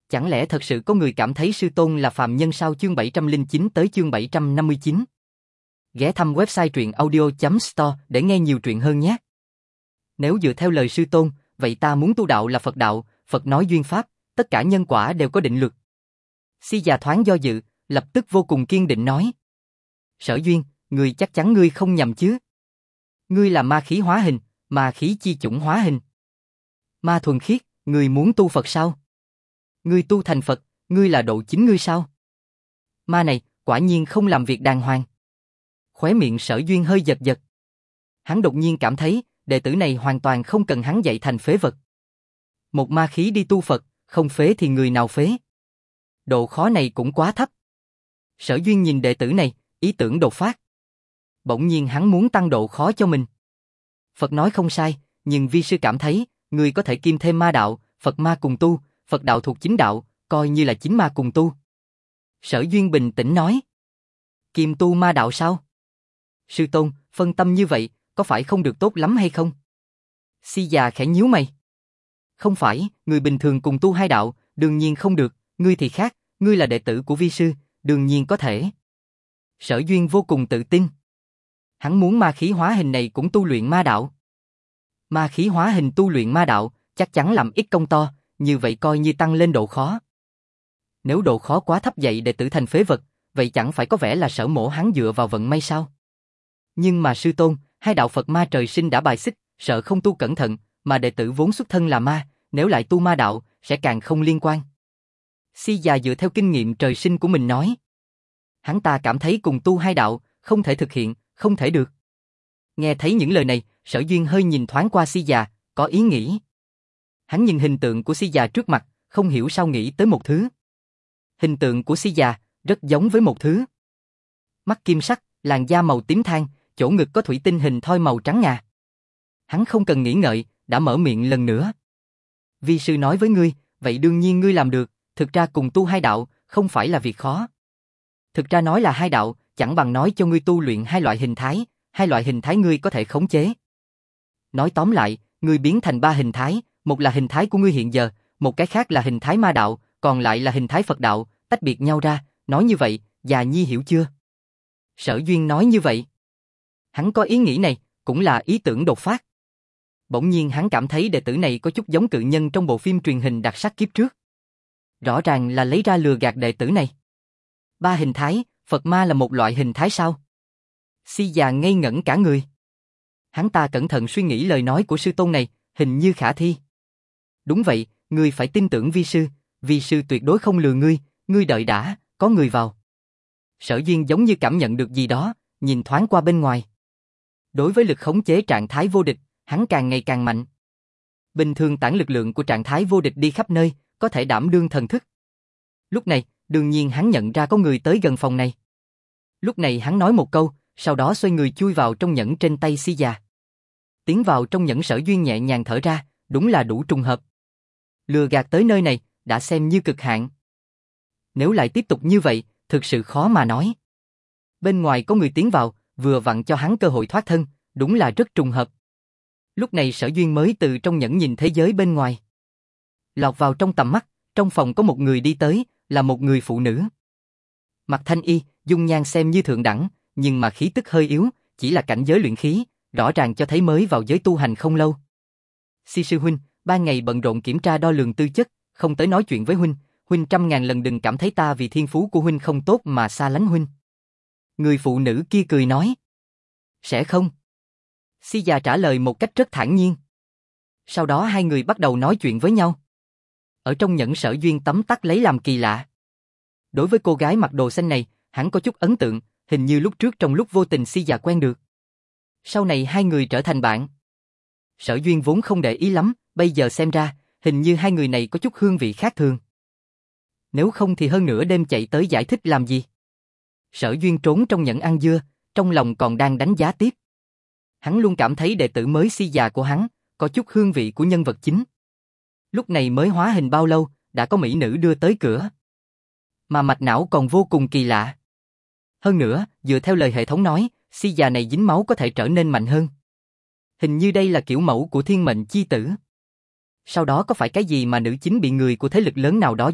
Chẳng lẽ thật sự có người cảm thấy sư tôn là phàm nhân sao? Chương 709 tới chương 759. Ghé thăm website truyện audio.store để nghe nhiều truyện hơn nhé. Nếu dựa theo lời sư tôn, vậy ta muốn tu đạo là Phật đạo, Phật nói duyên pháp, tất cả nhân quả đều có định luật. Si già thoáng do dự, lập tức vô cùng kiên định nói. Sở Duyên, ngươi chắc chắn ngươi không nhầm chứ? Ngươi là ma khí hóa hình, ma khí chi chủng hóa hình. Ma thuần khiết, ngươi muốn tu Phật sao? Ngươi tu thành Phật, ngươi là độ chính ngươi sao? Ma này, quả nhiên không làm việc đàng hoàng. Khóe miệng Sở Duyên hơi giật giật. Hắn đột nhiên cảm thấy, đệ tử này hoàn toàn không cần hắn dạy thành phế vật. Một ma khí đi tu Phật, không phế thì người nào phế? Độ khó này cũng quá thấp. Sở Duyên nhìn đệ tử này, ý tưởng đột phát. Bỗng nhiên hắn muốn tăng độ khó cho mình. Phật nói không sai, nhưng vi sư cảm thấy, người có thể kiêm thêm ma đạo, Phật ma cùng tu, Phật đạo thuộc chính đạo, coi như là chính ma cùng tu. Sở Duyên bình tĩnh nói. Kiêm tu ma đạo sao? Sư tôn, phân tâm như vậy, có phải không được tốt lắm hay không? Si già khẽ nhíu mày. Không phải, người bình thường cùng tu hai đạo, đương nhiên không được, ngươi thì khác, ngươi là đệ tử của vi sư, đương nhiên có thể. Sở Duyên vô cùng tự tin. Hắn muốn ma khí hóa hình này cũng tu luyện ma đạo. Ma khí hóa hình tu luyện ma đạo, chắc chắn làm ít công to, như vậy coi như tăng lên độ khó. Nếu độ khó quá thấp dạy đệ tử thành phế vật, vậy chẳng phải có vẻ là Sở Mỗ hắn dựa vào vận may sao? Nhưng mà sư tôn, hai đạo Phật ma trời sinh đã bài xích, sợ không tu cẩn thận, mà đệ tử vốn xuất thân là ma, nếu lại tu ma đạo, sẽ càng không liên quan. Si già dựa theo kinh nghiệm trời sinh của mình nói. Hắn ta cảm thấy cùng tu hai đạo, không thể thực hiện, không thể được. Nghe thấy những lời này, Sở Duyên hơi nhìn thoáng qua Si già, có ý nghĩ. Hắn nhìn hình tượng của Si già trước mặt, không hiểu sao nghĩ tới một thứ. Hình tượng của Si già rất giống với một thứ. Mắt kim sắc, làn da màu tím than, chỗ ngực có thủy tinh hình thoi màu trắng ngà. Hắn không cần nghĩ ngợi, đã mở miệng lần nữa. Vi sư nói với ngươi, vậy đương nhiên ngươi làm được, thực ra cùng tu hai đạo, không phải là việc khó. Thực ra nói là hai đạo, chẳng bằng nói cho ngươi tu luyện hai loại hình thái ngươi có thể khống chế. Nói tóm lại, ngươi biến thành ba hình thái, một là hình thái của ngươi hiện giờ, một cái khác là hình thái ma đạo, còn lại là hình thái Phật đạo, tách biệt nhau ra, nói như vậy, già nhi hiểu chưa? Sở Duyên nói như vậy. Hắn có ý nghĩ này, cũng là ý tưởng đột phát. Bỗng nhiên hắn cảm thấy đệ tử này có chút giống cự nhân trong bộ phim truyền hình đặc sắc kiếp trước. Rõ ràng là lấy ra lừa gạt đệ tử này. Ba hình thái, Phật ma là một loại hình thái sao? Si già ngây ngẩn cả người. Hắn ta cẩn thận suy nghĩ lời nói của sư tôn này, hình như khả thi. Đúng vậy, ngươi phải tin tưởng vi sư tuyệt đối không lừa ngươi đợi đã, có người vào. Sở Duyên giống như cảm nhận được gì đó, nhìn thoáng qua bên ngoài. Đối với lực khống chế trạng thái vô địch, hắn càng ngày càng mạnh. Bình thường tản lực lượng của trạng thái vô địch đi khắp nơi, có thể đảm đương thần thức. Lúc này, đương nhiên hắn nhận ra có người tới gần phòng này. Lúc này hắn nói một câu, sau đó xoay người chui vào trong nhẫn trên tay Si già. Tiến vào trong nhẫn, Sở Duyên nhẹ nhàng thở ra, đúng là đủ trùng hợp. Lừa gạt tới nơi này, đã xem như cực hạn. Nếu lại tiếp tục như vậy, thực sự khó mà nói. Bên ngoài có người tiến vào, vừa vặn cho hắn cơ hội thoát thân, đúng là rất trùng hợp. Lúc này Sở Duyên mới từ trong nhẫn nhìn thế giới bên ngoài. Lọt vào trong tầm mắt, trong phòng có một người đi tới, là một người phụ nữ. Mặc thanh y, dung nhan xem như thượng đẳng, nhưng mà khí tức hơi yếu, chỉ là cảnh giới luyện khí, rõ ràng cho thấy mới vào giới tu hành không lâu. Si sư huynh, 3 ngày bận rộn kiểm tra đo lường tư chất, không tới nói chuyện với huynh 100.000 lần đừng cảm thấy ta vì thiên phú của huynh không tốt mà xa lánh huynh. Người phụ nữ kia cười nói. Sẽ không. Si già trả lời một cách rất thản nhiên. Sau đó hai người bắt đầu nói chuyện với nhau. Ở trong nhẫn, Sở Duyên tấm tắc lấy làm kỳ lạ. Đối với cô gái mặc đồ xanh này, hắn có chút ấn tượng, hình như lúc trước trong lúc vô tình Si già quen được. Sau này hai người trở thành bạn. Sở Duyên vốn không để ý lắm, bây giờ xem ra, hình như hai người này có chút hương vị khác thường. Nếu không thì hơn nửa đêm chạy tới giải thích làm gì? Sở Duyên trốn trong nhẫn ăn dưa, trong lòng còn đang đánh giá tiếp. Hắn luôn cảm thấy đệ tử mới Si già của hắn, có chút hương vị của nhân vật chính. Lúc này mới hóa hình bao lâu, đã có mỹ nữ đưa tới cửa. Mà mạch não còn vô cùng kỳ lạ. Hơn nữa, dựa theo lời hệ thống nói, Si già này dính máu có thể trở nên mạnh hơn. Hình như đây là kiểu mẫu của thiên mệnh chi tử. Sau đó có phải cái gì mà nữ chính bị người của thế lực lớn nào đó giết,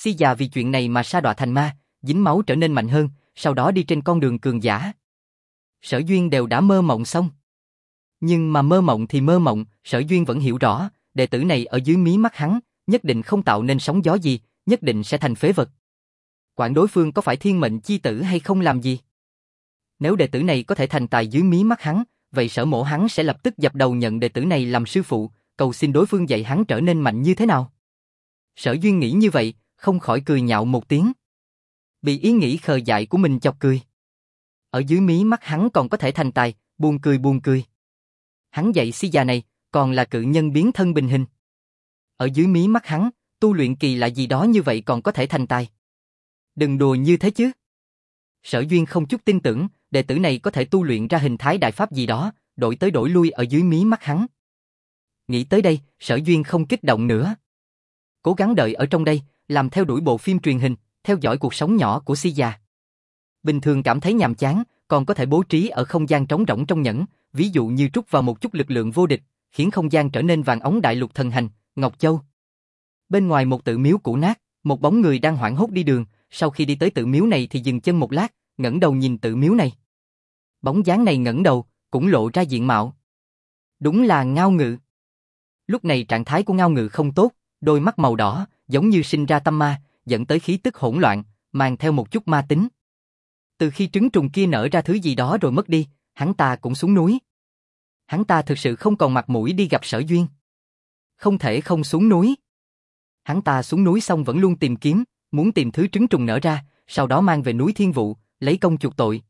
Si già vì chuyện này mà sa đọa thành ma, dính máu trở nên mạnh hơn, sau đó đi trên con đường cường giả. Sở Duyên đều đã mơ mộng xong. Nhưng mà mơ mộng thì mơ mộng, Sở Duyên vẫn hiểu rõ, đệ tử này ở dưới mí mắt hắn, nhất định không tạo nên sóng gió gì, nhất định sẽ thành phế vật. Quản đối phương có phải thiên mệnh chi tử hay không làm gì? Nếu đệ tử này có thể thành tài dưới mí mắt hắn, vậy Sở Mộ hắn sẽ lập tức dập đầu nhận đệ tử này làm sư phụ, cầu xin đối phương dạy hắn trở nên mạnh như thế nào. Sở Duyên nghĩ như vậy, không khỏi cười nhạo một tiếng. Bị ý nghĩ khờ dại của mình chọc cười. Ở dưới mí mắt hắn còn có thể thành tài, buồn cười buồn cười. Hắn dạy Si già này, còn là cự nhân biến thân bình hình. Ở dưới mí mắt hắn, tu luyện kỳ lạ gì đó như vậy còn có thể thành tài. Đừng đùa như thế chứ. Sở Duyên không chút tin tưởng, đệ tử này có thể tu luyện ra hình thái đại pháp gì đó, đổi tới đổi lui ở dưới mí mắt hắn. Nghĩ tới đây, Sở Duyên không kích động nữa. Cố gắng đợi ở trong đây, làm theo đuổi bộ phim truyền hình, theo dõi cuộc sống nhỏ của Si già. Bình thường cảm thấy nhàm chán, còn có thể bố trí ở không gian trống rỗng trong nhẫn, ví dụ như trút vào một chút lực lượng vô địch, khiến không gian trở nên vàng óng đại lục thần hành, Ngọc Châu. Bên ngoài một tự miếu cũ nát, một bóng người đang hoảng hốt đi đường, sau khi đi tới tự miếu này thì dừng chân một lát, ngẩng đầu nhìn tự miếu này. Bóng dáng này ngẩng đầu, cũng lộ ra diện mạo. Đúng là Ngao Ngự. Lúc này trạng thái của Ngao Ngự không tốt, đôi mắt màu đỏ, giống như sinh ra tâm ma, dẫn tới khí tức hỗn loạn, mang theo một chút ma tính. Từ khi trứng trùng kia nở ra thứ gì đó rồi mất đi, hắn ta cũng xuống núi. Hắn ta thực sự không còn mặt mũi đi gặp Sở Duyên. Không thể không xuống núi. Hắn ta xuống núi xong vẫn luôn tìm kiếm, muốn tìm thứ trứng trùng nở ra, sau đó mang về núi Thiên Vụ, lấy công chuộc tội.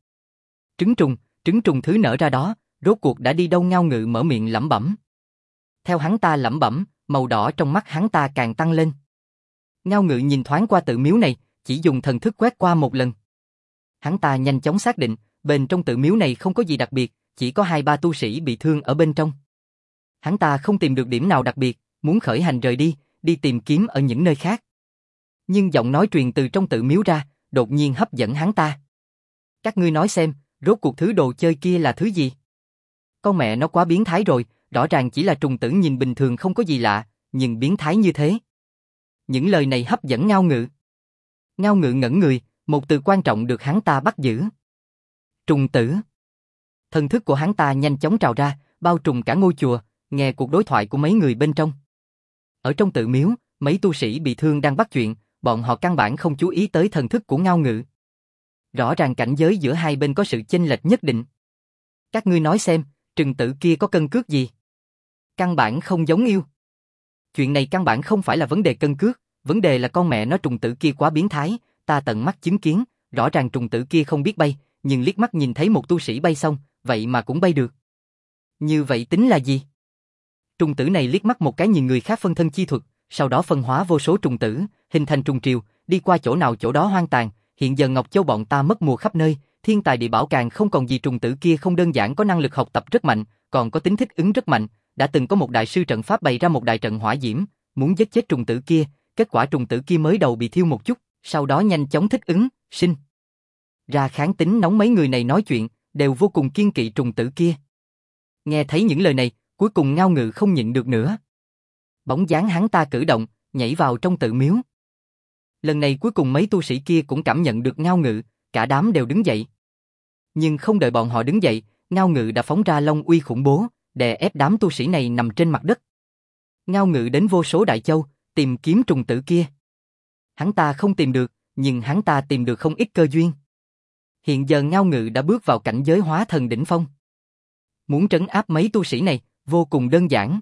Trứng trùng thứ nở ra đó, rốt cuộc đã đi đâu? Ngao Ngự mở miệng lẩm bẩm. Theo hắn ta lẩm bẩm, màu đỏ trong mắt hắn ta càng tăng lên. Ngao Ngự nhìn thoáng qua tự miếu này, chỉ dùng thần thức quét qua một lần. Hắn ta nhanh chóng xác định, bên trong tự miếu này không có gì đặc biệt, chỉ có 2-3 tu sĩ bị thương ở bên trong. Hắn ta không tìm được điểm nào đặc biệt, muốn khởi hành rời đi, đi tìm kiếm ở những nơi khác. Nhưng giọng nói truyền từ trong tự miếu ra, đột nhiên hấp dẫn hắn ta. Các ngươi nói xem, rốt cuộc thứ đồ chơi kia là thứ gì? Con mẹ nó quá biến thái rồi, rõ ràng chỉ là trùng tử nhìn bình thường không có gì lạ, nhưng biến thái như thế. Những lời này hấp dẫn Ngao Ngự. Ngao Ngự ngẩn người, một từ quan trọng được hắn ta bắt giữ. Trùng tử. Thần thức của hắn ta nhanh chóng trào ra, bao trùm cả ngôi chùa, nghe cuộc đối thoại của mấy người bên trong. Ở trong tự miếu, mấy tu sĩ bị thương đang bắt chuyện, bọn họ căn bản không chú ý tới thần thức của Ngao Ngự. Rõ ràng cảnh giới giữa hai bên có sự chênh lệch nhất định. Các ngươi nói xem, trùng tử kia có cân cước gì? Căn bản không giống yêu. Chuyện này căn bản không phải là vấn đề cân cước, vấn đề là con mẹ nó trùng tử kia quá biến thái, ta tận mắt chứng kiến, rõ ràng trùng tử kia không biết bay, nhưng liếc mắt nhìn thấy một tu sĩ bay xong, vậy mà cũng bay được. Như vậy tính là gì? Trùng tử này liếc mắt một cái nhìn người khác phân thân chi thuật, sau đó phân hóa vô số trùng tử, hình thành trùng triều, đi qua chỗ nào chỗ đó hoang tàn, hiện giờ Ngọc Châu bọn ta mất mùa khắp nơi, thiên tài địa bảo càng không còn gì. Trùng tử kia không đơn giản có năng lực học tập rất mạnh, còn có tính thích ứng rất mạnh, đã từng có một đại sư trận pháp bày ra một đại trận hỏa diễm, muốn giết chết trùng tử kia, kết quả trùng tử kia mới đầu bị thiêu một chút, sau đó nhanh chóng thích ứng, sinh ra kháng tính nóng. Mấy người này nói chuyện, đều vô cùng kiêng kỵ trùng tử kia. Nghe thấy những lời này, cuối cùng Ngao Ngự không nhịn được nữa. Bóng dáng hắn ta cử động, nhảy vào trong tự miếu. Lần này cuối cùng mấy tu sĩ kia cũng cảm nhận được Ngao Ngự, cả đám đều đứng dậy. Nhưng không đợi bọn họ đứng dậy, Ngao Ngự đã phóng ra long uy khủng bố, đè ép đám tu sĩ này nằm trên mặt đất. Ngao Ngự đến vô số đại châu, tìm kiếm trùng tử kia. Hắn ta không tìm được, nhưng hắn ta tìm được không ít cơ duyên. Hiện giờ Ngao Ngự đã bước vào cảnh giới hóa thần đỉnh phong. Muốn trấn áp mấy tu sĩ này, vô cùng đơn giản.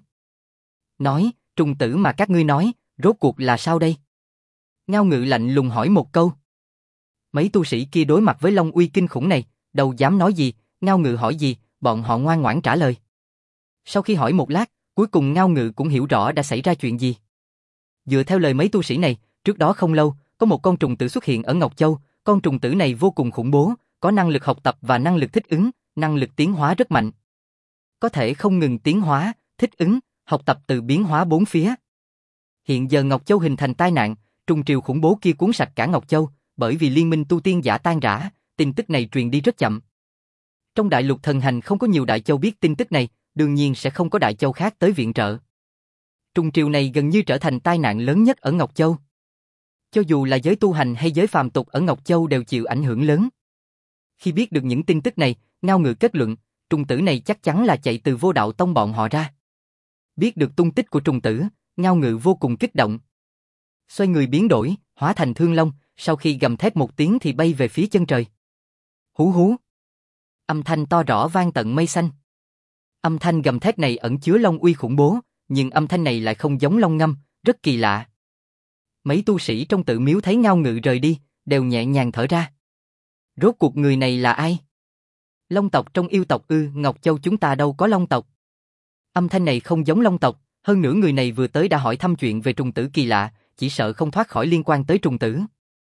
Nói, trùng tử mà các ngươi nói, rốt cuộc là sao đây? Ngao Ngự lạnh lùng hỏi một câu. Mấy tu sĩ kia đối mặt với long uy kinh khủng này, đâu dám nói gì, Ngao Ngự hỏi gì, bọn họ ngoan ngoãn trả lời. Sau khi hỏi một lát, cuối cùng Ngao Ngự cũng hiểu rõ đã xảy ra chuyện gì. Dựa theo lời mấy tu sĩ này, trước đó không lâu, có một con trùng tử xuất hiện ở Ngọc Châu, con trùng tử này vô cùng khủng bố, có năng lực học tập và năng lực thích ứng, năng lực tiến hóa rất mạnh. Có thể không ngừng tiến hóa, thích ứng, học tập từ biến hóa bốn phía. Hiện giờ Ngọc Châu hình thành tai nạn, trùng triều khủng bố kia cuốn sạch cả Ngọc Châu, bởi vì liên minh tu tiên giả tan rã, tin tức này truyền đi rất chậm. Trong đại lục thần hành không có nhiều đại châu biết tin tức này, đương nhiên sẽ không có đại châu khác tới viện trợ. Trùng triều này gần như trở thành tai nạn lớn nhất ở Ngọc Châu. Cho dù là giới tu hành hay giới phàm tục ở Ngọc Châu đều chịu ảnh hưởng lớn. Khi biết được những tin tức này, Ngao Ngự kết luận, trùng tử này chắc chắn là chạy từ Vô Đạo Tông bọn họ ra. Biết được tung tích của trùng tử, Ngao Ngự vô cùng kích động. Xoay người biến đổi, hóa thành thương long, sau khi gầm thét một tiếng thì bay về phía chân trời. Hú hú. Âm thanh to rõ vang tận mây xanh. Âm thanh gầm thét này ẩn chứa long uy khủng bố, nhưng âm thanh này lại không giống long ngâm, rất kỳ lạ. Mấy tu sĩ trong tự miếu thấy Ngao Ngự rời đi, đều nhẹ nhàng thở ra. Rốt cuộc người này là ai? Long tộc trong yêu tộc ư? Ngọc Châu chúng ta đâu có long tộc. Âm thanh này không giống long tộc, hơn nữa người này vừa tới đã hỏi thăm chuyện về trùng tử kỳ lạ, chỉ sợ không thoát khỏi liên quan tới trùng tử.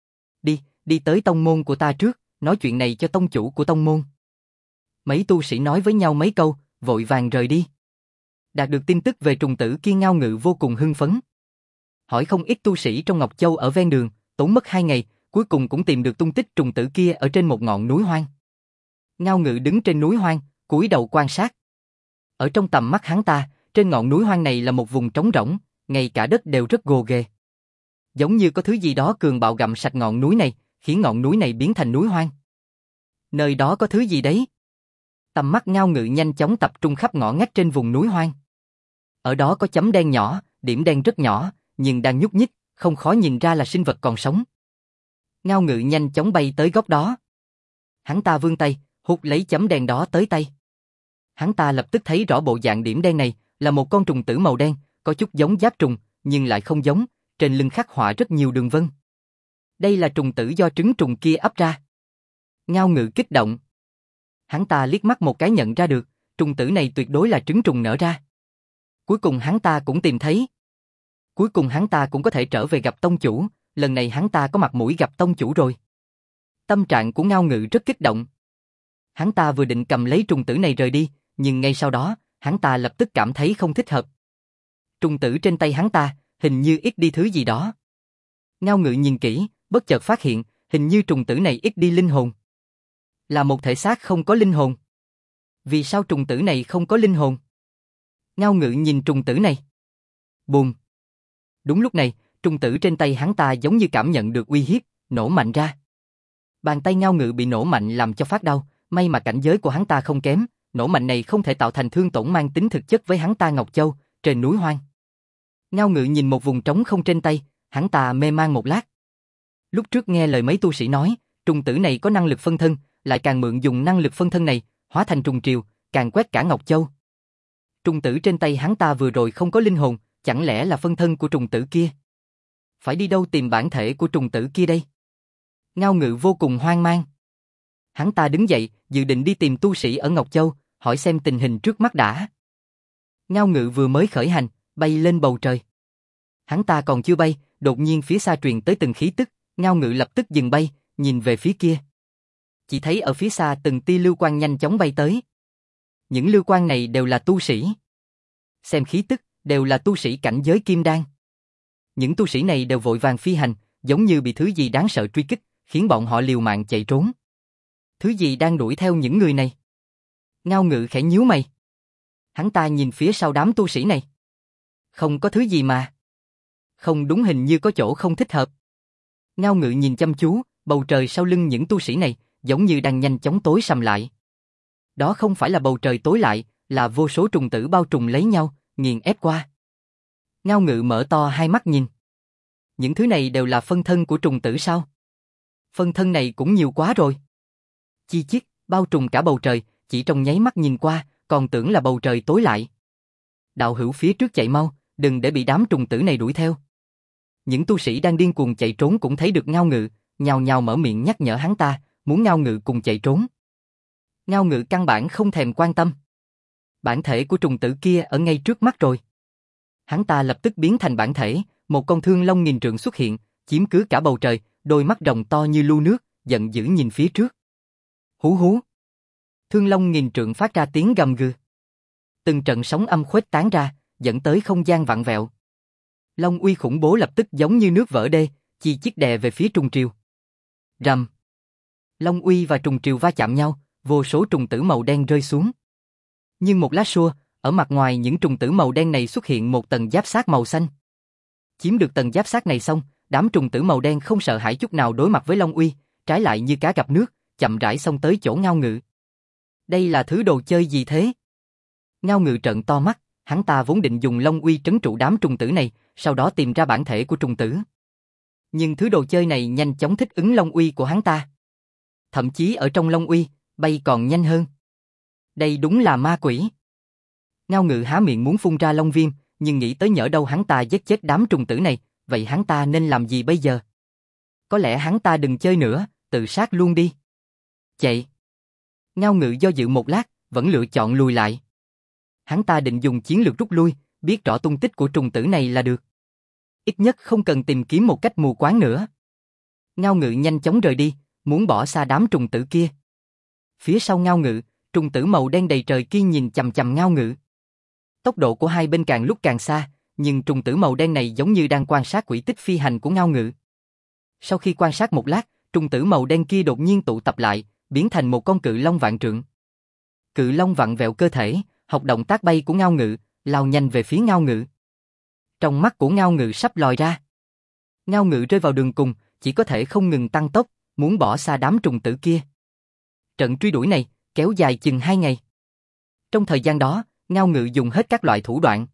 Đi tới tông môn của ta trước, nói chuyện này cho tông chủ của tông môn. Mấy tu sĩ nói với nhau mấy câu, vội vàng rời đi. Đạt được tin tức về trùng tử kia, Ngao Ngự vô cùng hưng phấn. Hỏi không ít tu sĩ trong Ngọc Châu ở ven đường, tốn mất 2 ngày, cuối cùng cũng tìm được tung tích trùng tử kia ở trên một ngọn núi hoang. Ngao Ngự đứng trên núi hoang, cúi đầu quan sát. Ở trong tầm mắt hắn ta, trên ngọn núi hoang này là một vùng trống rỗng, ngay cả đất đều rất gồ ghề. Giống như có thứ gì đó cường bạo gặm sạch ngọn núi này, khiến ngọn núi này biến thành núi hoang. Nơi đó có thứ gì đấy? Tầm mắt Ngao Ngự nhanh chóng tập trung khắp ngõ ngách trên vùng núi hoang. Ở đó có chấm đen nhỏ, điểm đen rất nhỏ, nhưng đang nhúc nhích, không khó nhìn ra là sinh vật còn sống. Ngao Ngự nhanh chóng bay tới góc đó. Hắn ta vươn tay, hút lấy chấm đen đó tới tay. Hắn ta lập tức thấy rõ bộ dạng điểm đen này là một con trùng tử màu đen, có chút giống giáp trùng, nhưng lại không giống, trên lưng khắc họa rất nhiều đường vân. Đây là trùng tử do trứng trùng kia ấp ra. Ngao Ngự kích động. Hắn ta liếc mắt một cái nhận ra được, trùng tử này tuyệt đối là trứng trùng nở ra. Cuối cùng hắn ta cũng tìm thấy. Cuối cùng hắn ta cũng có thể trở về gặp tông chủ, lần này hắn ta có mặt mũi gặp tông chủ rồi. Tâm trạng của Ngao Ngự rất kích động. Hắn ta vừa định cầm lấy trùng tử này rời đi, nhưng ngay sau đó, hắn ta lập tức cảm thấy không thích hợp. Trùng tử trên tay hắn ta, hình như ít đi thứ gì đó. Ngao Ngự nhìn kỹ, bất chợt phát hiện, hình như trùng tử này ít đi linh hồn. Là một thể xác không có linh hồn. Vì sao trùng tử này không có linh hồn? Ngao Ngự nhìn trùng tử này. Bùm. Đúng lúc này, trùng tử trên tay hắn ta giống như cảm nhận được uy hiếp, nổ mạnh ra. Bàn tay Ngao Ngự bị nổ mạnh làm cho phát đau, may mà cảnh giới của hắn ta không kém, nổ mạnh này không thể tạo thành thương tổn mang tính thực chất với hắn ta. Ngọc Châu, trên núi hoang. Ngao Ngự nhìn một vùng trống không trên tay, hắn ta mê man một lát. Lúc trước nghe lời mấy tu sĩ nói, trùng tử này có năng lực phân thân, lại càng mượn dùng năng lực phân thân này, hóa thành trùng triều, càng quét cả Ngọc Châu. Trùng tử trên tay hắn ta vừa rồi không có linh hồn, chẳng lẽ là phân thân của trùng tử kia? Phải đi đâu tìm bản thể của trùng tử kia đây? Ngao Ngự vô cùng hoang mang. Hắn ta đứng dậy, dự định đi tìm tu sĩ ở Ngọc Châu, hỏi xem tình hình trước mắt đã. Ngao Ngự vừa mới khởi hành, bay lên bầu trời. Hắn ta còn chưa bay, đột nhiên phía xa truyền tới từng khí tức, Ngao Ngự lập tức dừng bay, nhìn về phía kia. Chỉ thấy ở phía xa từng tia lưu quang nhanh chóng bay tới. Những lưu quang này đều là tu sĩ. Xem khí tức, đều là tu sĩ cảnh giới kim đan. Những tu sĩ này đều vội vàng phi hành, giống như bị thứ gì đáng sợ truy kích, khiến bọn họ liều mạng chạy trốn. Thứ gì đang đuổi theo những người này? Ngao Ngự khẽ nhíu mày. Hắn ta nhìn phía sau đám tu sĩ này. Không có thứ gì mà. Không đúng, hình như có chỗ không thích hợp. Ngao Ngự nhìn chăm chú, bầu trời sau lưng những tu sĩ này, giống như đang nhanh chóng tối sầm lại. Đó không phải là bầu trời tối lại, là vô số trùng tử bao trùm lấy nhau, nghiền ép qua. Ngao Ngự mở to hai mắt nhìn. Những thứ này đều là phân thân của trùng tử sao? Phân thân này cũng nhiều quá rồi. Chi chít, bao trùm cả bầu trời, chỉ trong nháy mắt nhìn qua, còn tưởng là bầu trời tối lại. Đạo hữu phía trước chạy mau, đừng để bị đám trùng tử này đuổi theo. Những tu sĩ đang điên cuồng chạy trốn cũng thấy được Ngao Ngự, nhào nhào mở miệng nhắc nhở hắn ta, muốn Ngao Ngự cùng chạy trốn. Ngao Ngự căn bản không thèm quan tâm. Bản thể của trùng tử kia ở ngay trước mắt rồi. Hắn ta lập tức biến thành bản thể, một con thương long nghìn trượng xuất hiện, chiếm cứ cả bầu trời, đôi mắt rồng to như lu nước, giận dữ nhìn phía trước. Hú hú. Thương long nghìn trượng phát ra tiếng gầm gừ. Từng trận sóng âm khuếch tán ra, dẫn tới không gian vặn vẹo. Long uy khủng bố lập tức giống như nước vỡ đê, chi chiết đè về phía trùng triều. Rầm. Long uy và trùng triều va chạm nhau, vô số trùng tử màu đen rơi xuống. Nhưng một lát sau, ở mặt ngoài những trùng tử màu đen này xuất hiện một tầng giáp xác màu xanh. Chiếm được tầng giáp xác này xong, đám trùng tử màu đen không sợ hãi chút nào đối mặt với Long Uy, trái lại như cá gặp nước, chậm rãi xông tới chỗ Ngao Ngự. Đây là thứ đồ chơi gì thế? Ngao Ngự trợn to mắt, hắn ta vốn định dùng Long Uy trấn trụ đám trùng tử này, sau đó tìm ra bản thể của trùng tử. Nhưng thứ đồ chơi này nhanh chóng thích ứng Long Uy của hắn ta. Thậm chí ở trong Long Uy, bay còn nhanh hơn. Đây đúng là ma quỷ. Ngao Ngự há miệng muốn phun ra long viêm, nhưng nghĩ tới nhỡ đâu hắn ta giết chết đám trùng tử này, vậy hắn ta nên làm gì bây giờ? Có lẽ hắn ta đừng chơi nữa, tự sát luôn đi. Chạy. Ngao Ngự do dự một lát, vẫn lựa chọn lùi lại. Hắn ta định dùng chiến lược rút lui, biết rõ tung tích của trùng tử này là được. Ít nhất không cần tìm kiếm một cách mù quáng nữa. Ngao Ngự nhanh chóng rời đi, muốn bỏ xa đám trùng tử kia. Phía sau Ngao Ngự, trùng tử màu đen đầy trời kia nhìn chằm chằm Ngao Ngự. Tốc độ của hai bên càng lúc càng xa, nhưng trùng tử màu đen này giống như đang quan sát quỹ tích phi hành của Ngao Ngự. Sau khi quan sát một lát, trùng tử màu đen kia đột nhiên tụ tập lại, biến thành một con cự long vạn trượng. Cự long vặn vẹo cơ thể, học động tác bay của Ngao Ngự, lao nhanh về phía Ngao Ngự. Trong mắt của Ngao Ngự sắp lòi ra. Ngao Ngự rơi vào đường cùng, chỉ có thể không ngừng tăng tốc, muốn bỏ xa đám trùng tử kia. Trận truy đuổi này kéo dài chừng 2 ngày. Trong thời gian đó, Ngao Ngự dùng hết các loại thủ đoạn.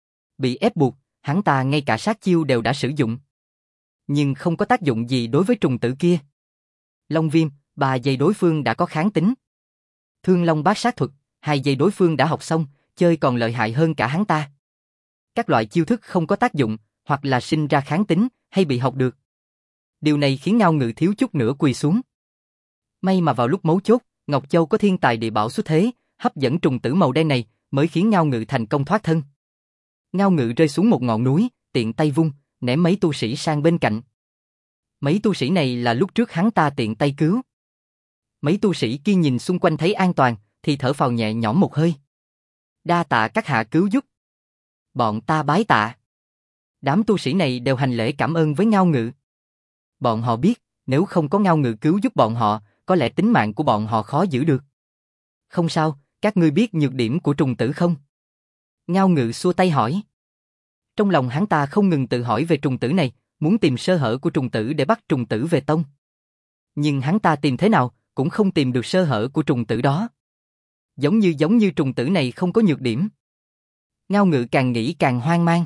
Bị ép buộc, hắn ta ngay cả sát chiêu đều đã sử dụng. Nhưng không có tác dụng gì đối với trùng tử kia. Long viêm, 3 giây đối phương đã có kháng tính. Thương long bát sát thuật, 2 giây đối phương đã học xong, chơi còn lợi hại hơn cả hắn ta. Các loại chiêu thức không có tác dụng, hoặc là sinh ra kháng tính, hay bị học được. Điều này khiến Ngao Ngự thiếu chút nữa quỳ xuống. May mà vào lúc mấu chốt, Ngọc Châu có thiên tài địa bảo xuất thế, hấp dẫn trùng tử màu đen này, mới khiến Ngao Ngự thành công thoát thân. Ngao Ngự rơi xuống một ngọn núi, tiện tay vung, ném mấy tu sĩ sang bên cạnh. Mấy tu sĩ này là lúc trước hắn ta tiện tay cứu. Mấy tu sĩ kia nhìn xung quanh thấy an toàn, thì thở phào nhẹ nhõm một hơi. Đa tạ các hạ cứu giúp. Bọn ta bái tạ. Đám tu sĩ này đều hành lễ cảm ơn với Ngao Ngự. Bọn họ biết, nếu không có Ngao Ngự cứu giúp bọn họ, có lẽ tính mạng của bọn họ khó giữ được. Không sao, các ngươi biết nhược điểm của trùng tử không? Ngao Ngự xua tay hỏi. Trong lòng hắn ta không ngừng tự hỏi về trùng tử này, muốn tìm sơ hở của trùng tử để bắt trùng tử về tông. Nhưng hắn ta tìm thế nào, cũng không tìm được sơ hở của trùng tử đó. Giống như trùng tử này không có nhược điểm. Ngao Ngự càng nghĩ càng hoang mang.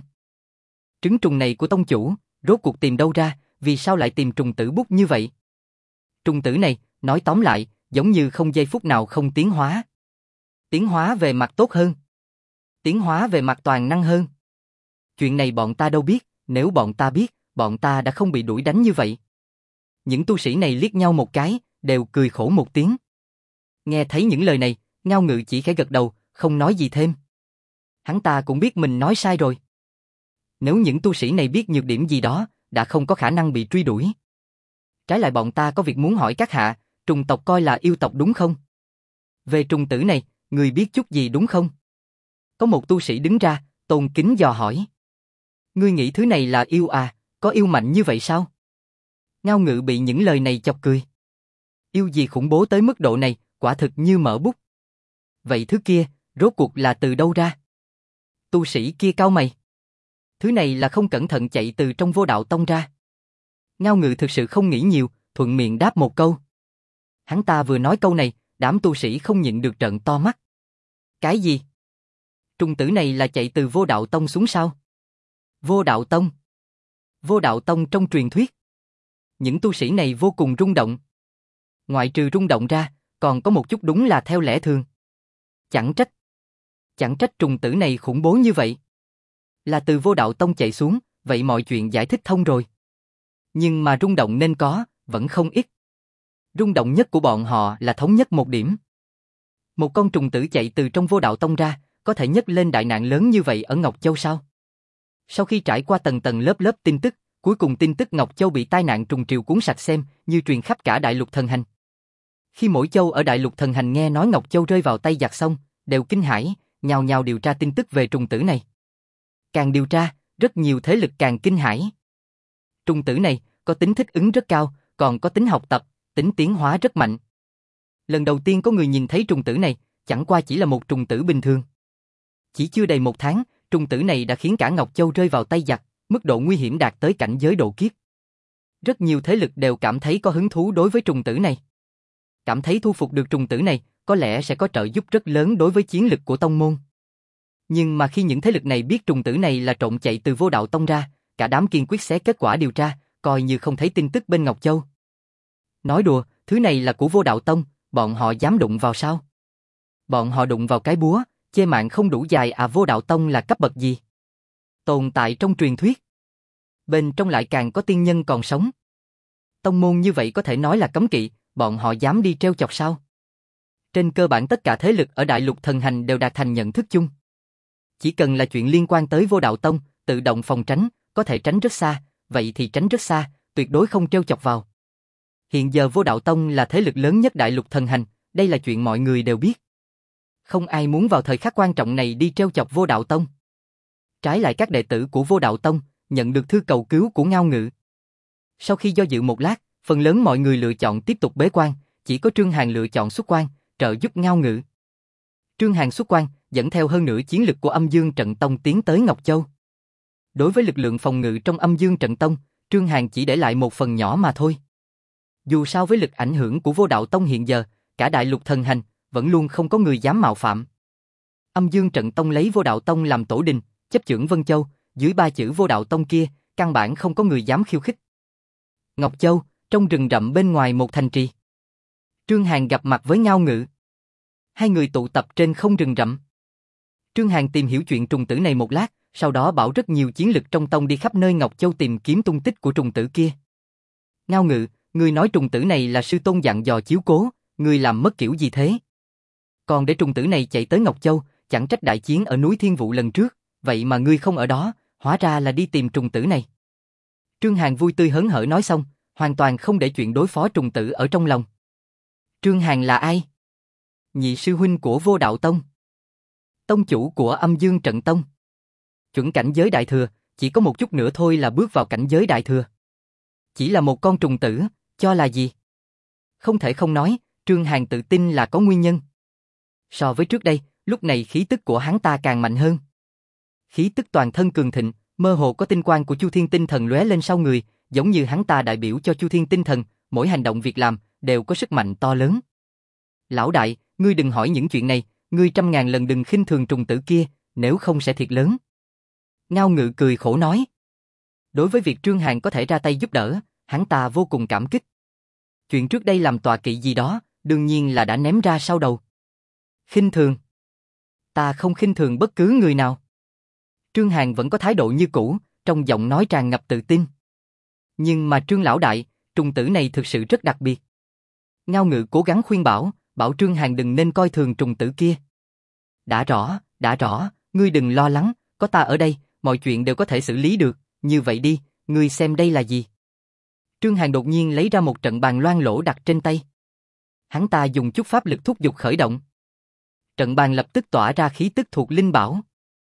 Trứng trùng này của tông chủ, rốt cuộc tìm đâu ra, vì sao lại tìm trùng tử bút như vậy? Trùng tử này, nói tóm lại, giống như không giây phút nào không tiến hóa. Tiến hóa về mặt tốt hơn. Tiến hóa về mặt toàn năng hơn. Chuyện này bọn ta đâu biết, nếu bọn ta biết, bọn ta đã không bị đuổi đánh như vậy. Những tu sĩ này liếc nhau một cái, đều cười khổ một tiếng. Nghe thấy những lời này, Ngao Ngự chỉ khẽ gật đầu, không nói gì thêm. Hắn ta cũng biết mình nói sai rồi. Nếu những tu sĩ này biết nhược điểm gì đó, đã không có khả năng bị truy đuổi. Trái lại bọn ta có việc muốn hỏi các hạ, trùng tộc coi là yêu tộc đúng không? Về trùng tử này, người biết chút gì đúng không? Có một tu sĩ đứng ra, tôn kính dò hỏi. Ngươi nghĩ thứ này là yêu à, có yêu mạnh như vậy sao? Ngao Ngự bị những lời này chọc cười. Yêu gì khủng bố tới mức độ này, quả thực như mở bút. Vậy thứ kia, rốt cuộc là từ đâu ra? Tu sĩ kia cau mày. Thứ này là không cẩn thận chạy từ trong Vô Đạo Tông ra. Ngao Ngự thực sự không nghĩ nhiều, thuận miệng đáp một câu. Hắn ta vừa nói câu này, đám tu sĩ không nhịn được trợn to mắt. Cái gì? Trùng tử này là chạy từ Vô Đạo Tông xuống sao? Vô Đạo Tông? Vô Đạo Tông trong truyền thuyết. Những tu sĩ này vô cùng rung động. Ngoại trừ rung động ra, còn có một chút đúng là theo lẽ thường. Chẳng trách trùng tử này khủng bố như vậy. Là từ Vô Đạo Tông chạy xuống, vậy mọi chuyện giải thích thông rồi. Nhưng mà rung động nên có, vẫn không ít. Rung động nhất của bọn họ là thống nhất một điểm. Một con trùng tử chạy từ trong Vô Đạo Tông ra, có thể nhấc lên đại nạn lớn như vậy ở Ngọc Châu sao? Sau khi trải qua tầng tầng lớp lớp tin tức, cuối cùng tin tức Ngọc Châu bị tai nạn trùng triều cuốn sạch xem, như truyền khắp cả Đại Lục Thần Hành. Khi mỗi châu ở Đại Lục Thần Hành nghe nói Ngọc Châu rơi vào tay giặc xong, đều kinh hãi, nhào nhào điều tra tin tức về trùng tử này. Càng điều tra, rất nhiều thế lực càng kinh hãi. Trùng tử này có tính thích ứng rất cao, còn có tính học tập, tính tiến hóa rất mạnh. Lần đầu tiên có người nhìn thấy trùng tử này, chẳng qua chỉ là một trùng tử bình thường. Chỉ chưa đầy 1 tháng, trùng tử này đã khiến cả Ngọc Châu rơi vào tay giặc, mức độ nguy hiểm đạt tới cảnh giới độ kiếp. Rất nhiều thế lực đều cảm thấy có hứng thú đối với trùng tử này. Cảm thấy thu phục được trùng tử này, có lẽ sẽ có trợ giúp rất lớn đối với chiến lực của tông môn. Nhưng mà khi những thế lực này biết trùng tử này là trộm chạy từ Vô Đạo Tông ra, cả đám kiên quyết xé kết quả điều tra, coi như không thấy tin tức bên Ngọc Châu. Nói đùa, thứ này là của Vô Đạo Tông, bọn họ dám đụng vào sao? Bọn họ đụng vào cái búa, chê mạng không đủ dài à? Vô Đạo Tông là cấp bậc gì? Tồn tại trong truyền thuyết. Bên trong lại càng có tiên nhân còn sống. Tông môn như vậy có thể nói là cấm kỵ, bọn họ dám đi trêu chọc sao? Trên cơ bản tất cả thế lực ở Đại Lục Thần Hành đều đạt thành nhận thức chung. Chỉ cần là chuyện liên quan tới Vô Đạo Tông, tự động phòng tránh, có thể tránh rất xa, vậy thì tránh rất xa, tuyệt đối không trêu chọc vào. Hiện giờ Vô Đạo Tông là thế lực lớn nhất Đại Lục Thần Hành, đây là chuyện mọi người đều biết. Không ai muốn vào thời khắc quan trọng này đi trêu chọc Vô Đạo Tông. Trái lại các đệ tử của Vô Đạo Tông nhận được thư cầu cứu của Ngao Ngự. Sau khi do dự một lát, phần lớn mọi người lựa chọn tiếp tục bế quan, chỉ có Trương Hàn lựa chọn xuất quan, trợ giúp Ngao Ngự. Trương Hàn xuất quan, dẫn theo hơn nửa chiến lực của Âm Dương Trận Tông tiến tới Ngọc Châu. Đối với lực lượng phòng ngự trong Âm Dương Trận Tông, Trương Hàn chỉ để lại một phần nhỏ mà thôi. Dù sao với lực ảnh hưởng của Vô Đạo Tông hiện giờ, cả Đại Lục Thần Hành, vẫn luôn không có người dám mạo phạm. Âm Dương Trận Tông lấy Vô Đạo Tông làm tổ đình, chấp chưởng Vân Châu, dưới ba chữ Vô Đạo Tông kia, căn bản không có người dám khiêu khích. Ngọc Châu, trong rừng rậm bên ngoài một thành trì. Trương Hàn gặp mặt với Ngao Ngự. Hai người tụ tập trên không rừng rậm. Trương Hàn tìm hiểu chuyện trùng tử này một lát, sau đó bảo rất nhiều chiến lực trong tông đi khắp nơi Ngọc Châu tìm kiếm tung tích của trùng tử kia. Ngao Ngự, người nói trùng tử này là sư tôn dặn dò chiếu cố, người làm mất kiểu gì thế? Còn để trùng tử này chạy tới Ngọc Châu, chẳng trách đại chiến ở núi Thiên Vụ lần trước, vậy mà ngươi không ở đó, hóa ra là đi tìm trùng tử này. Trương Hàn vui tươi hớn hở nói xong, hoàn toàn không để chuyện đối phó trùng tử ở trong lòng. Trương Hàn là ai? Nhị sư huynh của Vô Đạo Tông. Tông chủ của Âm Dương Trận Tông. Chuẩn cảnh giới đại thừa, chỉ có một chút nữa thôi là bước vào cảnh giới đại thừa. Chỉ là một con trùng tử, cho là gì? Không thể không nói, Trương Hàn tự tin là có nguyên nhân. So với trước đây, lúc này khí tức của hắn ta càng mạnh hơn. Khí tức toàn thân cường thịnh, mơ hồ có tinh quang của Chu Thiên Tinh Thần lóe lên sau người, giống như hắn ta đại biểu cho Chu Thiên Tinh Thần, mỗi hành động việc làm đều có sức mạnh to lớn. Lão đại, ngươi đừng hỏi những chuyện này, ngươi trăm ngàn lần đừng khinh thường trùng tử kia, nếu không sẽ thiệt lớn. Ngao Ngự cười khổ nói. Đối với việc Trương Hàn có thể ra tay giúp đỡ, hắn ta vô cùng cảm kích. Chuyện trước đây làm tọa kỵ gì đó, đương nhiên là đã ném ra sau đầu. Khinh thường? Ta không khinh thường bất cứ người nào. Trương Hàn vẫn có thái độ như cũ, trong giọng nói tràn ngập tự tin. Nhưng mà Trương lão đại, trùng tử này thực sự rất đặc biệt. Ngao Ngự cố gắng khuyên bảo Trương Hàn đừng nên coi thường trùng tử kia. Đã rõ, ngươi đừng lo lắng, có ta ở đây, mọi chuyện đều có thể xử lý được, như vậy đi, ngươi xem đây là gì? Trương Hàn đột nhiên lấy ra một trận bàn loang lỗ đặt trên tay. Hắn ta dùng chút pháp lực thúc giục khởi động. Trận bàn lập tức tỏa ra khí tức thuộc linh bảo.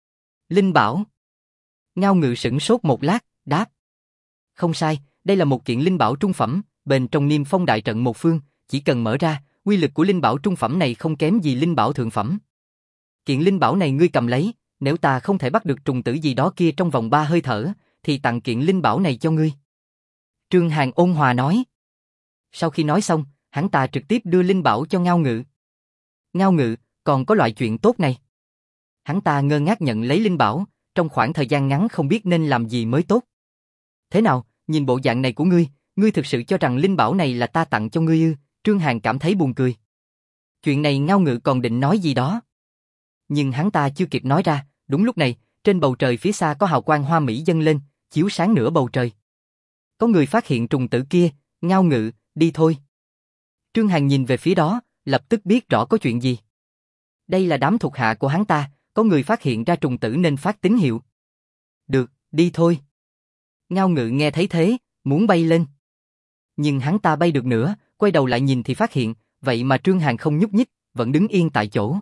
Linh bảo? Ngao Ngự sửng sốt một lát, đáp. Không sai, đây là một kiện linh bảo trung phẩm, bên trong Niêm Phong đại trận một phương, chỉ cần mở ra, uy lực của linh bảo trung phẩm này không kém gì linh bảo thượng phẩm. Kiện linh bảo này ngươi cầm lấy, nếu ta không thể bắt được trùng tử gì đó kia trong vòng 3 hơi thở, thì tặng kiện linh bảo này cho ngươi. Trương Hàn ôn hòa nói. Sau khi nói xong, hắn ta trực tiếp đưa linh bảo cho Ngao Ngự. Ngao Ngự, còn có loại chuyện tốt này. Hắn ta ngơ ngác nhận lấy linh bảo, trong khoảng thời gian ngắn không biết nên làm gì mới tốt. Thế nào, nhìn bộ dạng này của ngươi thực sự cho rằng linh bảo này là ta tặng cho ngươi ư? Trương Hàn cảm thấy buồn cười. Chuyện này Ngao Ngự còn định nói gì đó. Nhưng hắn ta chưa kịp nói ra, đúng lúc này, trên bầu trời phía xa có hào quang hoa mỹ dâng lên, chiếu sáng nửa bầu trời. Có người phát hiện trùng tử kia, Ngao Ngự, đi thôi. Trương Hàn nhìn về phía đó, lập tức biết rõ có chuyện gì. Đây là đám thuộc hạ của hắn ta, có người phát hiện ra trùng tử nên phát tín hiệu. Được, đi thôi. Ngao Ngự nghe thấy thế, muốn bay lên. Nhưng hắn ta bay được nữa, quay đầu lại nhìn thì phát hiện, vậy mà Trương Hàn không nhúc nhích, vẫn đứng yên tại chỗ.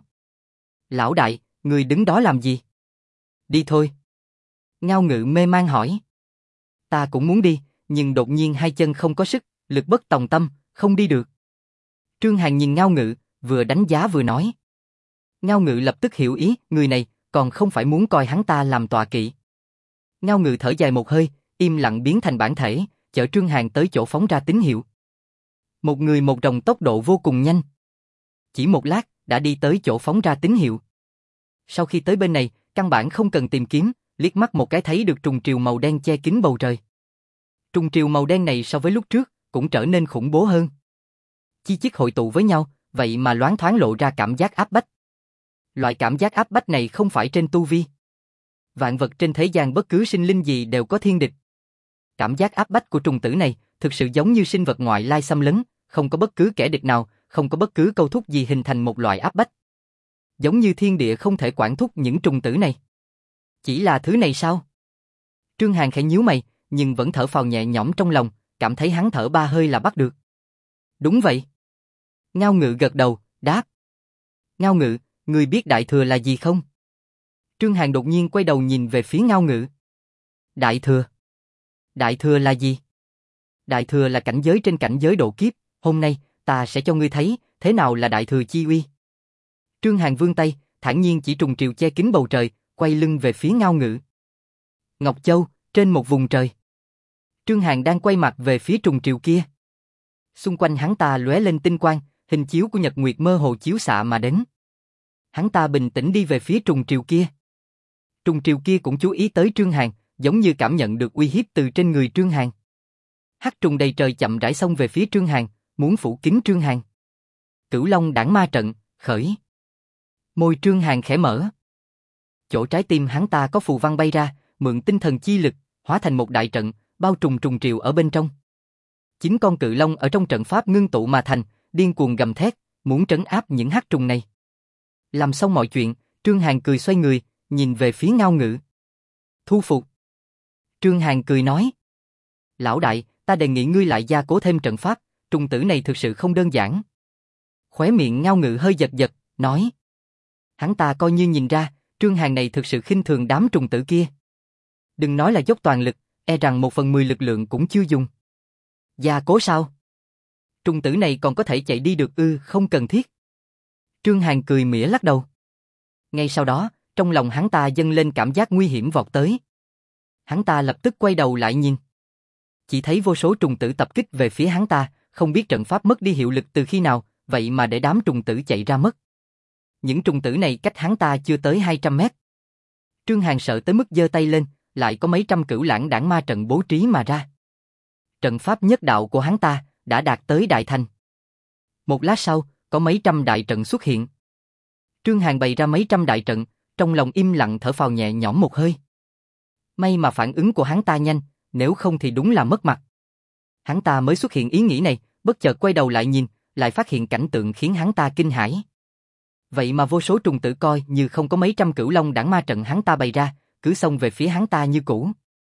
Lão đại, người đứng đó làm gì? Đi thôi. Ngao Ngự mê man hỏi. Ta cũng muốn đi, nhưng đột nhiên hai chân không có sức, lực bất tòng tâm, không đi được. Trương Hàn nhìn Ngao Ngự, vừa đánh giá vừa nói. Ngao Ngự lập tức hiểu ý, người này còn không phải muốn coi hắn ta làm tọa kỵ. Ngao Ngự thở dài một hơi, im lặng biến thành bản thể, chở Trương Hàn tới chỗ phóng ra tín hiệu. Một người một rồng tốc độ vô cùng nhanh. Chỉ một lát, đã đi tới chỗ phóng ra tín hiệu. Sau khi tới bên này, căn bản không cần tìm kiếm, liếc mắt một cái thấy được trùng triều màu đen che kín bầu trời. Trùng triều màu đen này so với lúc trước, cũng trở nên khủng bố hơn. Chi chít hội tụ với nhau, vậy mà loáng thoáng lộ ra cảm giác áp bách. Loại cảm giác áp bách này không phải trên tu vi. Vạn vật trên thế gian bất cứ sinh linh gì đều có thiên địch. Cảm giác áp bách của trùng tử này thực sự giống như sinh vật ngoại lai xâm lấn, không có bất cứ kẻ địch nào, không có bất cứ câu thúc gì hình thành một loại áp bách. Giống như thiên địa không thể quản thúc những trùng tử này. Chỉ là thứ này sao? Trương Hàn khẽ nhíu mày, nhưng vẫn thở phào nhẹ nhõm trong lòng, cảm thấy hắn thở ba hơi là bắt được. Đúng vậy. Ngao Ngự gật đầu, đáp. Ngao Ngự, ngươi biết Đại Thừa là gì không? Trương Hàn đột nhiên quay đầu nhìn về phía Ngao Ngự. Đại Thừa? Đại Thừa là gì? Đại Thừa là cảnh giới trên cảnh giới độ kiếp, hôm nay, ta sẽ cho ngươi thấy, thế nào là Đại Thừa chi uy. Trương Hàn vươn tay, thản nhiên chỉ trùng triều che kín bầu trời, quay lưng về phía Ngao Ngự. Ngọc Châu, trên một vùng trời. Trương Hàn đang quay mặt về phía trùng triều kia. Xung quanh hắn ta lóe lên tinh quang, hình chiếu của nhật nguyệt mơ hồ chiếu xạ mà đến. Hắn ta bình tĩnh đi về phía trùng triều kia. Trùng triều kia cũng chú ý tới Trương Hàn, giống như cảm nhận được uy hiếp từ trên người Trương Hàn. Hắc trùng đầy trời chậm rãi xông về phía Trương Hàn, muốn phủ kín Trương Hàn. Cửu Long Đãng Ma Trận, khởi. Môi Trương Hàn khẽ mở. Chỗ trái tim hắn ta có phù văn bay ra, mượn tinh thần chi lực, hóa thành một đại trận, bao trùm trùng triều ở bên trong. 9 con cự long ở trong trận pháp ngưng tụ mà thành, điên cuồng gầm thét, muốn trấn áp những hắc trùng này. Làm xong mọi chuyện, Trương Hàn cười xoay người, nhìn về phía Ngao Ngự. Thu phục. Trương Hàn cười nói. Lão đại, ta đề nghị ngươi lại gia cố thêm trận pháp, trùng tử này thực sự không đơn giản. Khóe miệng Ngao Ngự hơi giật giật, nói. Hắn ta coi như nhìn ra, Trương Hàn này thực sự khinh thường đám trùng tử kia. Đừng nói là dốc toàn lực, e rằng 1/10 lực lượng cũng chưa dùng. Gia cố sao? Trùng tử này còn có thể chạy đi được ư? Không cần thiết. Trương Hàn cười mỉa lắc đầu. Ngay sau đó, trong lòng hắn ta dâng lên cảm giác nguy hiểm vọt tới. Hắn ta lập tức quay đầu lại nhìn. Chỉ thấy vô số trùng tử tập kích về phía hắn ta, không biết trận pháp mất đi hiệu lực từ khi nào, vậy mà để đám trùng tử chạy ra mất. Những trùng tử này cách hắn ta chưa tới 200 mét. Trương Hàn sợ tới mức giơ tay lên, lại có mấy trăm Cửu Lãng Đãng Ma Trận bố trí mà ra. Trận pháp nhất đạo của hắn ta đã đạt tới đại thành. Một lát sau, có mấy trăm đại trận xuất hiện. Trương Hàn bày ra mấy trăm đại trận, trong lòng im lặng thở phào nhẹ nhõm một hơi. May mà phản ứng của hắn ta nhanh, nếu không thì đúng là mất mặt. Hắn ta mới xuất hiện ý nghĩ này, bất chợt quay đầu lại nhìn, lại phát hiện cảnh tượng khiến hắn ta kinh hãi. Vậy mà vô số trùng tử coi như không có mấy trăm Cửu Long Đãng Ma Trận hắn ta bày ra, cứ xông về phía hắn ta như cũ.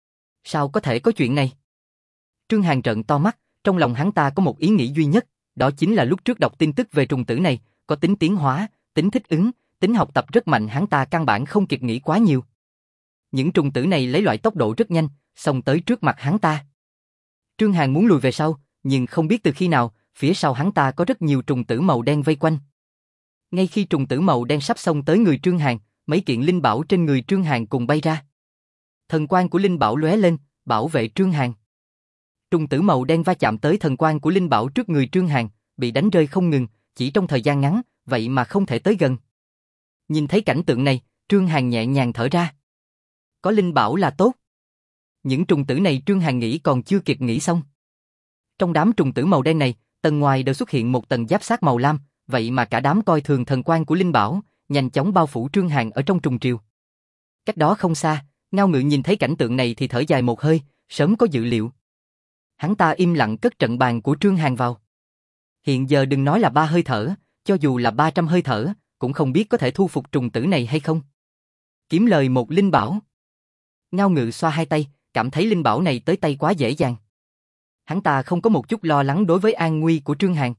Sao có thể có chuyện này? Trương Hàn trợn to mắt, trong lòng hắn ta có một ý nghĩ duy nhất, đó chính là lúc trước đọc tin tức về trùng tử này, có tính tiến hóa, tính thích ứng, tính học tập rất mạnh, hắn ta căn bản không kịp nghĩ quá nhiều. Những trùng tử này lấy loại tốc độ rất nhanh, xông tới trước mặt hắn ta. Trương Hàn muốn lùi về sau, nhưng không biết từ khi nào, phía sau hắn ta có rất nhiều trùng tử màu đen vây quanh. Ngay khi trùng tử màu đen sắp xông tới người Trương Hàn, mấy kiện linh bảo trên người Trương Hàn cùng bay ra. Thần quang của linh bảo lóe lên, bảo vệ Trương Hàn. Trùng tử màu đen va chạm tới thần quang của linh bảo trước người Trương Hàn, bị đánh rơi không ngừng, chỉ trong thời gian ngắn, vậy mà không thể tới gần. Nhìn thấy cảnh tượng này, Trương Hàn nhẹ nhàng thở ra. Có linh bảo là tốt. Những trùng tử này Trương Hàn nghĩ còn chưa kịp nghĩ xong. Trong đám trùng tử màu đen này, tầng ngoài đều xuất hiện một tầng giáp xác màu lam, vậy mà cả đám coi thường thần quang của linh bảo, nhanh chóng bao phủ Trương Hàn ở trong trùng triều. Cách đó không xa, Ngao Ngự nhìn thấy cảnh tượng này thì thở dài một hơi, sớm có dự liệu. Hắn ta im lặng cất trận bàn của Trương Hàn vào. Hiện giờ đừng nói là 3 hơi thở, cho dù là 300 hơi thở, cũng không biết có thể thu phục trùng tử này hay không. Kiếm lời một linh bảo. Ngao Ngự xoa hai tay, cảm thấy linh bảo này tới tay quá dễ dàng. Hắn ta không có một chút lo lắng đối với an nguy của Trương Hàn.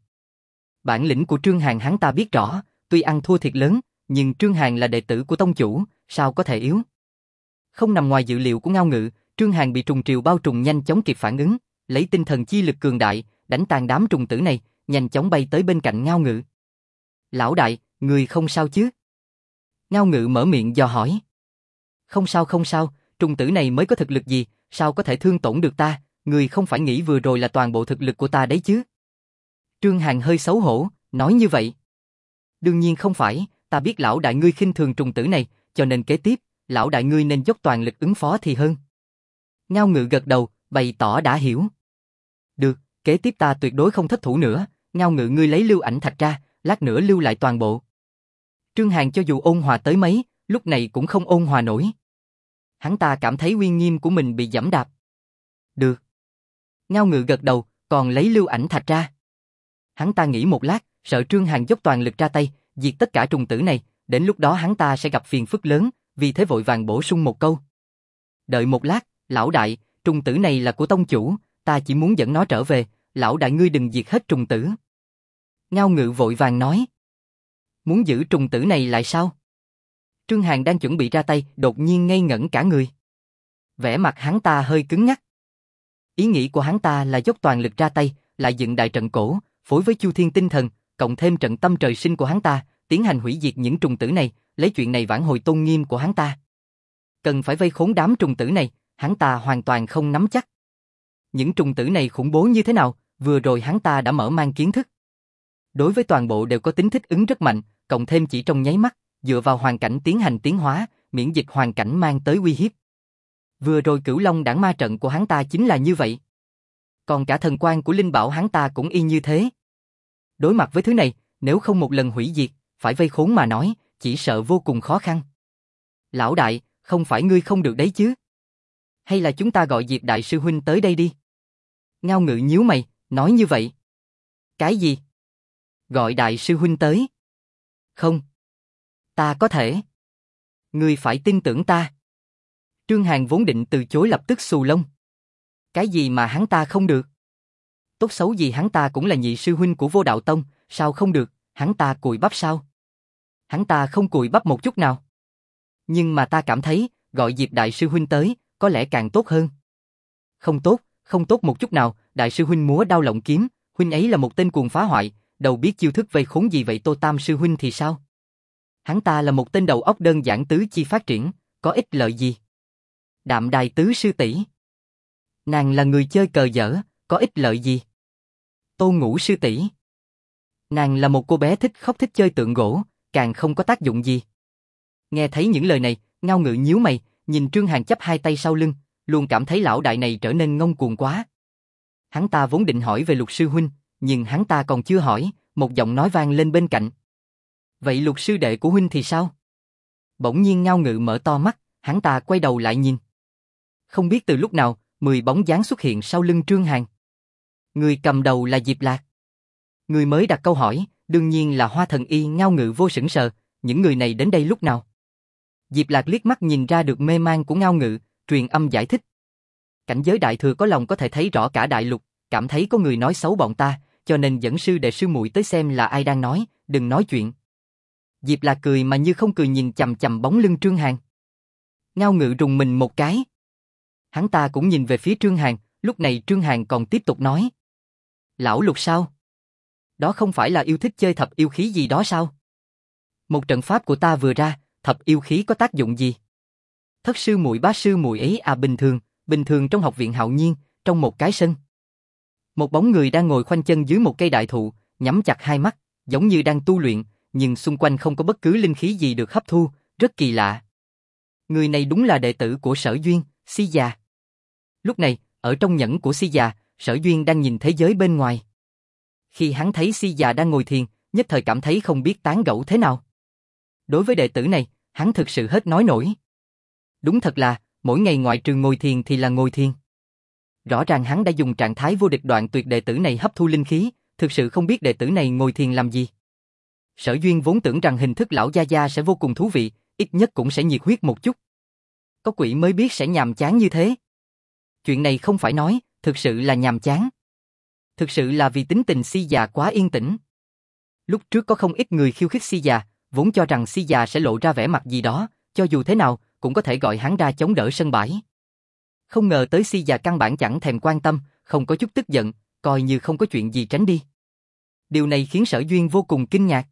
Bản lĩnh của Trương Hàn hắn ta biết rõ, tuy ăn thua thiệt lớn, nhưng Trương Hàn là đệ tử của tông chủ, sao có thể yếu. Không nằm ngoài dự liệu của Ngao Ngự, Trương Hàn bị trùng triều bao trùm nhanh chóng kịp phản ứng, lấy tinh thần chi lực cường đại, đánh tan đám trùng tử này, nhanh chóng bay tới bên cạnh Ngao Ngự. Lão đại, người không sao chứ? Ngao Ngự mở miệng dò hỏi. Không sao, trùng tử này mới có thực lực gì, sao có thể thương tổn được ta, Ngươi không phải nghĩ vừa rồi là toàn bộ thực lực của ta đấy chứ? Trương Hàn hơi xấu hổ, nói như vậy. Đương nhiên không phải, ta biết lão đại ngươi khinh thường trùng tử này, cho nên kế tiếp, lão đại ngươi nên dốc toàn lực ứng phó thì hơn. Ngao Ngự gật đầu, bày tỏ đã hiểu. Được, kế tiếp ta tuyệt đối không thất thủ nữa, Ngao Ngự ngươi lấy lưu ảnh thạch ra, lát nữa lưu lại toàn bộ. Trương Hàn cho dù ôn hòa tới mấy, lúc này cũng không ôn hòa nổi. Hắn ta cảm thấy uy nghiêm của mình bị giẫm đạp. Được. Ngao Ngự gật đầu, còn lấy lưu ảnh thạch ra. Hắn ta nghĩ một lát, sợ Trương Hàn dốc toàn lực ra tay, diệt tất cả trùng tử này, đến lúc đó hắn ta sẽ gặp phiền phức lớn, vì thế vội vàng bổ sung một câu. Đợi một lát, lão đại, trùng tử này là của tông chủ, ta chỉ muốn dẫn nó trở về, lão đại ngươi đừng diệt hết trùng tử. Ngao Ngự vội vàng nói. Muốn giữ trùng tử này lại sao? Trương Hàn đang chuẩn bị ra tay, đột nhiên ngây ngẩn cả người. Vẻ mặt hắn ta hơi cứng nhắc. Ý nghĩ của hắn ta là dốc toàn lực ra tay, lại dựng đại trận cổ, phối với Chu Thiên tinh thần, cộng thêm trận tâm trời sinh của hắn ta, tiến hành hủy diệt những trùng tử này, lấy chuyện này vãn hồi tôn nghiêm của hắn ta. Cần phải vây khốn đám trùng tử này, hắn ta hoàn toàn không nắm chắc. Những trùng tử này khủng bố như thế nào, vừa rồi hắn ta đã mở mang kiến thức. Đối với toàn bộ đều có tính thích ứng rất mạnh, cộng thêm chỉ trong nháy mắt, dựa vào hoàn cảnh tiến hành tiến hóa, miễn dịch hoàn cảnh mang tới uy hiếp. Vừa rồi Cửu Long đảng ma trận của hắn ta chính là như vậy. Còn cả thần quan của Linh Bảo hắn ta cũng y như thế. Đối mặt với thứ này, nếu không một lần hủy diệt, phải vây khốn mà nói, chỉ sợ vô cùng khó khăn. Lão đại, không phải ngươi không được đấy chứ? Hay là chúng ta gọi Diệp đại sư huynh tới đây đi? Ngao Ngự nhíu mày, nói như vậy. Cái gì? Gọi đại sư huynh tới? Không. Ta có thể. Ngươi phải tin tưởng ta. Trương Hàn vốn định từ chối lập tức xù lông. Cái gì mà hắn ta không được? Tốt xấu gì hắn ta cũng là nhị sư huynh của Vô Đạo Tông, sao không được, hắn ta cùi bắp sao? Hắn ta không cùi bắp một chút nào. Nhưng mà ta cảm thấy, gọi Diệp đại sư huynh tới, có lẽ càng tốt hơn. Không tốt một chút nào, đại sư huynh múa đao lộng kiếm, huynh ấy là một tên cuồng phá hoại, đâu biết chiêu thức vây khốn gì vậy. Tô Tam sư huynh thì sao? Hắn ta là một tên đầu óc đơn giản tứ chi phát triển, có ích lợi gì? Đạm Đài tứ sư tỷ, nàng là người chơi cờ dở, có ích lợi gì? Tô Ngũ sư tỷ, nàng là một cô bé thích khóc thích chơi tượng gỗ, càng không có tác dụng gì. Nghe thấy những lời này, Ngao Ngự nhíu mày, nhìn Trương Hàn chắp hai tay sau lưng, luôn cảm thấy lão đại này trở nên ngông cuồng quá. Hắn ta vốn định hỏi về Lục sư huynh, nhưng hắn ta còn chưa hỏi, một giọng nói vang lên bên cạnh. Vậy Lục sư đệ của huynh thì sao? Bỗng nhiên Ngao Ngự mở to mắt, hắn ta quay đầu lại nhìn. Không biết từ lúc nào, 10 bóng dáng xuất hiện sau lưng Trương Hàn. Người cầm đầu là Diệp Lạc. Người mới đặt câu hỏi, đương nhiên là Hoa Thần Y. Ngao Ngự vô sững sờ, những người này đến đây lúc nào? Diệp Lạc liếc mắt nhìn ra được mê man của Ngao Ngự, truyền âm giải thích. Cảnh giới đại thừa có lòng có thể thấy rõ cả đại lục, cảm thấy có người nói xấu bọn ta, cho nên dẫn sư đệ sư muội tới xem là ai đang nói, đừng nói chuyện. Diệp Lạc cười mà như không cười nhìn chằm chằm bóng lưng Trương Hàn. Ngao Ngự rùng mình một cái. Hắn ta cũng nhìn về phía Trương Hàn, lúc này Trương Hàn còn tiếp tục nói. Lão Lục sao? Đó không phải là yêu thích chơi thập yêu khí gì đó sao? Một trận pháp của ta vừa ra, thập yêu khí có tác dụng gì? Thất sư muội bá sư muội ấy à, bình thường trong học viện Hạo Nhiên, trong một cái sân. Một bóng người đang ngồi khoanh chân dưới một cây đại thụ, nhắm chặt hai mắt, giống như đang tu luyện, nhưng xung quanh không có bất cứ linh khí gì được hấp thu, rất kỳ lạ. Người này đúng là đệ tử của Sở Duyên, Si già. Lúc này, ở trong nhẫn của Si già, Sở Duyên đang nhìn thế giới bên ngoài. Khi hắn thấy Si già đang ngồi thiền, nhất thời cảm thấy không biết tán gẫu thế nào. Đối với đệ tử này, hắn thực sự hết nói nổi. Đúng thật là, mỗi ngày ngoại trừ ngồi thiền thì là ngồi thiền. Rõ ràng hắn đã dùng trạng thái vô địch đoạn tuyệt đệ tử này hấp thu linh khí, thực sự không biết đệ tử này ngồi thiền làm gì. Sở Duyên vốn tưởng rằng hình thức lão gia gia sẽ vô cùng thú vị, ít nhất cũng sẽ nhiệt huyết một chút. Có quỷ mới biết sẽ nhàm chán như thế. Chuyện này không phải nói, thực sự là nhàm chán. Thực sự là vì tính tình Si già quá yên tĩnh. Lúc trước có không ít người khiêu khích Si già, vốn cho rằng Si già sẽ lộ ra vẻ mặt gì đó, cho dù thế nào, cũng có thể gọi hắn ra chống đỡ sân bãi. Không ngờ tới Si già căn bản chẳng thèm quan tâm, không có chút tức giận, coi như không có chuyện gì tránh đi. Điều này khiến Sở Duyên vô cùng kinh ngạc.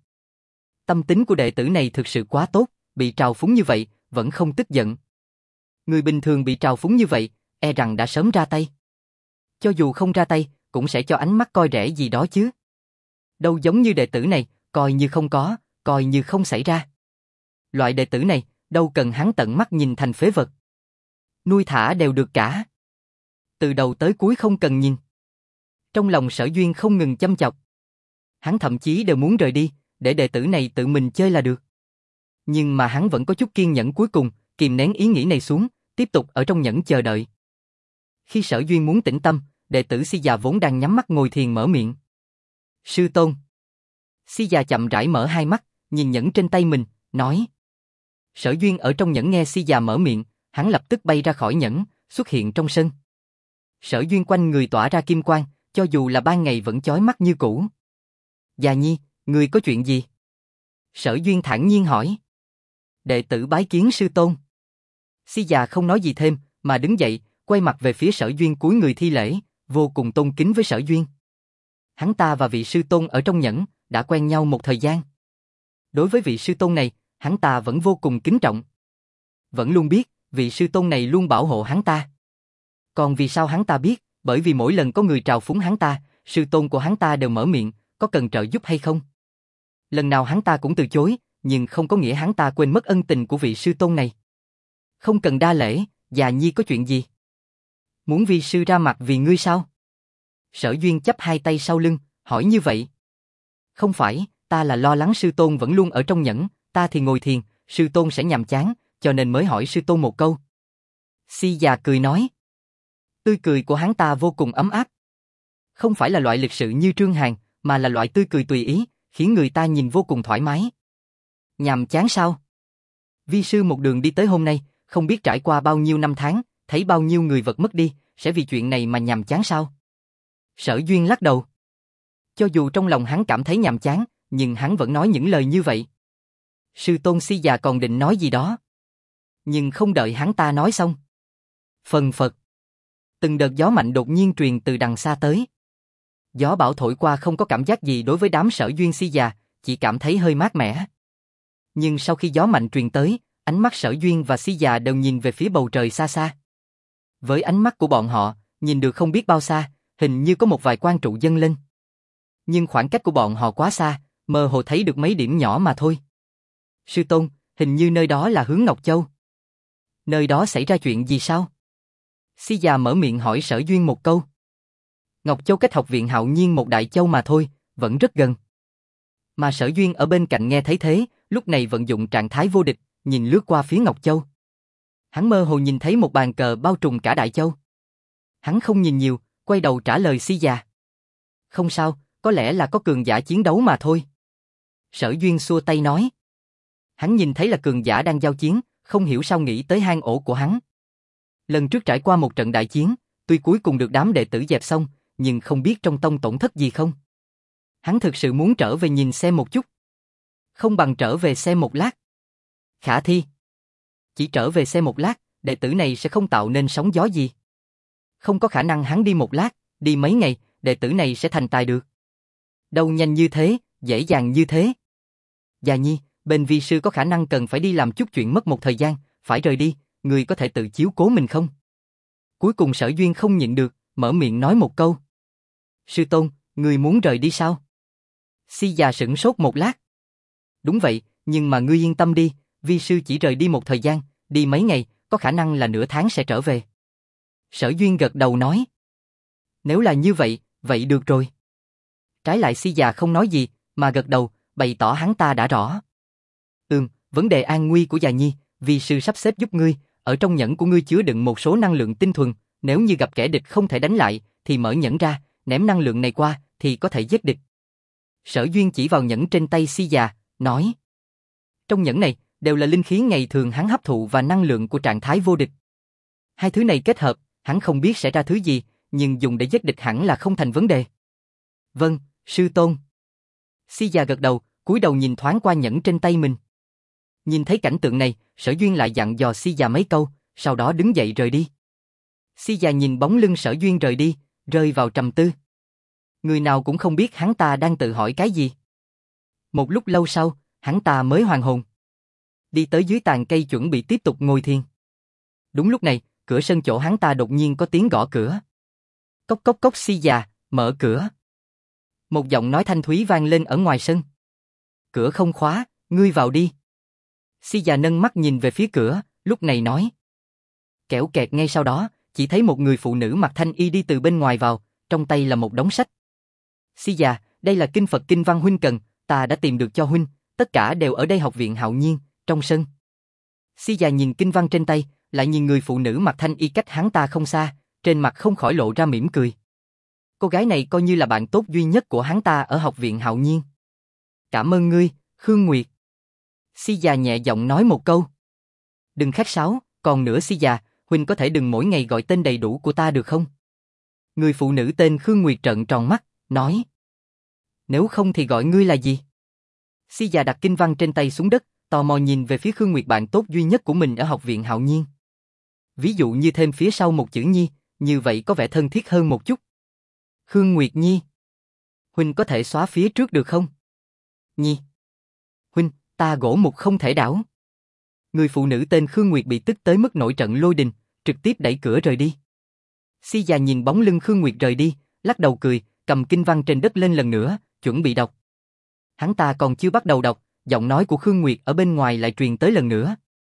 Tâm tính của đệ tử này thực sự quá tốt, bị trào phúng như vậy, vẫn không tức giận. Người bình thường bị trào phúng như vậy, e rằng đã sớm ra tay. Cho dù không ra tay, cũng sẽ cho ánh mắt coi rẻ gì đó chứ. Đâu giống như đệ tử này, coi như không có, coi như không xảy ra. Loại đệ tử này, đâu cần hắn tận mắt nhìn thành phế vật. Nuôi thả đều được cả. Từ đầu tới cuối không cần nhìn. Trong lòng Sở Duyên không ngừng châm chọc. Hắn thậm chí đều muốn rời đi, để đệ tử này tự mình chơi là được. Nhưng mà hắn vẫn có chút kiên nhẫn cuối cùng, kìm nén ý nghĩ này xuống, tiếp tục ở trong nhẫn chờ đợi. Khi Sở Duyên muốn tĩnh tâm, đệ tử Si già vốn đang nhắm mắt ngồi thiền mở miệng. Sư tôn. Si già chậm rãi mở hai mắt, nhìn nhẫn trên tay mình, nói. Sở Duyên ở trong nhẫn nghe Si già mở miệng, hắn lập tức bay ra khỏi nhẫn, xuất hiện trong sân. Sở Duyên quanh người tỏa ra kim quang, cho dù là ban ngày vẫn chói mắt như cũ. Già nhi, người có chuyện gì? Sở Duyên thản nhiên hỏi. Đệ tử bái kiến sư tôn. Si già không nói gì thêm, mà đứng dậy, quay mặt về phía Sở Duyên cúi người thi lễ, vô cùng tôn kính với Sở Duyên. Hắn ta và vị sư tôn ở trong nhẫn, đã quen nhau một thời gian. Đối với vị sư tôn này, hắn ta vẫn vô cùng kính trọng. Vẫn luôn biết, vị sư tôn này luôn bảo hộ hắn ta. Còn vì sao hắn ta biết? Bởi vì mỗi lần có người trào phúng hắn ta, sư tôn của hắn ta đều mở miệng, có cần trợ giúp hay không? Lần nào hắn ta cũng từ chối, nhưng không có nghĩa hắn ta quên mất ân tình của vị sư tôn này. Không cần đa lễ, già nhi có chuyện gì? Muốn vi sư ra mặt vì ngươi sao? Sở Duyên chắp hai tay sau lưng, hỏi như vậy. Không phải, ta là lo lắng sư tôn vẫn luôn ở trong nhẫn, ta thì ngồi thiền, sư tôn sẽ nhàm chán, cho nên mới hỏi sư tôn một câu. Si già cười nói. Tươi cười của hắn ta vô cùng ấm áp. Không phải là loại lịch sự như Trương Hàn, mà là loại tươi cười tùy ý, khiến người ta nhìn vô cùng thoải mái. Nhàm chán sao? Vi sư một đường đi tới hôm nay, không biết trải qua bao nhiêu năm tháng, thấy bao nhiêu người vật mất đi, sẽ vì chuyện này mà nhàm chán sao? Sở Duyên lắc đầu. Cho dù trong lòng hắn cảm thấy nhàm chán, nhưng hắn vẫn nói những lời như vậy. Sư tôn Si già còn định nói gì đó. Nhưng không đợi hắn ta nói xong. Phần phật. Từng đợt gió mạnh đột nhiên truyền từ đằng xa tới. Gió bão thổi qua không có cảm giác gì đối với đám Sở Duyên Si già, chỉ cảm thấy hơi mát mẻ. Nhưng sau khi gió mạnh truyền tới, ánh mắt Sở Duyên và Si già đều nhìn về phía bầu trời xa xa. Với ánh mắt của bọn họ, nhìn được không biết bao xa, hình như có một vài quang trụ dâng lên. Nhưng khoảng cách của bọn họ quá xa, mơ hồ thấy được mấy điểm nhỏ mà thôi. Sư tôn, hình như nơi đó là hướng Ngọc Châu. Nơi đó xảy ra chuyện gì sao? Si già mở miệng hỏi Sở Duyên một câu. Ngọc Châu cách học viện Hạo Nhiên một đại châu mà thôi, vẫn rất gần. Mà Sở Duyên ở bên cạnh nghe thấy thế, lúc này vận dụng trạng thái vô địch, nhìn lướt qua phía Ngọc Châu. Hắn mơ hồ nhìn thấy một bàn cờ bao trùm cả đại châu. Hắn không nhìn nhiều, quay đầu trả lời Si già. Không sao, có lẽ là có cường giả chiến đấu mà thôi. Sở Duyên xua tay nói. Hắn nhìn thấy là cường giả đang giao chiến, không hiểu sao nghĩ tới hang ổ của hắn. Lần trước trải qua một trận đại chiến, tuy cuối cùng được đám đệ tử dẹp xong, nhưng không biết trong tông tổn thất gì không. Hắn thực sự muốn trở về nhìn xem một chút. Không bằng trở về xem một lát. Khả thi. Chỉ trở về xem một lát, đệ tử này sẽ không tạo nên sóng gió gì. Không có khả năng hắn đi một lát, đi mấy ngày, đệ tử này sẽ thành tài được. Đâu nhanh như thế, dễ dàng như thế. Già nhi, bên vi sư có khả năng cần phải đi làm chút chuyện mất một thời gian, phải rời đi, người có thể tự chiếu cố mình không? Cuối cùng Sở Duyên không nhịn được, mở miệng nói một câu. Sư tôn, người muốn rời đi sao? Si già sửng sốt một lát. Đúng vậy, nhưng mà ngươi yên tâm đi, vi sư chỉ rời đi một thời gian, đi mấy ngày, có khả năng là nửa tháng sẽ trở về. Sở Duyên gật đầu nói. Nếu là như vậy, vậy được rồi. Trái lại Si già không nói gì, mà gật đầu, bày tỏ hắn ta đã rõ. Vấn đề an nguy của già nhi, vi sư sắp xếp giúp ngươi, ở trong nhẫn của ngươi chứa đựng một số năng lượng tinh thuần, nếu như gặp kẻ địch không thể đánh lại, thì mở nhẫn ra, ném năng lượng này qua, thì có thể giết địch. Sở Duyên chỉ vào nhẫn trên tay Si già, nói. Trong nhẫn này, đều là linh khí ngày thường hắn hấp thụ và năng lượng của trạng thái vô địch. Hai thứ này kết hợp, hắn không biết sẽ ra thứ gì, nhưng dùng để giết địch hẳn là không thành vấn đề. Vâng, sư tôn. Si già gật đầu, cúi đầu nhìn thoáng qua nhẫn trên tay mình. Nhìn thấy cảnh tượng này, Sở Duyên lại dặn dò Si già mấy câu, sau đó đứng dậy rời đi. Si già nhìn bóng lưng Sở Duyên rời đi, rơi vào trầm tư. Người nào cũng không biết hắn ta đang tự hỏi cái gì. Một lúc lâu sau, hắn ta mới hoàn hồn. Đi tới dưới tàn cây chuẩn bị tiếp tục ngồi thiền. Đúng lúc này, cửa sân chỗ hắn ta đột nhiên có tiếng gõ cửa. Cốc cốc cốc. Si già, mở cửa. Một giọng nói thanh thúy vang lên ở ngoài sân. Cửa không khóa, ngươi vào đi. Si già nâng mắt nhìn về phía cửa, lúc này nói. Kẻo kẹt ngay sau đó, chỉ thấy một người phụ nữ mặc thanh y đi từ bên ngoài vào, trong tay là một đống sách. Si già, đây là kinh Phật kinh văn huynh cần, ta đã tìm được cho huynh, tất cả đều ở đây học viện Hạo Nhiên, trong sân. Si già nhìn kinh văn trên tay, lại nhìn người phụ nữ mặc thanh y cách hắn ta không xa, trên mặt không khỏi lộ ra mỉm cười. Cô gái này coi như là bạn tốt duy nhất của hắn ta ở học viện Hạo Nhiên. Cảm ơn ngươi, Khương Nguyệt. Si già nhẹ giọng nói một câu. Đừng khách sáo, còn nữa Si già, huynh có thể đừng mỗi ngày gọi tên đầy đủ của ta được không? Người phụ nữ tên Khương Nguyệt trợn tròn mắt, nói. Nếu không thì gọi ngươi là gì? Si già đặt kinh văn trên tay xuống đất, tò mò nhìn về phía Khương Nguyệt bạn tốt duy nhất của mình ở học viện Hạo Nhiên. Ví dụ như thêm phía sau một chữ Nhi, như vậy có vẻ thân thiết hơn một chút. Khương Nguyệt Nhi. Huynh có thể xóa phía trước được không? Nhi. Huynh, ta gỗ mục không thể đảo. Người phụ nữ tên Khương Nguyệt bị tức tới mức nổi trận lôi đình, trực tiếp đẩy cửa rời đi. Si già nhìn bóng lưng Khương Nguyệt rời đi, lắc đầu cười, cầm kinh văn trên đất lên lần nữa, chuẩn bị đọc. Hắn ta còn chưa bắt đầu đọc, giọng nói của Khương Nguyệt ở bên ngoài lại truyền tới lần nữa.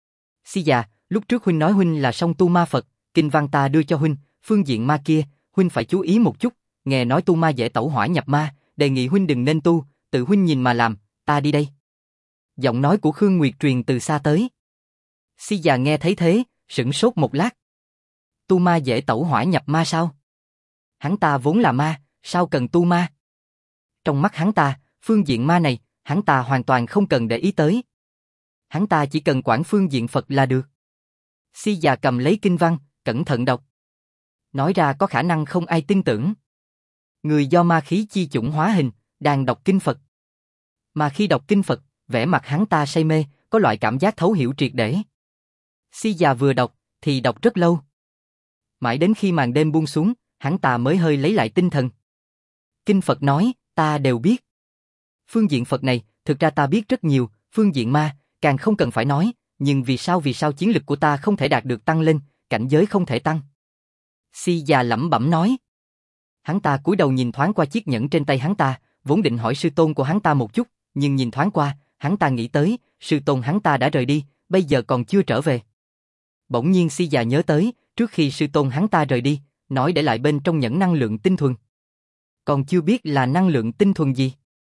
Si già, lúc trước huynh nói huynh là song tu ma Phật, kinh văn ta đưa cho huynh, phương diện ma kia, huynh phải chú ý một chút, nghe nói tu ma dễ tẩu hỏa nhập ma, đề nghị huynh đừng nên tu, tự huynh nhìn mà làm, ta đi đây. Giọng nói của Khương Nguyệt truyền từ xa tới. Si già nghe thấy thế, sửng sốt một lát. Tu ma dễ tẩu hỏa nhập ma sao? Hắn ta vốn là ma, sao cần tu ma? Trong mắt hắn ta, phương diện ma này, hắn ta hoàn toàn không cần để ý tới. Hắn ta chỉ cần quản phương diện Phật là được. Si già cầm lấy kinh văn, cẩn thận đọc. Nói ra có khả năng không ai tin tưởng. Người do ma khí chi chủng hóa hình, đang đọc kinh Phật. Mà khi đọc kinh Phật, vẻ mặt hắn ta say mê, có loại cảm giác thấu hiểu triệt để. Si già vừa đọc, thì đọc rất lâu. Mãi đến khi màn đêm buông xuống, hắn ta mới hơi lấy lại tinh thần. Kinh Phật nói, ta đều biết. Phương diện Phật này, thực ra ta biết rất nhiều, phương diện ma, càng không cần phải nói, nhưng vì sao chiến lực của ta không thể đạt được tăng lên, cảnh giới không thể tăng. Si già lẩm bẩm nói. Hắn ta cúi đầu nhìn thoáng qua chiếc nhẫn trên tay hắn ta, vốn định hỏi sư tôn của hắn ta một chút, nhưng nhìn thoáng qua, hắn ta nghĩ tới, sư tôn hắn ta đã rời đi, bây giờ còn chưa trở về. Bỗng nhiên Si già nhớ tới, trước khi sư tôn hắn ta rời đi, nói để lại bên trong nhẫn năng lượng tinh thuần. Còn chưa biết là năng lượng tinh thuần gì.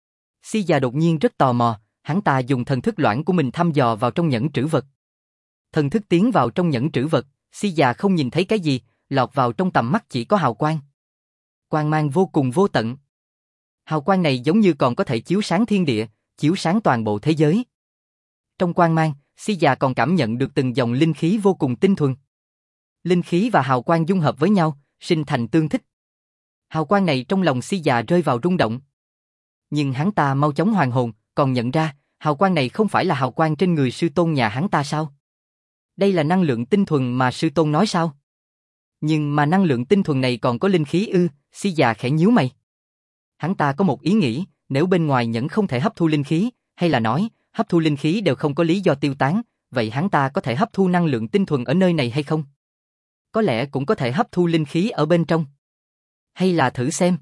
Si già đột nhiên rất tò mò, hắn ta dùng thần thức loãng của mình thăm dò vào trong nhẫn trữ vật. Thần thức tiến vào trong nhẫn trữ vật, Si già không nhìn thấy cái gì, lọt vào trong tầm mắt chỉ có hào quang. Quang mang vô cùng vô tận. Hào quang này giống như còn có thể chiếu sáng thiên địa, chiếu sáng toàn bộ thế giới. Trong quang mang, Si già còn cảm nhận được từng dòng linh khí vô cùng tinh thuần. Linh khí và hào quang dung hợp với nhau, sinh thành tương thích. Hào quang này trong lòng Si già rơi vào rung động. Nhưng hắn ta mau chóng hoàn hồn, còn nhận ra, hào quang này không phải là hào quang trên người sư tôn nhà hắn ta sao? Đây là năng lượng tinh thuần mà sư tôn nói sao? Nhưng mà năng lượng tinh thuần này còn có linh khí ư? Si già khẽ nhíu mày. Hắn ta có một ý nghĩ, nếu bên ngoài nhẫn không thể hấp thu linh khí, hay là nói, hấp thu linh khí đều không có lý do tiêu tán, vậy hắn ta có thể hấp thu năng lượng tinh thuần ở nơi này hay không? Có lẽ cũng có thể hấp thu linh khí ở bên trong. Hay là thử xem?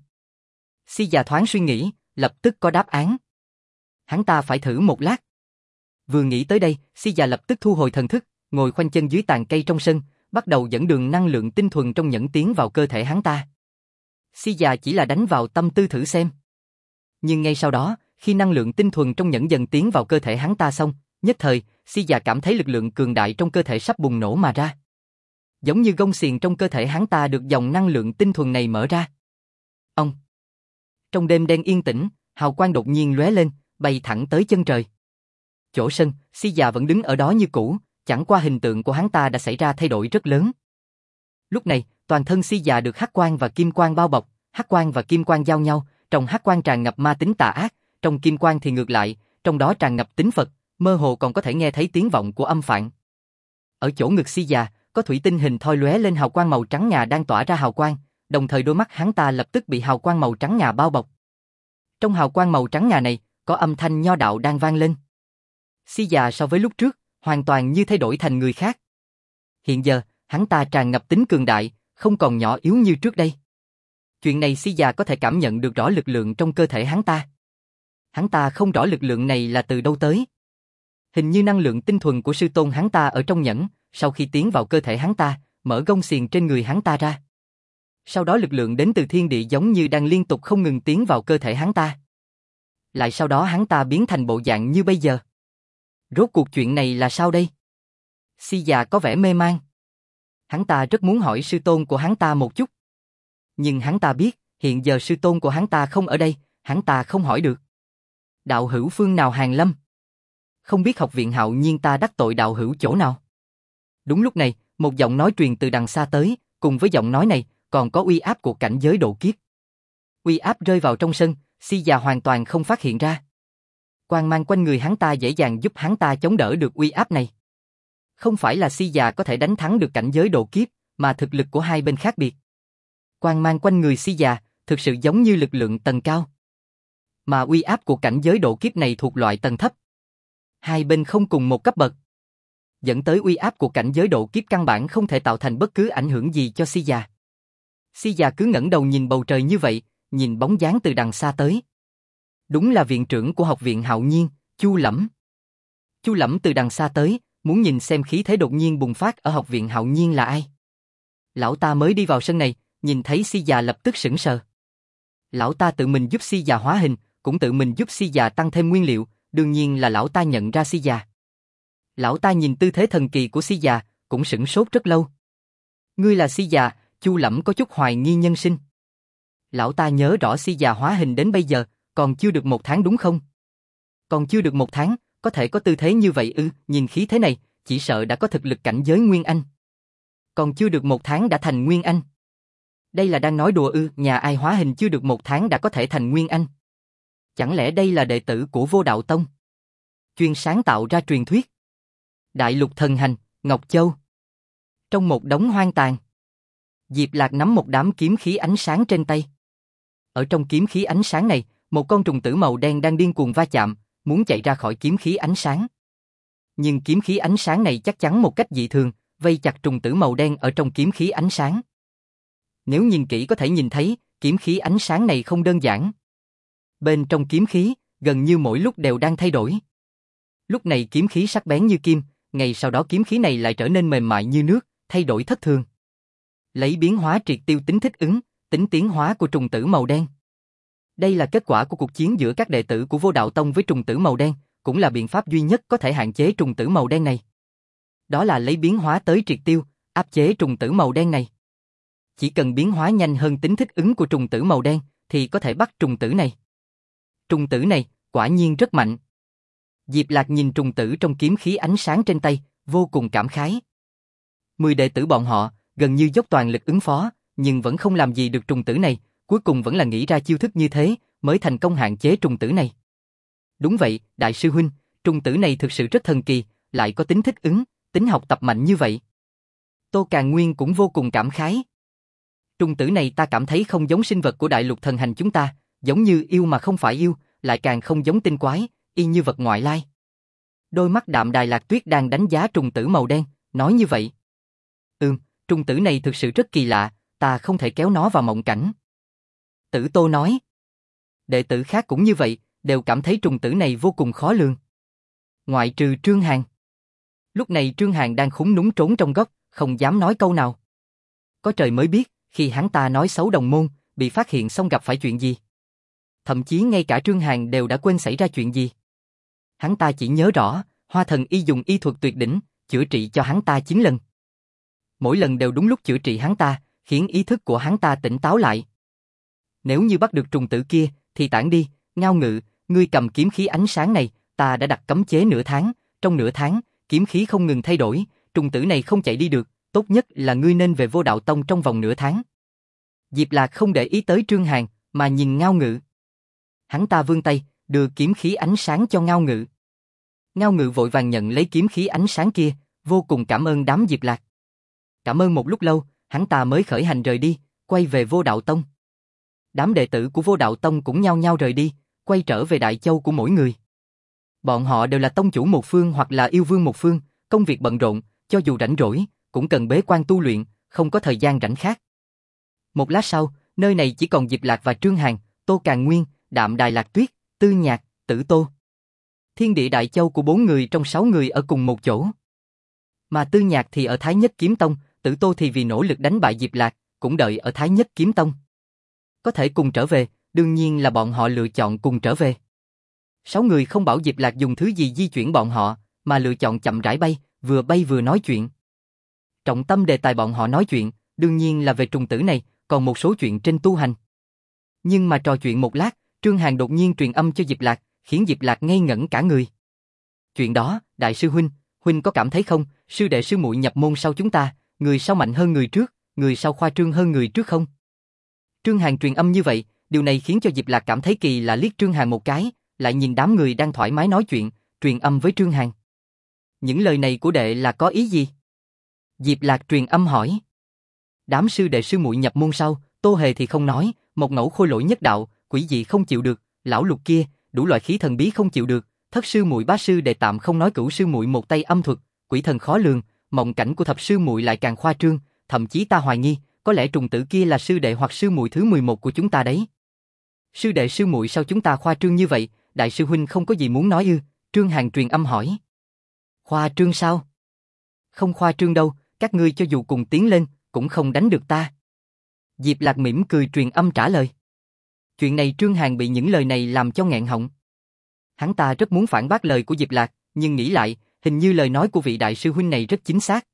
Si già thoáng suy nghĩ, lập tức có đáp án. Hắn ta phải thử một lát. Vừa nghĩ tới đây, Si già lập tức thu hồi thần thức, ngồi khoanh chân dưới tàn cây trong sân, bắt đầu dẫn đường năng lượng tinh thuần trong nhẫn tiến vào cơ thể hắn ta. Si già chỉ là đánh vào tâm tư thử xem. Nhưng ngay sau đó, khi năng lượng tinh thuần trong nhẫn dần tiến vào cơ thể hắn ta xong, nhất thời, Si già cảm thấy lực lượng cường đại trong cơ thể sắp bùng nổ mà ra. Giống như gông xiềng trong cơ thể hắn ta được dòng năng lượng tinh thuần này mở ra. Ông. Trong đêm đen yên tĩnh, hào quang đột nhiên lóe lên, bay thẳng tới chân trời. Chỗ sân, Si già vẫn đứng ở đó như cũ, chẳng qua hình tượng của hắn ta đã xảy ra thay đổi rất lớn. Lúc này, toàn thân Si già được hắc quang và kim quang bao bọc, hắc quang và kim quang giao nhau, trong hắc quang tràn ngập ma tính tà ác, trong kim quang thì ngược lại, trong đó tràn ngập tính Phật, mơ hồ còn có thể nghe thấy tiếng vọng của âm phạn. Ở chỗ ngực Si già, có thủy tinh hình thoi lóe lên hào quang màu trắng ngà đang tỏa ra hào quang, đồng thời đôi mắt hắn ta lập tức bị hào quang màu trắng ngà bao bọc. Trong hào quang màu trắng ngà này, có âm thanh nho đạo đang vang lên. Si già so với lúc trước, hoàn toàn như thay đổi thành người khác. Hiện giờ, hắn ta tràn ngập tính cường đại, không còn nhỏ yếu như trước đây. Chuyện này Si già có thể cảm nhận được rõ lực lượng trong cơ thể hắn ta. Hắn ta không rõ lực lượng này là từ đâu tới. Hình như năng lượng tinh thuần của sư tôn hắn ta ở trong nhẫn, sau khi tiến vào cơ thể hắn ta, mở gông xiềng trên người hắn ta ra. Sau đó lực lượng đến từ thiên địa giống như đang liên tục không ngừng tiến vào cơ thể hắn ta. Lại sau đó hắn ta biến thành bộ dạng như bây giờ. Rốt cuộc chuyện này là sao đây? Si già có vẻ mê man. Hắn ta rất muốn hỏi sư tôn của hắn ta một chút. Nhưng hắn ta biết, hiện giờ sư tôn của hắn ta không ở đây, hắn ta không hỏi được. Đạo hữu phương nào Hàn Lâm? Không biết học viện Hạo Nhiên ta đắc tội đạo hữu chỗ nào? Đúng lúc này, một giọng nói truyền từ đằng xa tới, cùng với giọng nói này, còn có uy áp của cảnh giới độ kiếp. Uy áp rơi vào trong sân, Si già hoàn toàn không phát hiện ra. Quang mang quanh người hắn ta dễ dàng giúp hắn ta chống đỡ được uy áp này. Không phải là Si già có thể đánh thắng được cảnh giới độ kiếp, mà thực lực của hai bên khác biệt. Quang mang quanh người Si già thực sự giống như lực lượng tầng cao. Mà uy áp của cảnh giới độ kiếp này thuộc loại tầng thấp. Hai bên không cùng một cấp bậc. Dẫn tới uy áp của cảnh giới độ kiếp căn bản không thể tạo thành bất cứ ảnh hưởng gì cho Si già. Si già cứ ngẩng đầu nhìn bầu trời như vậy, nhìn bóng dáng từ đằng xa tới. Đúng là viện trưởng của học viện Hạo Nhiên, Chu Lẫm. Chu Lẫm từ đằng xa tới, muốn nhìn xem khí thế đột nhiên bùng phát ở học viện Hạo Nhiên là ai. Lão ta mới đi vào sân này, nhìn thấy Si già lập tức sững sờ. Lão ta tự mình giúp Si già hóa hình, cũng tự mình giúp Si già tăng thêm nguyên liệu, đương nhiên là lão ta nhận ra Si già. Lão ta nhìn tư thế thần kỳ của Si già, cũng sửng sốt rất lâu. Ngươi là Si già? Chu Lẫm có chút hoài nghi nhân sinh. Lão ta nhớ rõ Si già hóa hình đến bây giờ, còn chưa được 1 tháng đúng không? Còn chưa được 1 tháng, có thể có tư thế như vậy ư? Nhìn khí thế này, chỉ sợ đã có thực lực cảnh giới Nguyên Anh. Còn chưa được 1 tháng đã thành Nguyên Anh. Đây là đang nói đùa ư? Nhà ai hóa hình chưa được 1 tháng đã có thể thành Nguyên Anh? Chẳng lẽ đây là đệ tử của Vô Đạo Tông? Chuyên sáng tạo ra truyền thuyết. Đại lục thần hành, Ngọc Châu. Trong một đống hoang tàn, Diệp Lạc nắm một đám kiếm khí ánh sáng trên tay. Ở trong kiếm khí ánh sáng này, một con trùng tử màu đen đang điên cuồng va chạm, muốn chạy ra khỏi kiếm khí ánh sáng. Nhưng kiếm khí ánh sáng này chắc chắn một cách dị thường, vây chặt trùng tử màu đen ở trong kiếm khí ánh sáng. Nếu nhìn kỹ có thể nhìn thấy, kiếm khí ánh sáng này không đơn giản. Bên trong kiếm khí, gần như mỗi lúc đều đang thay đổi. Lúc này kiếm khí sắc bén như kim, ngày sau đó kiếm khí này lại trở nên mềm mại như nước, thay đổi thất thường. Lấy biến hóa triệt tiêu tính thích ứng, tính tiến hóa của trùng tử màu đen. Đây là kết quả của cuộc chiến giữa các đệ tử của Vô Đạo Tông với trùng tử màu đen, cũng là biện pháp duy nhất có thể hạn chế trùng tử màu đen này. Đó là lấy biến hóa tới triệt tiêu, áp chế trùng tử màu đen này. Chỉ cần biến hóa nhanh hơn tính thích ứng của trùng tử màu đen, thì có thể bắt trùng tử này. Trùng tử này, quả nhiên rất mạnh. Diệp Lạc nhìn trùng tử trong kiếm khí ánh sáng trên tay, vô cùng cảm khái. 10 đệ tử bọn họ, gần như dốc toàn lực ứng phó, nhưng vẫn không làm gì được trùng tử này, cuối cùng vẫn là nghĩ ra chiêu thức như thế, mới thành công hạn chế trùng tử này. Đúng vậy, đại sư huynh, trùng tử này thực sự rất thần kỳ, lại có tính thích ứng, tính học tập mạnh như vậy. Tô Càn Nguyên cũng vô cùng cảm khái. Trùng tử này ta cảm thấy không giống sinh vật của đại lục thần hành chúng ta, giống như yêu mà không phải yêu, lại càng không giống tinh quái, y như vật ngoại lai. Đôi mắt đạm Đài Lạc Tuyết đang đánh giá trùng tử màu đen, nói như vậy. Trùng tử này thực sự rất kỳ lạ, ta không thể kéo nó vào mộng cảnh. Tử Tô nói. Đệ tử khác cũng như vậy, đều cảm thấy trùng tử này vô cùng khó lường. Ngoại trừ Trương Hàn. Lúc này Trương Hàn đang khúm núm trốn trong góc, không dám nói câu nào. Có trời mới biết, khi hắn ta nói xấu đồng môn, bị phát hiện xong gặp phải chuyện gì. Thậm chí ngay cả Trương Hàn đều đã quên xảy ra chuyện gì. Hắn ta chỉ nhớ rõ, Hoa Thần Y dùng y thuật tuyệt đỉnh, chữa trị cho hắn ta 9 lần. Mỗi lần đều đúng lúc chữa trị hắn ta, khiến ý thức của hắn ta tỉnh táo lại. Nếu như bắt được trùng tử kia, thì tản đi, Ngao Ngự, ngươi cầm kiếm khí ánh sáng này, ta đã đặt cấm chế nửa tháng, trong nửa tháng, kiếm khí không ngừng thay đổi, trùng tử này không chạy đi được, tốt nhất là ngươi nên về Vô Đạo Tông trong vòng nửa tháng. Diệp Lạc không để ý tới Trương Hàn, mà nhìn Ngao Ngự. Hắn ta vươn tay, đưa kiếm khí ánh sáng cho Ngao Ngự. Ngao Ngự vội vàng nhận lấy kiếm khí ánh sáng kia, vô cùng cảm ơn đám Diệp Lạc. Cảm ơn một lúc lâu, hắn ta mới khởi hành rời đi, quay về Vô Đạo Tông. Đám đệ tử của Vô Đạo Tông cũng nhao nhao rời đi, quay trở về Đại Châu của mỗi người. Bọn họ đều là tông chủ một phương hoặc là yêu vương một phương, công việc bận rộn, cho dù rảnh rỗi, cũng cần bế quan tu luyện, không có thời gian rảnh khác. Một lát sau, nơi này chỉ còn Diệp Lạc và Trương Hàn, Tô Càn Nguyên, Đạm Đài Lạc Tuyết, Tư Nhạc, Tử Tô. Thiên địa đại châu của 4 người trong 6 người ở cùng một chỗ. Mà Tư Nhạc thì ở Thái Nhất Kiếm Tông, Tử Tô thì vì nỗ lực đánh bại Diệp Lạc, cũng đợi ở Thái Nhất Kiếm Tông. Có thể cùng trở về, đương nhiên là bọn họ lựa chọn cùng trở về. 6 người không bảo Diệp Lạc dùng thứ gì di chuyển bọn họ, mà lựa chọn chậm rãi bay vừa nói chuyện. Trọng tâm đề tài bọn họ nói chuyện, đương nhiên là về trùng tử này, còn một số chuyện trên tu hành. Nhưng mà trò chuyện một lát, Trương Hàn đột nhiên truyền âm cho Diệp Lạc, khiến Diệp Lạc ngây ngẩn cả người. Chuyện đó, đại sư huynh có cảm thấy không, sư đệ sư muội nhập môn sau chúng ta, người sau mạnh hơn người trước, người sau khoa trương hơn người trước không? Trương Hàn truyền âm như vậy, điều này khiến cho Diệp Lạc cảm thấy kỳ lạ, liếc Trương Hàn một cái, lại nhìn đám người đang thoải mái nói chuyện, truyền âm với Trương Hàn. Những lời này của đệ là có ý gì? Diệp Lạc truyền âm hỏi. Đám sư đệ sư muội nhập môn sau, Tô Hề thì không nói, một ngẫu khôi lỗi nhất đạo, quỷ dị không chịu được, lão lục kia, đủ loại khí thần bí không chịu được, thất sư muội bá sư đệ tạm không nói, cửu sư muội một tay âm thuật, quỷ thần khó lường, mộng cảnh của thập sư muội lại càng khoa trương, thậm chí ta hoài nghi, có lẽ trùng tử kia là sư đệ hoặc sư muội thứ 11 của chúng ta đấy. Sư đệ sư muội sao chúng ta khoa trương như vậy, đại sư huynh không có gì muốn nói ư? Trương Hàn truyền âm hỏi. Khoa trương sao? Không khoa trương đâu, các ngươi cho dù cùng tiến lên, cũng không đánh được ta. Diệp Lạc mỉm cười truyền âm trả lời. Chuyện này Trương Hàn bị những lời này làm cho nghẹn họng. Hắn ta rất muốn phản bác lời của Diệp Lạc, nhưng nghĩ lại, hình như lời nói của vị đại sư huynh này rất chính xác.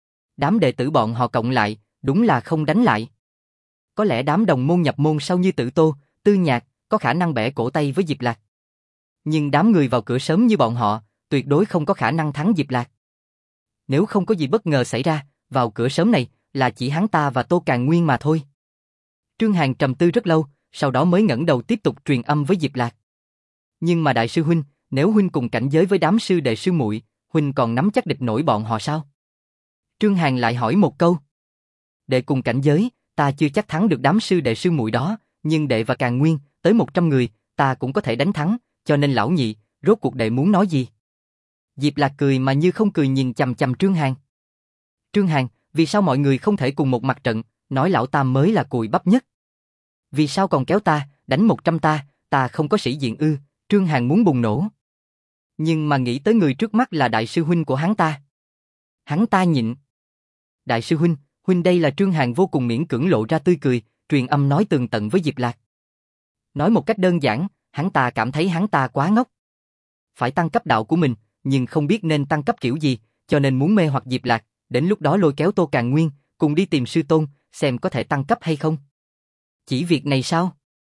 Đám đệ tử bọn họ cộng lại, đúng là không đánh lại. Có lẽ đám đồng môn nhập môn sau như Tử Tô, Tư Nhạc, có khả năng bẻ cổ tay với Diệp Lạc. Nhưng đám người vào cửa sớm như bọn họ, tuyệt đối không có khả năng thắng Diệp Lạc. Nếu không có gì bất ngờ xảy ra, vào cửa sớm này là chỉ hắn ta và Tô Càn Nguyên mà thôi. Trương Hàn trầm tư rất lâu, sau đó mới ngẩng đầu tiếp tục truyền âm với Diệp Lạc. Nhưng mà đại sư huynh, nếu huynh cùng cảnh giới với đám sư đệ sư muội, huynh còn nắm chắc địch nổi bọn họ sao? Trương Hàn lại hỏi một câu. Đệ cùng cảnh giới, ta chưa chắc thắng được đám sư đệ sư muội đó, nhưng đệ và Càn Nguyên, tới 100 người, ta cũng có thể đánh thắng, cho nên lão nhị, rốt cuộc đệ muốn nói gì? Diệp Lạc cười mà như không cười nhìn chằm chằm Trương Hàn. Trương Hàn, vì sao mọi người không thể cùng một mặt trận, nói lão tam mới là cùi bắp nhất? Vì sao còn kéo ta, đánh 100 ta không có sĩ diện ư? Trương Hàn muốn bùng nổ. Nhưng mà nghĩ tới người trước mắt là đại sư huynh của hắn ta. Hắn ta nhịn. Đại sư huynh đây là Trương Hàn vô cùng miễn cưỡng lộ ra tươi cười, truyền âm nói tường tận với Diệp Lạc. Nói một cách đơn giản, hắn ta cảm thấy hắn ta quá ngốc. Phải tăng cấp đạo của mình, nhưng không biết nên tăng cấp kiểu gì, cho nên muốn mê hoặc Diệp Lạc, đến lúc đó lôi kéo Tô Càn Nguyên, cùng đi tìm sư tôn, xem có thể tăng cấp hay không. Chỉ việc này sao?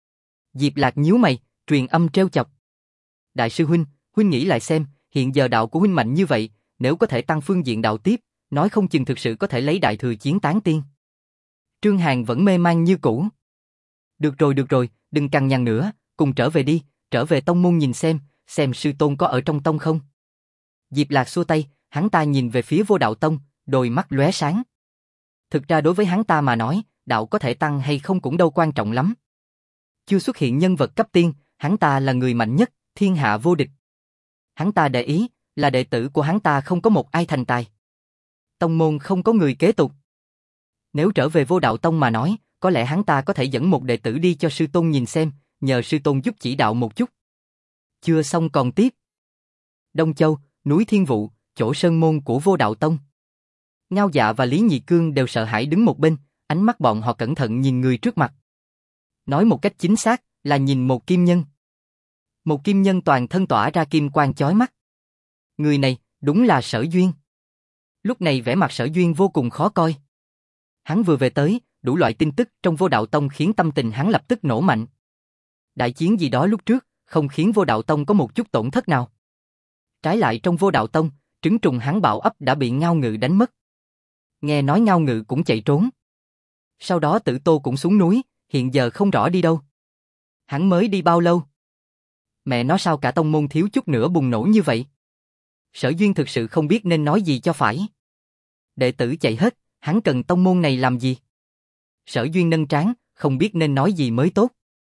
Diệp Lạc nhíu mày, truyền âm trêu chọc. Đại sư huynh nghĩ lại xem, hiện giờ đạo của huynh mạnh như vậy, nếu có thể tăng phương diện đạo tiếp, nói không chừng thực sự có thể lấy đại thừa chiến tán tiên. Trương Hàn vẫn mê man như cũ. Được rồi, đừng cằn nhằn nữa, cùng trở về đi, trở về tông môn nhìn xem sư tôn có ở trong tông không. Diệp Lạc xua tay, hắn ta nhìn về phía Vô Đạo Tông, đôi mắt lóe sáng. Thực ra đối với hắn ta mà nói, đạo có thể tăng hay không cũng đâu quan trọng lắm. Chưa xuất hiện nhân vật cấp tiên, hắn ta là người mạnh nhất, thiên hạ vô địch. Hắn ta để ý, là đệ tử của hắn ta không có một ai thành tài. Tông môn không có người kế tục. Nếu trở về Vô Đạo Tông mà nói, có lẽ hắn ta có thể dẫn một đệ tử đi cho sư tôn nhìn xem, nhờ sư tôn giúp chỉ đạo một chút. Chưa xong còn tiếp. Đông Châu, núi Thiên Vụ, chỗ sơn môn của Vô Đạo Tông. Ngao Dạ và Lý Nhị Cương đều sợ hãi đứng một bên, ánh mắt bọn họ cẩn thận nhìn người trước mặt. Nói một cách chính xác, là nhìn một kim nhân. Một kim nhân toàn thân tỏa ra kim quang chói mắt. Người này, đúng là Sở Duyên. Lúc này vẻ mặt Sở Duyên vô cùng khó coi. Hắn vừa về tới, đủ loại tin tức trong Vô Đạo Tông khiến tâm tình hắn lập tức nổ mạnh. Đại chiến gì đó lúc trước, không khiến Vô Đạo Tông có một chút tổn thất nào. Trái lại trong Vô Đạo Tông, trứng trùng hắn Bảo ấp đã bị Ngao Ngự đánh mất. Nghe nói Ngao Ngự cũng chạy trốn. Sau đó Tử Tô cũng xuống núi, hiện giờ không rõ đi đâu. Hắn mới đi bao lâu? Mẹ nói sao cả tông môn thiếu chút nữa bùng nổ như vậy? Sở Duyên thực sự không biết nên nói gì cho phải. Đệ tử chạy hết, hắn cần tông môn này làm gì? Sở Duyên nâng trán, không biết nên nói gì mới tốt.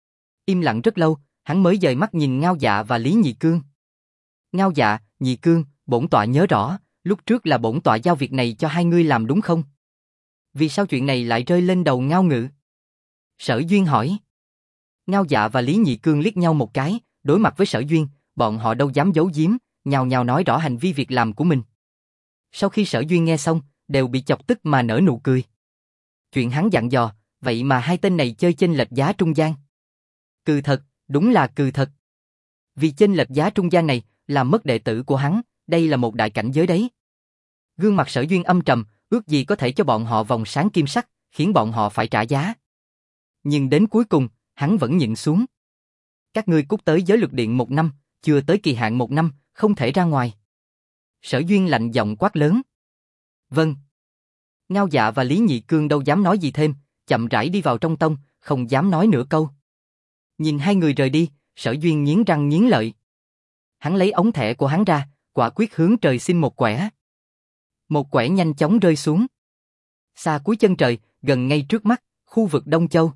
Im lặng rất lâu, hắn mới dời mắt nhìn Ngao Dạ và Lý Nhị Cương. Ngao Dạ, Nhị Cương, bổn tọa nhớ rõ, lúc trước là bổn tọa giao việc này cho hai ngươi làm đúng không? Vì sao chuyện này lại rơi lên đầu Ngao Ngự? Sở Duyên hỏi. Ngao Dạ và Lý Nhị Cương liếc nhau một cái, đối mặt với Sở Duyên, bọn họ đâu dám giấu giếm, nhào nhào nói rõ hành vi việc làm của mình. Sau khi Sở Duyên nghe xong, đều bị chọc tức mà nở nụ cười. Chuyện hắn dặn dò, vậy mà hai tên này chơi chênh lệch giá trung gian. Cừ thật, đúng là cừ thật. Vì chênh lệch giá trung gian này, làm mất đệ tử của hắn, đây là một đại cảnh giới đấy. Gương mặt Sở Duyên âm trầm, ước gì có thể cho bọn họ vòng sáng kim sắc, khiến bọn họ phải trả giá. Nhưng đến cuối cùng, hắn vẫn nhịn xuống. Các ngươi cút tới giới luật điện 1 năm, chưa tới kỳ hạn 1 năm, không thể ra ngoài. Sở Duyên lạnh giọng quát lớn. Vâng. Ngao Dạ và Lý Nhị Cương đâu dám nói gì thêm, chậm rãi đi vào trong tông, không dám nói nửa câu. Nhìn hai người rời đi, Sở Duyên nghiến răng nghiến lợi. Hắn lấy ống thẻ của hắn ra, quả quyết hướng trời xin một quẻ. Một quẻ nhanh chóng rơi xuống. Xa cuối chân trời, gần ngay trước mắt, khu vực Đông Châu.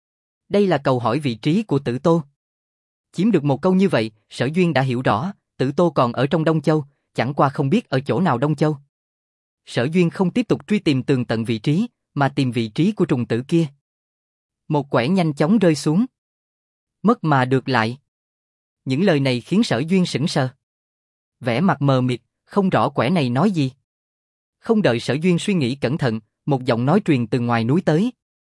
Đây là cầu hỏi vị trí của Tử Tô. Chiếm được một câu như vậy, Sở Duyên đã hiểu rõ, Tử Tô còn ở trong Đông Châu, chẳng qua không biết ở chỗ nào Đông Châu. Sở Duyên không tiếp tục truy tìm tường tận vị trí, mà tìm vị trí của trùng tử kia. Một quẻ nhanh chóng rơi xuống. Mất mà được lại. Những lời này khiến Sở Duyên sững sờ. Vẻ mặt mờ mịt, không rõ quẻ này nói gì. Không đợi Sở Duyên suy nghĩ cẩn thận, một giọng nói truyền từ ngoài núi tới.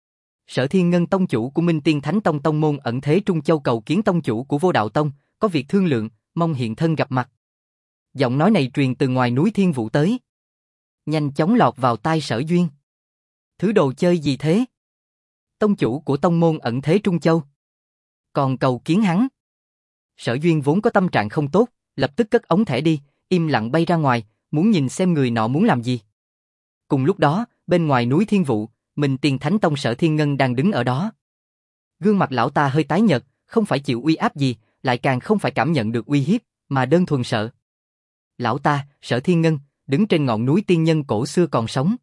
Sở Thiên Ngân tông chủ của Minh Tiên Thánh Tông tông môn ẩn thế Trung Châu cầu kiến tông chủ của Vô Đạo Tông, có việc thương lượng, mong hiện thân gặp mặt. Giọng nói này truyền từ ngoài núi Thiên Vũ tới. Nhanh chóng lọt vào tai Sở Duyên. Thứ đồ chơi gì thế? Tông chủ của tông môn ẩn thế Trung Châu. Còn cầu kiến hắn. Sở Duyên vốn có tâm trạng không tốt, lập tức cất ống thẻ đi, im lặng bay ra ngoài, muốn nhìn xem người nọ muốn làm gì. Cùng lúc đó, bên ngoài núi Thiên Vũ, Minh Tiên Thánh Tông Sở Thiên Ngân đang đứng ở đó. Gương mặt lão ta hơi tái nhợt, không phải chịu uy áp gì, lại càng không phải cảm nhận được uy hiếp, mà đơn thuần sợ. Lão ta, Sở Thiên Ngân, đứng trên ngọn núi tiên nhân cổ xưa còn sống.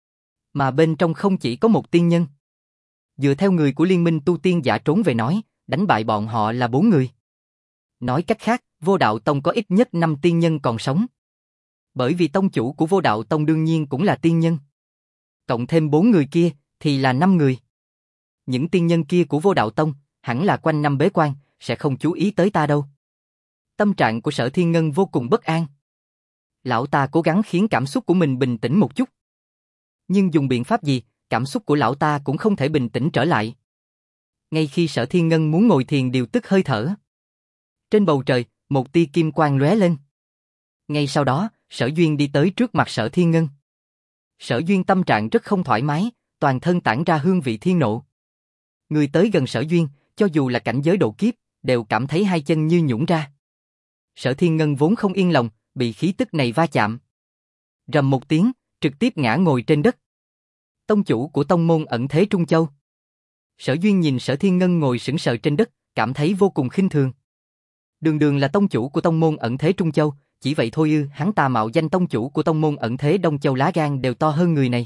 Mà bên trong không chỉ có một tiên nhân. Dựa theo người của Liên minh tu tiên giả trốn về nói, đánh bại bọn họ là 4 người. Nói cách khác, Vô Đạo Tông có ít nhất 5 tiên nhân còn sống. Bởi vì tông chủ của Vô Đạo Tông đương nhiên cũng là tiên nhân. Cộng thêm 4 người kia, thì là 5 người. Những tiên nhân kia của Vô Đạo Tông, hẳn là quanh năm bế quan, sẽ không chú ý tới ta đâu. Tâm trạng của Sở Thiên Ngân vô cùng bất an. Lão ta cố gắng khiến cảm xúc của mình bình tĩnh một chút. Nhưng dùng biện pháp gì, cảm xúc của lão ta cũng không thể bình tĩnh trở lại. Ngay khi Sở Thiên Ngân muốn ngồi thiền điều tức hơi thở. Trên bầu trời, một tia kim quang lóe lên. Ngay sau đó, Sở Duyên đi tới trước mặt Sở Thiên Ngân. Sở Duyên tâm trạng rất không thoải mái, toàn thân tản ra hương vị thiên nộ. Người tới gần Sở Duyên, cho dù là cảnh giới độ kiếp, đều cảm thấy hai chân như nhũn ra. Sở Thiên Ngân vốn không yên lòng, bị khí tức này va chạm. Rầm một tiếng, trực tiếp ngã ngồi trên đất. Tông chủ của tông môn ẩn thế Trung Châu. Sở Duyên nhìn Sở Thiên Ngân ngồi sững sờ trên đất, cảm thấy vô cùng khinh thường. Đường đường là tông chủ của tông môn ẩn thế Trung Châu, chỉ vậy thôi ư, hắn ta mạo danh tông chủ của tông môn ẩn thế Đông Châu lá gan đều to hơn người này.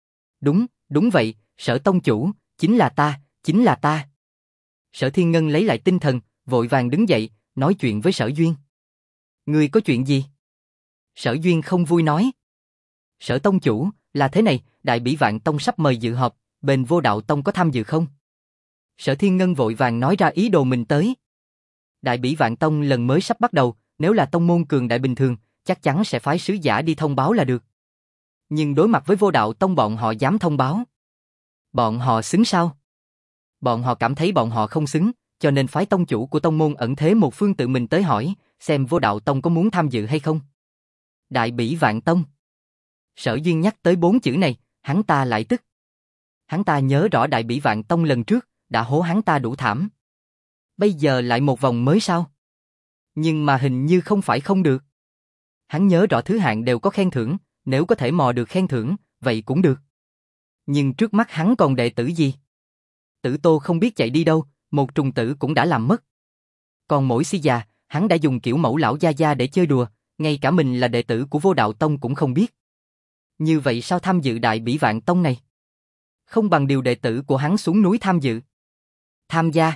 Đúng vậy, Sở tông chủ, chính là ta. Sở Thiên Ngân lấy lại tinh thần, vội vàng đứng dậy, nói chuyện với Sở Duyên. Ngươi có chuyện gì? Sở Duyên không vui nói. Sở tông chủ, là thế này, Đại Bỉ Vạn Tông sắp mời dự họp, bên Vô Đạo Tông có tham dự không? Sở Thiên Ngân vội vàng nói ra ý đồ mình tới. Đại Bỉ Vạn Tông lần mới sắp bắt đầu, nếu là tông môn cường đại bình thường, chắc chắn sẽ phái sứ giả đi thông báo là được. Nhưng đối mặt với Vô Đạo Tông bọn họ dám thông báo. Bọn họ xứng sao? Bọn họ cảm thấy bọn họ không xứng, cho nên phái tông chủ của tông môn ẩn thế một phương tự mình tới hỏi, xem Vô Đạo Tông có muốn tham dự hay không. Đại Bỉ Vạn Tông. Sở Duyên nhắc tới 4 chữ này, hắn ta lại tức. Hắn ta nhớ rõ Đại Bỉ Vạn Tông lần trước, đã hố hắn ta đủ thảm. Bây giờ lại một vòng mới sao? Nhưng mà hình như không phải không được. Hắn nhớ rõ thứ hạng đều có khen thưởng, nếu có thể mò được khen thưởng, vậy cũng được. Nhưng trước mắt hắn còn đệ tử gì? Tử Tô không biết chạy đi đâu, một trùng tử cũng đã làm mất. Còn mỗi si già, hắn đã dùng kiểu mẫu lão gia gia để chơi đùa, ngay cả mình là đệ tử của Vô Đạo Tông cũng không biết. Như vậy sao tham dự Đại Bỉ Vạn Tông này? Không bằng điều đệ tử của hắn xuống núi tham dự. Tham gia.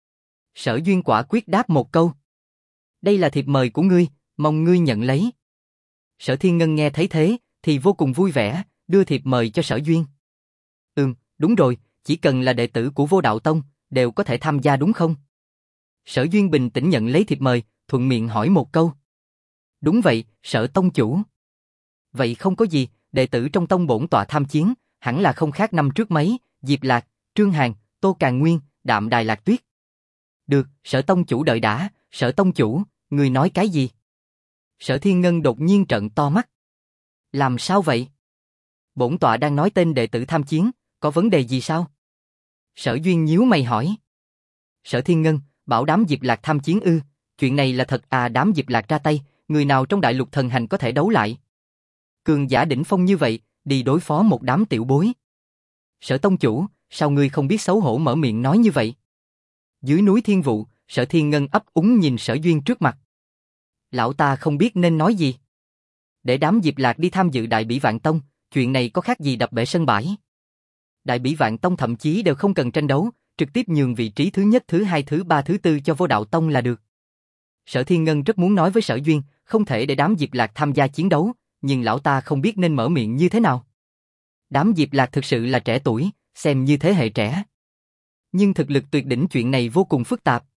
Sở Duyên quả quyết đáp một câu. Đây là thiệp mời của ngươi, mong ngươi nhận lấy. Sở Thiên Ngân nghe thấy thế, thì vô cùng vui vẻ, đưa thiệp mời cho Sở Duyên. Đúng rồi, chỉ cần là đệ tử của Vô Đạo Tông, đều có thể tham gia đúng không? Sở Duyên bình tĩnh nhận lấy thiệp mời, thuận miệng hỏi một câu. Đúng vậy, Sở tông chủ. Vậy không có gì, đệ tử trong tông bổn tọa tham chiến, hẳn là không khác năm trước mấy, Diệp Lạc, Trương Hàn, Tô Càn Nguyên, Đạm Đài Lạc Tuyết. Được, Sở tông chủ đợi đã, Sở tông chủ, người nói cái gì? Sở Thiên Ngân đột nhiên trợn to mắt. Làm sao vậy? Bổn tọa đang nói tên đệ tử tham chiến, có vấn đề gì sao? Sở Duyên nhíu mày hỏi. Sở Thiên Ngân, bảo đám Diệp Lạc tham chiến ư? Chuyện này là thật à? Đám Diệp Lạc ra tay, người nào trong đại lục thần hành có thể đấu lại? Cường giả đỉnh phong như vậy, đi đối phó một đám tiểu bối. Sở tông chủ, sao ngươi không biết xấu hổ mở miệng nói như vậy? Dưới núi Thiên Vụ, Sở Thiên Ngân ấp úng nhìn Sở Duyên trước mặt. Lão ta không biết nên nói gì. Để đám Diệp Lạc đi tham dự Đại Bỉ Vạn Tông, chuyện này có khác gì đập bể sân bãi. Đại Bỉ Vạn Tông thậm chí đều không cần tranh đấu, trực tiếp nhường vị trí thứ nhất, thứ hai, thứ ba, thứ tư cho Vô Đạo Tông là được. Sở Thiên Ngân rất muốn nói với Sở Duyên, không thể để đám Diệp Lạc tham gia chiến đấu, nhưng lão ta không biết nên mở miệng như thế nào. Đám Diệp Lạc thực sự là trẻ tuổi, xem như thế hệ trẻ. Nhưng thực lực tuyệt đỉnh, chuyện này vô cùng phức tạp.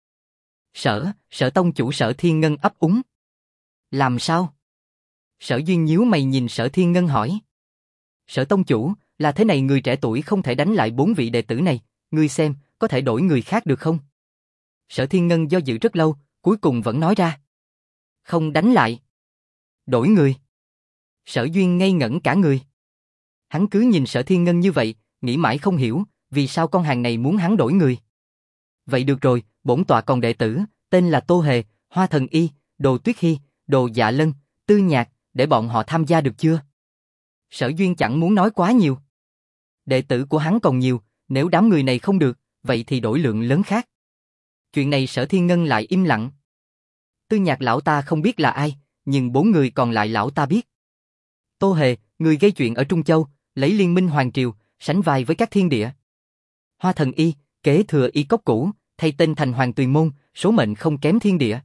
Sở tông chủ. Sở Thiên Ngân ấp úng. Làm sao? Sở Duyên nhíu mày nhìn Sở Thiên Ngân hỏi. Sở tông chủ, là thế này, người trẻ tuổi không thể đánh lại 4 vị đệ tử này, ngươi xem, có thể đổi người khác được không? Sở Thiên Ngân do dự rất lâu, cuối cùng vẫn nói ra. Không đánh lại. Đổi người. Sở Duyên ngây ngẩn cả người. Hắn cứ nhìn Sở Thiên Ngân như vậy, nghĩ mãi không hiểu, vì sao con hàng này muốn hắn đổi người. Vậy được rồi, bổn tọa còn đệ tử, tên là Tô Hề, Hoa Thần Y, Đồ Tuyết Hy, Đồ Dạ Lân, Tư Nhạc, để bọn họ tham gia được chưa? Sở Duyên chẳng muốn nói quá nhiều. Đệ tử của hắn còn nhiều, nếu đám người này không được, vậy thì đổi lượng lớn khác. Chuyện này Sở Thiên Ngân lại im lặng. Tư Nhạc lão ta không biết là ai, nhưng 4 người còn lại lão ta biết. Tô Hề, người gây chuyện ở Trung Châu, lấy liên minh Hoàng Triều, sánh vai với các thiên địa. Hoa Thần Y, kế thừa y cốc cũ, thay tên thành Hoàng Tuyền Môn, số mệnh không kém thiên địa.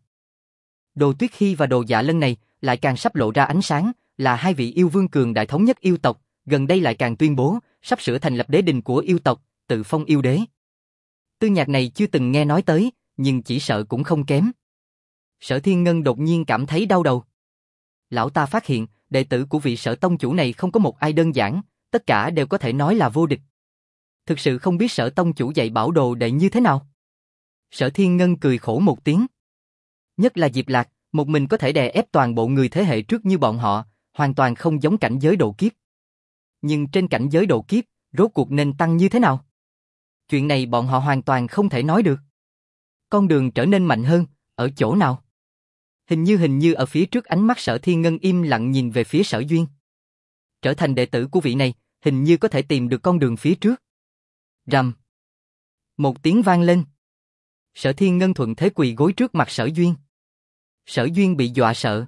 Đồ Tuyết Hy và Đồ Dạ Lân này lại càng sắp lộ ra ánh sáng, là 2 vị yêu vương cường đại thống nhất yêu tộc, gần đây lại càng tuyên bố sắp sửa thành lập đế đình của yêu tộc, tự phong yêu đế. Tư Nhạc này chưa từng nghe nói tới, nhưng chỉ sợ cũng không kém. Sở Thiên Ngân đột nhiên cảm thấy đau đầu. Lão ta phát hiện, đệ tử của vị Sở tông chủ này không có một ai đơn giản, tất cả đều có thể nói là vô địch. Thực sự không biết Sở tông chủ dạy bảo đồ đệ như thế nào. Sở Thiên Ngân cười khổ một tiếng. Nhất là Diệp Lạc, một mình có thể đè ép toàn bộ người thế hệ trước như bọn họ, hoàn toàn không giống cảnh giới độ kiếp. Nhưng trên cảnh giới độ kiếp, rốt cuộc nên tăng như thế nào? Chuyện này bọn họ hoàn toàn không thể nói được. Con đường trở nên mạnh hơn, ở chỗ nào? Hình như ở phía trước. Ánh mắt Sở Thiên Ngân im lặng nhìn về phía Sở Duyên. Trở thành đệ tử của vị này, hình như có thể tìm được con đường phía trước. Rầm. Một tiếng vang lên. Sở Thiên Ngân thuận thế quỳ gối trước mặt Sở Duyên. Sở Duyên bị dọa sợ.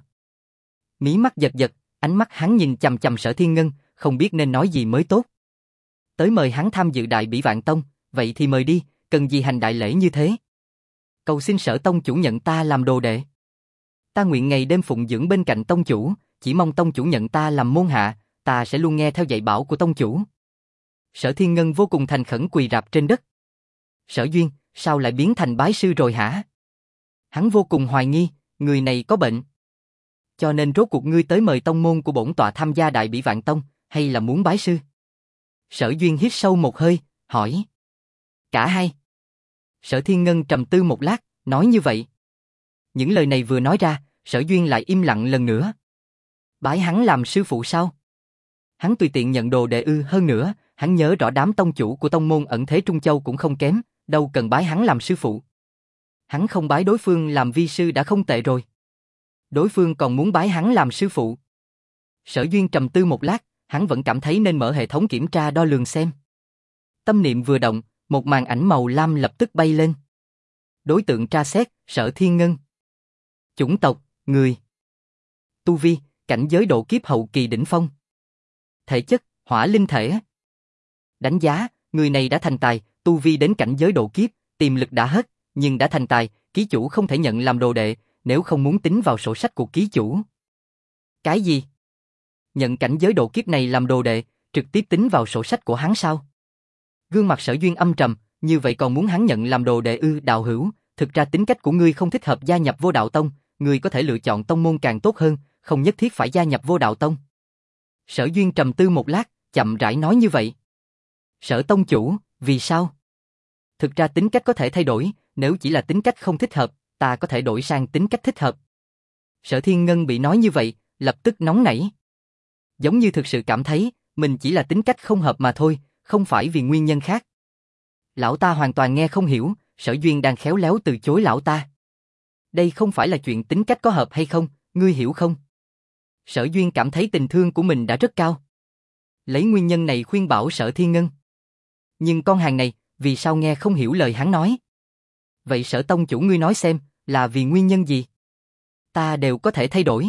Mí mắt giật giật, ánh mắt hắn nhìn chằm chằm Sở Thiên Ngân, không biết nên nói gì mới tốt. Tới mời hắn tham dự Đại Bỉ Vạn Tông, vậy thì mời đi, cần gì hành đại lễ như thế? Cầu xin Sở tông chủ nhận ta làm đồ đệ. Ta nguyện ngày đêm phụng dưỡng bên cạnh tông chủ, chỉ mong tông chủ nhận ta làm môn hạ, ta sẽ luôn nghe theo dạy bảo của tông chủ. Sở Thiên Ngân vô cùng thành khẩn quỳ rạp trên đất. Sở Duyên, sao lại biến thành bái sư rồi hả? Hắn vô cùng hoài nghi, người này có bệnh. Cho nên rốt cuộc ngươi tới mời tông môn của bổn tọa tham gia Đại Bỉ Vạn Tông, hay là muốn bái sư? Sở Duyên hít sâu một hơi, hỏi. Cả hai. Sở Thiên Ngân trầm tư một lát, nói như vậy. Những lời này vừa nói ra, Sở Duyên lại im lặng lần nữa. Bái hắn làm sư phụ sao? Hắn tùy tiện nhận đồ đệ ư? Hơn nữa, hắn nhớ rõ đám tông chủ của tông môn ẩn thế Trung Châu cũng không kém, đâu cần bái hắn làm sư phụ. Hắn không bái đối phương làm vi sư đã không tệ rồi. Đối phương còn muốn bái hắn làm sư phụ. Sở Duyên trầm tư một lát, hắn vẫn cảm thấy nên mở hệ thống kiểm tra đo lường xem. Tâm niệm vừa động, một màn ảnh màu lam lập tức bay lên. Đối tượng tra xét, Sở Thiên Ngân. Chủng tộc, người. Tu vi, cảnh giới độ kiếp hậu kỳ đỉnh phong. Thể chất, hỏa linh thể. Đánh giá, người này đã thành tài, tu vi đến cảnh giới độ kiếp, tiềm lực đã hết, nhưng đã thành tài, ký chủ không thể nhận làm đồ đệ, nếu không muốn tính vào sổ sách của ký chủ. Cái gì? Nhận cảnh giới độ kiếp này làm đồ đệ, trực tiếp tính vào sổ sách của hắn sao? Gương mặt Sở Duyên âm trầm, như vậy còn muốn hắn nhận làm đồ đệ ư? Đạo hữu, thực ra tính cách của ngươi không thích hợp gia nhập Vô Đạo Tông, ngươi có thể lựa chọn tông môn càng tốt hơn, không nhất thiết phải gia nhập Vô Đạo Tông. Sở Duyên trầm tư một lát, chậm rãi nói như vậy. Sở tông chủ, vì sao? Thực ra tính cách có thể thay đổi, nếu chỉ là tính cách không thích hợp, ta có thể đổi sang tính cách thích hợp. Sở Thiên Ngân bị nói như vậy, lập tức nóng nảy. Giống như thực sự cảm thấy, mình chỉ là tính cách không hợp mà thôi, không phải vì nguyên nhân khác. Lão ta hoàn toàn nghe không hiểu, Sở Duyên đang khéo léo từ chối lão ta. Đây không phải là chuyện tính cách có hợp hay không, ngươi hiểu không? Sở Duyên cảm thấy tình thương của mình đã rất cao. Lấy nguyên nhân này khuyên bảo Sở Thiên Ngân. Nhưng con hàng này, vì sao nghe không hiểu lời hắn nói? Vậy Sở tông chủ ngươi nói xem, là vì nguyên nhân gì? Ta đều có thể thay đổi.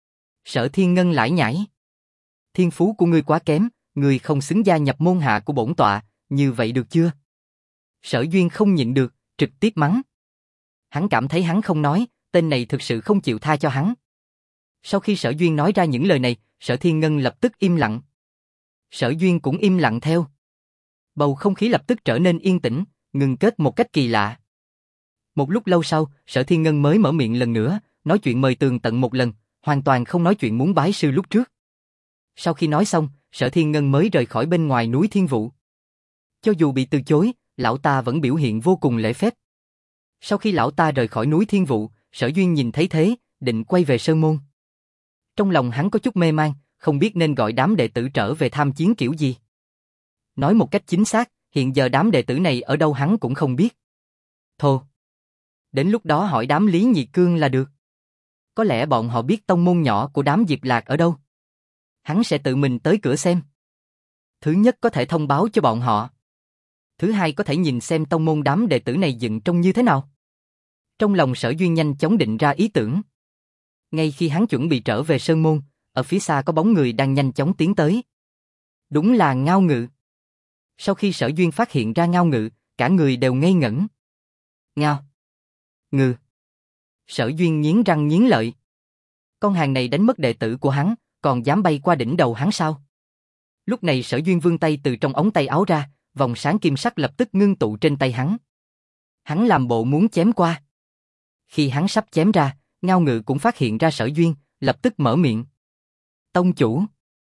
Sở Thiên Ngân lải nhải. Thiên phú của ngươi quá kém, ngươi không xứng gia nhập môn hạ của bổn tọa, như vậy được chưa? Sở Duyên không nhịn được, trực tiếp mắng. Hắn cảm thấy hắn không nói, tên này thực sự không chịu tha cho hắn. Sau khi Sở Duyên nói ra những lời này, Sở Thiên Ngân lập tức im lặng. Sở Duyên cũng im lặng theo. Bầu không khí lập tức trở nên yên tĩnh, ngừng kết một cách kỳ lạ. Một lúc lâu sau, Sở Thiên Ngân mới mở miệng lần nữa, nói chuyện mời tường tận một lần, hoàn toàn không nói chuyện muốn bái sư lúc trước. Sau khi nói xong, Sở Thiên Ngân mới rời khỏi bên ngoài núi Thiên Vũ. Cho dù bị từ chối, lão ta vẫn biểu hiện vô cùng lễ phép. Sau khi lão ta rời khỏi núi Thiên Vũ, Sở Duyên nhìn thấy thế, định quay về Sơn Môn. Trong lòng hắn có chút mê man, không biết nên gọi đám đệ tử trở về tham chiến kiểu gì. Nói một cách chính xác, hiện giờ đám đệ tử này ở đâu hắn cũng không biết. Thô. Đến lúc đó hỏi đám Lý Nhị Cương là được. Có lẽ bọn họ biết tông môn nhỏ của đám Diệp Lạc ở đâu. Hắn sẽ tự mình tới cửa xem. Thứ nhất có thể thông báo cho bọn họ. Thứ hai có thể nhìn xem tông môn đám đệ tử này dựng trông như thế nào. Trong lòng Sở Duyên nhanh chóng định ra ý tưởng. Ngay khi hắn chuẩn bị trở về Sơn Môn, ở phía xa có bóng người đang nhanh chóng tiến tới. Đúng là Ngao Ngự. Sau khi Sở Duyên phát hiện ra Ngao Ngự, cả người đều ngây ngẩn. Ngao Ngự. Sở Duyên nghiến răng nghiến lợi. Con hàng này đánh mất đệ tử của hắn, còn dám bay qua đỉnh đầu hắn sao? Lúc này Sở Duyên vươn tay từ trong ống tay áo ra, vòng sáng kim sắc lập tức ngưng tụ trên tay hắn. Hắn làm bộ muốn chém qua. Khi hắn sắp chém ra, Ngao Ngự cũng phát hiện ra Sở Duyên, lập tức mở miệng. Tông chủ.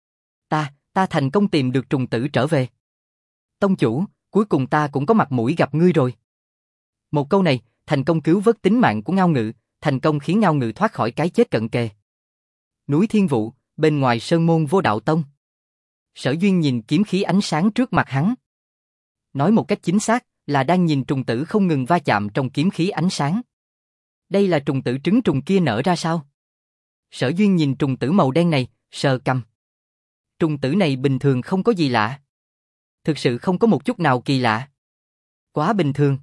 Ta thành công tìm được trùng tử trở về. Tông chủ, cuối cùng ta cũng có mặt mũi gặp ngươi rồi. Một câu này, thành công cứu vớt tính mạng của Ngao Ngự, thành công khiến Ngao Ngự thoát khỏi cái chết cận kề. Núi Thiên Vũ, bên ngoài Sơn Môn Vô Đạo Tông. Sở Duyên nhìn kiếm khí ánh sáng trước mặt hắn. Nói một cách chính xác, là đang nhìn trùng tử không ngừng va chạm trong kiếm khí ánh sáng. Đây là trùng tử trứng trùng kia nở ra sao? Sở Duyên nhìn trùng tử màu đen này, sờ cằm. Trùng tử này bình thường không có gì lạ. Thực sự không có một chút nào kỳ lạ. Quá bình thường.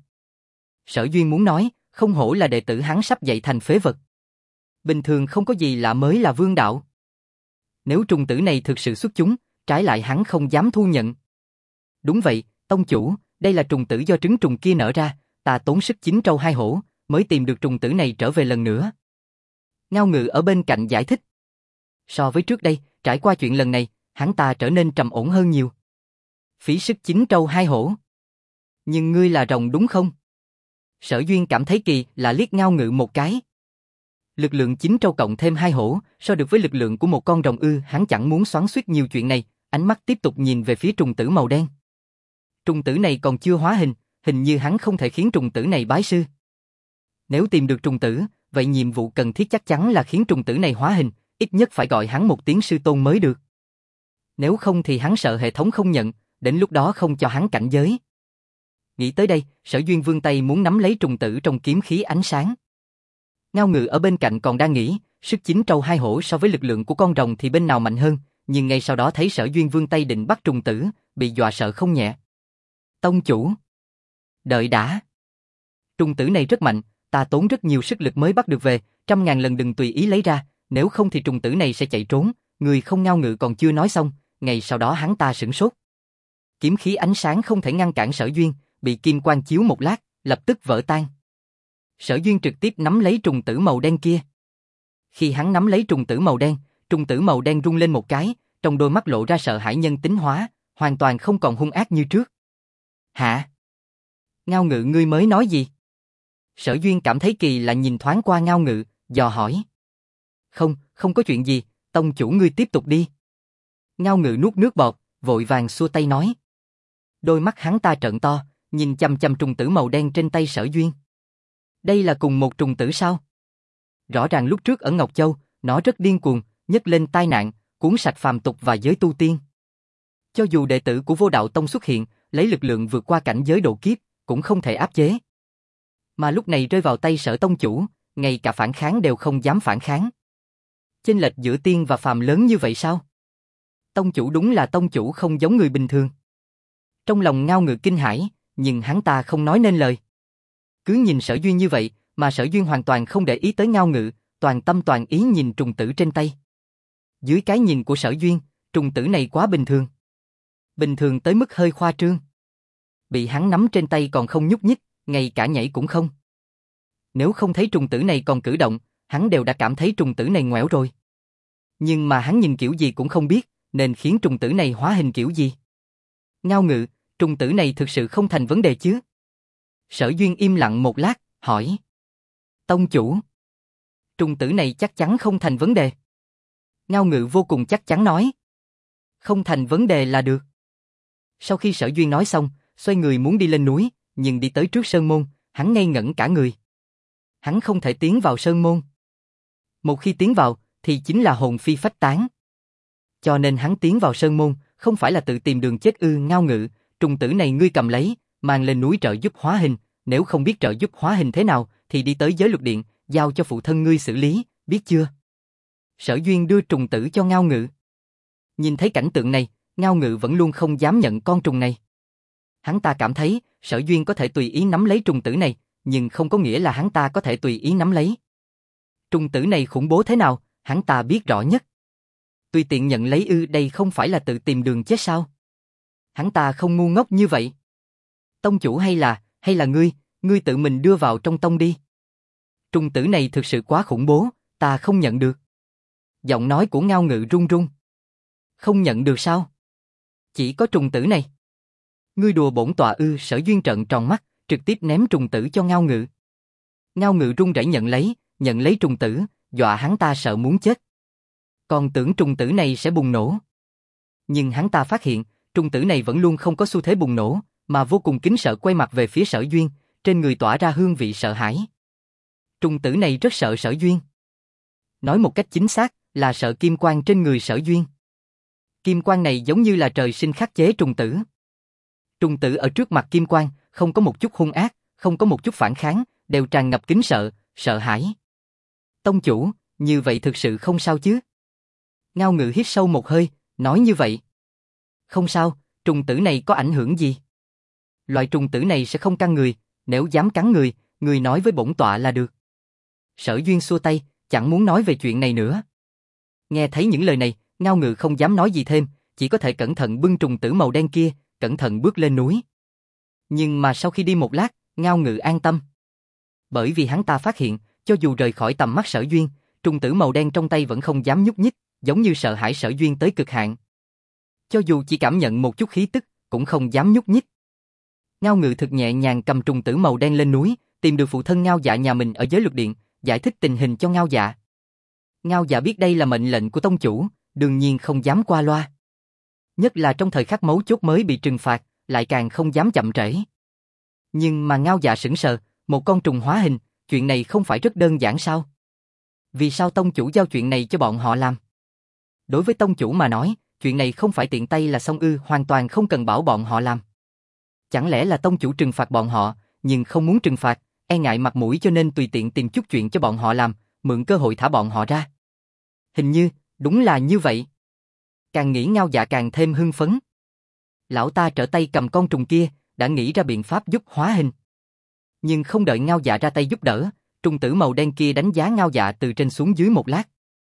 Sở Duyên muốn nói, không hổ là đệ tử hắn sắp dạy thành phế vật. Bình thường không có gì lạ mới là vương đạo. Nếu trùng tử này thực sự xuất chúng, trái lại hắn không dám thu nhận. Đúng vậy, tông chủ, đây là trùng tử do trứng trùng kia nở ra, ta tốn sức chín trâu hai hổ, mới tìm được trùng tử này trở về lần nữa. Ngao Ngự ở bên cạnh giải thích. So với trước đây, trải qua chuyện lần này, hắn ta trở nên trầm ổn hơn nhiều. Phí sức chín trâu hai hổ. Nhưng ngươi là rồng đúng không? Sở Duyên cảm thấy kỳ lạ liếc Ngao Ngự một cái. Lực lượng 9 trâu cộng thêm 2 hổ, so được với lực lượng của một con rồng ư, hắn chẳng muốn xoắn xuýt nhiều chuyện này, ánh mắt tiếp tục nhìn về phía trùng tử màu đen. Trùng tử này còn chưa hóa hình, hình như hắn không thể khiến trùng tử này bái sư. Nếu tìm được trùng tử, vậy nhiệm vụ cần thiết chắc chắn là khiến trùng tử này hóa hình, ít nhất phải gọi hắn một tiếng sư tôn mới được. Nếu không thì hắn sợ hệ thống không nhận, đến lúc đó không cho hắn cảnh giới. Nghĩ tới đây, Sở Duyên vươn tay muốn nắm lấy trùng tử trong kiếm khí ánh sáng. Ngao Ngự ở bên cạnh còn đang nghĩ, sức 9 trâu 2 hổ so với lực lượng của con rồng thì bên nào mạnh hơn, nhưng ngay sau đó thấy Sở Duyên vươn tay định bắt trùng tử, bị dọa sợ không nhẹ. Tông chủ. Đợi đã. Trùng tử này rất mạnh, ta tốn rất nhiều sức lực mới bắt được về, 100.000 lần đừng tùy ý lấy ra, nếu không thì trùng tử này sẽ chạy trốn. Người không. Ngao Ngự còn chưa nói xong, ngay sau đó hắn ta sửng sốt. Kiếm khí ánh sáng không thể ngăn cản Sở Duyên, bị kim quang chiếu một lát, lập tức vỡ tan. Sở Duyên trực tiếp nắm lấy trùng tử màu đen kia. Khi hắn nắm lấy trùng tử màu đen rung lên một cái, trong đôi mắt lộ ra sợ hãi nhân tính hóa, hoàn toàn không còn hung ác như trước. Hả? Ngao Ngự ngươi mới nói gì? Sở Duyên cảm thấy kỳ lạ nhìn thoáng qua Ngao Ngự, dò hỏi. Không, không có chuyện gì, tông chủ ngươi tiếp tục đi. Ngao Ngự nuốt nước bọt, vội vàng xua tay nói. Đôi mắt hắn ta trợn to, nhìn chằm chằm trùng tử màu đen trên tay Sở Duyên. Đây là cùng một trùng tử sao? Rõ ràng lúc trước ở Ngọc Châu, nó rất điên cuồng, nhấc lên tai nạn, cuốn sạch phàm tục và giới tu tiên. Cho dù đệ tử của Vô Đạo Tông xuất hiện, lấy lực lượng vượt qua cảnh giới độ kiếp, cũng không thể áp chế. Mà lúc này rơi vào tay Sở tông chủ, ngay cả phản kháng đều không dám phản kháng. Chênh lệch giữa tiên và phàm lớn như vậy sao? Tông chủ đúng là tông chủ không giống người bình thường. Trong lòng Ngao Ngự kinh hãi, nhưng hắn ta không nói nên lời. Cứ nhìn Sở Duyên như vậy, mà Sở Duyên hoàn toàn không để ý tới Ngao Ngự, toàn tâm toàn ý nhìn trùng tử trên tay. Dưới cái nhìn của Sở Duyên, trùng tử này quá bình thường. Bình thường tới mức hơi khoa trương. Bị hắn nắm trên tay còn không nhúc nhích, ngay cả nhảy cũng không. Nếu không thấy trùng tử này còn cử động, hắn đều đã cảm thấy trùng tử này ngoẻo rồi. Nhưng mà hắn nhìn kiểu gì cũng không biết, nên khiến trùng tử này hóa hình kiểu gì. Ngao Ngự, trùng tử này thực sự không thành vấn đề chứ? Sở Duyên im lặng một lát, hỏi. Tông chủ. Trùng tử này chắc chắn không thành vấn đề. Ngao Ngự vô cùng chắc chắn nói. Không thành vấn đề là được. Sau khi Sở Duyên nói xong, xoay người muốn đi lên núi, nhưng đi tới trước sơn môn, hắn ngây ngẩn cả người. Hắn không thể tiến vào sơn môn. Một khi tiến vào, thì chính là hồn phi phách tán. Cho nên hắn tiến vào sơn môn, không phải là tự tìm đường chết ư? Ngao Ngự, trùng tử này ngươi cầm lấy, mang lên núi trợ giúp hóa hình, nếu không biết trợ giúp hóa hình thế nào, thì đi tới giới luật điện, giao cho phụ thân ngươi xử lý, biết chưa? Sở Duyên đưa trùng tử cho Ngao Ngự. Nhìn thấy cảnh tượng này, Ngao Ngự vẫn luôn không dám nhận con trùng này. Hắn ta cảm thấy, Sở Duyên có thể tùy ý nắm lấy trùng tử này, nhưng không có nghĩa là hắn ta có thể tùy ý nắm lấy. Trùng tử này khủng bố thế nào, hắn ta biết rõ nhất. Tùy tiện nhận lấy ư? Đây không phải là tự tìm đường chết sao? Hắn ta không ngu ngốc như vậy. Tông chủ hay là ngươi tự mình đưa vào trong tông đi. Trùng tử này thực sự quá khủng bố, ta không nhận được. Giọng nói của Ngao Ngự run run. Không nhận được sao? Chỉ có trùng tử này. Ngươi đùa bổn tọa ư? Sở Duyên trợn tròn mắt, trực tiếp ném trùng tử cho Ngao Ngự. Ngao Ngự run rẩy nhận lấy trùng tử, dọa hắn ta sợ muốn chết. Còn tưởng trùng tử này sẽ bùng nổ. Nhưng hắn ta phát hiện, trùng tử này vẫn luôn không có xu thế bùng nổ, mà vô cùng kính sợ quay mặt về phía Sở Duyên, trên người tỏa ra hương vị sợ hãi. Trùng tử này rất sợ Sở Duyên. Nói một cách chính xác, là sợ kim quang trên người Sở Duyên. Kim quang này giống như là trời sinh khắc chế trùng tử. Trùng tử ở trước mặt kim quang, không có một chút hung ác, không có một chút phản kháng, đều tràn ngập kính sợ, sợ hãi. Tông chủ, như vậy thực sự không sao chứ? Ngao Ngự hít sâu một hơi, nói như vậy. Không sao, trùng tử này có ảnh hưởng gì? Loại trùng tử này sẽ không cắn người, nếu dám cắn người, người nói với bổn tọa là được. Sở Duyên xua tay, chẳng muốn nói về chuyện này nữa. Nghe thấy những lời này, Ngao Ngự không dám nói gì thêm, chỉ có thể cẩn thận bưng trùng tử màu đen kia, cẩn thận bước lên núi. Nhưng mà sau khi đi một lát, Ngao Ngự an tâm. Bởi vì hắn ta phát hiện, cho dù rời khỏi tầm mắt Sở Duyên, trùng tử màu đen trong tay vẫn không dám nhúc nhích, giống như sợ hãi Sở Duyên tới cực hạn. Cho dù chỉ cảm nhận một chút khí tức, cũng không dám nhúc nhích. Ngao Ngự thực nhẹ nhàng cầm trùng tử màu đen lên núi, tìm được phụ thân Ngao Dạ nhà mình ở giới luật điện, giải thích tình hình cho Ngao Dạ. Ngao Dạ biết đây là mệnh lệnh của tông chủ, đương nhiên không dám qua loa. Nhất là trong thời khắc mấu chốt mới bị trừng phạt, lại càng không dám chậm trễ. Nhưng mà Ngao Dạ sững sờ, một con trùng hóa hình, chuyện này không phải rất đơn giản sao? Vì sao tông chủ giao chuyện này cho bọn họ làm? Đối với tông chủ mà nói, chuyện này không phải tiện tay là xong ư? Hoàn toàn không cần bảo bọn họ làm. Chẳng lẽ là tông chủ trừng phạt bọn họ, nhưng không muốn trừng phạt, e ngại mặt mũi cho nên tùy tiện tìm chút chuyện cho bọn họ làm, mượn cơ hội thả bọn họ ra. Hình như, đúng là như vậy. Càng nghĩ Ngao Dạ càng thêm hưng phấn. Lão ta trở tay cầm con trùng kia, đã nghĩ ra biện pháp giúp hóa hình. Nhưng không đợi Ngao Dạ ra tay giúp đỡ, trùng tử màu đen kia đánh giá Ngao Dạ từ trên xuống dưới một lát.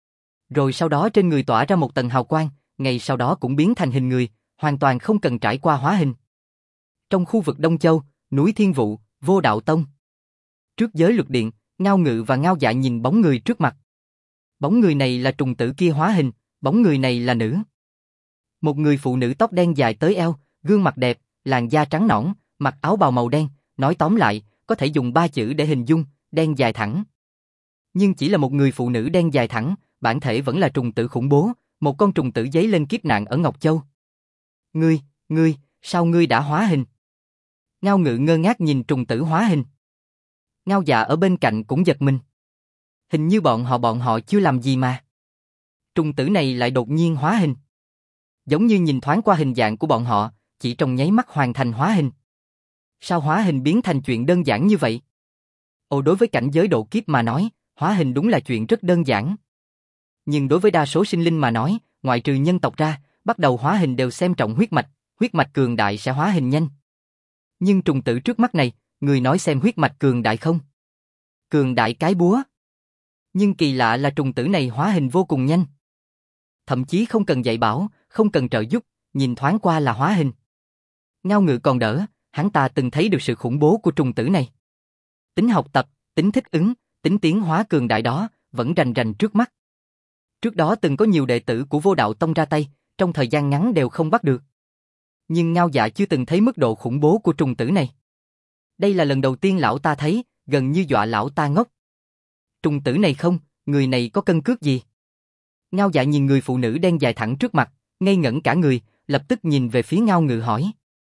Rồi sau đó trên người tỏa ra một tầng hào quang, ngay sau đó cũng biến thành hình người, hoàn toàn không cần trải qua hóa hình. Trong khu vực Đông Châu, núi Thiên Vụ, Vô Đạo Tông. Trước giới luật điện, Ngao Ngự và Ngao Dạ nhìn bóng người trước mặt. Bóng người này là trùng tử kia hóa hình, bóng người này là nữ. Một người phụ nữ tóc đen dài tới eo, gương mặt đẹp, làn da trắng nõn, mặc áo bào màu đen, nói tóm lại, có thể dùng 3 chữ để hình dung, đen dài thẳng. Nhưng chỉ là một người phụ nữ đen dài thẳng, bản thể vẫn là trùng tử khủng bố, một con trùng tử giấy lên kiếp nạn ở Ngọc Châu. Ngươi, sao ngươi đã hóa hình? Ngao Ngự ngơ ngác nhìn trùng tử hóa hình. Ngao Dạ ở bên cạnh cũng giật mình. Hình như bọn họ chưa làm gì mà. Trùng tử này lại đột nhiên hóa hình. Giống như nhìn thoáng qua hình dạng của bọn họ, chỉ trong nháy mắt hoàn thành hóa hình. Sao hóa hình biến thành chuyện đơn giản như vậy? Đối với cảnh giới độ kiếp mà nói, hóa hình đúng là chuyện rất đơn giản. Nhưng đối với đa số sinh linh mà nói, ngoại trừ nhân tộc ra, bắt đầu hóa hình đều xem trọng huyết mạch cường đại sẽ hóa hình nhanh. Nhưng trùng tử trước mắt này, người nói xem huyết mạch cường đại không? Cường đại cái búa. Nhưng kỳ lạ là trùng tử này hóa hình vô cùng nhanh. Thậm chí không cần dạy bảo, không cần trợ giúp, nhìn thoáng qua là hóa hình. Ngao Ngự còn đỡ, hắn ta từng thấy được sự khủng bố của trùng tử này. Tính học tập, tính thích ứng, tính tiến hóa cường đại đó, vẫn rành rành trước mắt. Trước đó từng có nhiều đệ tử của Vô Đạo Tông ra tay, trong thời gian ngắn đều không bắt được. Nhưng Ngao Dạ chưa từng thấy mức độ khủng bố của trùng tử này. Đây là lần đầu tiên lão ta thấy, gần như dọa lão ta ngốc. Trùng tử này không, người này có cân cước gì? Ngao Dạ nhìn người phụ nữ đen dài thẳng trước mặt, ngây ngẩn cả người, lập tức nhìn về phía Ngao Ngự hỏi.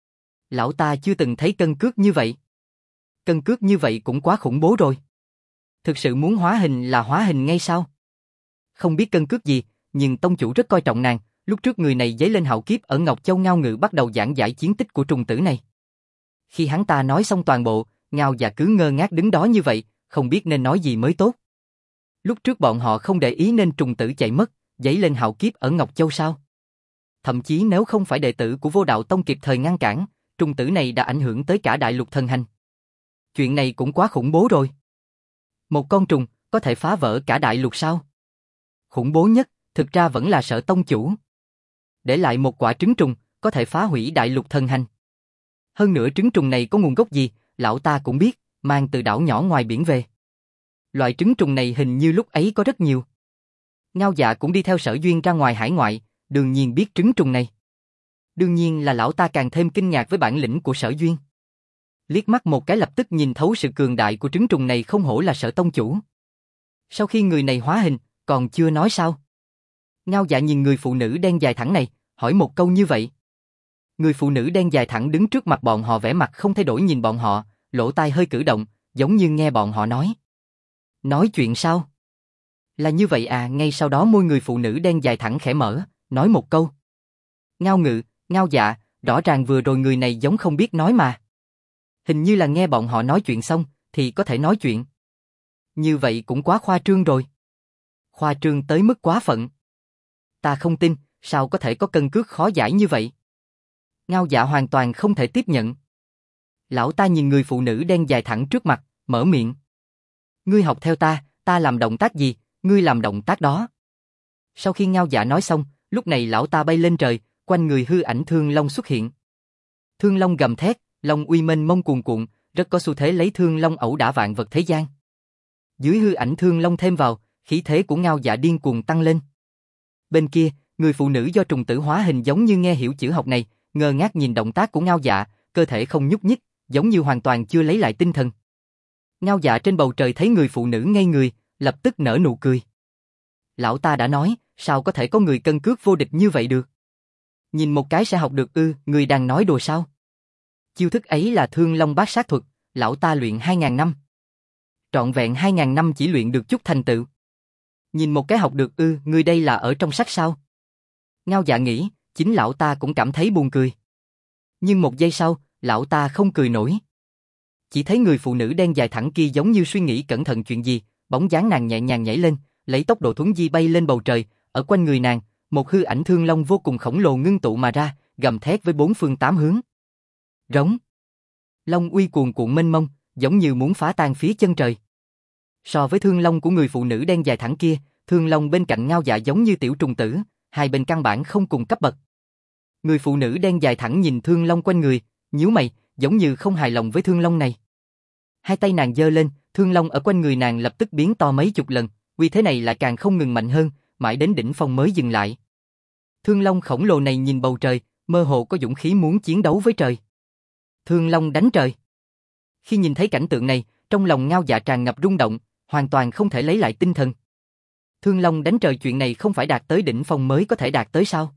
Lão ta chưa từng thấy cân cước như vậy. Cân cước như vậy cũng quá khủng bố rồi. Thực sự muốn hóa hình là hóa hình ngay sao? Không biết cân cước gì, nhưng tông chủ rất coi trọng nàng, lúc trước người này giấy lên hạo kiếp ở Ngọc Châu. Ngao Ngự bắt đầu giảng giải chiến tích của trùng tử này. Khi hắn ta nói xong toàn bộ, Ngao Dạ cứ ngơ ngác đứng đó như vậy, không biết nên nói gì mới tốt. Lúc trước bọn họ không để ý nên trùng tử chạy mất, giấy lên hạo kiếp ở Ngọc Châu sao? Thậm chí nếu không phải đệ tử của Vô Đạo Tông kịp thời ngăn cản, trùng tử này đã ảnh hưởng tới cả đại lục thần hành. Chuyện này cũng quá khủng bố rồi. Một con trùng có thể phá vỡ cả đại lục sao? Khủng bố nhất, thực ra vẫn là Sở tông chủ. Để lại một quả trứng trùng, có thể phá hủy đại lục thần hành. Hơn nữa trứng trùng này có nguồn gốc gì, lão ta cũng biết, mang từ đảo nhỏ ngoài biển về. Loại trứng trùng này hình như lúc ấy có rất nhiều. Ngao Dạ cũng đi theo Sở Duyên ra ngoài hải ngoại, đương nhiên biết trứng trùng này. Đương nhiên là lão ta càng thêm kinh ngạc với bản lĩnh của Sở Duyên. Liếc mắt một cái lập tức nhìn thấu sự cường đại của trứng trùng này, không hổ là Sở tông chủ. Sau khi người này hóa hình, còn chưa nói sao? Ngao Dạ nhìn người phụ nữ đen dài thẳng này, hỏi một câu như vậy. Người phụ nữ đen dài thẳng đứng trước mặt bọn họ vẻ mặt không thay đổi nhìn bọn họ, lỗ tai hơi cử động, giống như nghe bọn họ nói. Nói chuyện sao? Là như vậy à? Ngay sau đó môi người phụ nữ đen dài thẳng khẽ mở, nói một câu. Ngao Ngự, Ngao Dạ, rõ ràng vừa rồi người này giống không biết nói mà. Hình như là nghe bọn họ nói chuyện xong, thì có thể nói chuyện. Như vậy cũng quá khoa trương rồi. Khoa trương tới mức quá phận. Ta không tin, sao có thể có cân cước khó giải như vậy? Ngao Dạ hoàn toàn không thể tiếp nhận. Lão ta nhìn người phụ nữ đen dài thẳng trước mặt, mở miệng. Ngươi học theo ta làm động tác gì, ngươi làm động tác đó. Sau khi Ngao Dạ nói xong, lúc này lão ta bay lên trời, quanh người hư ảnh Thương Long xuất hiện. Thương Long gầm thét, long uy mênh mông cuồn cuộn, rất có xu thế lấy Thương Long ẩu đả vạn vật thế gian. Dưới hư ảnh Thương Long thêm vào, khí thế của Ngao Dạ điên cuồng tăng lên. Bên kia, người phụ nữ do trùng tử hóa hình giống như nghe hiểu chữ học này, ngơ ngác nhìn động tác của Ngao Dạ, cơ thể không nhúc nhích, giống như hoàn toàn chưa lấy lại tinh thần. Ngao Dạ trên bầu trời thấy người phụ nữ ngây người, lập tức nở nụ cười. Lão ta đã nói, sao có thể có người cân cước vô địch như vậy được? Nhìn một cái sẽ học được ư? Người đang nói đùa sao? Chiêu thức ấy là Thương Long bát sát thuật, lão ta luyện 2000 năm. Trọn vẹn 2000 năm chỉ luyện được chút thành tựu. Nhìn một cái học được ư? Người đây là ở trong sách sao? Ngao Dạ nghĩ, chính lão ta cũng cảm thấy buồn cười. Nhưng một giây sau, lão ta không cười nổi. Chỉ thấy người phụ nữ đen dài thẳng kia giống như suy nghĩ cẩn thận chuyện gì, bóng dáng nàng nhẹ nhàng nhảy lên, lấy tốc độ thuấn di bay lên bầu trời, ở quanh người nàng, một hư ảnh Thương Long vô cùng khổng lồ ngưng tụ mà ra, gầm thét với bốn phương tám hướng. Rống. Long uy cuồn cuộn mênh mông, giống như muốn phá tan phía chân trời. So với Thương Long của người phụ nữ đen dài thẳng kia, Thương Long bên cạnh Ngao Dạ giống như tiểu trùng tử, hai bên căn bản không cùng cấp bậc. Người phụ nữ đen dài thẳng nhìn Thương Long quanh người, nhíu mày, giống như không hài lòng với Thương Long này. Hai tay nàng giơ lên, Thương Long ở quanh người nàng lập tức biến to mấy chục lần, uy thế này lại càng không ngừng mạnh hơn, mãi đến đỉnh phong mới dừng lại. Thương Long khổng lồ này nhìn bầu trời, mơ hồ có dũng khí muốn chiến đấu với trời. Thương Long đánh trời. Khi nhìn thấy cảnh tượng này, trong lòng Ngao Dạ tràn ngập rung động, hoàn toàn không thể lấy lại tinh thần. Thương Long đánh trời chuyện này không phải đạt tới đỉnh phong mới có thể đạt tới sao?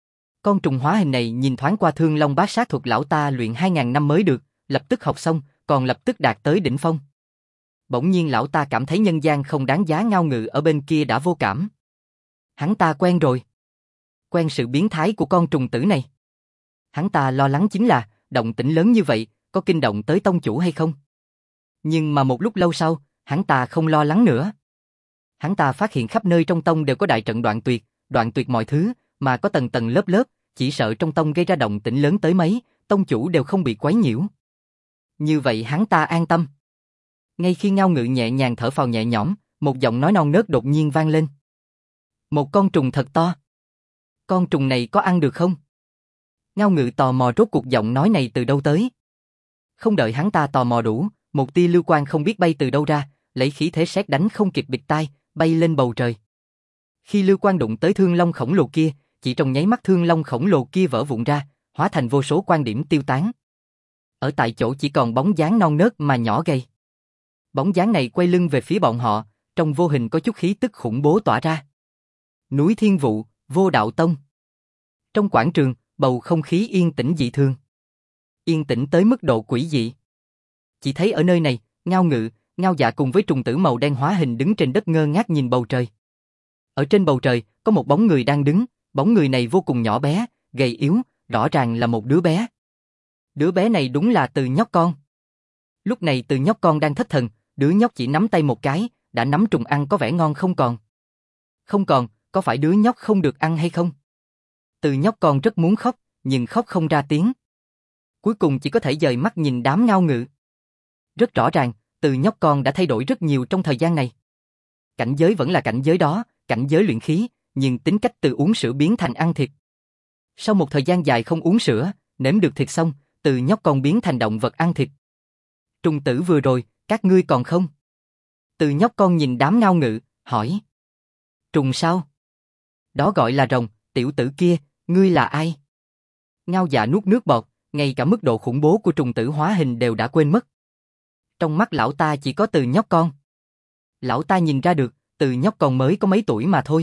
Con trùng hóa hình này nhìn thoáng qua Thương Long bát sát thuật lão ta luyện 2000 năm mới được, lập tức học xong, còn lập tức đạt tới đỉnh phong. Bỗng nhiên lão ta cảm thấy nhân gian không đáng giá. Ngao Ngự ở bên kia đã vô cảm. Hắn ta quen rồi. Quen sự biến thái của con trùng tử này. Hắn ta lo lắng chính là, động tĩnh lớn như vậy, có kinh động tới tông chủ hay không? Nhưng mà một lúc lâu sau, hắn ta không lo lắng nữa. Hắn ta phát hiện khắp nơi trong tông đều có đại trận đoạn tuyệt mọi thứ, mà có tầng tầng lớp lớp, chỉ sợ trong tông gây ra động tĩnh lớn tới mấy, tông chủ đều không bị quấy nhiễu. Như vậy hắn ta an tâm. Ngay khi Ngao Ngự nhẹ nhàng thở phào nhẹ nhõm, một giọng nói non nớt đột nhiên vang lên. Một con trùng thật to. Con trùng này có ăn được không? Ngao Ngự tò mò rốt cuộc giọng nói này từ đâu tới. Không đợi hắn ta tò mò đủ, một tia lưu quang không biết bay từ đâu ra, lấy khí thế sét đánh không kịp bịt tai, bay lên bầu trời. Khi lưu quang đụng tới thương long khổng lồ kia, chỉ trong nháy mắt thương long khổng lồ kia vỡ vụn ra, hóa thành vô số quan điểm tiêu tán. Ở tại chỗ chỉ còn bóng dáng non nớt mà nhỏ gầy. Bóng dáng này quay lưng về phía bọn họ, trong vô hình có chút khí tức khủng bố tỏa ra. Núi Thiên Vụ, Vô Đạo Tông. Trong quảng trường, bầu không khí yên tĩnh dị thường. Yên tĩnh tới mức độ quỷ dị. Chỉ thấy ở nơi này, Ngao Ngự, Ngao Dạ cùng với trùng tử màu đen hóa hình đứng trên đất ngơ ngác nhìn bầu trời. Ở trên bầu trời, có một bóng người đang đứng, bóng người này vô cùng nhỏ bé, gầy yếu, rõ ràng là một đứa bé. Đứa bé này đúng là Từ nhóc con. Lúc này Từ nhóc con đang thất thần, đứa nhóc chỉ nắm tay một cái, đã nắm trùng ăn có vẻ ngon không còn. Không còn, có phải đứa nhóc không được ăn hay không? Từ nhóc con rất muốn khóc, nhưng khóc không ra tiếng. Cuối cùng chỉ có thể dời mắt nhìn đám Ngao Ngự. Rất rõ ràng, Từ nhóc con đã thay đổi rất nhiều trong thời gian này. Cảnh giới vẫn là cảnh giới đó, cảnh giới luyện khí, nhưng tính cách từ uống sữa biến thành ăn thịt. Sau một thời gian dài không uống sữa, nếm được thịt xong, Từ nhóc con biến thành động vật ăn thịt. Trùng tử vừa rồi, các ngươi còn không? Từ nhóc con nhìn đám Ngao Ngự, hỏi. Trùng sao? Đó gọi là rồng, tiểu tử kia, ngươi là ai? Ngao Dạ nuốt nước bọt, ngay cả mức độ khủng bố của trùng tử hóa hình đều đã quên mất. Trong mắt lão ta chỉ có Từ nhóc con. Lão ta nhìn ra được, Từ nhóc con mới có mấy tuổi mà thôi.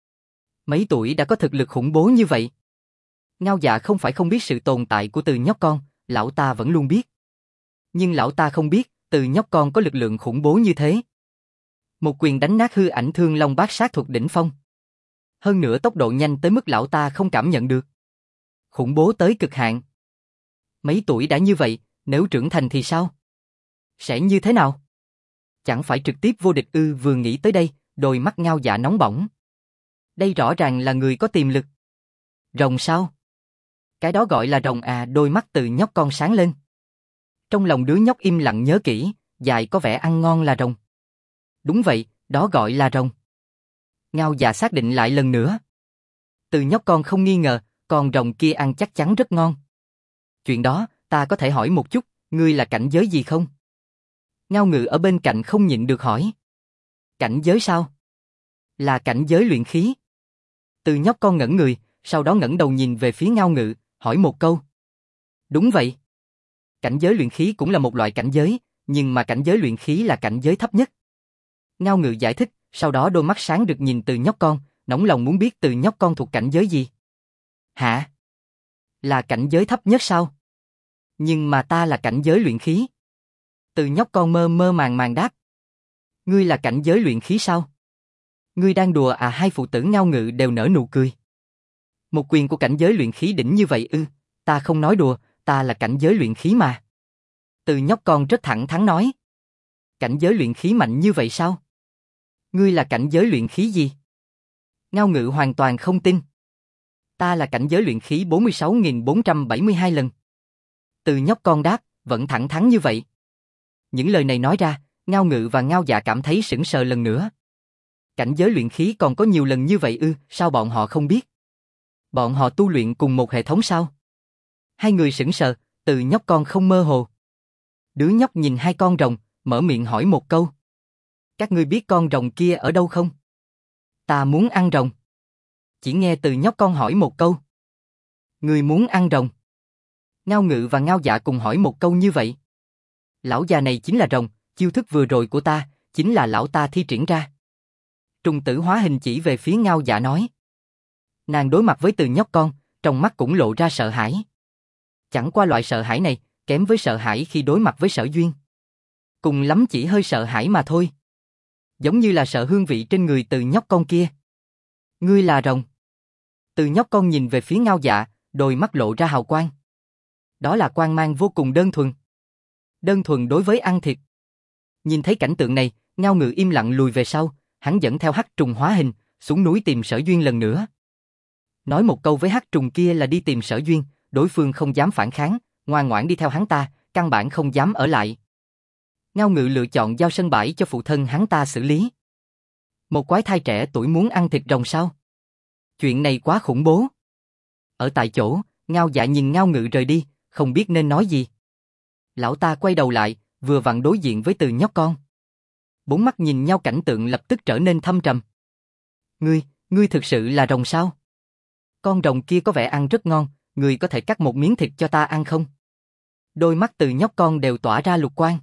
Mấy tuổi đã có thực lực khủng bố như vậy. Ngao Dạ không phải không biết sự tồn tại của Từ nhóc con, lão ta vẫn luôn biết. Nhưng lão ta không biết, Từ nhóc con có lực lượng khủng bố như thế. Một quyền đánh nát hư ảnh thương long bát sát thuật đỉnh phong. Hơn nữa tốc độ nhanh tới mức lão ta không cảm nhận được. Khủng bố tới cực hạn. Mấy tuổi đã như vậy, nếu trưởng thành thì sao? Sẽ như thế nào? Chẳng phải trực tiếp vô địch ư? Vừa nghĩ tới đây, đôi mắt Ngao Dạ nóng bỏng. Đây rõ ràng là người có tiềm lực. Rồng sao? Cái đó gọi là rồng à? Đôi mắt Từ nhóc con sáng lên. Trong lòng đứa nhóc im lặng nhớ kỹ, dài có vẻ ăn ngon là rồng. Đúng vậy, đó gọi là rồng. Ngao Dạ xác định lại lần nữa. Từ nhóc con không nghi ngờ, con rồng kia ăn chắc chắn rất ngon. Chuyện đó, ta có thể hỏi một chút, ngươi là cảnh giới gì không? Ngao Ngự ở bên cạnh không nhịn được hỏi. Cảnh giới sao? Là cảnh giới luyện khí. Từ nhóc con ngẩn người, sau đó ngẩng đầu nhìn về phía Ngao Ngự, hỏi một câu. Đúng vậy. Cảnh giới luyện khí cũng là một loại cảnh giới, nhưng mà cảnh giới luyện khí là cảnh giới thấp nhất. Ngao Ngự giải thích, sau đó đôi mắt sáng rực nhìn Từ nhóc con, nóng lòng muốn biết Từ nhóc con thuộc cảnh giới gì. Hả? Là cảnh giới thấp nhất sao? Nhưng mà ta là cảnh giới luyện khí. Từ nhóc con mơ mơ màng màng đáp. Ngươi là cảnh giới luyện khí sao? Ngươi đang đùa à? Hai phụ tử Ngao Ngự đều nở nụ cười. Một quyền của cảnh giới luyện khí đỉnh như vậy ư? Ta không nói đùa, ta là cảnh giới luyện khí mà. Từ nhóc con rất thẳng thắn nói. Cảnh giới luyện khí mạnh như vậy sao? Ngươi là cảnh giới luyện khí gì? Ngao Ngự hoàn toàn không tin. Ta là cảnh giới luyện khí 46.472 lần. Từ nhóc con đáp, vẫn thẳng thắn như vậy. Những lời này nói ra, Ngao Ngự và Ngao Dạ cảm thấy sững sờ lần nữa. Cảnh giới luyện khí còn có nhiều lần như vậy ư? Sao bọn họ không biết? Bọn họ tu luyện cùng một hệ thống sao? Hai người sững sờ, Từ nhóc con không mơ hồ. Đứa nhóc nhìn hai con rồng, mở miệng hỏi một câu. Các ngươi biết con rồng kia ở đâu không? Ta muốn ăn rồng. Chỉ nghe Từ nhóc con hỏi một câu. Ngươi muốn ăn rồng? Ngao Ngự và Ngao Dạ cùng hỏi một câu như vậy. Lão già này chính là rồng, chiêu thức vừa rồi của ta, chính là lão ta thi triển ra. Trùng tử hóa hình chỉ về phía Ngao Dạ nói. Nàng đối mặt với Từ nhóc con, trong mắt cũng lộ ra sợ hãi. Chẳng qua loại sợ hãi này, kém với sợ hãi khi đối mặt với Sở Duyên. Cùng lắm chỉ hơi sợ hãi mà thôi. Giống như là sợ hương vị trên người Từ nhóc con kia. Ngươi là rồng. Từ nhóc con nhìn về phía Ngao Dạ, đôi mắt lộ ra hào quang. Đó là quang mang vô cùng đơn thuần. Đơn thuần đối với ăn thịt. Nhìn thấy cảnh tượng này, Ngao Ngự im lặng lùi về sau, hắn dẫn theo hắc trùng hóa hình, xuống núi tìm Sở Duyên lần nữa. Nói một câu với hắc trùng kia là đi tìm Sở Duyên, đối phương không dám phản kháng, ngoan ngoãn đi theo hắn ta, căn bản không dám ở lại. Ngao Ngự lựa chọn giao sân bãi cho phụ thân hắn ta xử lý. Một quái thai trẻ tuổi muốn ăn thịt rồng sao? Chuyện này quá khủng bố. Ở tại chỗ, Ngao Dạ nhìn Ngao Ngự rời đi, không biết nên nói gì. Lão ta quay đầu lại, vừa vặn đối diện với Từ nhóc con. Bốn mắt nhìn nhau, cảnh tượng lập tức trở nên thâm trầm. Ngươi thực sự là rồng sao? Con rồng kia có vẻ ăn rất ngon, ngươi có thể cắt một miếng thịt cho ta ăn không? Đôi mắt Từ nhóc con đều tỏa ra lục quang.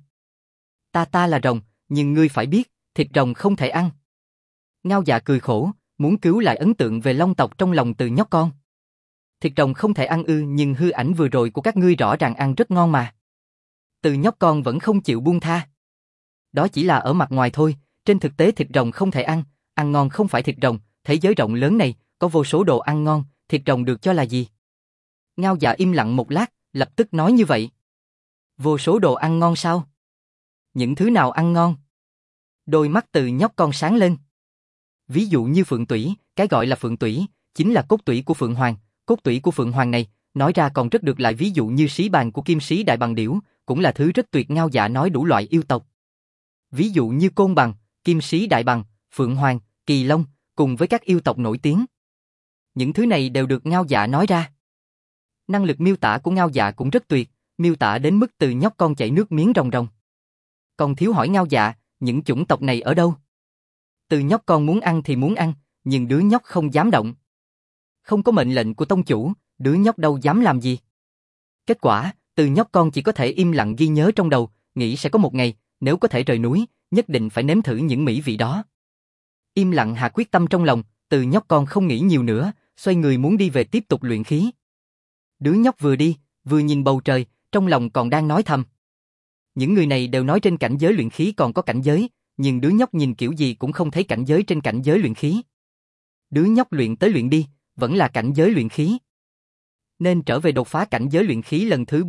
Ta là rồng, nhưng ngươi phải biết, thịt rồng không thể ăn. Ngao Dạ cười khổ, muốn cứu lại ấn tượng về long tộc trong lòng Từ nhóc con. Thịt rồng không thể ăn ư, nhưng hư ảnh vừa rồi của các ngươi rõ ràng ăn rất ngon mà. Từ nhóc con vẫn không chịu buông tha. Đó chỉ là ở mặt ngoài thôi, trên thực tế thịt rồng không thể ăn ngon không phải thịt rồng, thế giới rộng lớn này, có vô số đồ ăn ngon, thịt rồng được cho là gì? Ngao Dạ im lặng một lát, lập tức nói như vậy. Vô số đồ ăn ngon sao? Những thứ nào ăn ngon? Đôi mắt Từ nhóc con sáng lên. Ví dụ như phượng tủy, cái gọi là phượng tủy, chính là cốt tủy của phượng hoàng, cốt tủy của phượng hoàng này, nói ra còn rất được, lại ví dụ như xí bàn của kim sĩ đại bằng điểu, cũng là thứ rất tuyệt. Ngao Dạ nói đủ loại yêu tộc. Ví dụ như côn bằng, kim sĩ đại bằng, phượng hoàng, kỳ long, cùng với các yêu tộc nổi tiếng. Những thứ này đều được Ngao Dạ nói ra. Năng lực miêu tả của Ngao Dạ cũng rất tuyệt, miêu tả đến mức Từ nhóc con chảy nước miếng ròng ròng. Còn thiếu hỏi Ngao Dạ, những chủng tộc này ở đâu? Từ nhóc con muốn ăn thì muốn ăn, nhưng đứa nhóc không dám động. Không có mệnh lệnh của tông chủ, đứa nhóc đâu dám làm gì. Kết quả, Từ nhóc con chỉ có thể im lặng ghi nhớ trong đầu, nghĩ sẽ có một ngày, nếu có thể rời núi, nhất định phải nếm thử những mỹ vị đó. Im lặng hạ quyết tâm trong lòng, Từ nhóc con không nghĩ nhiều nữa, xoay người muốn đi về tiếp tục luyện khí. Đứa nhóc vừa đi, vừa nhìn bầu trời, trong lòng còn đang nói thầm. Những người này đều nói trên cảnh giới luyện khí còn có cảnh giới, nhưng đứa nhóc nhìn kiểu gì cũng không thấy cảnh giới trên cảnh giới luyện khí. Đứa nhóc luyện tới luyện đi, vẫn là cảnh giới luyện khí. Nên trở về đột phá cảnh giới luyện khí lần thứ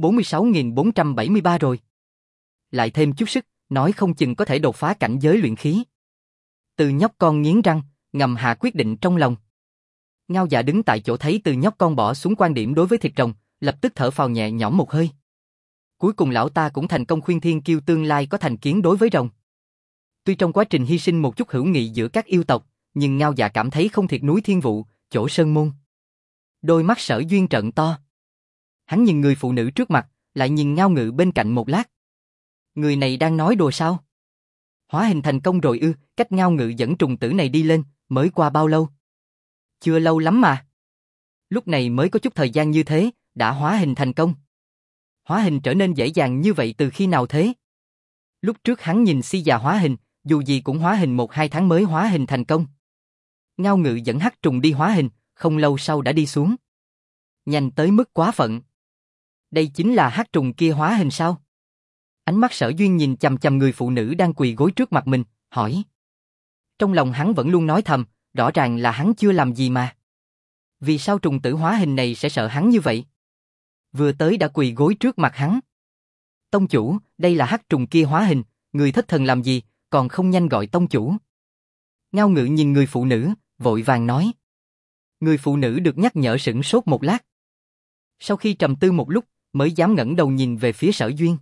46.473 rồi. Lại thêm chút sức, nói không chừng có thể đột phá cảnh giới luyện khí. Từ nhóc con nghiến răng, ngầm hạ quyết định trong lòng. Ngao Dạ đứng tại chỗ thấy Từ nhóc con bỏ xuống quan điểm đối với thịt rồng, lập tức thở phào nhẹ nhõm một hơi. Cuối cùng lão ta cũng thành công khuyên Thiên Kiêu tương lai có thành kiến đối với rồng. Tuy trong quá trình hy sinh một chút hữu nghị giữa các yêu tộc, nhưng Ngao Dạ cảm thấy không thiệt núi Thiên Vụ, chỗ Sơn Môn. Đôi mắt Sở Duyên trợn to. Hắn nhìn người phụ nữ trước mặt, lại nhìn Ngao Ngự bên cạnh một lát. Người này đang nói đùa sao? Hóa hình thành công rồi ư? Cách Ngao Ngự dẫn trùng tử này đi lên, mới qua bao lâu? Chưa lâu lắm mà. Lúc này mới có chút thời gian như thế, đã hóa hình thành công. Hóa hình trở nên dễ dàng như vậy từ khi nào thế? Lúc trước hắn nhìn Si già hóa hình, dù gì cũng hóa hình 1-2 tháng mới hóa hình thành công. Ngao Ngự dẫn hắc trùng đi hóa hình, không lâu sau đã đi xuống. Nhanh tới mức quá phận. Đây chính là hắc trùng kia hóa hình sao? Ánh mắt Sở Duyên nhìn chằm chằm người phụ nữ đang quỳ gối trước mặt mình, hỏi. Trong lòng hắn vẫn luôn nói thầm, rõ ràng là hắn chưa làm gì mà. Vì sao trùng tử hóa hình này sẽ sợ hắn như vậy? Vừa tới đã quỳ gối trước mặt hắn. Tông chủ, đây là hắc trùng kia hóa hình, người thất thần làm gì, còn không nhanh gọi tông chủ. Ngao Ngự nhìn người phụ nữ, vội vàng nói. Người phụ nữ được nhắc nhở sửng sốt một lát. Sau khi trầm tư một lúc, mới dám ngẩng đầu nhìn về phía Sở Duyên.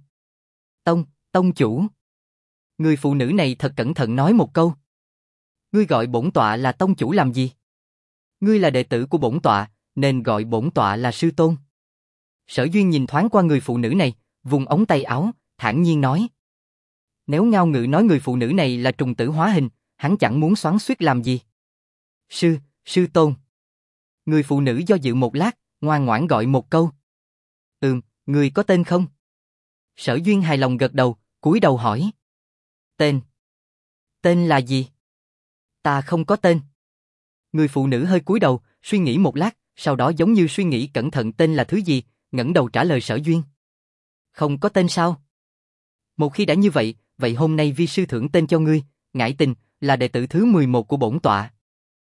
Tông chủ. Người phụ nữ này thật cẩn thận nói một câu. Ngươi gọi bổn tọa là tông chủ làm gì? Ngươi là đệ tử của bổn tọa, nên gọi bổn tọa là sư tôn. Sở Duyên nhìn thoáng qua người phụ nữ này, vùng ống tay áo, thản nhiên nói. Nếu Ngao Ngự nói người phụ nữ này là trùng tử hóa hình, hắn chẳng muốn xoắn xuýt làm gì. Sư tôn. Người phụ nữ do dự một lát, ngoan ngoãn gọi một câu. Người có tên không? Sở Duyên hài lòng gật đầu, cúi đầu hỏi. Tên? Tên là gì? Ta không có tên. Người phụ nữ hơi cúi đầu, suy nghĩ một lát, sau đó giống như suy nghĩ cẩn thận tên là thứ gì, ngẩng đầu trả lời Sở Duyên. Không có tên sao? Một khi đã như vậy, vậy hôm nay vi sư thưởng tên cho ngươi, Ngải Tình, là đệ tử thứ 11 của bổn tọa.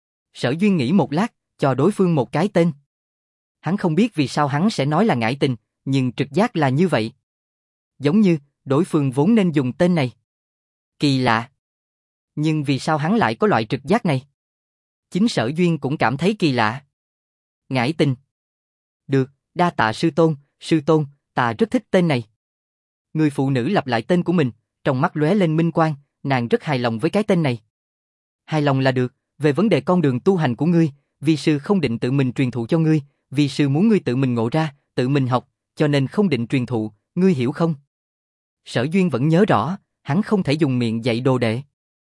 Sở Duyên nghĩ một lát, cho đối phương một cái tên. Hắn không biết vì sao hắn sẽ nói là Ngải Tình, nhưng trực giác là như vậy. Giống như, đối phương vốn nên dùng tên này. Kỳ lạ. Nhưng vì sao hắn lại có loại trực giác này? Chính Sở Duyên cũng cảm thấy kỳ lạ. Ngải Tình. Được, đa tạ sư tôn, ta rất thích tên này. Người phụ nữ lặp lại tên của mình, trong mắt lóe lên minh quang, nàng rất hài lòng với cái tên này. Hài lòng là được, về vấn đề con đường tu hành của ngươi, vi sư không định tự mình truyền thụ cho ngươi, vi sư muốn ngươi tự mình ngộ ra, tự mình học, cho nên không định truyền thụ, ngươi hiểu không? Sở Duyên vẫn nhớ rõ, hắn không thể dùng miệng dạy đồ đệ.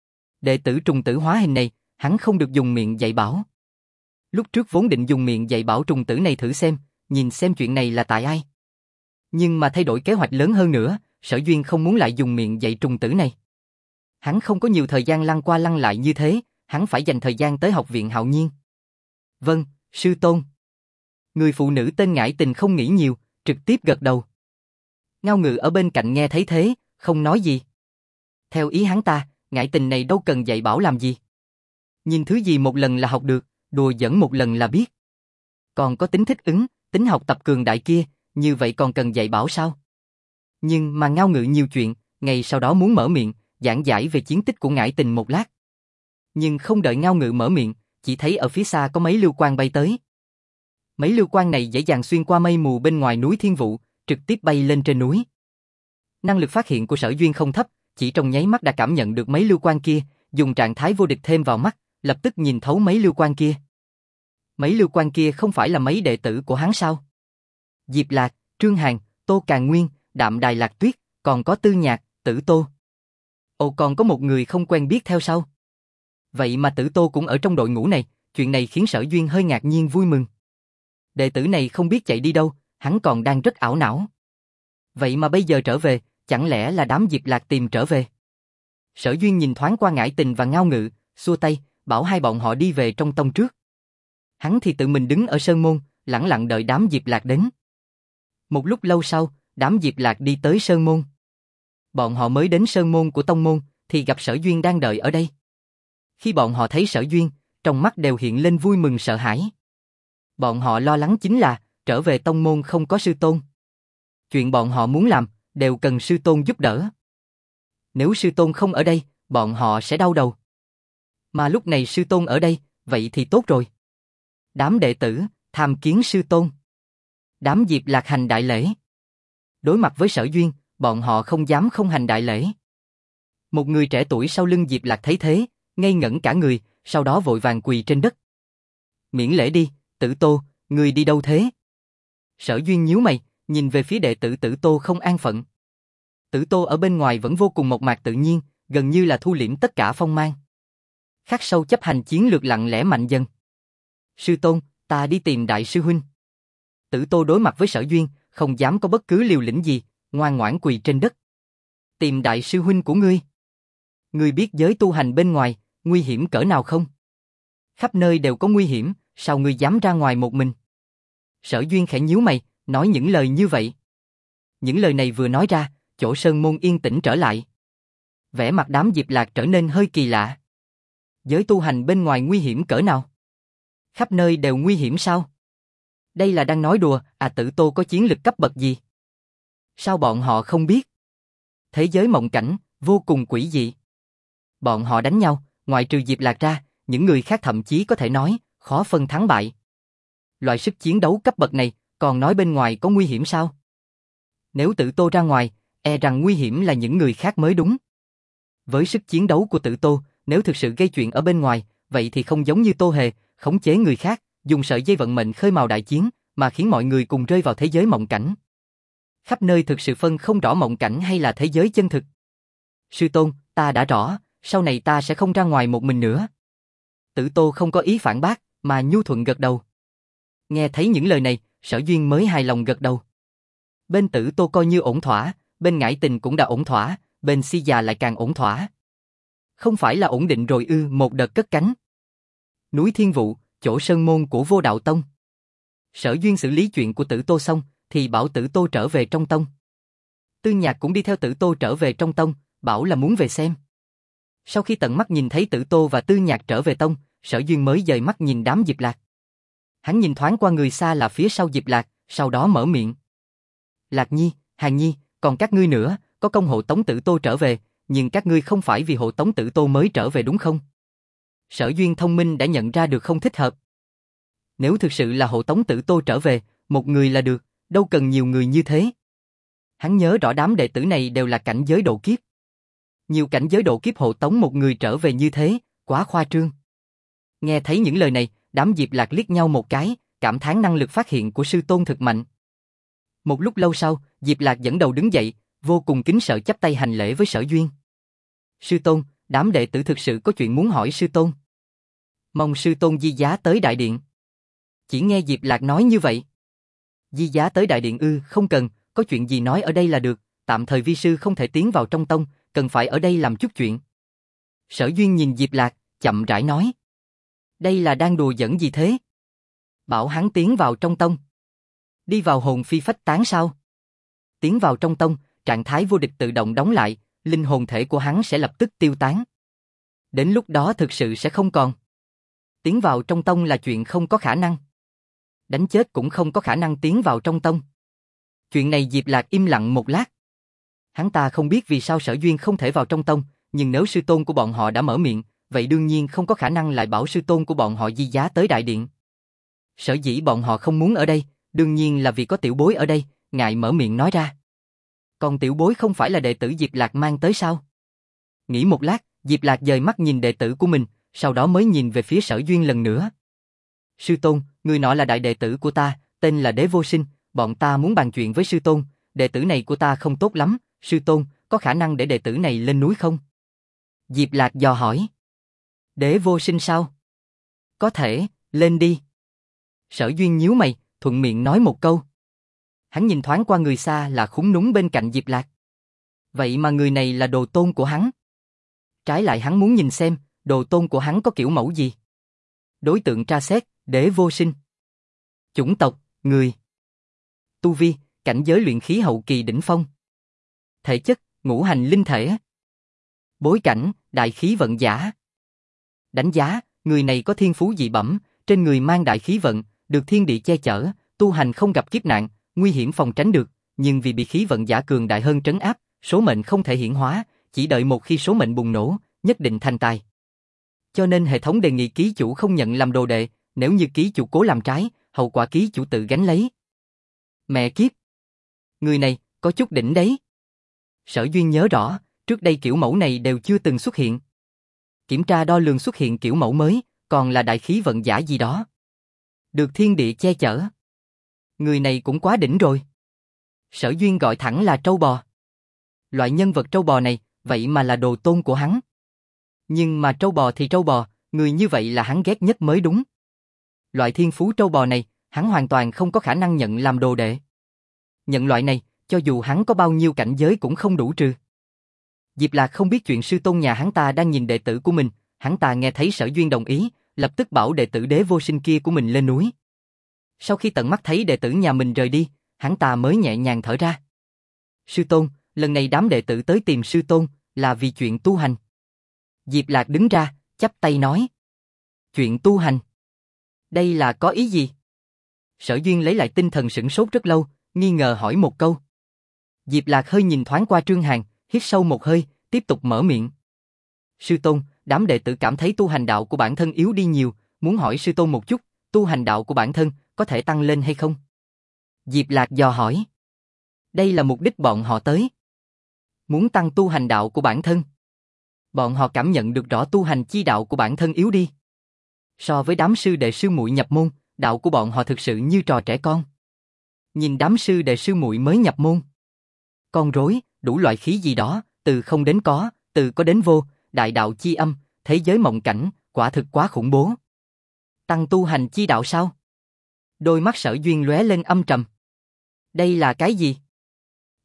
Đệ tử trùng tử hóa hình này, hắn không được dùng miệng dạy bảo. Lúc trước vốn định dùng miệng dạy bảo trùng tử này thử xem, nhìn xem chuyện này là tại ai. Nhưng mà thay đổi kế hoạch lớn hơn nữa, Sở Duyên không muốn lại dùng miệng dạy trùng tử này. Hắn không có nhiều thời gian lăn qua lăn lại như thế, hắn phải dành thời gian tới học viện Hạo Nhiên. Vâng, sư tôn. Người phụ nữ tên Ngải Tình không nghĩ nhiều, trực tiếp gật đầu. Ngao Ngự ở bên cạnh nghe thấy thế, không nói gì. Theo ý hắn ta, Ngải Tình này đâu cần dạy bảo làm gì. Nhìn thứ gì một lần là học được, đùa giỡn một lần là biết. Còn có tính thích ứng, tính học tập cường đại kia, như vậy còn cần dạy bảo sao? Nhưng mà Ngao Ngự nhiều chuyện, ngày sau đó muốn mở miệng, giảng giải về chiến tích của Ngải Tình một lát. Nhưng không đợi Ngao Ngự mở miệng, chỉ thấy ở phía xa có mấy lưu quang bay tới. Mấy lưu quang này dễ dàng xuyên qua mây mù bên ngoài núi Thiên Vụ, trực tiếp bay lên trên núi. Năng lực phát hiện của Sở Duyên không thấp, chỉ trong nháy mắt đã cảm nhận được mấy lưu quang kia, dùng trạng thái vô địch thêm vào mắt, lập tức nhìn thấu mấy lưu quang kia. Mấy lưu quang kia không phải là mấy đệ tử của hắn sao? Diệp Lạc, Trương Hàn, Tô Càn Nguyên, Đạm Đài Lạc Tuyết, còn có Tư Nhạc, Tử Tô. Ồ, còn có một người không quen biết theo sau. Vậy mà Tử Tô cũng ở trong đội ngũ này, chuyện này khiến Sở Duyên hơi ngạc nhiên vui mừng. Đệ tử này không biết chạy đi đâu, hắn còn đang rất ảo não. Vậy mà bây giờ trở về, chẳng lẽ là đám Diệp Lạc tìm trở về? Sở Duyên nhìn thoáng qua Ngải Tình và Ngao Ngự, xua tay, bảo hai bọn họ đi về trong tông trước. Hắn thì tự mình đứng ở sơn môn, lẳng lặng đợi đám Diệp Lạc đến. Một lúc lâu sau, đám Diệp Lạc đi tới sơn môn. Bọn họ mới đến sơn môn của tông môn, thì gặp Sở Duyên đang đợi ở đây. Khi bọn họ thấy Sở Duyên, trong mắt đều hiện lên vui mừng sợ hãi. Bọn họ lo lắng chính là, trở về tông môn không có sư tôn. Chuyện bọn họ muốn làm, đều cần sư tôn giúp đỡ. Nếu sư tôn không ở đây, bọn họ sẽ đau đầu. Mà lúc này sư tôn ở đây, vậy thì tốt rồi. Đám đệ tử, tham kiến sư tôn. Đám Diệp Lạc hành đại lễ. Đối mặt với Sở Duyên, bọn họ không dám không hành đại lễ. Một người trẻ tuổi sau lưng Diệp Lạc thấy thế, ngây ngẩn cả người, sau đó vội vàng quỳ trên đất. Miễn lễ đi, Tử Tô, ngươi đi đâu thế? Sở Duyên nhíu mày, nhìn về phía đệ tử Tử Tô không an phận. Tử Tô ở bên ngoài vẫn vô cùng mộc mạc tự nhiên, gần như là thu liễm tất cả phong mang. Khắc sâu chấp hành chiến lược lặng lẽ mạnh dần. Sư tôn, ta đi tìm đại sư huynh. Tử Tô đối mặt với Sở Duyên, không dám có bất cứ liều lĩnh gì, ngoan ngoãn quỳ trên đất. Tìm đại sư huynh của ngươi. Ngươi biết giới tu hành bên ngoài, nguy hiểm cỡ nào không? Khắp nơi đều có nguy hiểm, sao ngươi dám ra ngoài một mình? Sở Duyên khẽ nhíu mày, nói những lời như vậy. Những lời này vừa nói ra, chỗ sơn môn yên tĩnh trở lại. Vẻ mặt đám Diệp Lạc trở nên hơi kỳ lạ. Giới tu hành bên ngoài nguy hiểm cỡ nào? Khắp nơi đều nguy hiểm sao? Đây là đang nói đùa, Tử Tô có chiến lực cấp bậc gì? Sao bọn họ không biết? Thế giới mộng cảnh, vô cùng quỷ dị. Bọn họ đánh nhau, ngoại trừ Diệp Lạc ra, những người khác thậm chí có thể nói, khó phân thắng bại. Loại sức chiến đấu cấp bậc này, còn nói bên ngoài có nguy hiểm sao? Nếu Tử Tô ra ngoài, e rằng nguy hiểm là những người khác mới đúng. Với sức chiến đấu của Tử Tô, nếu thực sự gây chuyện ở bên ngoài, vậy thì không giống như Tô Hề, khống chế người khác, dùng sợi dây vận mệnh khơi mào đại chiến, mà khiến mọi người cùng rơi vào thế giới mộng cảnh. Khắp nơi thực sự phân không rõ mộng cảnh hay là thế giới chân thực. Sư tôn, ta đã rõ, sau này ta sẽ không ra ngoài một mình nữa. Tử Tô không có ý phản bác, mà nhu thuận gật đầu. Nghe thấy những lời này, Sở Duyên mới hài lòng gật đầu. Bên Tử Tô coi như ổn thỏa, bên Ngải Tình cũng đã ổn thỏa, bên Si già lại càng ổn thỏa. Không phải là ổn định rồi ư? Một đợt cất cánh. Núi Thiên Vụ, chỗ sơn môn của Vô Đạo Tông. Sở Duyên xử lý chuyện của Tử Tô xong, thì bảo Tử Tô trở về trong tông. Tư Nhạc cũng đi theo Tử Tô trở về trong tông, bảo là muốn về xem. Sau khi tận mắt nhìn thấy Tử Tô và Tư Nhạc trở về tông, Sở Duyên mới dời mắt nhìn đám Diệp Lạc. Hắn nhìn thoáng qua người xa là phía sau Diệp Lạc, sau đó mở miệng. Lạc Nhi, Hàn Nhi, còn các ngươi nữa, có công hộ tống Tử Tô trở về, nhưng các ngươi không phải vì hộ tống Tử Tô mới trở về đúng không? Sở Duyên thông minh đã nhận ra được không thích hợp. Nếu thực sự là hộ tống Tử Tô trở về, một người là được, đâu cần nhiều người như thế. Hắn nhớ rõ đám đệ tử này đều là cảnh giới độ kiếp. Nhiều cảnh giới độ kiếp hộ tống một người trở về như thế, quá khoa trương. Nghe thấy những lời này, đám Diệp Lạc liếc nhau một cái, cảm thán năng lực phát hiện của sư tôn thực mạnh. Một lúc lâu sau, Diệp Lạc dẫn đầu đứng dậy, vô cùng kính sợ chắp tay hành lễ với Sở Duyên. Sư tôn, đám đệ tử thực sự có chuyện muốn hỏi sư tôn. Mong sư tôn di giá tới đại điện. Chỉ nghe Diệp Lạc nói như vậy. Di giá tới đại điện ư? Không cần, có chuyện gì nói ở đây là được, tạm thời vi sư không thể tiến vào trong tông, cần phải ở đây làm chút chuyện. Sở Duyên nhìn Diệp Lạc, chậm rãi nói. Đây là đang đùa giỡn gì thế? Bảo hắn tiến vào trong tông. Đi vào hồn phi phách tán sao? Tiến vào trong tông, trạng thái vô địch tự động đóng lại, linh hồn thể của hắn sẽ lập tức tiêu tán. Đến lúc đó thực sự sẽ không còn. Tiến vào trong tông là chuyện không có khả năng. Đánh chết cũng không có khả năng tiến vào trong tông. Chuyện này Diệp Lạc im lặng một lát. Hắn ta không biết vì sao Sở Duyên không thể vào trong tông, nhưng nếu sư tôn của bọn họ đã mở miệng, vậy đương nhiên không có khả năng lại bảo sư tôn của bọn họ di giá tới đại điện. Sở dĩ bọn họ không muốn ở đây, đương nhiên là vì có tiểu bối ở đây, ngại mở miệng nói ra. Còn tiểu bối không phải là đệ tử Diệp Lạc mang tới sao? Nghĩ một lát, Diệp Lạc dời mắt nhìn đệ tử của mình, sau đó mới nhìn về phía Sở Duyên lần nữa. Sư tôn, người nọ là đại đệ tử của ta, tên là Đế Vô Sinh, bọn ta muốn bàn chuyện với sư tôn, đệ tử này của ta không tốt lắm, sư tôn, có khả năng để đệ tử này lên núi không? Diệp Lạc dò hỏi. Đế Vô Sinh sao? Có thể, lên đi. Sở Duyên nhíu mày, thuận miệng nói một câu. Hắn nhìn thoáng qua người xa là Khúng Núng bên cạnh Diệp Lạc. Vậy mà người này là đồ tôn của hắn. Trái lại hắn muốn nhìn xem, đồ tôn của hắn có kiểu mẫu gì. Đối tượng tra xét, Đế Vô Sinh. Chủng tộc, người. Tu vi, cảnh giới luyện khí hậu kỳ đỉnh phong. Thể chất, ngũ hành linh thể. Bối cảnh, đại khí vận giả. Đánh giá, người này có thiên phú dị bẩm, trên người mang đại khí vận, được thiên địa che chở, tu hành không gặp kiếp nạn, nguy hiểm phòng tránh được, nhưng vì bị khí vận giả cường đại hơn trấn áp, số mệnh không thể hiển hóa, chỉ đợi một khi số mệnh bùng nổ, nhất định thành tài. Cho nên hệ thống đề nghị ký chủ không nhận làm đồ đệ, nếu như ký chủ cố làm trái, hậu quả ký chủ tự gánh lấy. Mẹ kiếp! Người này, có chút đỉnh đấy. Sở Duyên nhớ rõ, trước đây kiểu mẫu này đều chưa từng xuất hiện. Kiểm tra đo lường xuất hiện kiểu mẫu mới, còn là đại khí vận giả gì đó. Được thiên địa che chở. Người này cũng quá đỉnh rồi. Sở Duyên gọi thẳng là trâu bò. Loại nhân vật trâu bò này, vậy mà là đồ tôn của hắn. Nhưng mà trâu bò thì trâu bò, người như vậy là hắn ghét nhất mới đúng. Loại thiên phú trâu bò này, hắn hoàn toàn không có khả năng nhận làm đồ đệ. Nhận loại này, cho dù hắn có bao nhiêu cảnh giới cũng không đủ trừ. Diệp Lạc không biết chuyện sư tôn nhà hắn ta đang nhìn đệ tử của mình, hắn ta nghe thấy Sở Duyên đồng ý, lập tức bảo đệ tử Đế Vô Sinh kia của mình lên núi. Sau khi tận mắt thấy đệ tử nhà mình rời đi, hắn ta mới nhẹ nhàng thở ra. Sư tôn, lần này đám đệ tử tới tìm sư tôn, là vì chuyện tu hành. Diệp Lạc đứng ra, chắp tay nói. Chuyện tu hành? Đây là có ý gì? Sở Duyên lấy lại tinh thần sửng sốt rất lâu, nghi ngờ hỏi một câu. Diệp Lạc hơi nhìn thoáng qua Trương Hàn, hít sâu một hơi, tiếp tục mở miệng. Sư tôn, đám đệ tử cảm thấy tu hành đạo của bản thân yếu đi nhiều, muốn hỏi sư tôn một chút, tu hành đạo của bản thân có thể tăng lên hay không? Diệp Lạc dò hỏi. Đây là mục đích bọn họ tới. Muốn tăng tu hành đạo của bản thân. Bọn họ cảm nhận được rõ tu hành chi đạo của bản thân yếu đi. So với đám sư đệ sư muội nhập môn, đạo của bọn họ thực sự như trò trẻ con. Nhìn đám sư đệ sư muội mới nhập môn. Con rối, đủ loại khí gì đó, từ không đến có, từ có đến vô, đại đạo chi âm, thế giới mộng cảnh, quả thực quá khủng bố. Tăng tu hành chi đạo sao? Đôi mắt Sở Duyên lóe lên âm trầm. Đây là cái gì?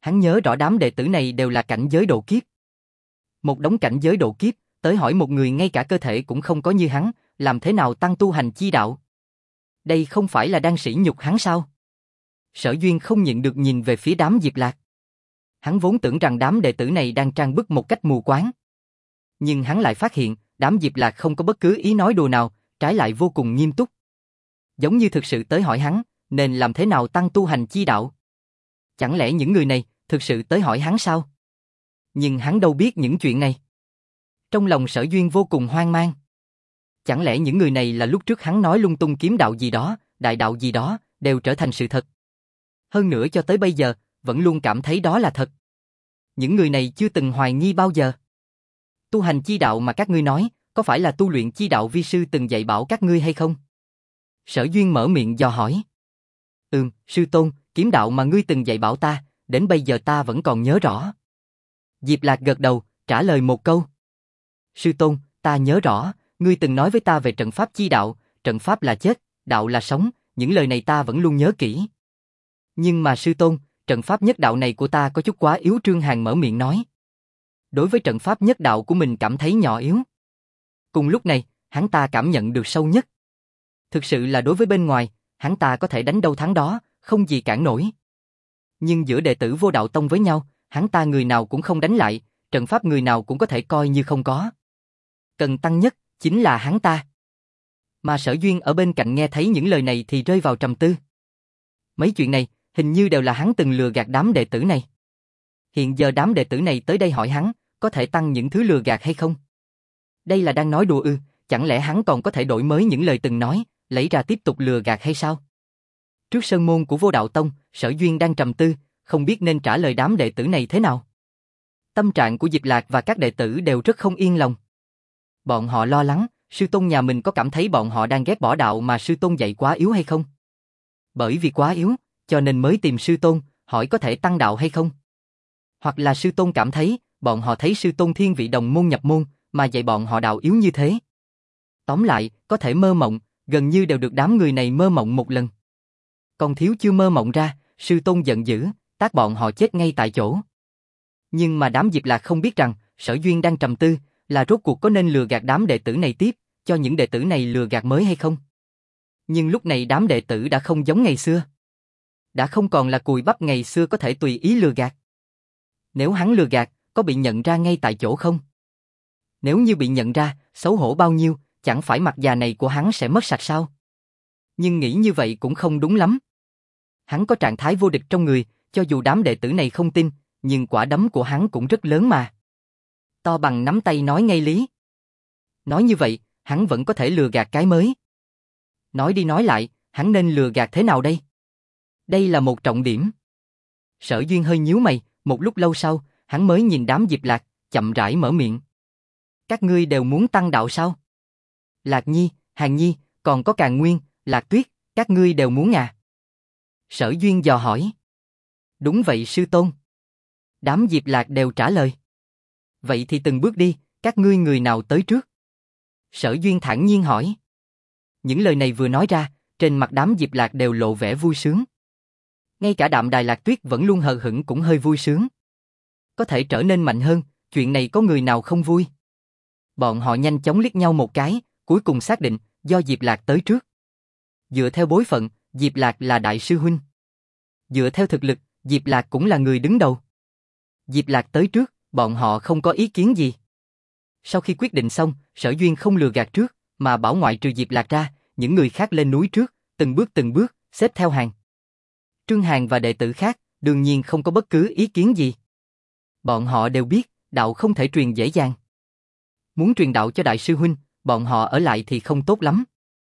Hắn nhớ rõ đám đệ tử này đều là cảnh giới độ kiếp. Một đống cảnh giới độ kiếp, tới hỏi một người ngay cả cơ thể cũng không có như hắn, làm thế nào tăng tu hành chi đạo? Đây không phải là đang sỉ nhục hắn sao? Sở Duyên không nhịn được nhìn về phía đám Diệp Lạc. Hắn vốn tưởng rằng đám đệ tử này đang trang bức một cách mù quáng. Nhưng hắn lại phát hiện, đám Diệp Lạc không có bất cứ ý nói đùa nào, trái lại vô cùng nghiêm túc. Giống như thực sự tới hỏi hắn, nên làm thế nào tăng tu hành chi đạo? Chẳng lẽ những người này thực sự tới hỏi hắn sao? Nhưng hắn đâu biết những chuyện này. Trong lòng Sở Duyên vô cùng hoang mang. Chẳng lẽ những người này là lúc trước hắn nói lung tung kiếm đạo gì đó, đại đạo gì đó, đều trở thành sự thật. Hơn nữa cho tới bây giờ, vẫn luôn cảm thấy đó là thật. Những người này chưa từng hoài nghi bao giờ. Tu hành chi đạo mà các ngươi nói, có phải là tu luyện chi đạo vi sư từng dạy bảo các ngươi hay không? Sở Duyên mở miệng dò hỏi. Sư tôn, kiếm đạo mà ngươi từng dạy bảo ta, đến bây giờ ta vẫn còn nhớ rõ. Diệp Lạc gật đầu, trả lời một câu. Sư tôn, ta nhớ rõ, ngươi từng nói với ta về trận pháp chi đạo, trận pháp là chết, đạo là sống, những lời này ta vẫn luôn nhớ kỹ. Nhưng mà sư tôn, trận pháp nhất đạo này của ta có chút quá yếu. Trương Hàn mở miệng nói. Đối với trận pháp nhất đạo của mình cảm thấy nhỏ yếu. Cùng lúc này, hắn ta cảm nhận được sâu nhất. Thực sự là đối với bên ngoài, hắn ta có thể đánh đâu thắng đó, không gì cản nổi. Nhưng giữa đệ tử Vô Đạo Tông với nhau, hắn ta người nào cũng không đánh lại, trận pháp người nào cũng có thể coi như không có. Cần tăng nhất, chính là hắn ta. Mà Sở Duyên ở bên cạnh nghe thấy những lời này thì rơi vào trầm tư. Mấy chuyện này, hình như đều là hắn từng lừa gạt đám đệ tử này. Hiện giờ đám đệ tử này tới đây hỏi hắn, có thể tăng những thứ lừa gạt hay không? Đây là đang nói đùa ư, chẳng lẽ hắn còn có thể đổi mới những lời từng nói, lấy ra tiếp tục lừa gạt hay sao? Trước sơn môn của Vô Đạo Tông, Sở Duyên đang trầm tư, không biết nên trả lời đám đệ tử này thế nào. Tâm trạng của Diệp Lạc và các đệ tử đều rất không yên lòng. Bọn họ lo lắng, sư tôn nhà mình có cảm thấy bọn họ đang ghét bỏ đạo mà sư tôn dạy quá yếu hay không? Bởi vì quá yếu, cho nên mới tìm sư tôn, hỏi có thể tăng đạo hay không? Hoặc là sư tôn cảm thấy, bọn họ thấy sư tôn thiên vị đồng môn nhập môn, mà dạy bọn họ đạo yếu như thế. Tóm lại, có thể mơ mộng, gần như đều được đám người này mơ mộng một lần. Còn thiếu chưa mơ mộng ra, sư tôn giận dữ, tát bọn họ chết ngay tại chỗ. Nhưng mà đám Diệp Lạc không biết rằng, Sở Duyên đang trầm tư, là rốt cuộc có nên lừa gạt đám đệ tử này tiếp, cho những đệ tử này lừa gạt mới hay không? Nhưng lúc này đám đệ tử đã không giống ngày xưa. Đã không còn là cùi bắp ngày xưa có thể tùy ý lừa gạt. Nếu hắn lừa gạt, có bị nhận ra ngay tại chỗ không? Nếu như bị nhận ra, xấu hổ bao nhiêu, chẳng phải mặt già này của hắn sẽ mất sạch sao? Nhưng nghĩ như vậy cũng không đúng lắm. Hắn có trạng thái vô địch trong người, cho dù đám đệ tử này không tin, nhưng quả đấm của hắn cũng rất lớn mà. To bằng nắm tay nói ngay lý. Nói như vậy, hắn vẫn có thể lừa gạt cái mới. Nói đi nói lại, hắn nên lừa gạt thế nào đây? Đây là một trọng điểm. Sở Duyên hơi nhíu mày, một lúc lâu sau, hắn mới nhìn đám Diệp Lạc, chậm rãi mở miệng. Các ngươi đều muốn tăng đạo sao? Lạc Nhi, Hàn Nhi, còn có Càn Nguyên, Lạc Tuyết, các ngươi đều muốn à? Sở Duyên dò hỏi. Đúng vậy sư tôn. Đám Diệp Lạc đều trả lời. Vậy thì từng bước đi, các ngươi người nào tới trước? Sở Duyên thản nhiên hỏi. Những lời này vừa nói ra, trên mặt đám Diệp Lạc đều lộ vẻ vui sướng. Ngay cả Đạm Đài Lạc Tuyết vẫn luôn hờ hững cũng hơi vui sướng. Có thể trở nên mạnh hơn, chuyện này có người nào không vui? Bọn họ nhanh chóng liếc nhau một cái, cuối cùng xác định, do Diệp Lạc tới trước. Dựa theo bối phận, Diệp Lạc là đại sư huynh. Dựa theo thực lực, Diệp Lạc cũng là người đứng đầu. Diệp Lạc tới trước, bọn họ không có ý kiến gì. Sau khi quyết định xong, Sở Duyên không lừa gạt trước, mà bảo ngoại trừ Diệp Lạc ra, những người khác lên núi trước, từng bước, xếp theo hàng. Trương Hàn và đệ tử khác, đương nhiên không có bất cứ ý kiến gì. Bọn họ đều biết, đạo không thể truyền dễ dàng. Muốn truyền đạo cho đại sư huynh, bọn họ ở lại thì không tốt lắm.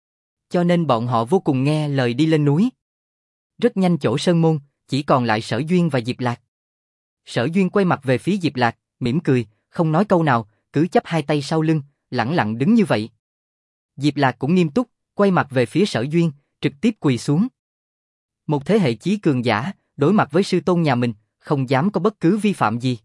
Cho nên bọn họ vô cùng nghe lời đi lên núi. Rất nhanh chỗ sơn môn, chỉ còn lại Sở Duyên và Diệp Lạc. Sở Duyên quay mặt về phía Diệp Lạc, mỉm cười, không nói câu nào, cứ chắp hai tay sau lưng, lẳng lặng đứng như vậy. Diệp Lạc cũng nghiêm túc, quay mặt về phía Sở Duyên, trực tiếp quỳ xuống. Một thế hệ chí cường giả, đối mặt với sư tôn nhà mình, không dám có bất cứ vi phạm gì.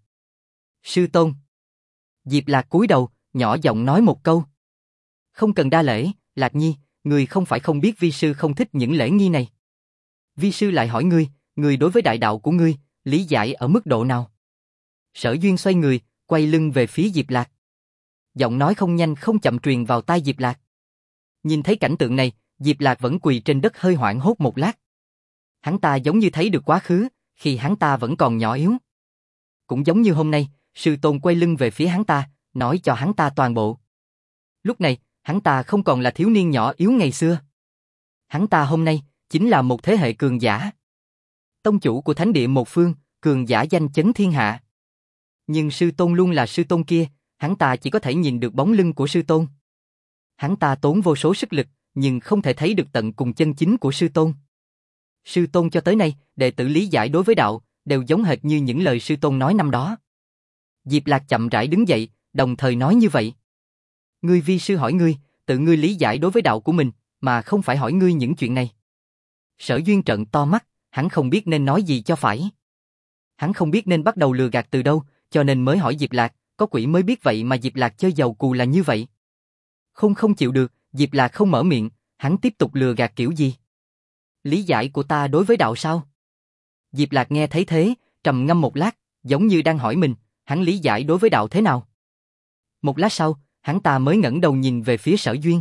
Sư tôn. Diệp Lạc cúi đầu, nhỏ giọng nói một câu. Không cần đa lễ, Lạc Nhi, người không phải không biết vi sư không thích những lễ nghi này. Vi sư lại hỏi ngươi, ngươi đối với đại đạo của ngươi, Lý giải ở mức độ nào? Sở Duyên xoay người, quay lưng về phía Diệp Lạc. Giọng nói không nhanh không chậm truyền vào tai Diệp Lạc. Nhìn thấy cảnh tượng này, Diệp Lạc vẫn quỳ trên đất hơi hoảng hốt một lát. Hắn ta giống như thấy được quá khứ, khi hắn ta vẫn còn nhỏ yếu. Cũng giống như hôm nay, sư tôn quay lưng về phía hắn ta, nói cho hắn ta toàn bộ. Lúc này, hắn ta không còn là thiếu niên nhỏ yếu ngày xưa. Hắn ta hôm nay, chính là một thế hệ cường giả. Tông chủ của thánh địa một phương, cường giả danh chấn thiên hạ. Nhưng sư tôn luôn là sư tôn kia, hắn ta chỉ có thể nhìn được bóng lưng của sư tôn. Hắn ta tốn vô số sức lực, nhưng không thể thấy được tận cùng chân chính của sư tôn. Sư tôn cho tới nay, đệ tử lý giải đối với đạo, đều giống hệt như những lời sư tôn nói năm đó. Diệp Lạc chậm rãi đứng dậy, đồng thời nói như vậy. Ngươi vi sư hỏi ngươi, tự ngươi lý giải đối với đạo của mình, mà không phải hỏi ngươi những chuyện này. Sở Duyên trợn to mắt, hắn không biết nên nói gì cho phải. Hắn không biết nên bắt đầu lừa gạt từ đâu, cho nên mới hỏi Diệp Lạc, có quỷ mới biết vậy mà Diệp Lạc chơi giàu cù là như vậy. Không chịu được, Diệp Lạc không mở miệng, hắn tiếp tục lừa gạt kiểu gì? Lý giải của ta đối với đạo sao? Diệp Lạc nghe thấy thế, trầm ngâm một lát, giống như đang hỏi mình, hắn lý giải đối với đạo thế nào? Một lát sau, hắn ta mới ngẩng đầu nhìn về phía Sở Duyên.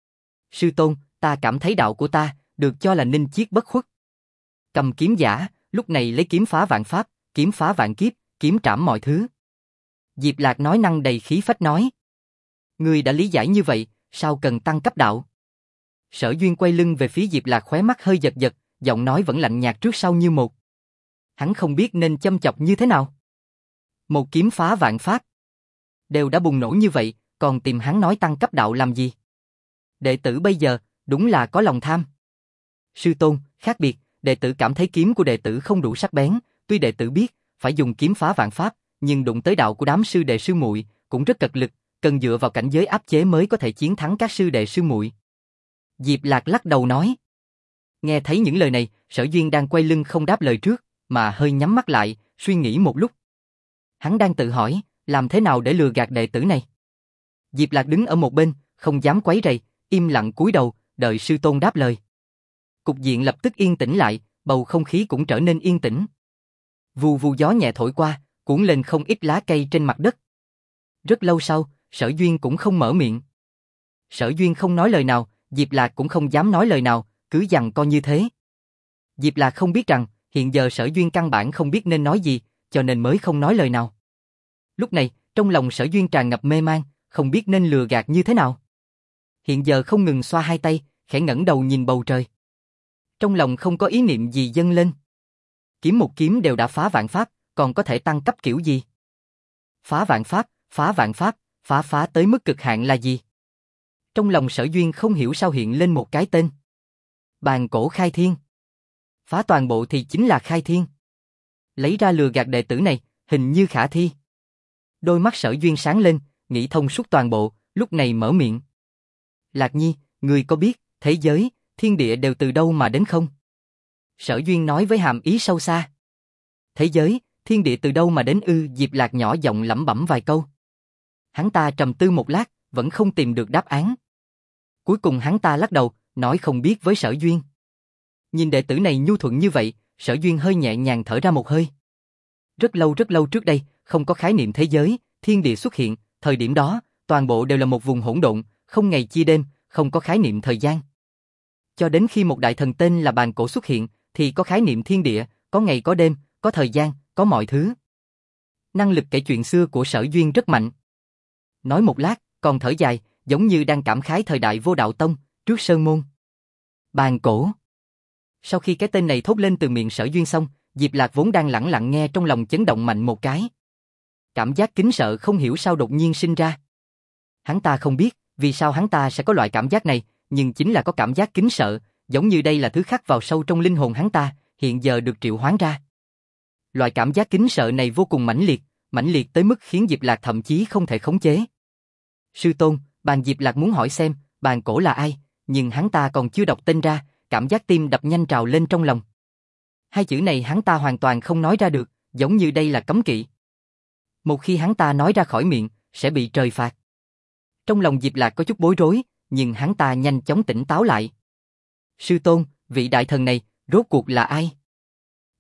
Sư tôn, ta cảm thấy đạo của ta, được cho là ninh chiết bất khuất. Cầm kiếm giả, lúc này lấy kiếm phá vạn pháp, kiếm phá vạn kiếp, kiếm trảm mọi thứ. Diệp Lạc nói năng đầy khí phách nói. Ngươi đã lý giải như vậy, sao cần tăng cấp đạo? Sở Duyên quay lưng về phía Diệp Lạc, khóe mắt hơi giật giật, giọng nói vẫn lạnh nhạt trước sau như một. Hắn không biết nên châm chọc như thế nào. Một kiếm phá vạn pháp. Đều đã bùng nổ như vậy, còn tìm hắn nói tăng cấp đạo làm gì? Đệ tử bây giờ, đúng là có lòng tham. Sư tôn, khác biệt, đệ tử cảm thấy kiếm của đệ tử không đủ sắc bén, tuy đệ tử biết, phải dùng kiếm phá vạn pháp, nhưng đụng tới đạo của đám sư đệ sư muội cũng rất cật lực, cần dựa vào cảnh giới áp chế mới có thể chiến thắng các sư đệ sư muội. Diệp Lạc lắc đầu nói. Nghe thấy những lời này, Sở Duyên đang quay lưng không đáp lời trước, mà hơi nhắm mắt lại, suy nghĩ một lúc. Hắn đang tự hỏi, làm thế nào để lừa gạt đệ tử này? Diệp Lạc đứng ở một bên, không dám quấy rầy, im lặng cúi đầu, đợi sư tôn đáp lời. Cục diện lập tức yên tĩnh lại, bầu không khí cũng trở nên yên tĩnh. Vù vù gió nhẹ thổi qua, cuốn lên không ít lá cây trên mặt đất. Rất lâu sau, Sở Duyên cũng không mở miệng. Sở Duyên không nói lời nào, Diệp Lạc cũng không dám nói lời nào, cứ giằng co như thế. Diệp Lạc không biết rằng, hiện giờ Sở Duyên căn bản không biết nên nói gì, cho nên mới không nói lời nào. Lúc này, trong lòng Sở Duyên tràn ngập mê man, không biết nên lừa gạt như thế nào. Hiện giờ không ngừng xoa hai tay, khẽ ngẩng đầu nhìn bầu trời. Trong lòng không có ý niệm gì dâng lên. Kiếm một kiếm đều đã phá vạn pháp, còn có thể tăng cấp kiểu gì? Phá vạn pháp, phá tới mức cực hạn là gì? Trong lòng Sở Duyên không hiểu sao hiện lên một cái tên. Bàn cổ khai thiên. Phá toàn bộ thì chính là khai thiên. Lấy ra lừa gạt đệ tử này, hình như khả thi. Đôi mắt Sở Duyên sáng lên, nghĩ thông suốt toàn bộ, lúc này mở miệng. Lạc Nhi, ngươi có biết, thế giới, thiên địa đều từ đâu mà đến không? Sở Duyên nói với hàm ý sâu xa. Thế giới, thiên địa từ đâu mà đến ư? Diệp Lạc nhỏ giọng lẩm bẩm vài câu. Hắn ta trầm tư một lát, vẫn không tìm được đáp án. Cuối cùng hắn ta lắc đầu, nói không biết với Sở Duyên. Nhìn đệ tử này nhu thuận như vậy, Sở Duyên hơi nhẹ nhàng thở ra một hơi. Rất lâu trước đây, không có khái niệm thế giới, thiên địa xuất hiện, thời điểm đó, toàn bộ đều là một vùng hỗn độn, không ngày chia đêm, không có khái niệm thời gian. Cho đến khi một đại thần tên là Bàn Cổ xuất hiện, thì có khái niệm thiên địa, có ngày có đêm, có thời gian, có mọi thứ. Năng lực kể chuyện xưa của Sở Duyên rất mạnh. Nói một lát, còn thở dài, giống như đang cảm khái thời đại Vô Đạo Tông, trước Sơn Môn. Bàn Cổ. Sau khi cái tên này thốt lên từ miệng Sở Duyên xong, Diệp Lạc vốn đang lẳng lặng nghe trong lòng chấn động mạnh một cái. Cảm giác kính sợ không hiểu sao đột nhiên sinh ra. Hắn ta không biết vì sao hắn ta sẽ có loại cảm giác này, nhưng chính là có cảm giác kính sợ, giống như đây là thứ khắc vào sâu trong linh hồn hắn ta, hiện giờ được triệu hoán ra. Loại cảm giác kính sợ này vô cùng mãnh liệt tới mức khiến Diệp Lạc thậm chí không thể khống chế. Sư tôn, Diệp Lạc muốn hỏi xem, Bàn Cổ là ai, nhưng hắn ta còn chưa đọc tên ra, cảm giác tim đập nhanh trào lên trong lòng. Hai chữ này hắn ta hoàn toàn không nói ra được, giống như đây là cấm kỵ. Một khi hắn ta nói ra khỏi miệng, sẽ bị trời phạt. Trong lòng Diệp Lạc có chút bối rối, nhưng hắn ta nhanh chóng tỉnh táo lại. Sư tôn, vị đại thần này, rốt cuộc là ai?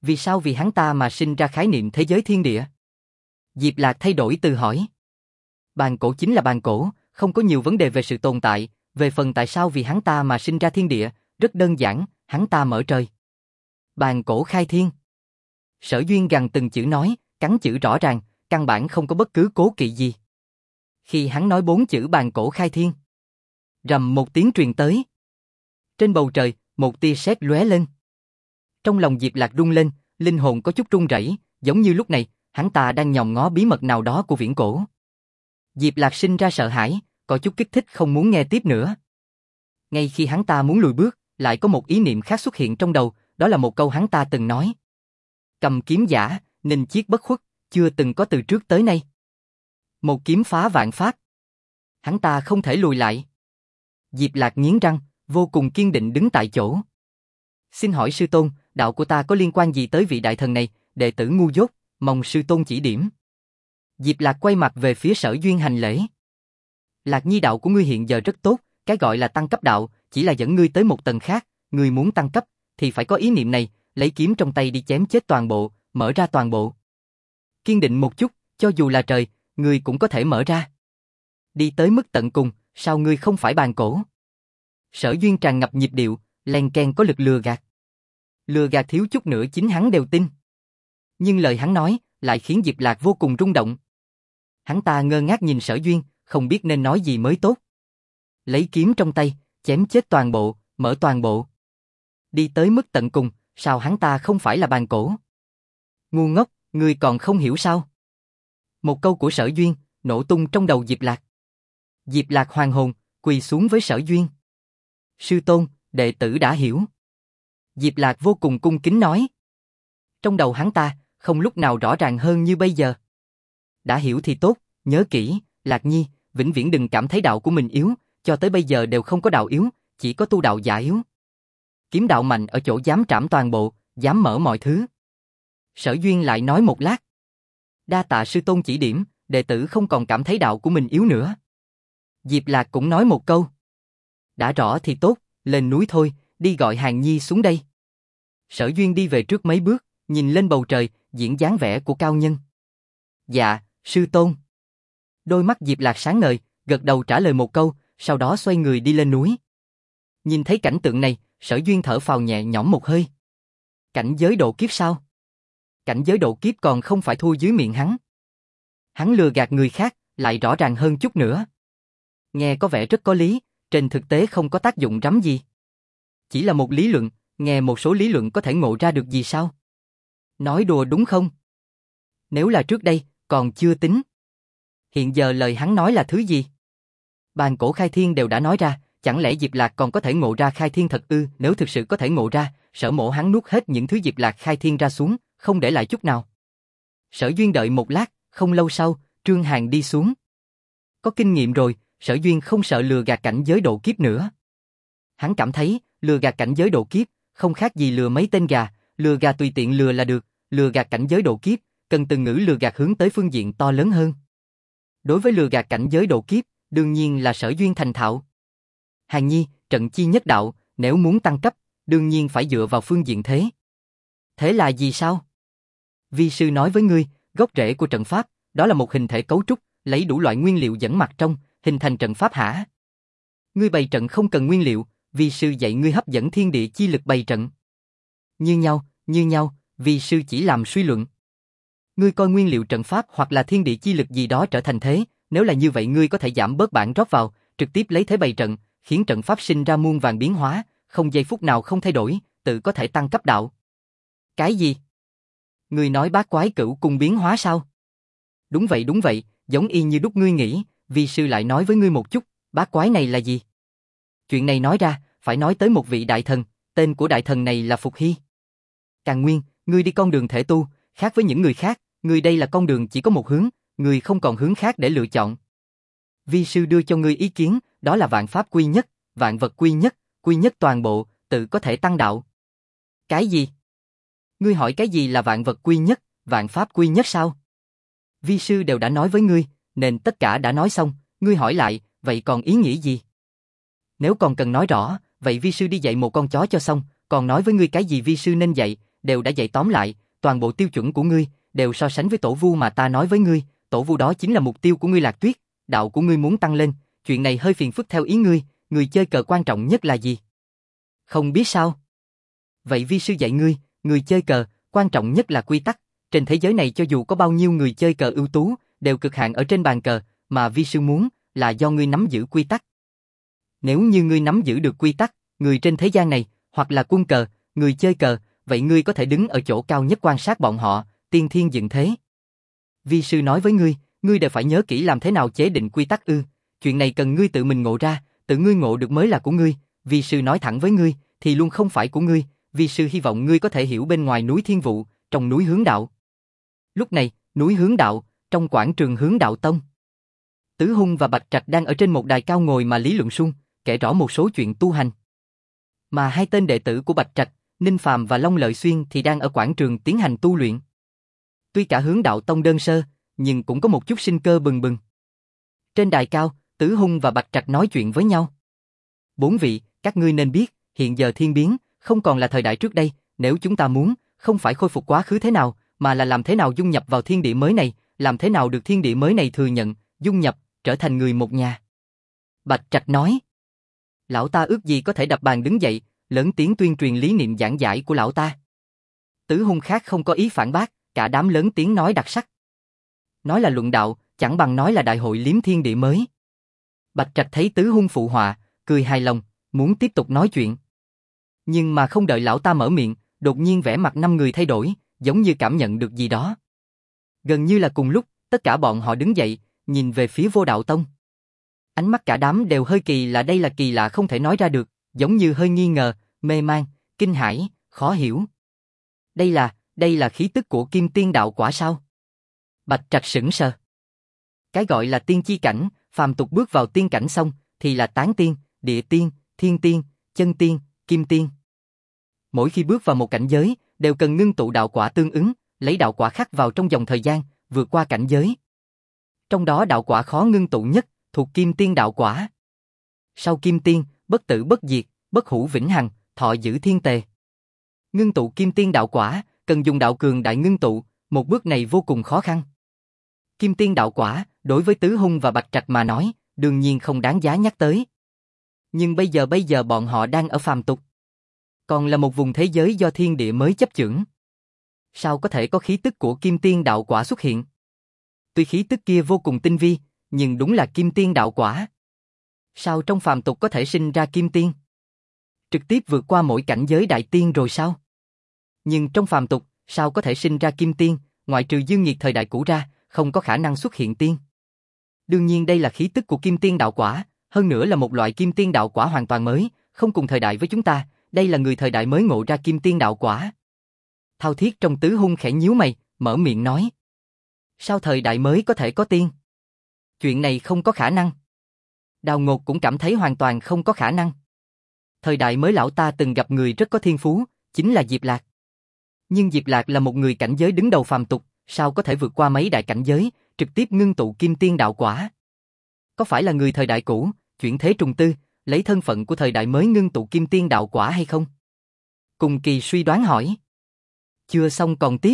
Vì sao vì hắn ta mà sinh ra khái niệm thế giới thiên địa? Diệp Lạc thay đổi từ hỏi. Bàn cổ chính là bàn cổ, không có nhiều vấn đề về sự tồn tại, về phần tại sao vì hắn ta mà sinh ra thiên địa, rất đơn giản, hắn ta mở trời. Bàn cổ khai thiên. Sở Duyên gằn từng chữ nói, cắn chữ rõ ràng, căn bản không có bất cứ cố kỵ gì. Khi hắn nói 4 chữ bàn cổ khai thiên, rầm một tiếng truyền tới. Trên bầu trời, một tia sét lóe lên. Trong lòng Diệp Lạc rung lên, linh hồn có chút run rẩy, giống như lúc này, hắn ta đang nhòm ngó bí mật nào đó của viễn cổ. Diệp Lạc sinh ra sợ hãi, có chút kích thích không muốn nghe tiếp nữa. Ngay khi hắn ta muốn lùi bước, lại có một ý niệm khác xuất hiện trong đầu, đó là một câu hắn ta từng nói. Cầm kiếm giả, ninh chiết bất khuất, chưa từng có từ trước tới nay. Một kiếm phá vạn pháp. Hắn ta không thể lùi lại. Diệp Lạc nghiến răng, vô cùng kiên định đứng tại chỗ. Xin hỏi sư tôn, đạo của ta có liên quan gì tới vị đại thần này, đệ tử ngu dốt, mong sư tôn chỉ điểm. Diệp Lạc quay mặt về phía Sở Duyên hành lễ. Lạc Nhi, đạo của ngươi hiện giờ rất tốt, cái gọi là tăng cấp đạo, chỉ là dẫn ngươi tới một tầng khác, ngươi muốn tăng cấp, thì phải có ý niệm này, lấy kiếm trong tay đi chém chết toàn bộ, mở ra toàn bộ. Kiên định một chút, cho dù là trời, ngươi cũng có thể mở ra. Đi tới mức tận cùng, sao ngươi không phải bàn cổ? Sở Duyên tràn ngập nhịp điệu, len keng có lực lừa gạt. Lừa gạt thiếu chút nữa chính hắn đều tin. Nhưng lời hắn nói, lại khiến Diệp Lạc vô cùng rung động. Hắn ta ngơ ngác nhìn Sở Duyên, không biết nên nói gì mới tốt. Lấy kiếm trong tay, chém chết toàn bộ, mở toàn bộ. Đi tới mức tận cùng, sao hắn ta không phải là bàn cổ? Ngu ngốc, ngươi còn không hiểu sao? Một câu của Sở Duyên, nổ tung trong đầu Diệp Lạc. Diệp Lạc hoàn hồn, quỳ xuống với Sở Duyên. Sư tôn, đệ tử đã hiểu. Diệp Lạc vô cùng cung kính nói. Trong đầu hắn ta, không lúc nào rõ ràng hơn như bây giờ. Đã hiểu thì tốt, nhớ kỹ, Lạc Nhi, vĩnh viễn đừng cảm thấy đạo của mình yếu, cho tới bây giờ đều không có đạo yếu, chỉ có tu đạo giả yếu. Kiếm đạo mạnh ở chỗ dám trảm toàn bộ, dám mở mọi thứ. Sở Duyên lại nói một lát. Đa tạ sư tôn chỉ điểm, đệ tử không còn cảm thấy đạo của mình yếu nữa. Diệp Lạc cũng nói một câu. Đã rõ thì tốt, lên núi thôi, đi gọi Hàn Nhi xuống đây. Sở Duyên đi về trước mấy bước, nhìn lên bầu trời, diễn dáng vẻ của cao nhân. Dạ, sư tôn. Đôi mắt Diệp Lạc sáng ngời, gật đầu trả lời một câu, sau đó xoay người đi lên núi. Nhìn thấy cảnh tượng này, Sở Duyên thở phào nhẹ nhõm một hơi. Cảnh giới độ kiếp sao? Cảnh giới độ kiếp còn không phải thua dưới miệng hắn. Hắn lừa gạt người khác, lại rõ ràng hơn chút nữa. Nghe có vẻ rất có lý, trên thực tế không có tác dụng rắm gì. Chỉ là một lý luận, nghe một số lý luận có thể ngộ ra được gì sao? Nói đùa đúng không? Nếu là trước đây, còn chưa tính. Hiện giờ lời hắn nói là thứ gì? Bàn cổ khai thiên đều đã nói ra, chẳng lẽ Diệp Lạc còn có thể ngộ ra khai thiên thật ư? Nếu thực sự có thể ngộ ra, Sở Mộ hắn nuốt hết những thứ Diệp Lạc khai thiên ra xuống, không để lại chút nào. Sở Duyên đợi một lát, không lâu sau, Trương Hàn đi xuống. Có kinh nghiệm rồi, Sở Duyên không sợ lừa gạt cảnh giới độ kiếp nữa. Hắn cảm thấy, lừa gạt cảnh giới độ kiếp, không khác gì lừa mấy tên gà, lừa gà tùy tiện lừa là được, lừa gạt cảnh giới độ kiếp, cần từ ngữ lừa gạt hướng tới phương diện to lớn hơn. Đối với lừa gạt cảnh giới độ kiếp, đương nhiên là Sở Duyên thành thạo. Hàn Nhi, trận chi nhất đạo, nếu muốn tăng cấp, đương nhiên phải dựa vào phương diện thế. Thế là gì sao? Vi sư nói với ngươi, gốc rễ của trận pháp, đó là một hình thể cấu trúc, lấy đủ loại nguyên liệu dẫn mặt trong, hình thành trận pháp hả? Ngươi bày trận không cần nguyên liệu, vi sư dạy ngươi hấp dẫn thiên địa chi lực bày trận. Như nhau, vi sư chỉ làm suy luận. Ngươi coi nguyên liệu trận pháp hoặc là thiên địa chi lực gì đó trở thành thế, nếu là như vậy ngươi có thể giảm bớt bản rót vào, trực tiếp lấy thế bày trận, khiến trận pháp sinh ra muôn vàn biến hóa, không giây phút nào không thay đổi, tự có thể tăng cấp đạo. Cái gì? Ngươi nói bát quái cửu cung biến hóa sao? Đúng vậy, giống y như đúc ngươi nghĩ, vi sư lại nói với ngươi một chút, bát quái này là gì? Chuyện này nói ra, phải nói tới một vị đại thần, tên của đại thần này là Phục Hy. Càn Nguyên, ngươi đi con đường thể tu, khác với những người khác, ngươi đây là con đường chỉ có một hướng, ngươi không còn hướng khác để lựa chọn. Vi sư đưa cho ngươi ý kiến, đó là vạn pháp quy nhất, vạn vật quy nhất toàn bộ, tự có thể tăng đạo. Cái gì? Ngươi hỏi cái gì là vạn vật quy nhất, vạn pháp quy nhất sao? Vi sư đều đã nói với ngươi, nên tất cả đã nói xong, ngươi hỏi lại, vậy còn ý nghĩa gì? Nếu còn cần nói rõ, vậy vi sư đi dạy một con chó cho xong, còn nói với ngươi cái gì vi sư nên dạy, đều đã dạy tóm lại, toàn bộ tiêu chuẩn của ngươi, đều so sánh với tổ vu mà ta nói với ngươi, tổ vu đó chính là mục tiêu của ngươi Lạc Tuyết, đạo của ngươi muốn tăng lên, chuyện này hơi phiền phức theo ý ngươi, người chơi cờ quan trọng nhất là gì? Không biết sao? Vậy vi sư dạy ngươi, người chơi cờ, quan trọng nhất là quy tắc, trên thế giới này cho dù có bao nhiêu người chơi cờ ưu tú, đều cực hạn ở trên bàn cờ, mà vi sư muốn, là do ngươi nắm giữ quy tắc. Nếu như ngươi nắm giữ được quy tắc, người trên thế gian này, hoặc là quân cờ, người chơi cờ, vậy ngươi có thể đứng ở chỗ cao nhất quan sát bọn họ, tiên thiên dựng thế. Vi sư nói với ngươi đều phải nhớ kỹ làm thế nào chế định quy tắc ư, chuyện này cần ngươi tự mình ngộ ra, tự ngươi ngộ được mới là của ngươi, vi sư nói thẳng với ngươi, thì luôn không phải của ngươi, vi sư hy vọng ngươi có thể hiểu bên ngoài núi Thiên Vụ, trong núi Hướng Đạo. Lúc này, núi Hướng Đạo, trong quảng trường Hướng Đạo Tông. Tứ Hung và Bạch Trạch đang ở trên một đài cao ngồi mà lý luận suông, kể rõ một số chuyện tu hành. Mà hai tên đệ tử của Bạch Trạch, Ninh Phàm và Long Lợi Xuyên thì đang ở quảng trường tiến hành tu luyện. Tuy cả Hướng Đạo Tông đơn sơ, nhưng cũng có một chút sinh cơ bừng bừng. Trên đài cao, Tứ Hung và Bạch Trạch nói chuyện với nhau. Bốn vị, các ngươi nên biết, hiện giờ thiên biến, không còn là thời đại trước đây, nếu chúng ta muốn, không phải khôi phục quá khứ thế nào, mà là làm thế nào dung nhập vào thiên địa mới này, làm thế nào được thiên địa mới này thừa nhận, dung nhập, trở thành người một nhà. Bạch Trạch nói. Lão ta ước gì có thể đập bàn đứng dậy, lớn tiếng tuyên truyền lý niệm giảng giải của lão ta. Tứ Hung khác không có ý phản bác, cả đám lớn tiếng nói đặc sắc. Nói là luận đạo, chẳng bằng nói là đại hội liếm thiên địa mới. Bạch Trạch thấy Tứ Hung phụ họa, cười hài lòng, muốn tiếp tục nói chuyện. Nhưng mà không đợi lão ta mở miệng, đột nhiên vẻ mặt năm người thay đổi, giống như cảm nhận được gì đó. Gần như là cùng lúc, tất cả bọn họ đứng dậy, nhìn về phía Vô Đạo Tông. Ánh mắt cả đám đều hơi kỳ lạ, đây là kỳ lạ không thể nói ra được, giống như hơi nghi ngờ, mê man, kinh hãi, khó hiểu. Đây là khí tức của Kim Tiên Đạo Quả sao? Bạch Trạch sững sờ. Cái gọi là tiên chi cảnh, phàm tục bước vào tiên cảnh xong, thì là tán tiên, địa tiên, thiên tiên, chân tiên, kim tiên. Mỗi khi bước vào một cảnh giới, đều cần ngưng tụ đạo quả tương ứng, lấy đạo quả khắc vào trong dòng thời gian, vượt qua cảnh giới. Trong đó đạo quả khó ngưng tụ nhất, thuộc Kim Tiên Đạo Quả. Sau Kim Tiên, bất tử bất diệt, bất hủ vĩnh hằng, thọ giữ thiên tề. Ngưng tụ Kim Tiên Đạo Quả, cần dùng đạo cường đại ngưng tụ, một bước này vô cùng khó khăn. Kim Tiên Đạo Quả, đối với Tứ Hung và Bạch Trạch mà nói, đương nhiên không đáng giá nhắc tới. Nhưng bây giờ bọn họ đang ở phàm tục. Còn là một vùng thế giới do thiên địa mới chấp chưởng. Sao có thể có khí tức của Kim Tiên Đạo Quả xuất hiện? Tuy khí tức kia vô cùng tinh vi, nhưng đúng là Kim Tiên Đạo Quả. Sao trong phàm tục có thể sinh ra Kim Tiên? Trực tiếp vượt qua mỗi cảnh giới đại tiên rồi sao? Nhưng trong phàm tục, sao có thể sinh ra Kim Tiên, ngoại trừ Dương Nghiệt thời đại cũ ra, không có khả năng xuất hiện tiên. Đương nhiên đây là khí tức của Kim Tiên Đạo Quả, hơn nữa là một loại Kim Tiên Đạo Quả hoàn toàn mới, không cùng thời đại với chúng ta, đây là người thời đại mới ngộ ra Kim Tiên Đạo Quả. Thao Thiết trong Tứ Hung khẽ nhíu mày, mở miệng nói. Sao thời đại mới có thể có tiên? Chuyện này không có khả năng. Đào Ngột cũng cảm thấy hoàn toàn không có khả năng. Thời đại mới lão ta từng gặp người rất có thiên phú, chính là Diệp Lạc. Nhưng Diệp Lạc là một người cảnh giới đứng đầu phàm tục, sao có thể vượt qua mấy đại cảnh giới, trực tiếp ngưng tụ Kim Tiên Đạo Quả? Có phải là người thời đại cũ, chuyển thế trùng tư, lấy thân phận của thời đại mới ngưng tụ Kim Tiên Đạo Quả hay không? Cùng Kỳ suy đoán hỏi. Chưa xong còn tiếp.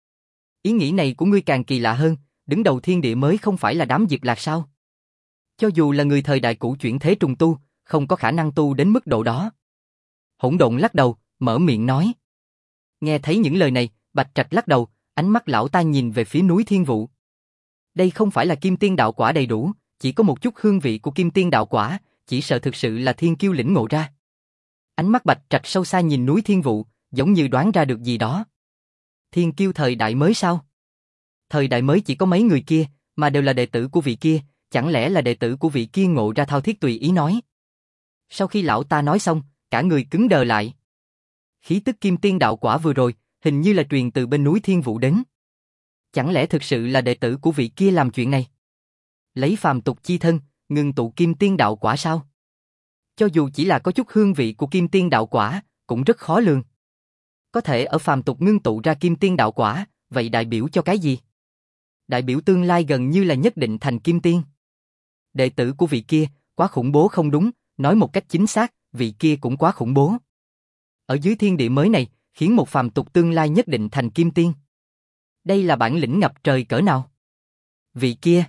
Ý nghĩ này của ngươi càng kỳ lạ hơn, đứng đầu thiên địa mới không phải là đám Diệp Lạc sao? Cho dù là người thời đại cũ chuyển thế trùng tu, không có khả năng tu đến mức độ đó. Hỗn Độn lắc đầu, mở miệng nói. Nghe thấy những lời này, Bạch Trạch lắc đầu, ánh mắt lão ta nhìn về phía núi Thiên Vụ. Đây không phải là Kim Tiên Đạo Quả đầy đủ, chỉ có một chút hương vị của Kim Tiên Đạo Quả, chỉ sợ thực sự là thiên kiêu lĩnh ngộ ra. Ánh mắt Bạch Trạch sâu xa nhìn núi Thiên Vụ, giống như đoán ra được gì đó. Thiên kiêu thời đại mới sao? Thời đại mới chỉ có mấy người kia, mà đều là đệ tử của vị kia, chẳng lẽ là đệ tử của vị kia ngộ ra? Thao Thiết tùy ý nói. Sau khi lão ta nói xong, cả người cứng đờ lại. Khí tức Kim Tiên Đạo Quả vừa rồi, hình như là truyền từ bên núi Thiên Vụ đến. Chẳng lẽ thực sự là đệ tử của vị kia làm chuyện này? Lấy phàm tục chi thân, ngưng tụ Kim Tiên Đạo Quả sao? Cho dù chỉ là có chút hương vị của Kim Tiên Đạo Quả, cũng rất khó lường. Có thể ở phàm tục ngưng tụ ra Kim Tiên Đạo Quả, vậy đại biểu cho cái gì? Đại biểu tương lai gần như là nhất định thành Kim Tiên. Đệ tử của vị kia, quá khủng bố không đúng, nói một cách chính xác, vị kia cũng quá khủng bố. Ở dưới thiên địa mới này, khiến một phàm tục tương lai nhất định thành kim tiên. Đây là bản lĩnh ngập trời cỡ nào? Vị kia,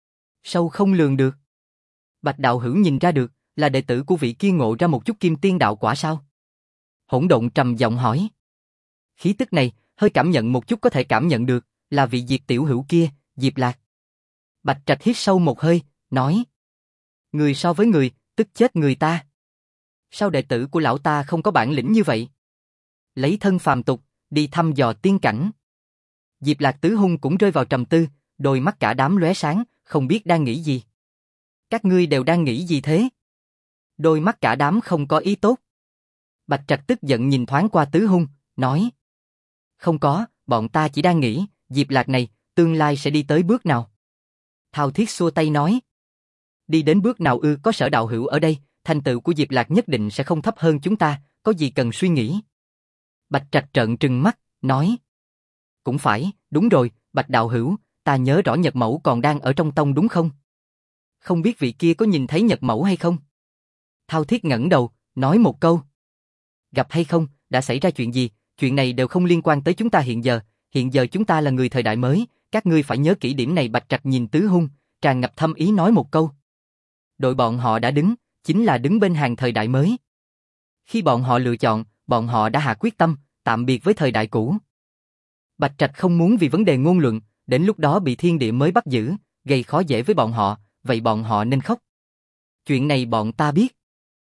sâu không lường được. Bạch đạo hữu nhìn ra được, là đệ tử của vị kia ngộ ra một chút kim tiên đạo quả sao? Hỗn Độn trầm giọng hỏi. Khí tức này, hơi cảm nhận một chút có thể cảm nhận được, là vị Diệp tiểu hữu kia, Diệp Lạc. Bạch Trạch hít sâu một hơi, nói. Người so với người, tức chết người ta. Sao đệ tử của lão ta không có bản lĩnh như vậy? Lấy thân phàm tục, đi thăm dò tiên cảnh. Diệp Lạc Tứ Hung cũng rơi vào trầm tư, đôi mắt cả đám lóe sáng, không biết đang nghĩ gì. Các ngươi đều đang nghĩ gì thế? Đôi mắt cả đám không có ý tốt. Bạch Trạch tức giận nhìn thoáng qua Tứ Hung, nói. Không có, bọn ta chỉ đang nghĩ, Diệp Lạc này, tương lai sẽ đi tới bước nào? Thao Thiết xua tay nói. Đi đến bước nào ư? Có Sở đạo hữu ở đây, thành tựu của Diệp Lạc nhất định sẽ không thấp hơn chúng ta, có gì cần suy nghĩ? Bạch Trạch trợn trừng mắt, nói. Cũng phải, đúng rồi, Bạch đạo hữu, ta nhớ rõ Nhật Mẫu còn đang ở trong tông đúng không? Không biết vị kia có nhìn thấy Nhật Mẫu hay không? Thao Thiết ngẩng đầu, nói một câu. Gặp hay không, đã xảy ra chuyện gì, chuyện này đều không liên quan tới chúng ta hiện giờ chúng ta là người thời đại mới, các ngươi phải nhớ kỹ điểm này. Bạch Trạch nhìn Tứ Hung, tràn ngập thâm ý nói một câu. Đội bọn họ đã đứng, chính là đứng bên hàng thời đại mới. Khi bọn họ lựa chọn, bọn họ đã hạ quyết tâm, tạm biệt với thời đại cũ. Bạch Trạch không muốn vì vấn đề ngôn luận, đến lúc đó bị thiên địa mới bắt giữ, gây khó dễ với bọn họ, vậy bọn họ nên khóc. Chuyện này bọn ta biết.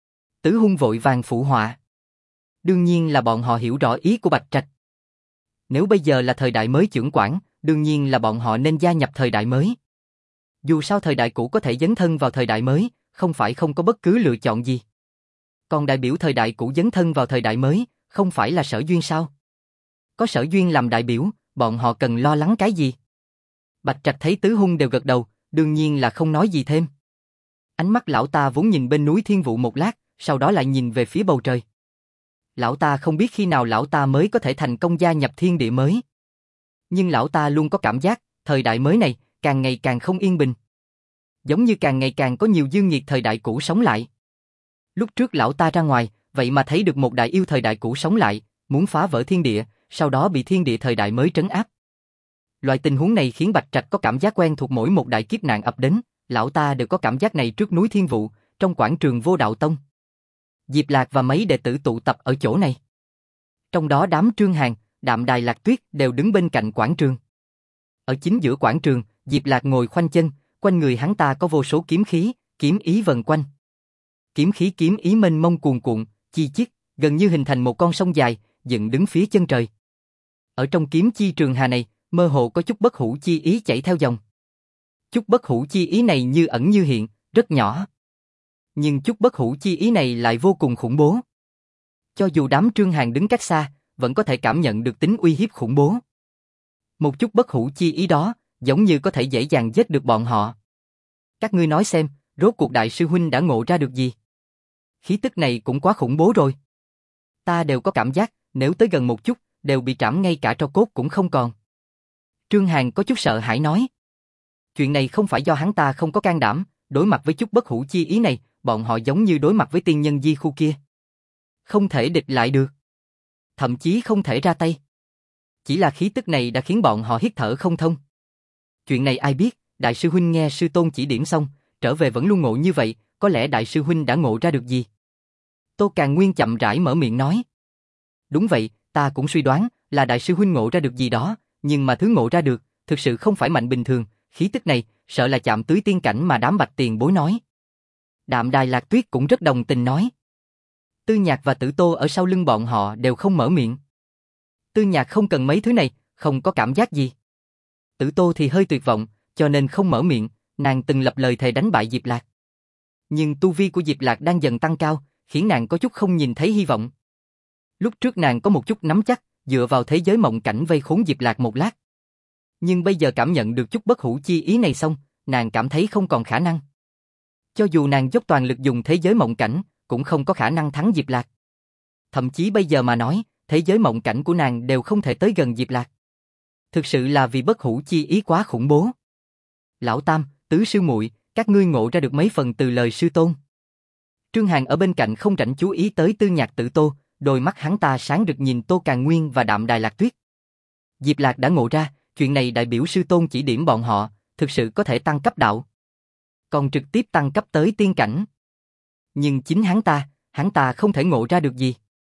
Tứ Hung vội vàng phụ họa. Đương nhiên là bọn họ hiểu rõ ý của Bạch Trạch. Nếu bây giờ là thời đại mới chưởng quản, đương nhiên là bọn họ nên gia nhập thời đại mới. Dù sao thời đại cũ có thể dấn thân vào thời đại mới, không phải không có bất cứ lựa chọn gì. Còn đại biểu thời đại cũ dấn thân vào thời đại mới, không phải là Sở Duyên sao? Có Sở Duyên làm đại biểu, bọn họ cần lo lắng cái gì? Bạch Trạch thấy Tứ Hung đều gật đầu, đương nhiên là không nói gì thêm. Ánh mắt lão ta vốn nhìn bên núi Thiên Vụ một lát, sau đó lại nhìn về phía bầu trời. Lão ta không biết khi nào lão ta mới có thể thành công gia nhập thiên địa mới. Nhưng lão ta luôn có cảm giác, thời đại mới này, càng ngày càng không yên bình. Giống như càng ngày càng có nhiều dương nhiệt thời đại cũ sống lại. Lúc trước lão ta ra ngoài, vậy mà thấy được một đại yêu thời đại cũ sống lại, muốn phá vỡ thiên địa, sau đó bị thiên địa thời đại mới trấn áp. Loại tình huống này khiến Bạch Trạch có cảm giác quen thuộc mỗi một đại kiếp nạn ập đến, lão ta đều có cảm giác này trước núi Thiên Vụ, trong quảng trường Vô Đạo Tông. Diệp Lạc và mấy đệ tử tụ tập ở chỗ này. Trong đó đám Trương Hàn, Đạm Đài Lạc Tuyết đều đứng bên cạnh quảng trường. Ở chính giữa quảng trường, Diệp Lạc ngồi khoanh chân, quanh người hắn ta có vô số kiếm khí, kiếm ý vần quanh. Kiếm khí kiếm ý mênh mông cuồn cuộn, chi chít, gần như hình thành một con sông dài, dựng đứng phía chân trời. Ở trong kiếm chi trường hà này, mơ hồ có chút bất hủ chi ý chảy theo dòng. Chút bất hủ chi ý này như ẩn như hiện, rất nhỏ. Nhưng chút bất hủ chi ý này lại vô cùng khủng bố. Cho dù đám Trương Hàn đứng cách xa, vẫn có thể cảm nhận được tính uy hiếp khủng bố. Một chút bất hủ chi ý đó, giống như có thể dễ dàng giết được bọn họ. Các ngươi nói xem, rốt cuộc đại sư huynh đã ngộ ra được gì? Khí tức này cũng quá khủng bố rồi. Ta đều có cảm giác, nếu tới gần một chút, đều bị trảm ngay cả tro cốt cũng không còn. Trương Hàn có chút sợ hãi nói. Chuyện này không phải do hắn ta không có can đảm, đối mặt với chút bất hủ chi ý này, bọn họ giống như đối mặt với tiên nhân di khu kia. Không thể địch lại được. Thậm chí không thể ra tay. Chỉ là khí tức này đã khiến bọn họ hít thở không thông. Chuyện này ai biết, đại sư huynh nghe sư tôn chỉ điểm xong, trở về vẫn luôn ngộ như vậy, có lẽ đại sư huynh đã ngộ ra được gì? Tô Càn Nguyên chậm rãi mở miệng nói. Đúng vậy, ta cũng suy đoán là đại sư huynh ngộ ra được gì đó, nhưng mà thứ ngộ ra được, thực sự không phải mạnh bình thường, khí tức này, sợ là chạm tới tiên cảnh mà đám Bạch tiền bối nói. Đạm Đài Lạc Tuyết cũng rất đồng tình nói. Tư Nhạc và Tử Tô ở sau lưng bọn họ đều không mở miệng. Tư Nhạc không cần mấy thứ này, không có cảm giác gì. Tử Tô thì hơi tuyệt vọng, cho nên không mở miệng, nàng từng lập lời thề đánh bại Diệp Lạc. Nhưng tu vi của Diệp Lạc đang dần tăng cao, khiến nàng có chút không nhìn thấy hy vọng. Lúc trước nàng có một chút nắm chắc, dựa vào thế giới mộng cảnh vây khốn Diệp Lạc một lát. Nhưng bây giờ cảm nhận được chút bất hủ chi ý này xong, nàng cảm thấy không còn khả năng. Cho dù nàng dốc toàn lực dùng thế giới mộng cảnh, cũng không có khả năng thắng Diệp Lạc. Thậm chí bây giờ mà nói, thế giới mộng cảnh của nàng đều không thể tới gần Diệp Lạc. Thực sự là vì bất hủ chi ý quá khủng bố. Lão Tam, Tứ sư muội, các ngươi ngộ ra được mấy phần từ lời sư tôn. Trương Hàn ở bên cạnh không rảnh chú ý tới Tư Nhạc Tử Tô, đôi mắt hắn ta sáng rực nhìn Tô Càn Nguyên và Đạm Đài Lạc Tuyết. Diệp Lạc đã ngộ ra, chuyện này đại biểu sư tôn chỉ điểm bọn họ, thực sự có thể tăng cấp đạo. Còn trực tiếp tăng cấp tới tiên cảnh. Nhưng chính hắn ta không thể ngộ ra được gì.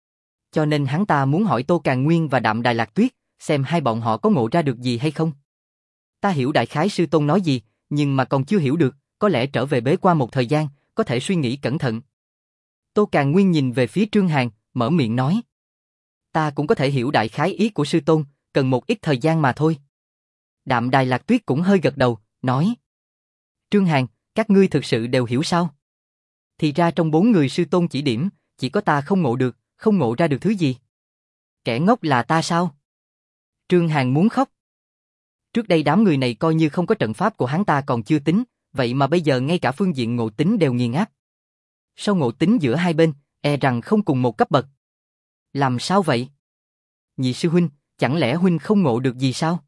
Cho nên hắn ta muốn hỏi Tô Càn Nguyên và Đạm Đài Lạc Tuyết, xem hai bọn họ có ngộ ra được gì hay không. Ta hiểu đại khái sư tôn nói gì, nhưng mà còn chưa hiểu được, có lẽ trở về bế quan một thời gian, có thể suy nghĩ cẩn thận. Tô Càn Nguyên nhìn về phía Trương Hàn, mở miệng nói. Ta cũng có thể hiểu đại khái ý của sư tôn, cần một ít thời gian mà thôi. Đạm Đài Lạc Tuyết cũng hơi gật đầu, nói. Trương Hàn, các ngươi thực sự đều hiểu sao? Thì ra trong 4 người sư tôn chỉ điểm, chỉ có ta không ngộ được, không ngộ ra được thứ gì. Kẻ ngốc là ta sao? Trương Hàn muốn khóc. Trước đây đám người này coi như không có trận pháp của hắn ta còn chưa tính, vậy mà bây giờ ngay cả phương diện ngộ tính đều nghiền áp. Sau ngộ tính giữa hai bên, e rằng không cùng một cấp bậc. Làm sao vậy? Nhị sư huynh, chẳng lẽ huynh không ngộ được gì sao?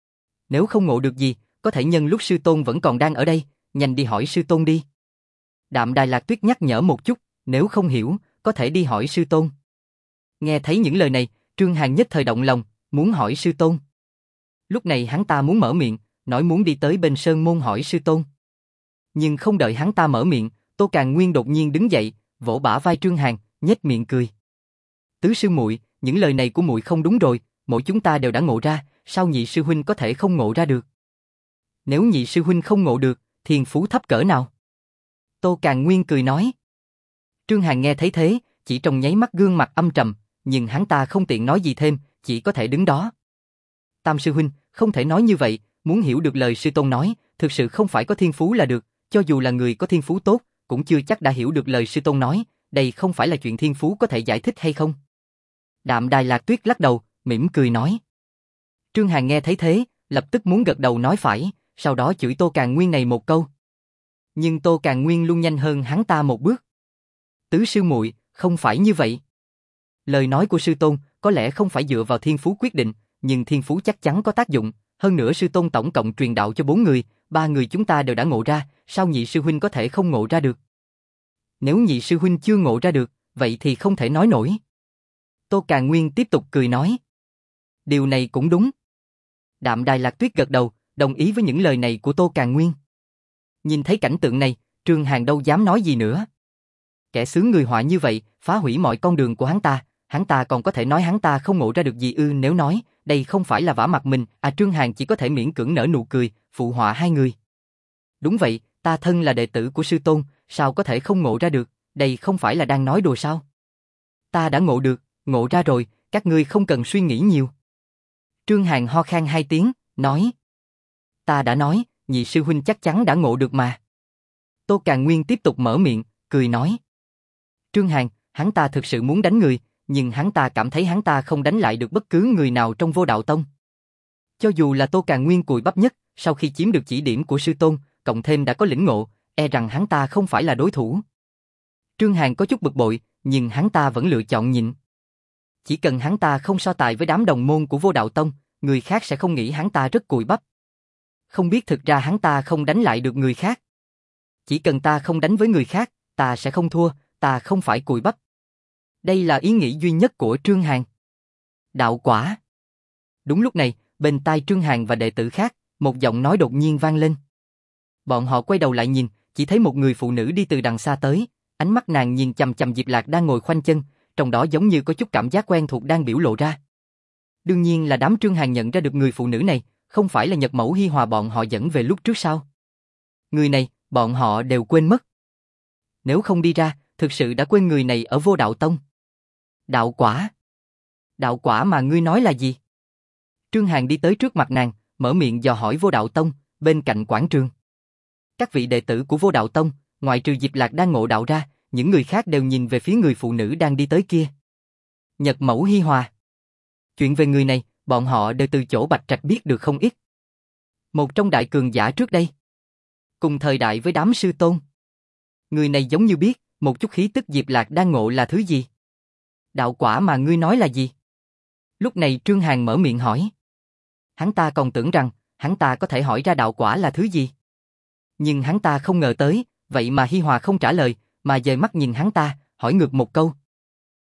Nếu không ngộ được gì, có thể nhân lúc sư tôn vẫn còn đang ở đây, nhanh đi hỏi sư tôn đi. Đạm Đài Lạc Tuyết nhắc nhở một chút, nếu không hiểu, có thể đi hỏi sư tôn. Nghe thấy những lời này, Trương Hàn nhất thời động lòng, muốn hỏi sư tôn. Lúc này hắn ta muốn mở miệng, nói muốn đi tới bên sơn môn hỏi sư tôn. Nhưng không đợi hắn ta mở miệng, Tô Càn Nguyên đột nhiên đứng dậy, vỗ bả vai Trương Hàn, nhếch miệng cười. Tứ sư muội, những lời này của muội không đúng rồi, mỗi chúng ta đều đã ngộ ra, sao nhị sư huynh có thể không ngộ ra được? Nếu nhị sư huynh không ngộ được, thiên phú thấp cỡ nào? Tô Càn Nguyên cười nói. Trương Hàn nghe thấy thế, chỉ trong nháy mắt gương mặt âm trầm, nhưng hắn ta không tiện nói gì thêm, chỉ có thể đứng đó. Tam sư huynh, không thể nói như vậy, muốn hiểu được lời sư tôn nói, thực sự không phải có thiên phú là được, cho dù là người có thiên phú tốt, cũng chưa chắc đã hiểu được lời sư tôn nói, đây không phải là chuyện thiên phú có thể giải thích hay không. Đạm Đài Lạc Tuyết lắc đầu, mỉm cười nói. Trương Hàn nghe thấy thế, lập tức muốn gật đầu nói phải, sau đó chửi Tô Càn Nguyên này một câu. Nhưng Tô Càn Nguyên luôn nhanh hơn hắn ta một bước. Tứ sư muội, không phải như vậy. Lời nói của sư tôn có lẽ không phải dựa vào thiên phú quyết định, nhưng thiên phú chắc chắn có tác dụng. Hơn nữa sư tôn tổng cộng truyền đạo cho 4 người, 3 người chúng ta đều đã ngộ ra, sao nhị sư huynh có thể không ngộ ra được? Nếu nhị sư huynh chưa ngộ ra được, vậy thì không thể nói nổi. Tô Càn Nguyên tiếp tục cười nói. Điều này cũng đúng. Đạm Đài Lạc Tuyết gật đầu, đồng ý với những lời này của Tô Càn Nguyên. Nhìn thấy cảnh tượng này, Trương Hàn đâu dám nói gì nữa. Kẻ xướng người họa như vậy, phá hủy mọi con đường của hắn ta còn có thể nói hắn ta không ngộ ra được gì ư? Nếu nói, đây không phải là vả mặt mình, Trương Hàn chỉ có thể miễn cưỡng nở nụ cười, phụ họa hai người. Đúng vậy, ta thân là đệ tử của sư tôn, sao có thể không ngộ ra được, đây không phải là đang nói đùa sao? Ta đã ngộ được, ngộ ra rồi, các ngươi không cần suy nghĩ nhiều. Trương Hàn ho khan 2 tiếng, nói. Ta đã nói, nhị sư huynh chắc chắn đã ngộ được mà. Tô Càn Nguyên tiếp tục mở miệng, cười nói. Trương Hàn, hắn ta thực sự muốn đánh người, nhưng hắn ta cảm thấy hắn ta không đánh lại được bất cứ người nào trong Vô Đạo Tông. Cho dù là Tô Càn Nguyên cùi bắp nhất, sau khi chiếm được chỉ điểm của sư tôn, cộng thêm đã có lĩnh ngộ, e rằng hắn ta không phải là đối thủ. Trương Hàn có chút bực bội, nhưng hắn ta vẫn lựa chọn nhịn. Chỉ cần hắn ta không so tài với đám đồng môn của Vô Đạo Tông, người khác sẽ không nghĩ hắn ta rất cùi bắp. Không biết thực ra hắn ta không đánh lại được người khác. Chỉ cần ta không đánh với người khác, ta sẽ không thua, ta không phải cùi bắp. Đây là ý nghĩ duy nhất của Trương Hàn. Đạo quả. Đúng lúc này, bên tai Trương Hàn và đệ tử khác, một giọng nói đột nhiên vang lên. Bọn họ quay đầu lại nhìn, chỉ thấy một người phụ nữ đi từ đằng xa tới, ánh mắt nàng nhìn chằm chằm Diệp Lạc đang ngồi khoanh chân, trong đó giống như có chút cảm giác quen thuộc đang biểu lộ ra. Đương nhiên là đám Trương Hàn nhận ra được người phụ nữ này, không phải là Nhật Mẫu Hi Hòa bọn họ dẫn về lúc trước sao? Người này, bọn họ đều quên mất. Nếu không đi ra, thực sự đã quên người này ở Vô Đạo Tông. Đạo quả. Đạo quả mà ngươi nói là gì? Trương Hàn đi tới trước mặt nàng, mở miệng dò hỏi Vô Đạo Tông, bên cạnh quảng trường. Các vị đệ tử của Vô Đạo Tông, ngoại trừ Diệp Lạc đang ngộ đạo ra, những người khác đều nhìn về phía người phụ nữ đang đi tới kia. Nhật Mẫu Hi Hòa. Chuyện về người này, bọn họ đều từ chỗ Bạch Trạch biết được không ít. Một trong đại cường giả trước đây. Cùng thời đại với đám sư tôn. Người này giống như biết, một chút khí tức Diệp Lạc đang ngộ là thứ gì. Đạo quả mà ngươi nói là gì? Lúc này Trương Hàn mở miệng hỏi. Hắn ta còn tưởng rằng, hắn ta có thể hỏi ra đạo quả là thứ gì. Nhưng hắn ta không ngờ tới, vậy mà Hi Hòa không trả lời, mà dời mắt nhìn hắn ta, hỏi ngược một câu.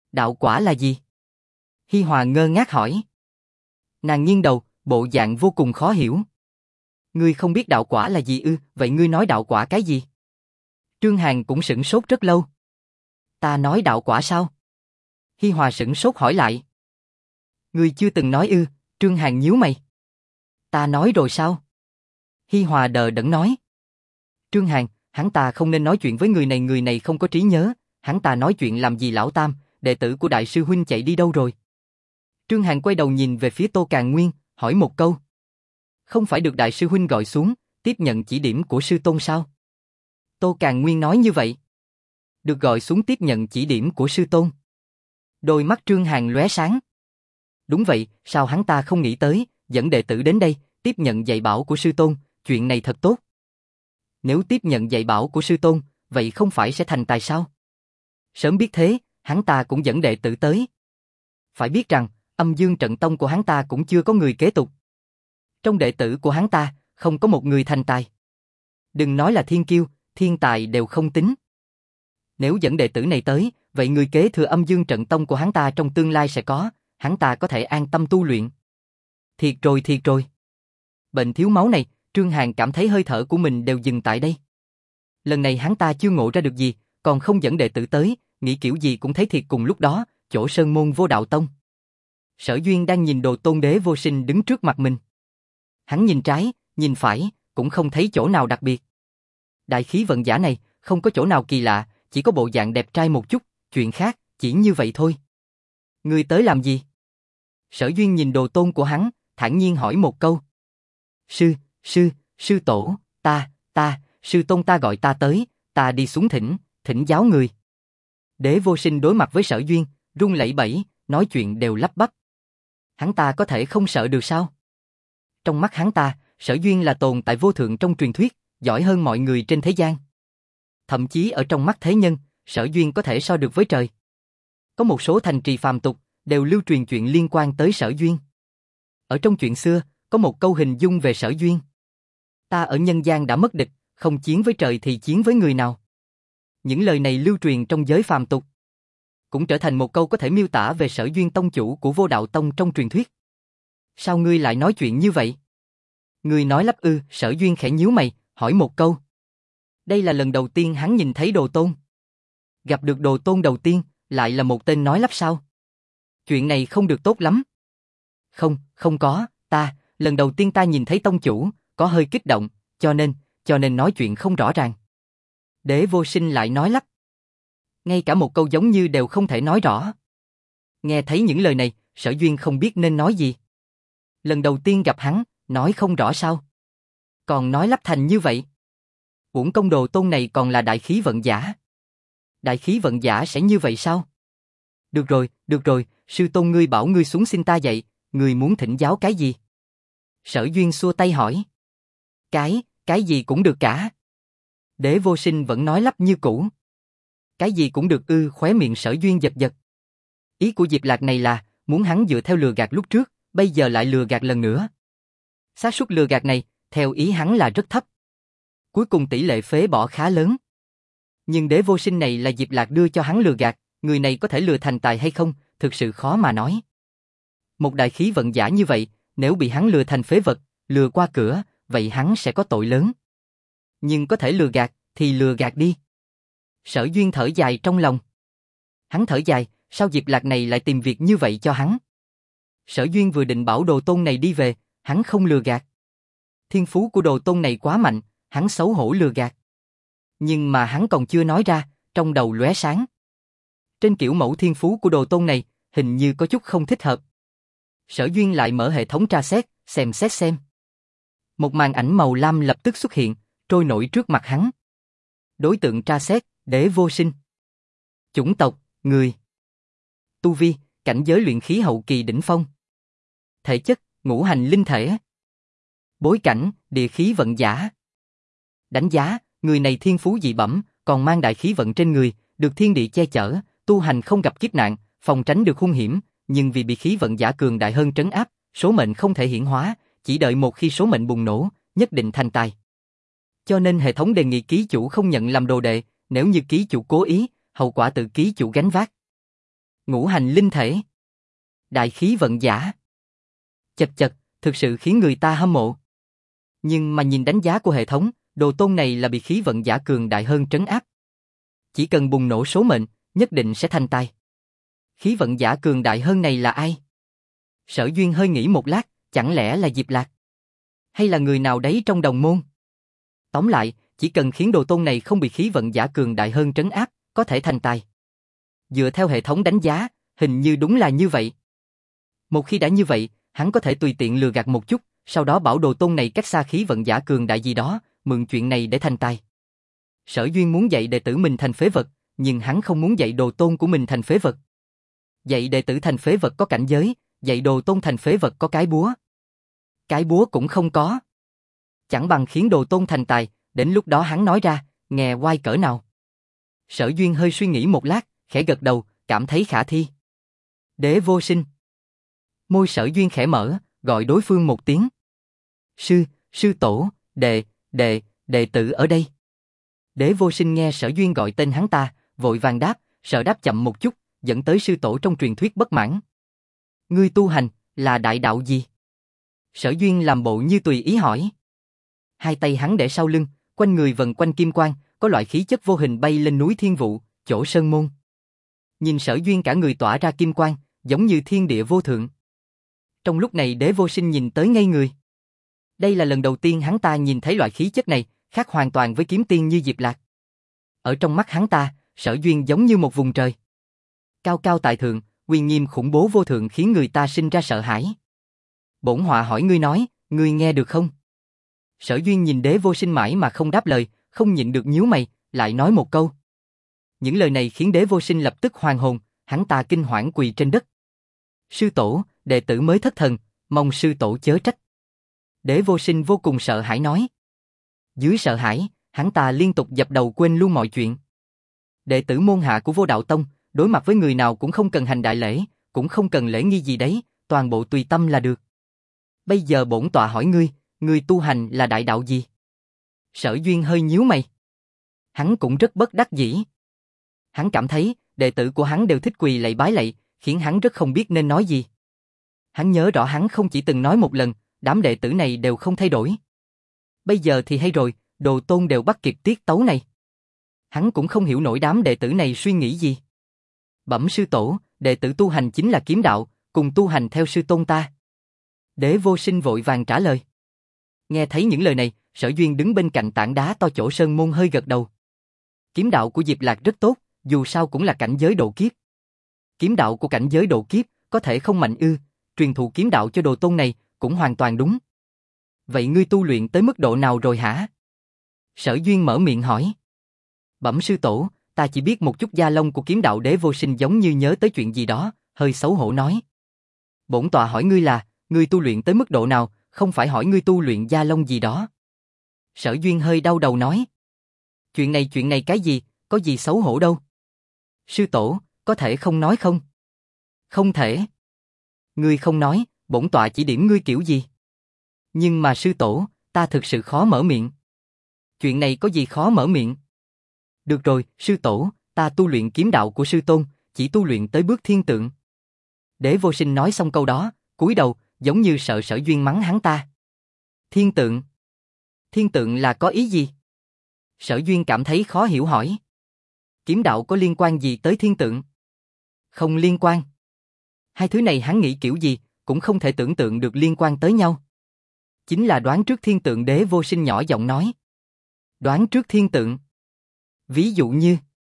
Đạo quả là gì? Hi Hòa ngơ ngác hỏi. Nàng nghiêng đầu, bộ dạng vô cùng khó hiểu. Ngươi không biết đạo quả là gì ư, vậy ngươi nói đạo quả cái gì? Trương Hàn cũng sửng sốt rất lâu. Ta nói đạo quả sao? Hi Hòa sửng sốt hỏi lại. Ngươi chưa từng nói ư? Trương Hàn nhíu mày. Ta nói rồi sao? Hi Hòa đờ đẫn nói. Trương Hàn, hắn ta không nên nói chuyện với người này không có trí nhớ, hắn ta nói chuyện làm gì lão tam, đệ tử của đại sư huynh chạy đi đâu rồi? Trương Hàn quay đầu nhìn về phía Tô Càn Nguyên, hỏi một câu. Không phải được đại sư huynh gọi xuống, tiếp nhận chỉ điểm của sư tôn sao? Tô Càn Nguyên nói như vậy. Được gọi xuống tiếp nhận chỉ điểm của sư tôn. Đôi mắt Trương Hàn lóe sáng. Đúng vậy, sao hắn ta không nghĩ tới, dẫn đệ tử đến đây, tiếp nhận dạy bảo của sư tôn, chuyện này thật tốt. Nếu tiếp nhận dạy bảo của sư tôn, vậy không phải sẽ thành tài sao? Sớm biết thế, hắn ta cũng dẫn đệ tử tới. Phải biết rằng, Âm Dương Trận Tông của hắn ta cũng chưa có người kế tục. Trong đệ tử của hắn ta, không có một người thành tài. Đừng nói là thiên kiêu, thiên tài đều không tính. Nếu dẫn đệ tử này tới, vậy người kế thừa Âm Dương Trận Tông của hắn ta trong tương lai sẽ có, hắn ta có thể an tâm tu luyện. Thiệt rồi. Bệnh thiếu máu này, Trương Hàn cảm thấy hơi thở của mình đều dừng tại đây. Lần này hắn ta chưa ngộ ra được gì, còn không dẫn đệ tử tới, nghĩ kiểu gì cũng thấy thiệt cùng lúc đó, chỗ Sơn Môn Vô Đạo Tông. Sở Duyên đang nhìn Đồ Tôn Đế Vô Sinh đứng trước mặt mình. Hắn nhìn trái, nhìn phải, cũng không thấy chỗ nào đặc biệt. Đại khí vận giả này, không có chỗ nào kỳ lạ, chỉ có bộ dạng đẹp trai một chút, chuyện khác, chỉ như vậy thôi. Ngươi tới làm gì? Sở Duyên nhìn Đồ Tôn của hắn, thản nhiên hỏi một câu. Sư tổ, sư tôn ta gọi ta tới, ta đi xuống thỉnh giáo người. Đế Vô Sinh đối mặt với Sở Duyên, run lẩy bẩy, nói chuyện đều lắp bắp. Hắn ta có thể không sợ được sao? Trong mắt hắn ta, Sở Duyên là tồn tại vô thượng trong truyền thuyết, giỏi hơn mọi người trên thế gian. Thậm chí ở trong mắt thế nhân, Sở Duyên có thể so được với trời. Có một số thành trì phàm tục, đều lưu truyền chuyện liên quan tới Sở Duyên. Ở trong chuyện xưa, có một câu hình dung về Sở Duyên. Ta ở nhân gian đã mất địch, không chiến với trời thì chiến với người nào. Những lời này lưu truyền trong giới phàm tục, cũng trở thành một câu có thể miêu tả về Sở Duyên tông chủ của Vô Đạo Tông trong truyền thuyết. Sao ngươi lại nói chuyện như vậy? Ngươi nói lắp ư? Sở Duyên khẽ nhíu mày, hỏi một câu. Đây là lần đầu tiên hắn nhìn thấy Đồ Tôn. Gặp được Đồ Tôn đầu tiên, lại là một tên nói lắp sao? Chuyện này không được tốt lắm. Không có, lần đầu tiên ta nhìn thấy tông chủ, có hơi kích động, cho nên nói chuyện không rõ ràng. Đế Vô Sinh lại nói lắp. Ngay cả một câu giống như đều không thể nói rõ. Nghe thấy những lời này, Sở Duyên không biết nên nói gì. Lần đầu tiên gặp hắn, nói không rõ sao? Còn nói lắp thành như vậy. Uổng công Đồ Tôn này còn là đại khí vận giả. Đại khí vận giả sẽ như vậy sao? Được rồi, sư tôn ngươi bảo ngươi xuống xin ta dạy, ngươi muốn thỉnh giáo cái gì? Sở Duyên xua tay hỏi. Cái gì cũng được cả. Đế Vô Sinh vẫn nói lắp như cũ. Cái gì cũng được ư? Khóe miệng Sở Duyên giật giật. Ý của Diệp Lạc này là, muốn hắn dựa theo lừa gạt lúc trước, bây giờ lại lừa gạt lần nữa. Xác suất lừa gạt này, theo ý hắn là rất thấp. Cuối cùng tỷ lệ phế bỏ khá lớn. Nhưng Đế Vô Sinh này là Diệp Lạc đưa cho hắn lừa gạt, người này có thể lừa thành tài hay không, thực sự khó mà nói. Một đại khí vận giả như vậy, nếu bị hắn lừa thành phế vật, lừa qua cửa, vậy hắn sẽ có tội lớn. Nhưng có thể lừa gạt, thì lừa gạt đi. Sở Duyên thở dài trong lòng. Hắn thở dài, sao Diệp Lạc này lại tìm việc như vậy cho hắn? Sở Duyên vừa định bảo Đồ Tôn này đi về, hắn không lừa gạt. Thiên phú của Đồ Tôn này quá mạnh, hắn xấu hổ lừa gạt. Nhưng mà hắn còn chưa nói ra, trong đầu lóe sáng. Trên kiểu mẫu thiên phú của Đồ Tôn này, hình như có chút không thích hợp. Sở Duyên lại mở hệ thống tra xét, xem xét xem. Một màn ảnh màu lam lập tức xuất hiện, trôi nổi trước mặt hắn. Đối tượng tra xét, Đế Vô Sinh. Chủng tộc, người. Tu vi, cảnh giới luyện khí hậu kỳ đỉnh phong. Thể chất, ngũ hành linh thể. Bối cảnh, địa khí vận giả. Đánh giá, người này thiên phú dị bẩm, còn mang đại khí vận trên người, được thiên địa che chở, tu hành không gặp kiếp nạn, phòng tránh được hung hiểm, nhưng vì bị khí vận giả cường đại hơn trấn áp, số mệnh không thể hiển hóa, chỉ đợi một khi số mệnh bùng nổ, nhất định thành tài. Cho nên hệ thống đề nghị ký chủ không nhận làm đồ đệ, nếu như ký chủ cố ý, hậu quả tự ký chủ gánh vác. Ngũ hành linh thể. Đại khí vận giả. Chật chật, thực sự khiến người ta hâm mộ. Nhưng mà nhìn đánh giá của hệ thống, đồ tôn này là bị khí vận giả cường đại hơn trấn áp. Chỉ cần bùng nổ số mệnh, nhất định sẽ thành tài. Khí vận giả cường đại hơn này là ai? Sở Duyên hơi nghĩ một lát, chẳng lẽ là Diệp Lạc? Hay là người nào đấy trong đồng môn? Tóm lại, chỉ cần khiến đồ tôn này không bị khí vận giả cường đại hơn trấn áp, có thể thành tài. Dựa theo hệ thống đánh giá, hình như đúng là như vậy. Một khi đã như vậy, hắn có thể tùy tiện lừa gạt một chút, sau đó bảo đồ tôn này cách xa khí vận giả cường đại gì đó, mượn chuyện này để thành tài. Sở Duyên muốn dạy đệ tử mình thành phế vật, nhưng hắn không muốn dạy đồ tôn của mình thành phế vật. Dạy đệ tử thành phế vật có cảnh giới, dạy đồ tôn thành phế vật có cái búa. Cái búa cũng không có. Chẳng bằng khiến đồ tôn thành tài, đến lúc đó hắn nói ra, nghe oai cỡ nào. Sở Duyên hơi suy nghĩ một lát, khẽ gật đầu, cảm thấy khả thi. Đế Vô Sinh. Môi Sở Duyên khẽ mở, gọi đối phương một tiếng. Sư tổ, đệ tử ở đây. Đế Vô Sinh nghe Sở Duyên gọi tên hắn ta, vội vàng đáp, sợ đáp chậm một chút, dẫn tới sư tổ trong truyền thuyết bất mãn. Ngươi tu hành, là đại đạo gì? Sở Duyên làm bộ như tùy ý hỏi. Hai tay hắn để sau lưng, quanh người vần quanh kim quang, có loại khí chất vô hình bay lên núi Thiên Vụ, chỗ sơn môn. Nhìn Sở Duyên cả người tỏa ra kim quang, giống như thiên địa vô thượng. Trong lúc này Đế Vô Sinh nhìn tới ngây người. Đây là lần đầu tiên hắn ta nhìn thấy loại khí chất này, khác hoàn toàn với kiếm tiên như Diệp Lạc. Ở trong mắt hắn ta, Sở Duyên giống như một vùng trời. Cao cao tại thượng, uy nghiêm khủng bố vô thượng khiến người ta sinh ra sợ hãi. Bổn họa hỏi ngươi nói, ngươi nghe được không? Sở Duyên nhìn Đế Vô Sinh mãi mà không đáp lời, không nhịn được nhíu mày, lại nói một câu. Những lời này khiến Đế Vô Sinh lập tức hoàn hồn, hắn ta kinh hoảng quỳ trên đất. Sư tổ, đệ tử mới thất thần, mong sư tổ chớ trách. Đế Vô Sinh vô cùng sợ hãi nói. Dưới sợ hãi, hắn ta liên tục dập đầu quên luôn mọi chuyện. Đệ tử môn hạ của Vô Đạo Tông, đối mặt với người nào cũng không cần hành đại lễ, cũng không cần lễ nghi gì đấy, toàn bộ tùy tâm là được. Bây giờ bổn tọa hỏi ngươi tu hành là đại đạo gì? Sở Duyên hơi nhíu mày. Hắn cũng rất bất đắc dĩ. Hắn cảm thấy, đệ tử của hắn đều thích quỳ lạy bái lạy, khiến hắn rất không biết nên nói gì. Hắn nhớ rõ hắn không chỉ từng nói một lần, đám đệ tử này đều không thay đổi. Bây giờ thì hay rồi, đồ tôn đều bắt kịp tiết tấu này. Hắn cũng không hiểu nổi đám đệ tử này suy nghĩ gì. Bẩm sư tổ, đệ tử tu hành chính là kiếm đạo, cùng tu hành theo sư tôn ta. Đế Vô Sinh vội vàng trả lời. Nghe thấy những lời này, Sở Duyên đứng bên cạnh tảng đá to chỗ sơn môn hơi gật đầu. Kiếm đạo của Diệp Lạc rất tốt, dù sao cũng là cảnh giới độ kiếp. Kiếm đạo của cảnh giới độ kiếp, có thể không mạnh ư, truyền thụ kiếm đạo cho đồ tôn này, cũng hoàn toàn đúng. Vậy ngươi tu luyện tới mức độ nào rồi hả? Sở Duyên mở miệng hỏi. Bẩm sư tổ, ta chỉ biết một chút gia lông của kiếm đạo. Đế Vô Sinh giống như nhớ tới chuyện gì đó, hơi xấu hổ nói. Bổn tọa hỏi ngươi là, ngươi tu luyện tới mức độ nào, không phải hỏi ngươi tu luyện gia lông gì đó. Sở Duyên hơi đau đầu nói. Chuyện này cái gì, có gì xấu hổ đâu. Sư tổ, có thể không nói không? Không thể. Ngươi không nói, bổn tọa chỉ điểm ngươi kiểu gì? Nhưng mà sư tổ, ta thực sự khó mở miệng. Chuyện này có gì khó mở miệng? Được rồi, sư tổ, ta tu luyện kiếm đạo của sư tôn, chỉ tu luyện tới bước thiên tượng. Đế Vô Sinh nói xong câu đó, cúi đầu, giống như sợ Sở Duyên mắng hắn ta. Thiên tượng? Thiên tượng là có ý gì? Sở Duyên cảm thấy khó hiểu hỏi. Kiếm đạo có liên quan gì tới thiên tượng? Không liên quan. Hai thứ này hắn nghĩ kiểu gì, cũng không thể tưởng tượng được liên quan tới nhau. Chính là đoán trước thiên tượng. Đế Vô Sinh nhỏ giọng nói. Đoán trước thiên tượng? Ví dụ như...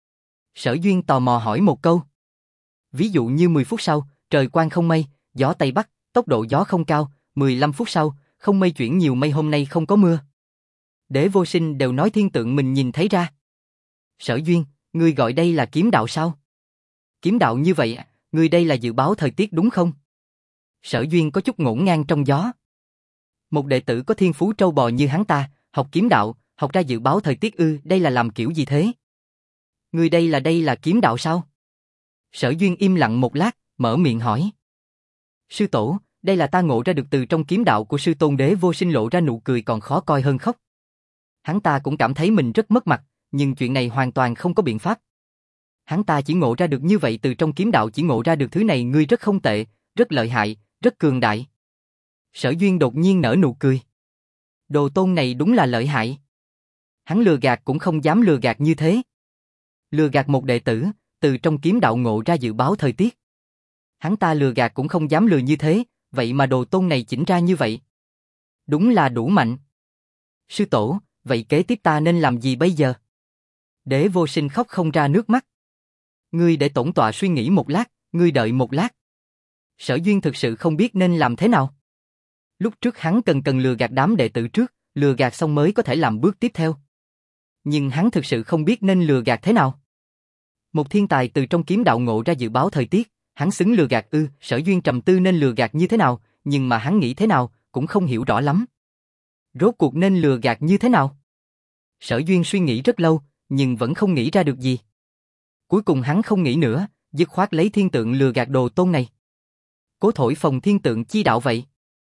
Sở Duyên tò mò hỏi một câu. Ví dụ như 10 phút sau, trời quang không mây, gió Tây Bắc, tốc độ gió không cao, 15 phút sau, không mây chuyển nhiều mây, hôm nay không có mưa. Đế Vô Sinh đều nói thiên tượng mình nhìn thấy ra. Sở Duyên, ngươi gọi đây là kiếm đạo sao? Kiếm đạo như vậy, ngươi đây là dự báo thời tiết đúng không? Sở Duyên có chút ngổn ngang trong gió. Một đệ tử có thiên phú trâu bò như hắn ta, học kiếm đạo, học ra dự báo thời tiết ư, đây là làm kiểu gì thế? Ngươi đây là kiếm đạo sao? Sở Duyên im lặng một lát, mở miệng hỏi. Sư tổ, đây là ta ngộ ra được từ trong kiếm đạo của sư tôn. Đế Vô Sinh lộ ra nụ cười còn khó coi hơn khóc. Hắn ta cũng cảm thấy mình rất mất mặt, nhưng chuyện này hoàn toàn không có biện pháp. Hắn ta chỉ ngộ ra được như vậy, từ trong kiếm đạo chỉ ngộ ra được thứ này, ngươi rất không tệ, rất lợi hại, rất cường đại. Sở Duyên đột nhiên nở nụ cười. Đồ tôn này đúng là lợi hại. Hắn lừa gạt cũng không dám lừa gạt như thế. Lừa gạt một đệ tử, từ trong kiếm đạo ngộ ra dự báo thời tiết. Hắn ta lừa gạt cũng không dám lừa như thế, vậy mà đồ tôn này chỉnh ra như vậy. Đúng là đủ mạnh. Sư tổ, vậy kế tiếp ta nên làm gì bây giờ? Đế Vô Sinh khóc không ra nước mắt. Ngươi để tổn tọa suy nghĩ một lát, ngươi đợi một lát. Sở Duyên thực sự không biết nên làm thế nào. Lúc trước hắn cần lừa gạt đám đệ tử trước, lừa gạt xong mới có thể làm bước tiếp theo. Nhưng hắn thực sự không biết nên lừa gạt thế nào. Một thiên tài từ trong kiếm đạo ngộ ra dự báo thời tiết, hắn xứng lừa gạt ư? Sở Duyên trầm tư nên lừa gạt như thế nào, nhưng mà hắn nghĩ thế nào, cũng không hiểu rõ lắm. Rốt cuộc nên lừa gạt như thế nào? Sở Duyên suy nghĩ rất lâu, nhưng vẫn không nghĩ ra được gì. Cuối cùng hắn không nghĩ nữa, dứt khoát lấy thiên tượng lừa gạt đồ tôn này. Cố thổi phồng thiên tượng chi đạo vậy.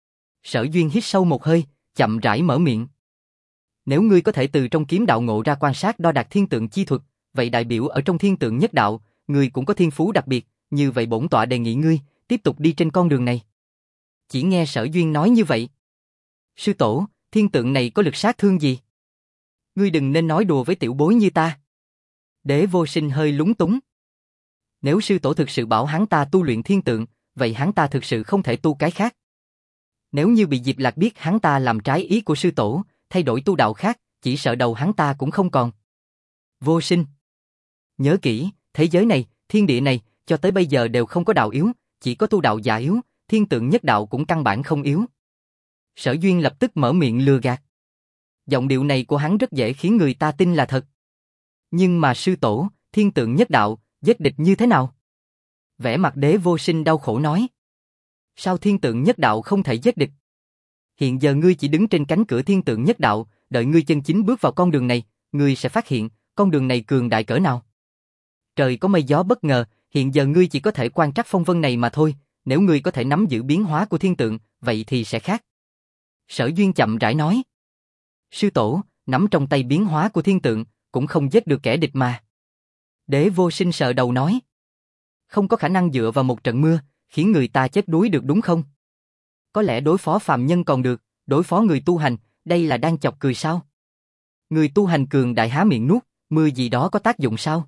Sở Duyên hít sâu một hơi, chậm rãi mở miệng. Nếu ngươi có thể từ trong kiếm đạo ngộ ra quan sát đo đạc thiên tượng chi thuật, vậy đại biểu ở trong thiên tượng nhất đạo, ngươi cũng có thiên phú đặc biệt, như vậy bổn tọa đề nghị ngươi tiếp tục đi trên con đường này. Chỉ nghe Sở Duyên nói như vậy. Sư tổ, thiên tượng này có lực sát thương gì? Ngươi đừng nên nói đùa với tiểu bối như ta. Đế Vô Sinh hơi lúng túng. Nếu sư tổ thực sự bảo hắn ta tu luyện thiên tượng, vậy hắn ta thực sự không thể tu cái khác. Nếu như bị Diệp Lạc biết hắn ta làm trái ý của sư tổ, thay đổi tu đạo khác, chỉ sợ đầu hắn ta cũng không còn. Vô Sinh, nhớ kỹ, thế giới này, thiên địa này, cho tới bây giờ đều không có đạo yếu, chỉ có tu đạo giả yếu, thiên tượng nhất đạo cũng căn bản không yếu. Sở Duyên lập tức mở miệng lừa gạt. Giọng điệu này của hắn rất dễ khiến người ta tin là thật. Nhưng mà sư tổ, thiên tượng nhất đạo, giết địch như thế nào? Vẻ mặt Đế Vô Sinh đau khổ nói. Sao thiên tượng nhất đạo không thể giết địch? Hiện giờ ngươi chỉ đứng trên cánh cửa thiên tượng nhất đạo, đợi ngươi chân chính bước vào con đường này, ngươi sẽ phát hiện, con đường này cường đại cỡ nào. Trời có mây gió bất ngờ, hiện giờ ngươi chỉ có thể quan trắc phong vân này mà thôi, nếu ngươi có thể nắm giữ biến hóa của thiên tượng, vậy thì sẽ khác. Sở Duyên chậm rãi nói. Sư tổ, nắm trong tay biến hóa của thiên tượng, cũng không giết được kẻ địch mà. Đế Vô Sinh sờ đầu nói. Không có khả năng dựa vào một trận mưa, khiến người ta chết đuối được đúng không? Có lẽ đối phó phàm nhân còn được, đối phó người tu hành, đây là đang chọc cười sao? Người tu hành cường đại há miệng nuốt, mưa gì đó có tác dụng sao?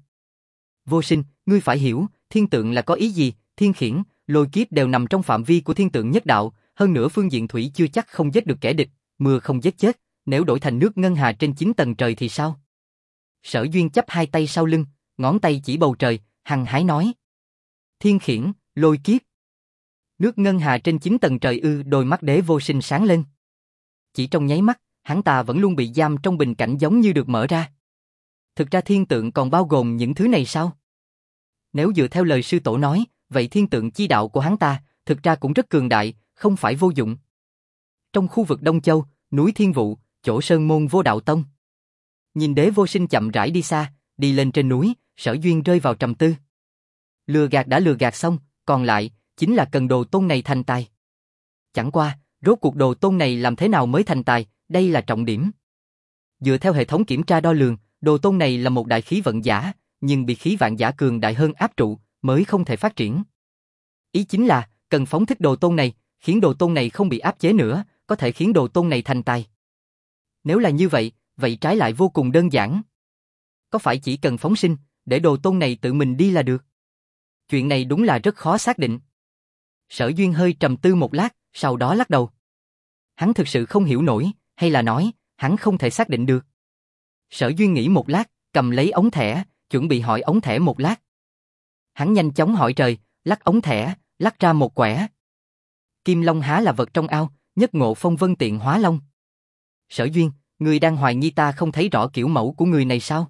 Vô Sinh, ngươi phải hiểu, thiên tượng là có ý gì, thiên khiển, lôi kiếp đều nằm trong phạm vi của thiên tượng nhất đạo, hơn nữa phương diện thủy chưa chắc không giết được kẻ địch, mưa không giết chết, nếu đổi thành nước ngân hà trên 9 tầng trời thì sao? Sở Duyên chắp hai tay sau lưng, ngón tay chỉ bầu trời, hăng hái nói. Thiên khiển, lôi kiếp. Nước ngân hà trên 9 tầng trời ư? Đôi mắt Đế Vô Sinh sáng lên. Chỉ trong nháy mắt, hắn ta vẫn luôn bị giam trong bình cảnh giống như được mở ra. Thực ra thiên tượng còn bao gồm những thứ này sao? Nếu dựa theo lời sư tổ nói, vậy thiên tượng chi đạo của hắn ta, thực ra cũng rất cường đại, không phải vô dụng. Trong khu vực Đông Châu, núi Thiên Vụ, chỗ Sơn Môn Vô Đạo Tông. Nhìn Đế Vô Sinh chậm rãi đi xa, đi lên trên núi, Sở Duyên rơi vào trầm tư. Lừa gạt đã lừa gạt xong, còn lại chính là cần đồ tôn này thành tài. Chẳng qua, rốt cuộc đồ tôn này làm thế nào mới thành tài, đây là trọng điểm. Dựa theo hệ thống kiểm tra đo lường, đồ tôn này là một đại khí vận giả, nhưng bị khí vạn giả cường đại hơn áp trụ, mới không thể phát triển. Ý chính là, cần phóng thích đồ tôn này, khiến đồ tôn này không bị áp chế nữa, có thể khiến đồ tôn này thành tài. Nếu là như vậy, vậy trái lại vô cùng đơn giản. Có phải chỉ cần phóng sinh, để đồ tôn này tự mình đi là được? Chuyện này đúng là rất khó xác định. Sở Duyên hơi trầm tư một lát, sau đó lắc đầu. Hắn thực sự không hiểu nổi, hay là nói, hắn không thể xác định được. Sở Duyên nghĩ một lát, cầm lấy ống thẻ, chuẩn bị hỏi ống thẻ một lát. Hắn nhanh chóng hỏi trời, lắc ống thẻ, lắc ra một quẻ. Kim Long há là vật trong ao, nhất ngộ phong vân tiện hóa long. Sở Duyên, người đang hoài nghi ta không thấy rõ kiểu mẫu của người này sao?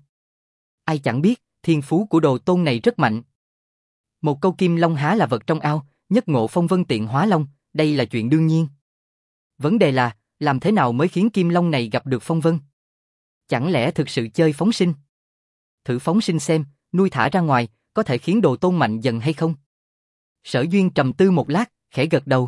Ai chẳng biết, thiên phú của đồ tôn này rất mạnh. Một câu Kim Long há là vật trong ao, nhất ngộ phong vân tiện hóa long, đây là chuyện đương nhiên. Vấn đề là, làm thế nào mới khiến Kim Long này gặp được phong vân? Chẳng lẽ thực sự chơi phóng sinh? Thử phóng sinh xem, nuôi thả ra ngoài, có thể khiến đồ tôn mạnh dần hay không? Sở Duyên trầm tư một lát, khẽ gật đầu.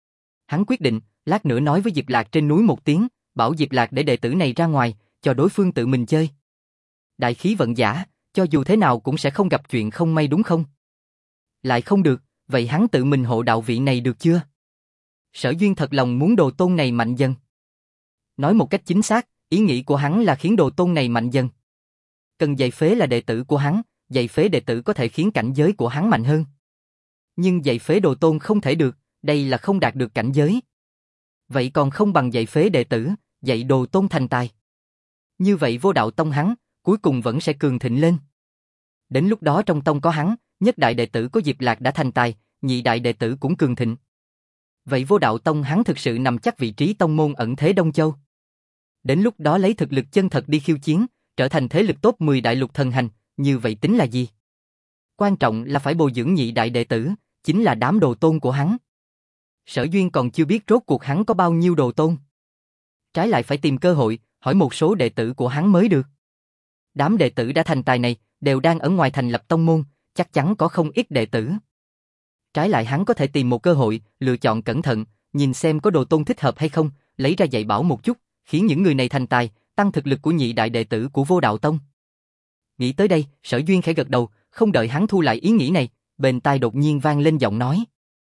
Hắn quyết định, lát nữa nói với Diệp Lạc trên núi một tiếng, bảo Diệp Lạc để đệ tử này ra ngoài, cho đối phương tự mình chơi. Đại khí vận giả, Cho dù thế nào cũng sẽ không gặp chuyện không may đúng không? Lại không được, vậy hắn tự mình hộ đạo vị này được chưa? Sở Duyên thật lòng muốn Đồ Tôn này mạnh dần. Nói một cách chính xác, ý nghĩ của hắn là khiến Đồ Tôn này mạnh dần. Cần dạy phế là đệ tử của hắn, dạy phế đệ tử có thể khiến cảnh giới của hắn mạnh hơn. Nhưng dạy phế Đồ Tôn không thể được, đây là không đạt được cảnh giới. Vậy còn không bằng dạy phế đệ tử, dạy Đồ Tôn thành tài. Như vậy Vô Đạo Tông hắn, cuối cùng vẫn sẽ cường thịnh lên. Đến lúc đó trong tông có hắn, nhất đại đệ tử có Diệp Lạc đã thành tài, nhị đại đệ tử cũng cường thịnh. Vậy Vô Đạo Tông hắn thực sự nằm chắc vị trí tông môn ẩn thế Đông Châu. Đến lúc đó lấy thực lực chân thật đi khiêu chiến, trở thành thế lực top 10 đại lục thần hành, như vậy tính là gì? Quan trọng là phải bồi dưỡng nhị đại đệ tử, chính là đám Đồ Tôn của hắn. Sở Duyên còn chưa biết rốt cuộc hắn có bao nhiêu Đồ Tôn. Trái lại phải tìm cơ hội, hỏi một số đệ tử của hắn mới được. Đám đệ tử đã thành tài này, đều đang ở ngoài thành lập tông môn, chắc chắn có không ít đệ tử. Trái lại hắn có thể tìm một cơ hội, lựa chọn cẩn thận, nhìn xem có Đồ Tôn thích hợp hay không, lấy ra dạy bảo một chút, khiến những người này thành tài, tăng thực lực của nhị đại đệ tử của Vô Đạo Tông. Nghĩ tới đây, Sở Duyên khẽ gật đầu, không đợi hắn thu lại ý nghĩ này, bên tai đột nhiên vang lên giọng nói.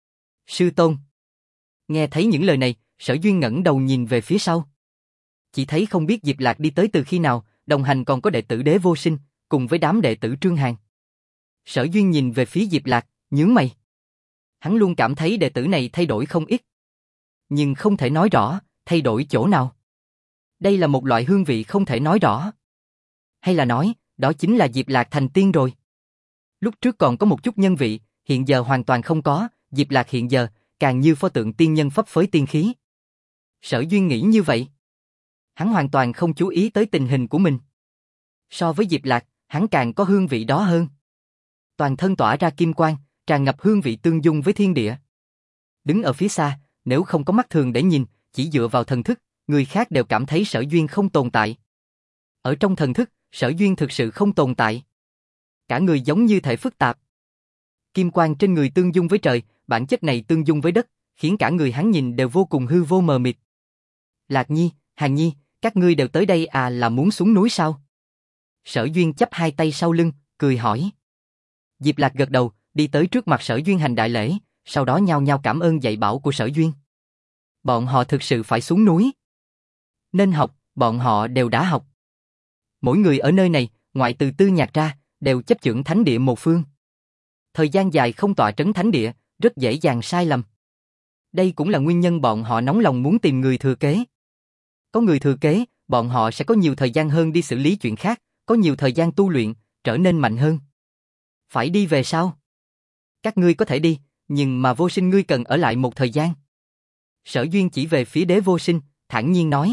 Sư Tôn. Nghe thấy những lời này, Sở Duyên ngẩng đầu nhìn về phía sau. Chỉ thấy không biết Diệp Lạc đi tới từ khi nào, đồng hành còn có đệ tử Đế Vô Sinh, cùng với đám đệ tử Trương Hàn. Sở Duyên nhìn về phía Diệp Lạc, nhướng mày. Hắn luôn cảm thấy đệ tử này thay đổi không ít. Nhưng không thể nói rõ, thay đổi chỗ nào. Đây là một loại hương vị không thể nói rõ. Hay là nói, đó chính là Diệp Lạc thành tiên rồi. Lúc trước còn có một chút nhân vị, hiện giờ hoàn toàn không có, Diệp Lạc hiện giờ, càng như pho tượng tiên nhân phấp phới tiên khí. Sở Duyên nghĩ như vậy. Hắn hoàn toàn không chú ý tới tình hình của mình. So với Diệp Lạc, hắn càng có hương vị đó hơn. Toàn thân tỏa ra kim quang, tràn ngập hương vị tương dung với thiên địa. Đứng ở phía xa, nếu không có mắt thường để nhìn, chỉ dựa vào thần thức, người khác đều cảm thấy Sở Duyên không tồn tại. Ở trong thần thức, Sở Duyên thực sự không tồn tại. Cả người giống như thể phức tạp. Kim quang trên người tương dung với trời, bản chất này tương dung với đất, khiến cả người hắn nhìn đều vô cùng hư vô mờ mịt. Lạc Nhi, Hàn Nhi, các ngươi đều tới đây à, là muốn xuống núi sao? Sở Duyên chắp hai tay sau lưng, cười hỏi. Diệp Lạc gật đầu, đi tới trước mặt Sở Duyên hành đại lễ, sau đó nhao nhao cảm ơn dạy bảo của Sở Duyên. Bọn họ thực sự phải xuống núi. Nên học, bọn họ đều đã học. Mỗi người ở nơi này, ngoại từ Tư Nhạc ra, đều chấp chưởng thánh địa một phương. Thời gian dài không tọa trấn thánh địa, rất dễ dàng sai lầm. Đây cũng là nguyên nhân bọn họ nóng lòng muốn tìm người thừa kế. Có người thừa kế, bọn họ sẽ có nhiều thời gian hơn đi xử lý chuyện khác, có nhiều thời gian tu luyện, trở nên mạnh hơn. Phải đi về sao? Các ngươi có thể đi, nhưng mà Vô Sinh ngươi cần ở lại một thời gian. Sở Duyên chỉ về phía Đế Vô Sinh, thản nhiên nói.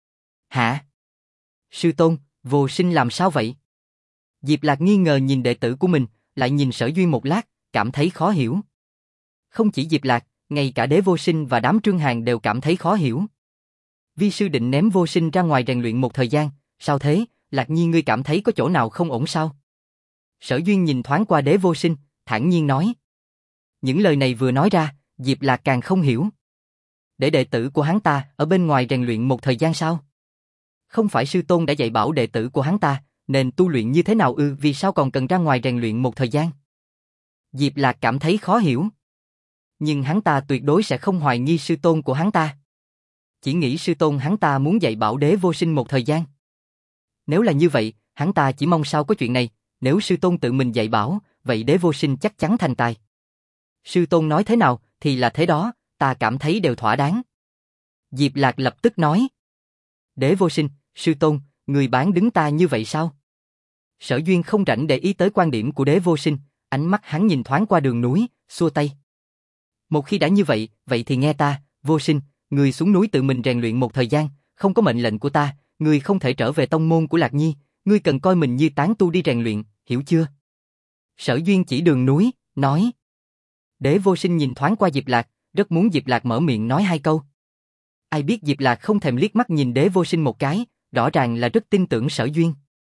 Hả? Sư Tôn, Vô Sinh làm sao vậy? Diệp Lạc nghi ngờ nhìn đệ tử của mình, lại nhìn Sở Duyên một lát, cảm thấy khó hiểu. Không chỉ Diệp Lạc, ngay cả Đế Vô Sinh và đám Trương Hàn đều cảm thấy khó hiểu. Vi sư định ném Vô Sinh ra ngoài rèn luyện một thời gian, sao thế, Lạc Nhi ngươi cảm thấy có chỗ nào không ổn sao? Sở Duyên nhìn thoáng qua Đế Vô Sinh, thản nhiên nói. Những lời này vừa nói ra, Diệp Lạc càng không hiểu. Để đệ tử của hắn ta ở bên ngoài rèn luyện một thời gian sao? Không phải sư tôn đã dạy bảo đệ tử của hắn ta, nên tu luyện như thế nào vì sao còn cần ra ngoài rèn luyện một thời gian? Diệp Lạc cảm thấy khó hiểu. Nhưng hắn ta tuyệt đối sẽ không hoài nghi sư tôn của hắn ta. Chỉ nghĩ sư tôn hắn ta muốn dạy bảo Đế Vô Sinh một thời gian. Nếu là như vậy, hắn ta chỉ mong sao có chuyện này, nếu sư tôn tự mình dạy bảo, vậy Đế Vô Sinh chắc chắn thành tài. Sư tôn nói thế nào, thì là thế đó, ta cảm thấy đều thỏa đáng. Diệp Lạc lập tức nói. Đế Vô Sinh, sư tôn, người bán đứng ta như vậy sao? Sở Duyên không rảnh để ý tới quan điểm của Đế Vô Sinh, ánh mắt hắn nhìn thoáng qua đường núi, xua tay. Một khi đã như vậy, vậy thì nghe ta, Vô Sinh, người xuống núi tự mình rèn luyện một thời gian, không có mệnh lệnh của ta, người không thể trở về tông môn của Lạc Nhi, ngươi cần coi mình như tán tu đi rèn luyện, hiểu chưa? Sở Duyên chỉ đường núi, nói. Đế Vô Sinh nhìn thoáng qua Diệp Lạc, rất muốn Diệp Lạc mở miệng nói hai câu. Ai biết Diệp Lạc không thèm liếc mắt nhìn Đế Vô Sinh một cái, rõ ràng là rất tin tưởng Sở Duyên.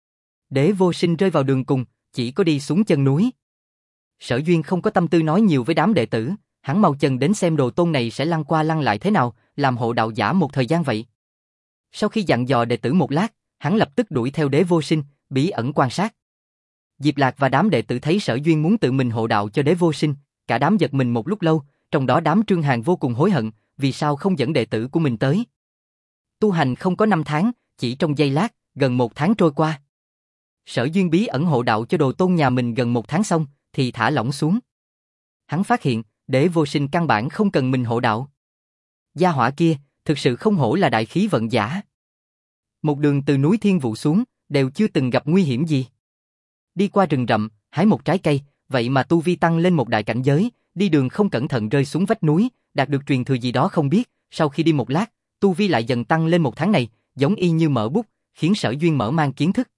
Đế Vô Sinh rơi vào đường cùng, chỉ có đi xuống chân núi. Sở Duyên không có tâm tư nói nhiều với đám đệ tử, hắn mau chân đến xem Đồ Tôn này sẽ lăn qua lăn lại thế nào, làm hộ đạo giả một thời gian vậy. Sau khi dặn dò đệ tử một lát, hắn lập tức đuổi theo Đế Vô Sinh, bí ẩn quan sát. Diệp Lạc và đám đệ tử thấy Sở Duyên muốn tự mình hộ đạo cho Đế Vô Sinh, cả đám giật mình một lúc lâu, trong đó đám Trương Hàn vô cùng hối hận, vì sao không dẫn đệ tử của mình tới. Tu hành không có 5 tháng, chỉ trong giây lát, gần 1 tháng trôi qua. Sở Duyên bí ẩn hộ đạo cho đồ tôn nhà mình gần 1 tháng xong, thì thả lỏng xuống. Hắn phát hiện, Đế Vô Sinh căn bản không cần mình hộ đạo. Gia hỏa kia, thực sự không hổ là đại khí vận giả. Một đường từ núi Thiên Vụ xuống, đều chưa từng gặp nguy hiểm gì. Đi qua rừng rậm, hái một trái cây, vậy mà tu vi tăng lên một đại cảnh giới, đi đường không cẩn thận rơi xuống vách núi, đạt được truyền thừa gì đó không biết, sau khi đi một lát, tu vi lại dần tăng lên 1 tháng này, giống y như mở bút, khiến Sở Duyên mở mang kiến thức.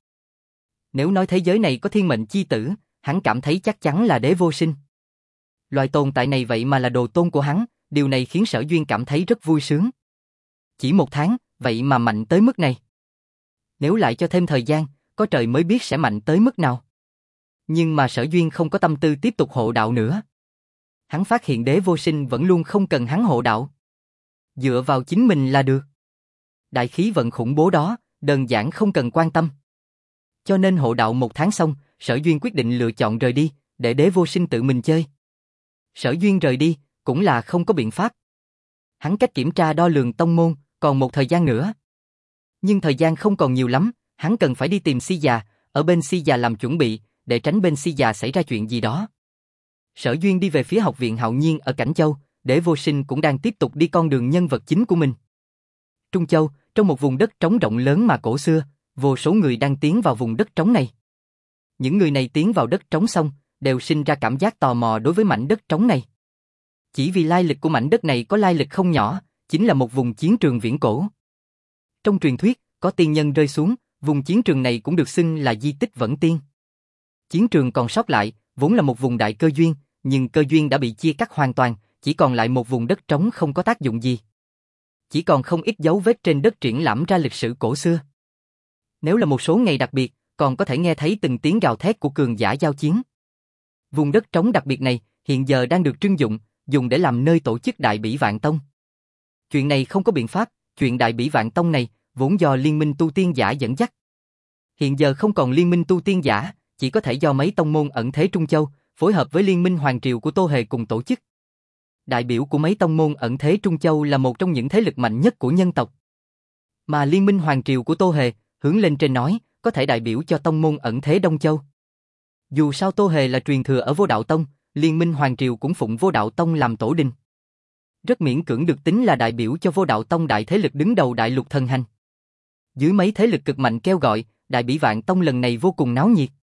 Nếu nói thế giới này có thiên mệnh chi tử, hắn cảm thấy chắc chắn là Đế Vô Sinh. Loại tồn tại này vậy mà là đồ tôn của hắn, điều này khiến Sở Duyên cảm thấy rất vui sướng. Chỉ 1 tháng, vậy mà mạnh tới mức này. Nếu lại cho thêm thời gian, có trời mới biết sẽ mạnh tới mức nào. Nhưng mà Sở Duyên không có tâm tư tiếp tục hộ đạo nữa. Hắn phát hiện Đế Vô Sinh vẫn luôn không cần hắn hộ đạo. Dựa vào chính mình là được. Đại khí vận khủng bố đó, đơn giản không cần quan tâm. Cho nên hộ đạo 1 tháng xong, Sở Duyên quyết định lựa chọn rời đi, để Đế Vô Sinh tự mình chơi. Sở Duyên rời đi, cũng là không có biện pháp. Hắn cách kiểm tra đo lường tông môn, còn một thời gian nữa. Nhưng thời gian không còn nhiều lắm, hắn cần phải đi tìm Si già, ở bên Si già làm chuẩn bị, để tránh bên Si già xảy ra chuyện gì đó. Sở Duyên đi về phía học viện Hạo Nhiên ở Cảnh Châu, Đế Vô Sinh cũng đang tiếp tục đi con đường nhân vật chính của mình. Trung Châu, trong một vùng đất trống rộng lớn mà cổ xưa, vô số người đang tiến vào vùng đất trống này. Những người này tiến vào đất trống xong, đều sinh ra cảm giác tò mò đối với mảnh đất trống này. Chỉ vì lai lịch của mảnh đất này có lai lịch không nhỏ, chính là một vùng chiến trường viễn cổ. Trong truyền thuyết, có tiên nhân rơi xuống, vùng chiến trường này cũng được xưng là di tích Vẫn Tiên. Chiến trường còn sót lại, vốn là một vùng đại cơ duyên, nhưng cơ duyên đã bị chia cắt hoàn toàn, chỉ còn lại một vùng đất trống không có tác dụng gì. Chỉ còn không ít dấu vết trên đất triển lãm ra lịch sử cổ xưa. Nếu là một số ngày đặc biệt, còn có thể nghe thấy từng tiếng gào thét của cường giả giao chiến. Vùng đất trống đặc biệt này, hiện giờ đang được trưng dụng, dùng để làm nơi tổ chức Đại Bỉ Vạn Tông. Chuyện này không có biện pháp, chuyện Đại Bỉ Vạn Tông này, vốn do Liên minh tu tiên giả dẫn dắt. Hiện giờ không còn Liên minh tu tiên giả, chỉ có thể do mấy tông môn ẩn thế Trung Châu, phối hợp với Liên minh Hoàng Triều của Tô Hề cùng tổ chức. Đại biểu của mấy tông môn ẩn thế Trung Châu là một trong những thế lực mạnh nhất của nhân tộc. Mà Liên minh Hoàng Triều của Tô Hề, hướng lên trên nói, có thể đại biểu cho tông môn ẩn thế Đông Châu. Dù sao Tô Hề là truyền thừa ở Vô Đạo Tông, Liên minh Hoàng Triều cũng phụng Vô Đạo Tông làm tổ đình. Rất miễn cưỡng được tính là đại biểu cho Vô Đạo Tông đại thế lực đứng đầu đại lục thần hành. Dưới mấy thế lực cực mạnh kêu gọi, Đại Bỉ Vạn Tông lần này vô cùng náo nhiệt.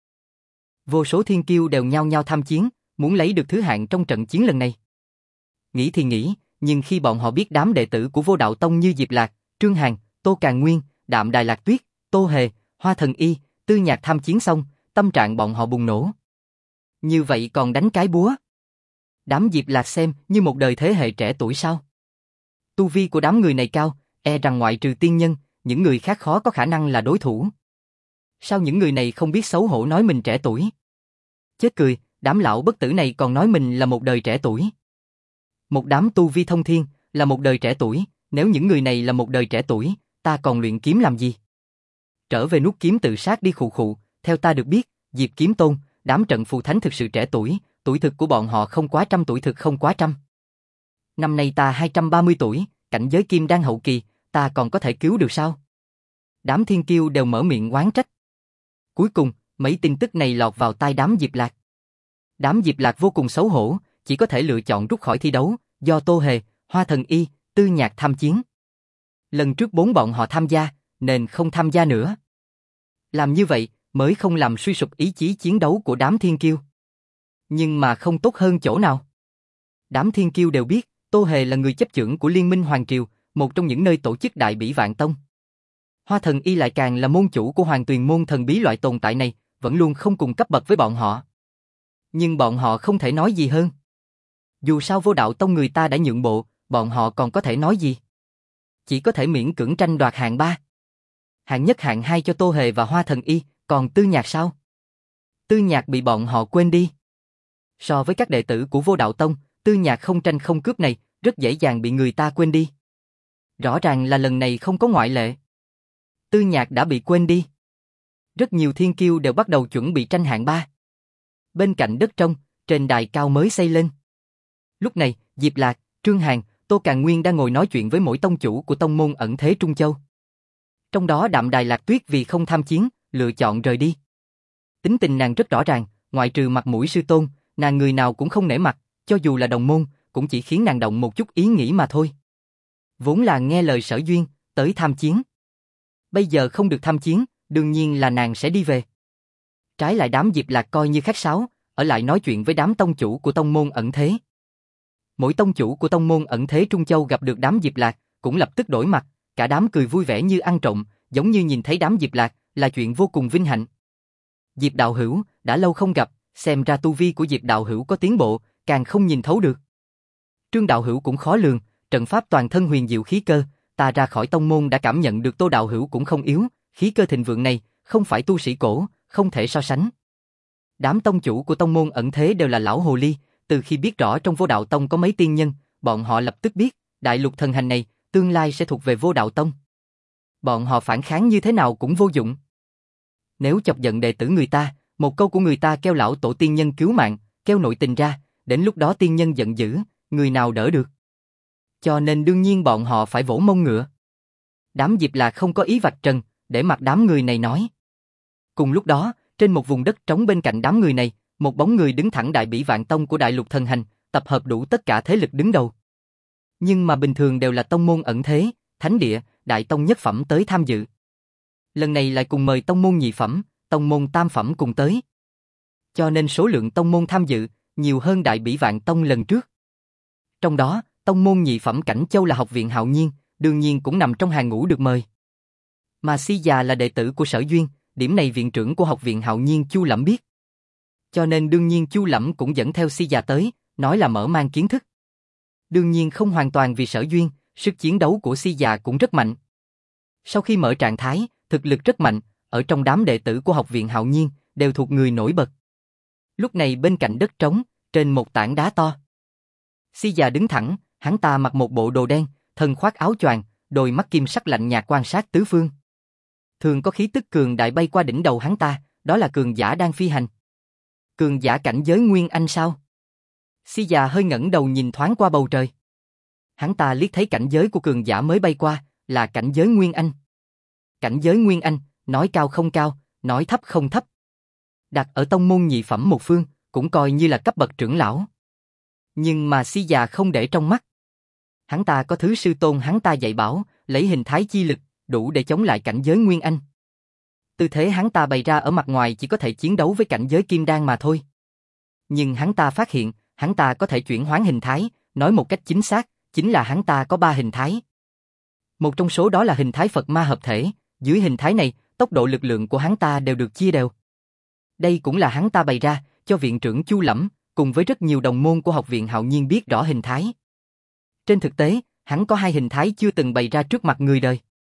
Vô số thiên kiêu đều nhao nhao tham chiến, muốn lấy được thứ hạng trong trận chiến lần này. Nghĩ thì nghĩ, nhưng khi bọn họ biết đám đệ tử của Vô Đạo Tông như Diệp Lạc, Trương Hàn, Tô Càn Nguyên, Đạm Đài Lạc Tuyết, Tô Hề, Hoa Thần Y, Tư Nhạc tham chiến xong, tâm trạng bọn họ bùng nổ. Như vậy còn đánh cái búa. Đám Diệp Lạc xem như một đời thế hệ trẻ tuổi sao? Tu vi của đám người này cao, e rằng ngoại trừ tiên nhân, những người khác khó có khả năng là đối thủ. Sao những người này không biết xấu hổ nói mình trẻ tuổi? Chết cười, đám lão bất tử này còn nói mình là một đời trẻ tuổi. Một đám tu vi thông thiên, là một đời trẻ tuổi, nếu những người này là một đời trẻ tuổi, ta còn luyện kiếm làm gì? Trở về nút kiếm tự sát đi khụ khụ, theo ta được biết, Diệp Kiếm Tôn, đám trận phù thánh thực sự trẻ tuổi, tuổi thực của bọn họ không quá trăm, tuổi thực không quá trăm. Năm nay ta 230 tuổi, cảnh giới kim đan hậu kỳ, ta còn có thể cứu được sao? Đám thiên kiêu đều mở miệng oán trách. Cuối cùng, mấy tin tức này lọt vào tai đám Diệp Lạc. Đám Diệp Lạc vô cùng xấu hổ, chỉ có thể lựa chọn rút khỏi thi đấu, do Tô Hề, Hoa Thần Y, Tư Nhạc tham chiến. Lần trước 4 bọn họ tham gia, nên không tham gia nữa. Làm như vậy, mới không làm suy sụp ý chí chiến đấu của đám thiên kiêu. Nhưng mà không tốt hơn chỗ nào. Đám thiên kiêu đều biết, Tô Hề là người chấp chưởng của Liên minh Hoàng Triều, một trong những nơi tổ chức Đại Bỉ Vạn Tông. Hoa Thần Y lại càng là môn chủ của Hoàng Tuyền môn thần bí, loại tồn tại này, vẫn luôn không cùng cấp bậc với bọn họ. Nhưng bọn họ không thể nói gì hơn. Dù sao Vô Đạo Tông người ta đã nhượng bộ, bọn họ còn có thể nói gì? Chỉ có thể miễn cưỡng tranh đoạt hạng 3. Hạng nhất hạng 2 cho Tô Hề và Hoa Thần Y, còn Tư Nhạc sao? Tư Nhạc bị bọn họ quên đi. So với các đệ tử của Vô Đạo Tông, Tư Nhạc không tranh không cướp này, rất dễ dàng bị người ta quên đi. Rõ ràng là lần này không có ngoại lệ. Tư Nhạc đã bị quên đi. Rất nhiều thiên kiêu đều bắt đầu chuẩn bị tranh hạng 3. Bên cạnh đất trống, trên đài cao mới xây lên. Lúc này, Diệp Lạc, Trương Hàn, Tô Càn Nguyên đang ngồi nói chuyện với mỗi tông chủ của tông môn ẩn thế Trung Châu. Trong đó Đạm Đài Lạc Tuyết vì không tham chiến, lựa chọn rời đi. Tính tình nàng rất rõ ràng, ngoại trừ mặt mũi sư tôn, nàng người nào cũng không nể mặt, cho dù là đồng môn, cũng chỉ khiến nàng động một chút ý nghĩ mà thôi. Vốn là nghe lời Sở Duyên, tới tham chiến. Bây giờ không được tham chiến, đương nhiên là nàng sẽ đi về. Trái lại đám Diệp Lạc coi như khách sáo, ở lại nói chuyện với đám tông chủ của tông môn ẩn thế. Mỗi tông chủ của tông môn ẩn thế Trung Châu gặp được đám Diệp Lạc, cũng lập tức đổi mặt, cả đám cười vui vẻ như ăn trộm, giống như nhìn thấy đám Diệp Lạc, là chuyện vô cùng vinh hạnh. Diệp đạo hữu, đã lâu không gặp, xem ra tu vi của Diệp đạo hữu có tiến bộ, càng không nhìn thấu được. Trương đạo hữu cũng khó lường, trận pháp toàn thân huyền diệu khí cơ, ta ra khỏi tông môn đã cảm nhận được Tô đạo hữu cũng không yếu, khí cơ thịnh vượng này, không phải tu sĩ cổ, không thể so sánh. Đám tông chủ của tông môn ẩn thế đều là lão hồ ly, từ khi biết rõ trong Vô Đạo Tông có mấy tiên nhân, bọn họ lập tức biết, đại lục thần hành này, tương lai sẽ thuộc về Vô Đạo Tông. Bọn họ phản kháng như thế nào cũng vô dụng. Nếu chọc giận đệ tử người ta, một câu của người ta kêu lão tổ tiên nhân cứu mạng, kêu nội tình ra, đến lúc đó tiên nhân giận dữ, người nào đỡ được. Cho nên đương nhiên bọn họ phải vỗ mông ngựa. Đám Diệp Lạc không có ý vạch trần, để mặc đám người này nói. Cùng lúc đó, trên một vùng đất trống bên cạnh đám người này, một bóng người đứng thẳng đại bỉ vạn tông của đại lục thần hành, tập hợp đủ tất cả thế lực đứng đầu. Nhưng mà bình thường đều là tông môn ẩn thế, thánh địa, đại tông nhất phẩm tới tham dự. Lần này lại cùng mời tông môn nhị phẩm, tông môn tam phẩm cùng tới. Cho nên số lượng tông môn tham dự nhiều hơn đại bỉ vạn tông lần trước. Trong đó, tông môn nhị phẩm Cảnh Châu là học viện Hạo Nhiên, đương nhiên cũng nằm trong hàng ngũ được mời. Mà Si già là đệ tử của Sở Duyên, điểm này viện trưởng của học viện Hạo Nhiên Chu Lẫm biết. Cho nên đương nhiên Chu Lẫm cũng dẫn theo Si già tới, nói là mở mang kiến thức. Đương nhiên không hoàn toàn vì Sở Duyên, sức chiến đấu của Si già cũng rất mạnh. Sau khi mở trạng thái, thực lực rất mạnh, ở trong đám đệ tử của học viện Hạo Nhiên, đều thuộc người nổi bật. Lúc này bên cạnh đất trống, trên một tảng đá to. Si già đứng thẳng, hắn ta mặc một bộ đồ đen, thân khoác áo choàng, đôi mắt kim sắc lạnh nhạt quan sát tứ phương. Thường có khí tức cường đại bay qua đỉnh đầu hắn ta, đó là cường giả đang phi hành. Cường giả cảnh giới Nguyên Anh sao? Si già hơi ngẩng đầu nhìn thoáng qua bầu trời. Hắn ta liếc thấy cảnh giới của cường giả mới bay qua, là cảnh giới Nguyên Anh. Cảnh giới Nguyên Anh, nói cao không cao, nói thấp không thấp. Đặt ở tông môn nhị phẩm một phương, cũng coi như là cấp bậc trưởng lão. Nhưng mà Si già không để trong mắt. Hắn ta có thứ sư tôn hắn ta dạy bảo, lấy hình thái chi lực, đủ để chống lại cảnh giới Nguyên Anh. Tư thế hắn ta bày ra ở mặt ngoài chỉ có thể chiến đấu với cảnh giới Kim Đan mà thôi. Nhưng hắn ta phát hiện, hắn ta có thể chuyển hoán hình thái, nói một cách chính xác, chính là hắn ta có 3 hình thái. Một trong số đó là hình thái Phật Ma hợp thể, dưới hình thái này, tốc độ lực lượng của hắn ta đều được chia đều. Đây cũng là hắn ta bày ra, cho viện trưởng Chu Lẫm, cùng với rất nhiều đồng môn của học viện Hạo Nhiên biết rõ hình thái. Trên thực tế, hắn có 2 hình thái chưa từng bày ra trước mặt người đời.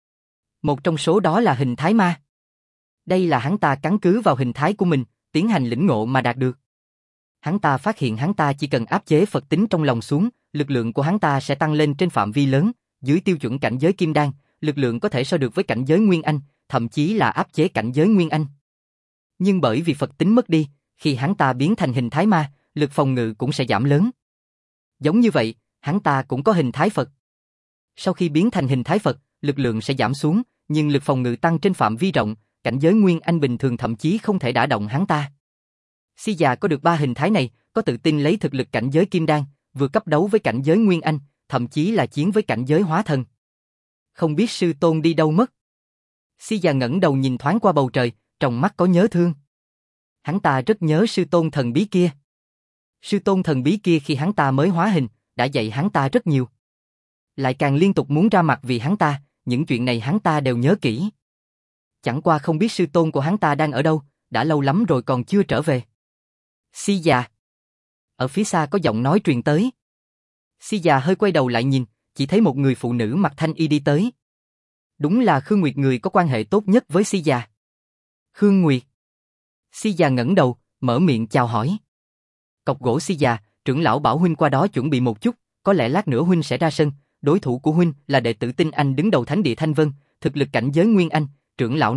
Một trong số đó là hình thái ma. Đây là hắn ta căn cứ vào hình thái của mình, tiến hành lĩnh ngộ mà đạt được. Hắn ta phát hiện hắn ta chỉ cần áp chế Phật tính trong lòng xuống, lực lượng của hắn ta sẽ tăng lên trên phạm vi lớn, dưới tiêu chuẩn cảnh giới Kim Đan, lực lượng có thể so được với cảnh giới Nguyên Anh, thậm chí là áp chế cảnh giới Nguyên Anh. Nhưng bởi vì Phật tính mất đi, khi hắn ta biến thành hình thái ma, lực phòng ngự cũng sẽ giảm lớn. Giống như vậy, hắn ta cũng có hình thái Phật. Sau khi biến thành hình thái Phật, lực lượng sẽ giảm xuống, nhưng lực phòng ngự tăng trên phạm vi rộng, cảnh giới Nguyên Anh bình thường thậm chí không thể đả động hắn ta. Si già có được 3 hình thái này, có tự tin lấy thực lực cảnh giới Kim Đan, vừa cấp đấu với cảnh giới Nguyên Anh, thậm chí là chiến với cảnh giới Hóa Thần. Không biết sư tôn đi đâu mất. Si già ngẩng đầu nhìn thoáng qua bầu trời, trong mắt có nhớ thương. Hắn ta rất nhớ sư tôn thần bí kia. Sư tôn thần bí kia khi hắn ta mới hóa hình, đã dạy hắn ta rất nhiều. Lại càng liên tục muốn ra mặt vì hắn ta, những chuyện này hắn ta đều nhớ kỹ. Chẳng qua không biết sư tôn của hắn ta đang ở đâu, đã lâu lắm rồi còn chưa trở về. Si già. Ở phía xa có giọng nói truyền tới. Si già hơi quay đầu lại nhìn, chỉ thấy một người phụ nữ mặc thanh y đi tới. Đúng là Khương Nguyệt, người có quan hệ tốt nhất với Si già. Khương Nguyệt. Si già ngẩng đầu, mở miệng chào hỏi. Cọc gỗ Si già, trưởng lão bảo huynh qua đó chuẩn bị một chút, có lẽ lát nữa huynh sẽ ra sân, đối thủ của huynh là đệ tử tinh anh đứng đầu thánh địa Thanh Vân, thực lực cảnh giới Nguyên Anh, trưởng lão nói,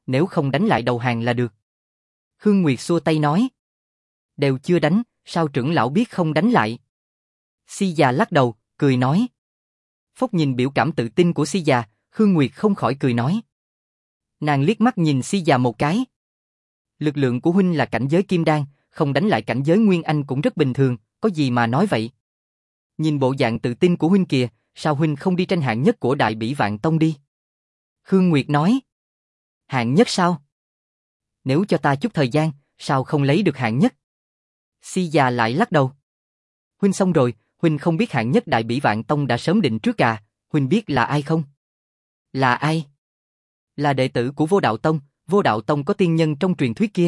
nếu không đánh lại đầu hàng là được. Khương Nguyệt xua tay nói. Đều chưa đánh, sao trưởng lão biết không đánh lại? Si già lắc đầu, cười nói. Phốc nhìn biểu cảm tự tin của Si già, Khương Nguyệt không khỏi cười nói. Nàng liếc mắt nhìn Si già một cái. Lực lượng của huynh là cảnh giới kim đan, không đánh lại cảnh giới nguyên anh cũng rất bình thường, có gì mà nói vậy? Nhìn bộ dạng tự tin của huynh kìa, sao huynh không đi tranh hạng nhất của Đại Bỉ Vạn Tông đi? Khương Nguyệt nói. Hạng nhất sao? Nếu cho ta chút thời gian, sao không lấy được hạng nhất? Si già lại lắc đầu. Huynh xong rồi, huynh không biết hạng nhất Đại Bỉ Vạn Tông đã sớm định trước à, huynh biết là ai không? Là ai? Là đệ tử của Vô Đạo Tông, Vô Đạo Tông có tiên nhân trong truyền thuyết kia.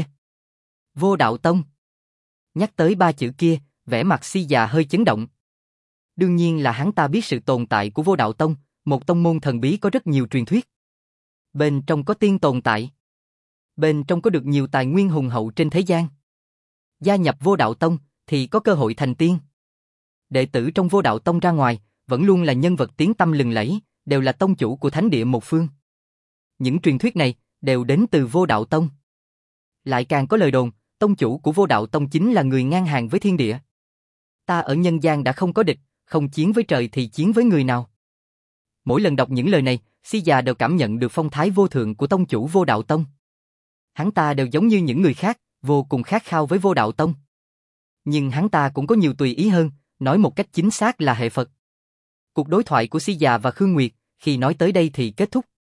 Vô Đạo Tông. Nhắc tới ba chữ kia, vẻ mặt Si già hơi chấn động. Đương nhiên là hắn ta biết sự tồn tại của Vô Đạo Tông, một tông môn thần bí có rất nhiều truyền thuyết. Bên trong có tiên tồn tại. Bên trong có được nhiều tài nguyên hùng hậu trên thế gian. Gia nhập Vô Đạo Tông thì có cơ hội thành tiên. Đệ tử trong Vô Đạo Tông ra ngoài vẫn luôn là nhân vật tiếng tăm lừng lẫy, đều là tông chủ của thánh địa một phương. Những truyền thuyết này đều đến từ Vô Đạo Tông. Lại càng có lời đồn, tông chủ của Vô Đạo Tông chính là người ngang hàng với thiên địa. Ta ở nhân gian đã không có địch, không chiến với trời thì chiến với người nào. Mỗi lần đọc những lời này, Si già đều cảm nhận được phong thái vô thượng của tông chủ Vô Đạo Tông. Hắn ta đều giống như những người khác, vô cùng khát khao với Vô Đạo Tông. Nhưng hắn ta cũng có nhiều tùy ý hơn, nói một cách chính xác là hệ Phật. Cuộc đối thoại của Si già và Khương Nguyệt, khi nói tới đây thì kết thúc.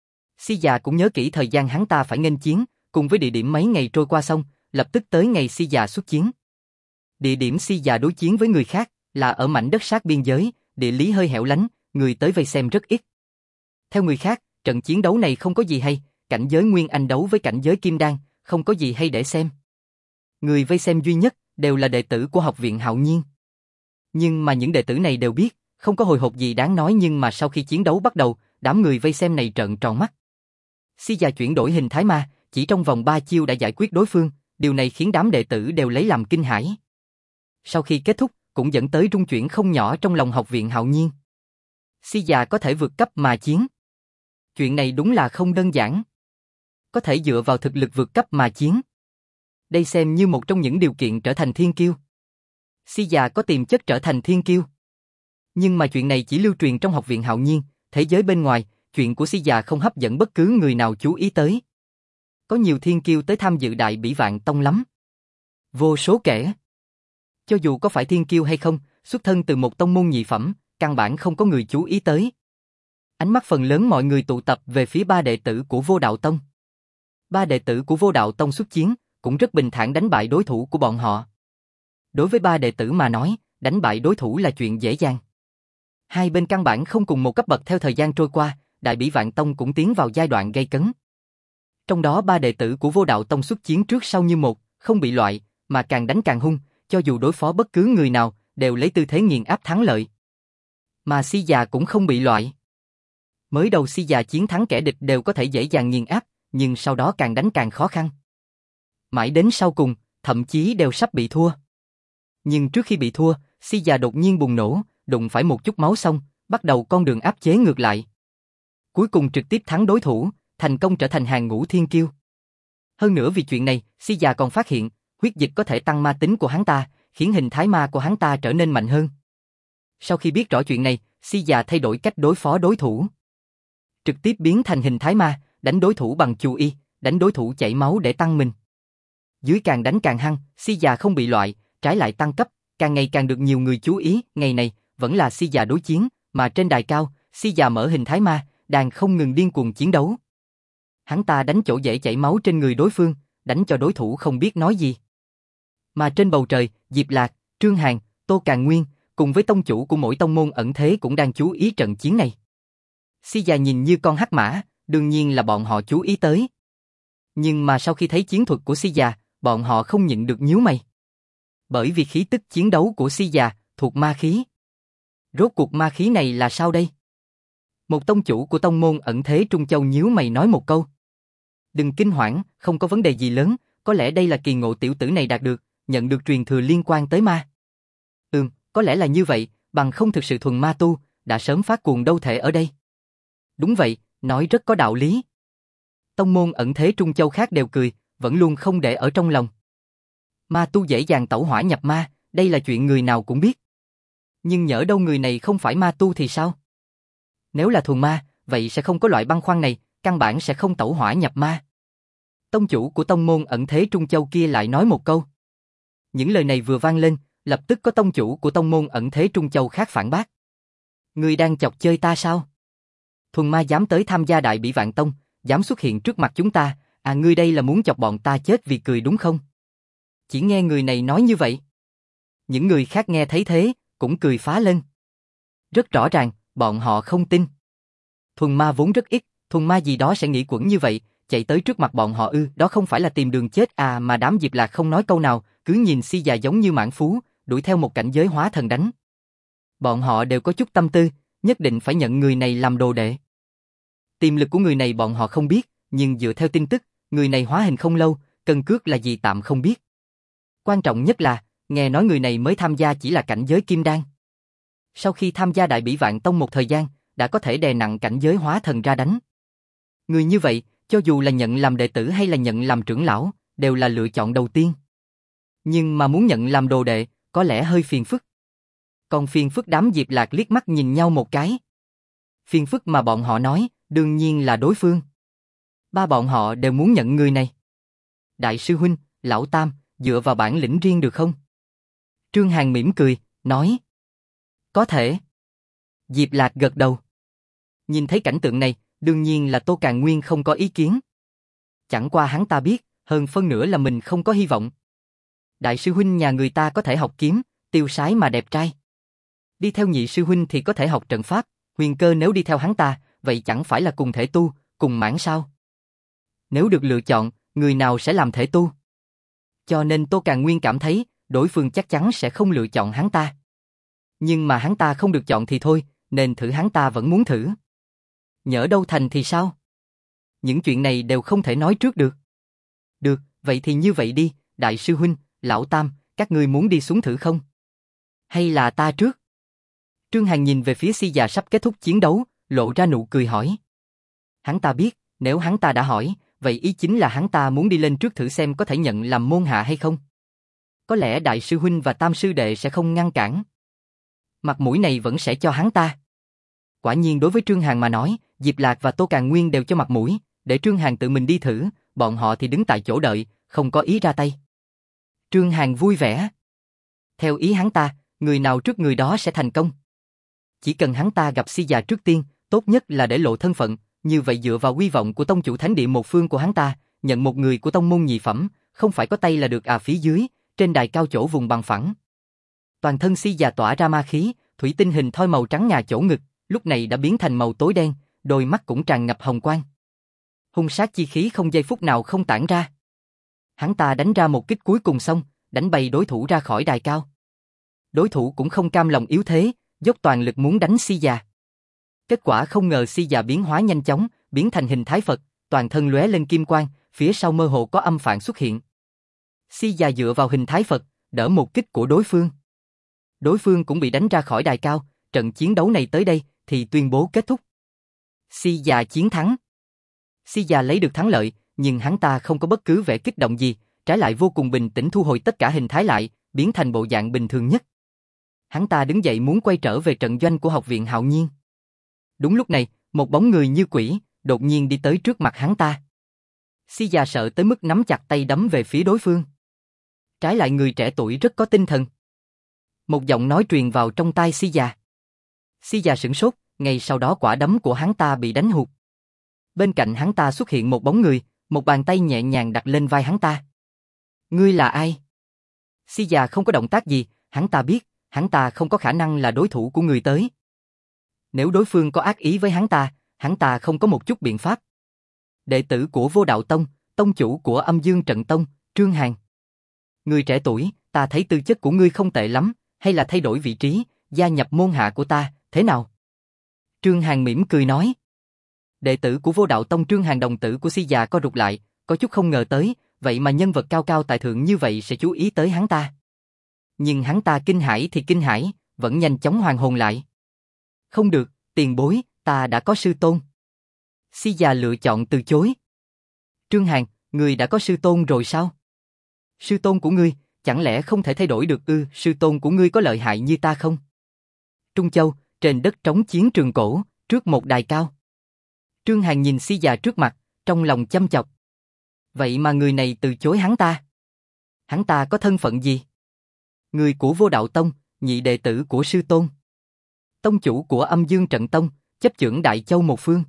Si già cũng nhớ kỹ thời gian hắn ta phải nghênh chiến, cùng với địa điểm mấy ngày trôi qua xong, lập tức tới ngày Si già xuất chiến. Địa điểm Si già đối chiến với người khác là ở mảnh đất sát biên giới, địa lý hơi hẻo lánh, người tới vây xem rất ít. Theo người khác, trận chiến đấu này không có gì hay, cảnh giới Nguyên Anh đấu với cảnh giới Kim Đan, không có gì hay để xem. Người vây xem duy nhất đều là đệ tử của học viện Hạo Nhiên. Nhưng mà những đệ tử này đều biết, không có hồi hộp gì đáng nói, nhưng mà sau khi chiến đấu bắt đầu, đám người vây xem này trợn tròn mắt. Si già chuyển đổi hình thái ma, chỉ trong vòng 3 chiêu đã giải quyết đối phương, điều này khiến đám đệ tử đều lấy làm kinh hãi. Sau khi kết thúc, cũng dẫn tới rung chuyển không nhỏ trong lòng học viện Hạo Nhiên. Si già có thể vượt cấp mà chiến. Chuyện này đúng là không đơn giản. Có thể dựa vào thực lực vượt cấp mà chiến. Đây xem như một trong những điều kiện trở thành thiên kiêu. Si già có tiềm chất trở thành thiên kiêu. Nhưng mà chuyện này chỉ lưu truyền trong học viện Hạo Nhiên, thế giới bên ngoài, chuyện của Si già không hấp dẫn bất cứ người nào chú ý tới. Có nhiều thiên kiêu tới tham dự Đại Bỉ Vạn Tông lắm. Vô số kể. Cho dù có phải thiên kiêu hay không, xuất thân từ một tông môn nhị phẩm, căn bản không có người chú ý tới. Ánh mắt phần lớn mọi người tụ tập về phía ba đệ tử của Vô Đạo Tông. Ba đệ tử của Vô Đạo Tông xuất chiến, cũng rất bình thản đánh bại đối thủ của bọn họ. Đối với ba đệ tử mà nói, đánh bại đối thủ là chuyện dễ dàng. Hai bên căn bản không cùng một cấp bậc. Theo thời gian trôi qua, Đại Bỉ Vạn Tông cũng tiến vào giai đoạn gay cấn. Trong đó ba đệ tử của Vô Đạo Tông xuất chiến trước sau như một, không bị loại, mà càng đánh càng hung, cho dù đối phó bất cứ người nào, đều lấy tư thế nghiền áp thắng lợi. Mà Si già cũng không bị loại. Mới đầu Si già chiến thắng kẻ địch đều có thể dễ dàng nghiền áp, nhưng sau đó càng đánh càng khó khăn. Mãi đến sau cùng, thậm chí đều sắp bị thua. Nhưng trước khi bị thua, Si già đột nhiên bùng nổ, đụng phải một chút máu xong, bắt đầu con đường áp chế ngược lại. Cuối cùng trực tiếp thắng đối thủ, thành công trở thành hàng ngũ thiên kiêu. Hơn nữa vì chuyện này, Si già còn phát hiện, huyết dịch có thể tăng ma tính của hắn ta, khiến hình thái ma của hắn ta trở nên mạnh hơn. Sau khi biết rõ chuyện này, Si già thay đổi cách đối phó đối thủ. Trực tiếp biến thành hình thái ma, đánh đối thủ bằng chu y, đánh đối thủ chảy máu để tăng mình. Dưới càng đánh càng hăng, Si già không bị loại, trái lại tăng cấp, càng ngày càng được nhiều người chú ý. Ngày này, vẫn là Si già đối chiến, mà trên đài cao, Si già mở hình thái ma, đang không ngừng điên cuồng chiến đấu. Hắn ta đánh chỗ dễ chảy máu trên người đối phương, đánh cho đối thủ không biết nói gì. Mà trên bầu trời, Diệp Lạc, Trương Hàn, Tô Càn Nguyên, cùng với tông chủ của mỗi tông môn ẩn thế cũng đang chú ý trận chiến này. Si già nhìn như con hắc mã, đương nhiên là bọn họ chú ý tới. Nhưng mà sau khi thấy chiến thuật của Si già, bọn họ không nhịn được nhíu mày. Bởi vì khí tức chiến đấu của Si già thuộc ma khí. Rốt cuộc ma khí này là sao đây? Một tông chủ của tông môn ẩn thế Trung Châu nhíu mày nói một câu. Đừng kinh hoảng, không có vấn đề gì lớn, có lẽ đây là kỳ ngộ tiểu tử này đạt được, nhận được truyền thừa liên quan tới ma. Có lẽ là như vậy, bằng không thực sự thuần ma tu, đã sớm phát cuồng đâu thể ở đây. Đúng vậy, nói rất có đạo lý. Tông môn ẩn thế Trung Châu khác đều cười, vẫn luôn không để ở trong lòng. Ma tu dễ dàng tẩu hỏa nhập ma, đây là chuyện người nào cũng biết. Nhưng nhỡ đâu người này không phải ma tu thì sao? Nếu là thuần ma, vậy sẽ không có loại băn khoăn này, căn bản sẽ không tẩu hỏa nhập ma. Tông chủ của tông môn ẩn thế Trung Châu kia lại nói một câu. Những lời này vừa vang lên, lập tức có tông chủ của tông môn ẩn thế Trung Châu khác phản bác. Ngươi đang chọc chơi ta sao? Thuần ma dám tới tham gia Đại Bỉ Vạn Tông, dám xuất hiện trước mặt chúng ta, ngươi đây là muốn chọc bọn ta chết vì cười đúng không? Chỉ nghe người này nói như vậy. Những người khác nghe thấy thế, cũng cười phá lên. Rất rõ ràng, bọn họ không tin. Thuần ma vốn rất ít, thuần ma gì đó sẽ nghĩ quẩn như vậy, chạy tới trước mặt bọn họ đó không phải là tìm đường chết mà đám Diệp Lạc không nói câu nào, cứ nhìn Si già giống như mãng phú, đuổi theo một cảnh giới hóa thần đánh. Bọn họ đều có chút tâm tư, nhất định phải nhận người này làm đồ đệ. Tiềm lực của người này bọn họ không biết, nhưng dựa theo tin tức, người này hóa hình không lâu, cân cước là gì tạm không biết. Quan trọng nhất là, nghe nói người này mới tham gia chỉ là cảnh giới kim đan. Sau khi tham gia Đại Bỉ Vạn Tông một thời gian, đã có thể đè nặng cảnh giới hóa thần ra đánh. Người như vậy, cho dù là nhận làm đệ tử hay là nhận làm trưởng lão, đều là lựa chọn đầu tiên. Nhưng mà muốn nhận làm đồ đệ, có lẽ hơi phiền phức. Còn phiền phức đám Diệp Lạc liếc mắt nhìn nhau một cái. Phiền phức mà bọn họ nói, đương nhiên là đối phương. Ba bọn họ đều muốn nhận người này. Đại sư huynh, lão tam, dựa vào bản lĩnh riêng được không? Trương Hàn mỉm cười, nói. Có thể. Diệp Lạc gật đầu. Nhìn thấy cảnh tượng này, đương nhiên là Tô Càn Nguyên không có ý kiến. Chẳng qua hắn ta biết, hơn phân nửa là mình không có hy vọng. Đại sư huynh nhà người ta có thể học kiếm, tiêu sái mà đẹp trai. Đi theo nhị sư huynh thì có thể học trận pháp, Huyền Cơ nếu đi theo hắn ta, vậy chẳng phải là cùng thể tu, cùng mãn sao? Nếu được lựa chọn, người nào sẽ làm thể tu? Cho nên Tô Càn Nguyên cảm thấy, đối phương chắc chắn sẽ không lựa chọn hắn ta. Nhưng mà hắn ta không được chọn thì thôi, nên thử hắn ta vẫn muốn thử. Nhỡ đâu thành thì sao? Những chuyện này đều không thể nói trước được. Được, vậy thì như vậy đi, đại sư huynh, lão tam, các ngươi muốn đi xuống thử không? Hay là ta trước? Trương Hàn nhìn về phía Si già sắp kết thúc chiến đấu, lộ ra nụ cười hỏi. Hắn ta biết, nếu hắn ta đã hỏi, vậy ý chính là hắn ta muốn đi lên trước thử xem có thể nhận làm môn hạ hay không. Có lẽ đại sư huynh và tam sư đệ sẽ không ngăn cản. Mặt mũi này vẫn sẽ cho hắn ta. Quả nhiên đối với Trương Hàn mà nói, Diệp Lạc và Tô Càn Nguyên đều cho mặt mũi, để Trương Hàn tự mình đi thử, bọn họ thì đứng tại chỗ đợi, không có ý ra tay. Trương Hàn vui vẻ. Theo ý hắn ta, người nào trước người đó sẽ thành công. Chỉ cần hắn ta gặp Si già trước tiên, tốt nhất là để lộ thân phận, như vậy dựa vào uy vọng của tông chủ thánh địa một phương của hắn ta, nhận một người của tông môn nhị phẩm, không phải có tay là được phía dưới, trên đài cao chỗ vùng bằng phẳng. Toàn thân Si già tỏa ra ma khí, thủy tinh hình thoi màu trắng ngà chỗ ngực, lúc này đã biến thành màu tối đen, đôi mắt cũng tràn ngập hồng quang. Hung sát chi khí không giây phút nào không tản ra. Hắn ta đánh ra một kích cuối cùng xong, đánh bay đối thủ ra khỏi đài cao. Đối thủ cũng không cam lòng yếu thế, dốc toàn lực muốn đánh Si già. Kết quả không ngờ Si già biến hóa nhanh chóng, biến thành hình thái Phật, toàn thân lóe lên kim quang, phía sau mơ hồ có âm phạn xuất hiện. Si già dựa vào hình thái Phật, đỡ một kích của đối phương. Đối phương cũng bị đánh ra khỏi đài cao, trận chiến đấu này tới đây thì tuyên bố kết thúc. Si già chiến thắng. Si già lấy được thắng lợi, nhưng hắn ta không có bất cứ vẻ kích động gì, trái lại vô cùng bình tĩnh thu hồi tất cả hình thái lại, biến thành bộ dạng bình thường nhất. Hắn ta đứng dậy muốn quay trở về trận doanh của học viện Hạo Nhiên. Đúng lúc này, một bóng người như quỷ, đột nhiên đi tới trước mặt hắn ta. Si già sợ tới mức nắm chặt tay đấm về phía đối phương. Trái lại người trẻ tuổi rất có tinh thần. Một giọng nói truyền vào trong tai Si già. Si già sửng sốt, ngay sau đó quả đấm của hắn ta bị đánh hụt. Bên cạnh hắn ta xuất hiện một bóng người, một bàn tay nhẹ nhàng đặt lên vai hắn ta. Ngươi là ai? Si già không có động tác gì, hắn ta biết, hắn ta không có khả năng là đối thủ của người tới. Nếu đối phương có ác ý với hắn ta không có một chút biện pháp. Đệ tử của Vô Đạo Tông, tông chủ của Âm Dương Trận Tông, Trương Hàn. Người trẻ tuổi, ta thấy tư chất của ngươi không tệ lắm, hay là thay đổi vị trí, gia nhập môn hạ của ta, thế nào? Trương Hàn mỉm cười nói. Đệ tử của Vô Đạo Tông Trương Hàn đồng tử của Si già co rụt lại, có chút không ngờ tới, vậy mà nhân vật cao cao tại thượng như vậy sẽ chú ý tới hắn ta. Nhưng hắn ta kinh hãi thì kinh hãi, vẫn nhanh chóng hoàn hồn lại. Không được, tiền bối, ta đã có sư tôn. Si già lựa chọn từ chối. Trương Hàn, ngươi đã có sư tôn rồi sao? Sư tôn của ngươi, chẳng lẽ không thể thay đổi được ư? Sư tôn của ngươi có lợi hại như ta không? Trung Châu, trên đất trống chiến trường cổ, trước một đài cao. Trương Hàn nhìn Si già trước mặt, trong lòng chăm chọc. Vậy mà người này từ chối hắn ta. Hắn ta có thân phận gì? Người của Vô Đạo Tông, nhị đệ tử của sư tôn. Tông chủ của Âm Dương Trận Tông, chấp chưởng Đại Châu một phương.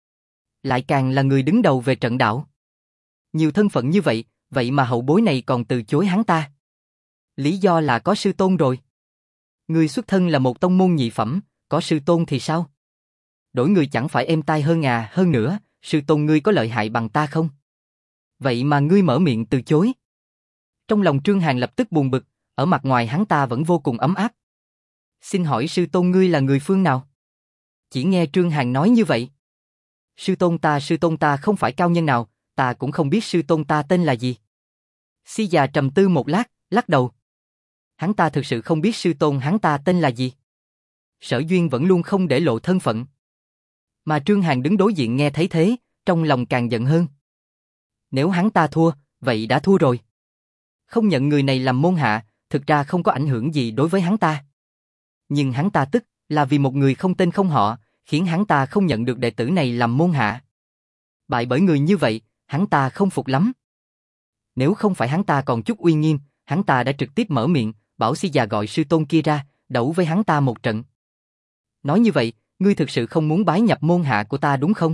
Lại càng là người đứng đầu về trận đạo. Nhiều thân phận như vậy, vậy mà hậu bối này còn từ chối hắn ta. Lý do là có sư tôn rồi. Ngươi xuất thân là một tông môn nhị phẩm, có sư tôn thì sao? Đổi người chẳng phải êm tai hơn à? Hơn nữa, sư tôn ngươi có lợi hại bằng ta không? Vậy mà ngươi mở miệng từ chối. Trong lòng Trương Hàn lập tức buồn bực, ở mặt ngoài hắn ta vẫn vô cùng ấm áp. Xin hỏi sư tôn ngươi là người phương nào? Chỉ nghe Trương Hàn nói như vậy. Sư tôn ta không phải cao nhân nào, ta cũng không biết sư tôn ta tên là gì. Si già trầm tư một lát, lắc đầu. Hắn ta thực sự không biết sư tôn hắn ta tên là gì. Sở Duyên vẫn luôn không để lộ thân phận. Mà Trương Hàn đứng đối diện nghe thấy thế, trong lòng càng giận hơn. Nếu hắn ta thua, vậy đã thua rồi. Không nhận người này làm môn hạ, thực ra không có ảnh hưởng gì đối với hắn ta. Nhưng hắn ta tức là vì một người không tên không họ, khiến hắn ta không nhận được đệ tử này làm môn hạ. Bại bởi người như vậy, hắn ta không phục lắm. Nếu không phải hắn ta còn chút uy nghiêm, hắn ta đã trực tiếp mở miệng, bảo Si già gọi sư tôn kia ra, đấu với hắn ta một trận. Nói như vậy, ngươi thực sự không muốn bái nhập môn hạ của ta đúng không?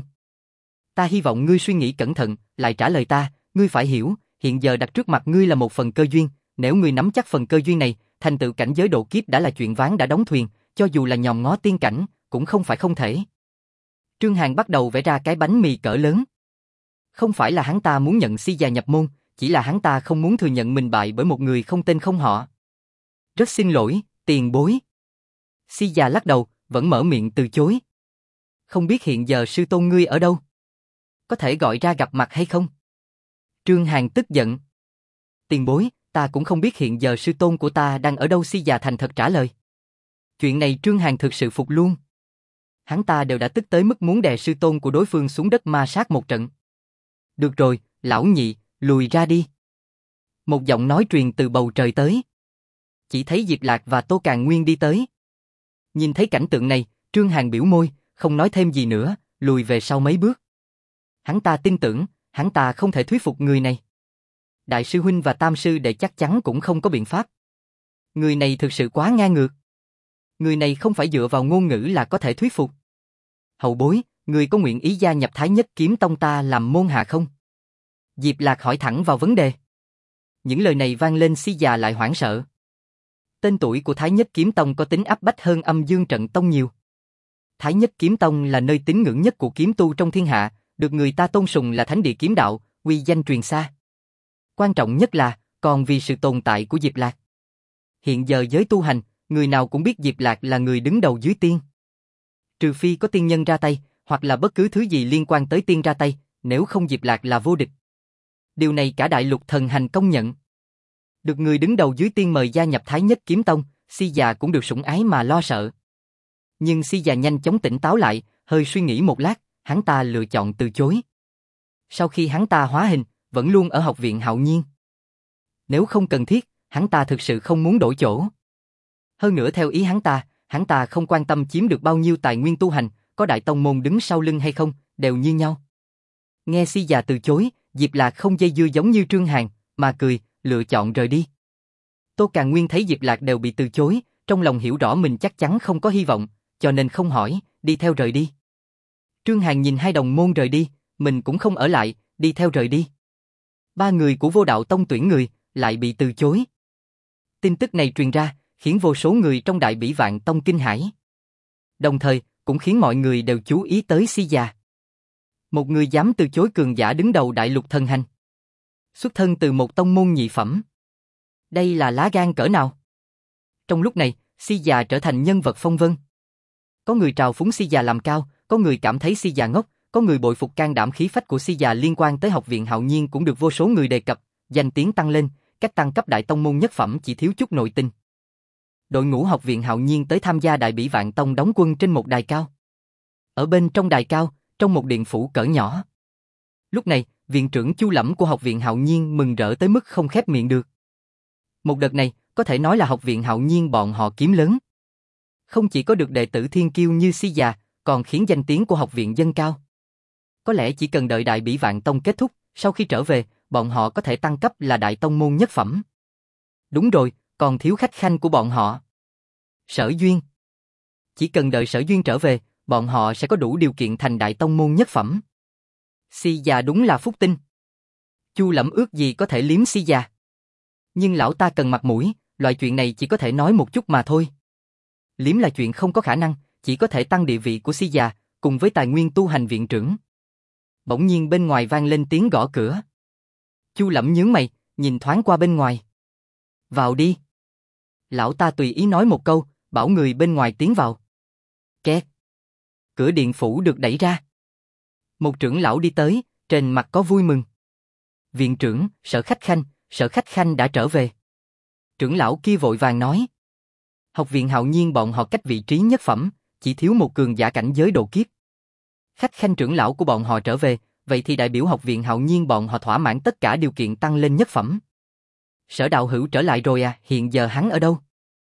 Ta hy vọng ngươi suy nghĩ cẩn thận, lại trả lời ta, ngươi phải hiểu, hiện giờ đặt trước mặt ngươi là một phần cơ duyên, nếu ngươi nắm chắc phần cơ duyên này, thành tựu cảnh giới độ kiếp đã là chuyện ván đã đóng thuyền, cho dù là nhòm ngó tiên cảnh, cũng không phải không thể. Trương Hàn bắt đầu vẽ ra cái bánh mì cỡ lớn. Không phải là hắn ta muốn nhận Si già nhập môn, chỉ là hắn ta không muốn thừa nhận mình bại bởi một người không tên không họ. Rất xin lỗi, tiền bối. Si già lắc đầu, vẫn mở miệng từ chối. Không biết hiện giờ sư tôn ngươi ở đâu? Có thể gọi ra gặp mặt hay không? Trương Hàn tức giận. Tiền bối, ta cũng không biết hiện giờ sư tôn của ta đang ở đâu. Si già thành thật trả lời. Chuyện này Trương Hàn thực sự phục luôn. Hắn ta đều đã tức tới mức muốn đè sư tôn của đối phương xuống đất ma sát một trận. Được rồi, lão nhị, lùi ra đi. Một giọng nói truyền từ bầu trời tới. Chỉ thấy Diệp Lạc và Tô Càn Nguyên đi tới. Nhìn thấy cảnh tượng này, Trương Hàn biểu môi, không nói thêm gì nữa, lùi về sau mấy bước. Hắn ta tin tưởng, hắn ta không thể thuyết phục người này. Đại sư huynh và tam sư đệ chắc chắn cũng không có biện pháp. Người này thực sự quá ngang ngược. Người này không phải dựa vào ngôn ngữ là có thể thuyết phục. Hậu bối, người có nguyện ý gia nhập Thái Nhất Kiếm Tông ta làm môn hạ không? Diệp Lạc hỏi thẳng vào vấn đề. Những lời này vang lên, Si già lại hoảng sợ. Tên tuổi của Thái Nhất Kiếm Tông có tính áp bách hơn Âm Dương Trận Tông nhiều. Thái Nhất Kiếm Tông là nơi tín ngưỡng nhất của kiếm tu trong thiên hạ, được người ta tôn sùng là thánh địa kiếm đạo, uy danh truyền xa. Quan trọng nhất là, còn vì sự tồn tại của Diệp Lạc. Hiện giờ giới tu hành, người nào cũng biết Diệp Lạc là người đứng đầu dưới tiên. Trừ phi có tiên nhân ra tay, hoặc là bất cứ thứ gì liên quan tới tiên ra tay, nếu không Diệp Lạc là vô địch. Điều này cả đại lục thần hành công nhận. Được người đứng đầu dưới tiên mời gia nhập Thái Nhất Kiếm Tông, Si già cũng được sủng ái mà lo sợ. Nhưng Si già nhanh chóng tỉnh táo lại, hơi suy nghĩ một lát, hắn ta lựa chọn từ chối. Sau khi hắn ta hóa hình, vẫn luôn ở học viện Hạo Nhiên. Nếu không cần thiết, hắn ta thực sự không muốn đổi chỗ. Hơn nữa theo ý hắn ta không quan tâm chiếm được bao nhiêu tài nguyên tu hành, có đại tông môn đứng sau lưng hay không, đều như nhau. Nghe Si già từ chối, Diệp Lạc không dây dưa giống như Trương Hàn, mà cười, lựa chọn rời đi. Tô Càn Nguyên thấy Diệp Lạc đều bị từ chối, trong lòng hiểu rõ mình chắc chắn không có hy vọng, cho nên không hỏi, đi theo rời đi. Trương Hàn nhìn hai đồng môn rời đi, mình cũng không ở lại, đi theo rời đi. Ba người của Vô Đạo Tông tuyển người, lại bị từ chối. Tin tức này truyền ra, khiến vô số người trong Đại Bỉ Vạn Tông kinh hãi. Đồng thời, cũng khiến mọi người đều chú ý tới Si già. Một người dám từ chối cường giả đứng đầu đại lục thần hành. Xuất thân từ một tông môn nhị phẩm. Đây là lá gan cỡ nào? Trong lúc này, Si già trở thành nhân vật phong vân. Có người trào phúng Si già làm cao, có người cảm thấy Si già ngốc, có người bội phục can đảm khí phách của Si già. Liên quan tới học viện Hạo Nhiên cũng được vô số người đề cập, danh tiếng tăng lên, cách tăng cấp đại tông môn nhất phẩm chỉ thiếu chút nội tình. Đội ngũ học viện Hạo Nhiên tới tham gia Đại Bỉ Vạn Tông đóng quân trên một đài cao. Ở bên trong đài cao, trong một điện phủ cỡ nhỏ. Lúc này, Viện trưởng Chu Lẫm của Học viện Hạo Nhiên mừng rỡ tới mức không khép miệng được. Một đợt này, có thể nói là Học viện Hạo Nhiên bọn họ kiếm lớn. Không chỉ có được đệ tử thiên kiêu như Si già, còn khiến danh tiếng của học viện dâng cao. Có lẽ chỉ cần đợi Đại Bỉ Vạn Tông kết thúc, sau khi trở về, bọn họ có thể tăng cấp là Đại Tông môn nhất phẩm. Đúng rồi, còn thiếu khách khanh của bọn họ. Sở Duyên. Chỉ cần đợi Sở Duyên trở về, bọn họ sẽ có đủ điều kiện thành Đại Tông môn nhất phẩm. Si già đúng là phúc tinh. Chu Lẫm ước gì có thể liếm Si già. Nhưng lão ta cần mặt mũi, loại chuyện này chỉ có thể nói một chút mà thôi. Liếm là chuyện không có khả năng, chỉ có thể tăng địa vị của Si già, cùng với tài nguyên tu hành viện trưởng. Bỗng nhiên bên ngoài vang lên tiếng gõ cửa. Chu Lẫm nhướng mày, nhìn thoáng qua bên ngoài. Vào đi. Lão ta tùy ý nói một câu, bảo người bên ngoài tiến vào. Két. Cửa điện phủ được đẩy ra. Một trưởng lão đi tới, trên mặt có vui mừng. Viện trưởng, Sở khách khanh đã trở về. Trưởng lão kia vội vàng nói. Học viện Hạo Nhiên bọn họ cách vị trí nhất phẩm, chỉ thiếu một cường giả cảnh giới độ kiếp. Khách khanh trưởng lão của bọn họ trở về, vậy thì đại biểu Học viện Hạo Nhiên bọn họ thỏa mãn tất cả điều kiện tăng lên nhất phẩm. Sở đạo hữu trở lại rồi à, hiện giờ hắn ở đâu?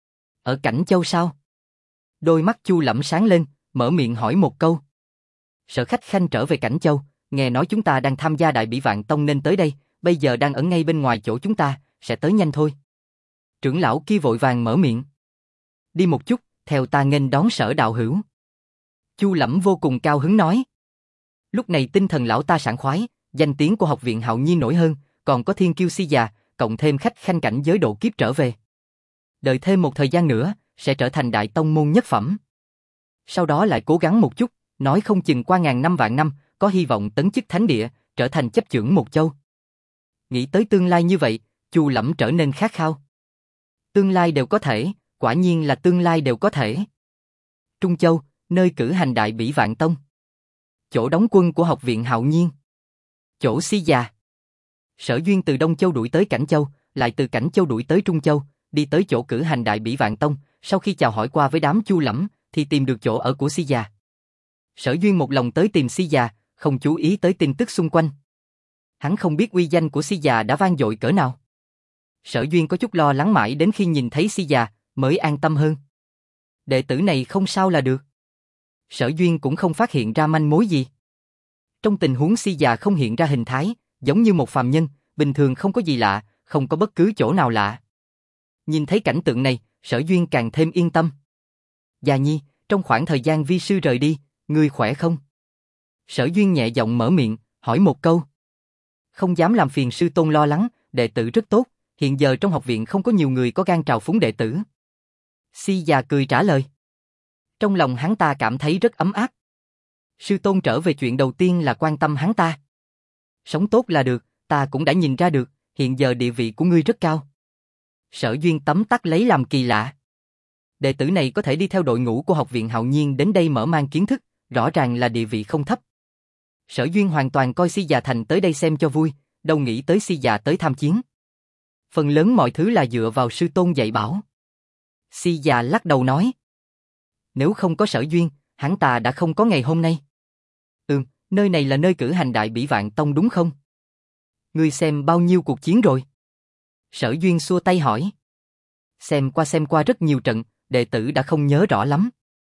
Ở Cảnh Châu sao? Đôi mắt Chu Lẫm sáng lên, mở miệng hỏi một câu. Sở khách khanh trở về Cảnh Châu, nghe nói chúng ta đang tham gia Đại Bỉ Vạn Tông nên tới đây, bây giờ đang ở ngay bên ngoài chỗ chúng ta, sẽ tới nhanh thôi. Trưởng lão kia vội vàng mở miệng. Đi một chút, theo ta nghênh đón Sở đạo hữu. Chu Lẫm vô cùng cao hứng nói. Lúc này tinh thần lão ta sảng khoái, danh tiếng của Học viện Hạo Nhiên nổi hơn, còn có thiên kiêu Si già, cộng thêm khách khanh cảnh giới độ kiếp trở về. Đợi thêm một thời gian nữa, sẽ trở thành Đại Tông môn nhất phẩm. Sau đó lại cố gắng một chút, nói không chừng qua ngàn năm vạn năm, có hy vọng tấn chức thánh địa, trở thành chấp chưởng một châu. Nghĩ tới tương lai như vậy, Chu Lẫm trở nên khát khao. Tương lai đều có thể, quả nhiên là tương lai đều có thể. Trung Châu, nơi cử hành Đại Bỉ Vạn Tông. Chỗ đóng quân của Học viện Hạo Nhiên. Chỗ Si già. Sở Duyên từ Đông Châu đuổi tới Cảnh Châu, lại từ Cảnh Châu đuổi tới Trung Châu, đi tới chỗ cử hành Đại Bỉ Vạn Tông, sau khi chào hỏi qua với đám Chu Lẫm, thì tìm được chỗ ở của Si già. Sở Duyên một lòng tới tìm Si già, không chú ý tới tin tức xung quanh. Hắn không biết uy danh của Si già đã vang dội cỡ nào. Sở Duyên có chút lo lắng mãi đến khi nhìn thấy Si già, mới an tâm hơn. Đệ tử này không sao là được. Sở Duyên cũng không phát hiện ra manh mối gì. Trong tình huống Si già không hiện ra hình thái, giống như một phàm nhân, bình thường không có gì lạ, không có bất cứ chỗ nào lạ. Nhìn thấy cảnh tượng này, Sở Duyên càng thêm yên tâm. Già nhi, trong khoảng thời gian vi sư rời đi, ngươi khỏe không? Sở Duyên nhẹ giọng mở miệng, hỏi một câu. Không dám làm phiền sư tôn lo lắng, đệ tử rất tốt, hiện giờ trong học viện không có nhiều người có gan trào phúng đệ tử. Si già cười trả lời. Trong lòng hắn ta cảm thấy rất ấm áp. Sư tôn trở về chuyện đầu tiên là quan tâm hắn ta. Sống tốt là được, ta cũng đã nhìn ra được, hiện giờ địa vị của ngươi rất cao. Sở Duyên tấm tắc lấy làm kỳ lạ. Đệ tử này có thể đi theo đội ngũ của Học viện Hạo Nhiên đến đây mở mang kiến thức, rõ ràng là địa vị không thấp. Sở Duyên hoàn toàn coi Si già thành tới đây xem cho vui, đâu nghĩ tới Si già tới tham chiến. Phần lớn mọi thứ là dựa vào sư tôn dạy bảo. Si già lắc đầu nói. Nếu không có Sở Duyên, hắn ta đã không có ngày hôm nay. Nơi này là nơi cử hành Đại Bỉ Vạn Tông đúng không? Ngươi xem bao nhiêu cuộc chiến rồi? Sở Duyên xua tay hỏi. Xem qua rất nhiều trận, đệ tử đã không nhớ rõ lắm.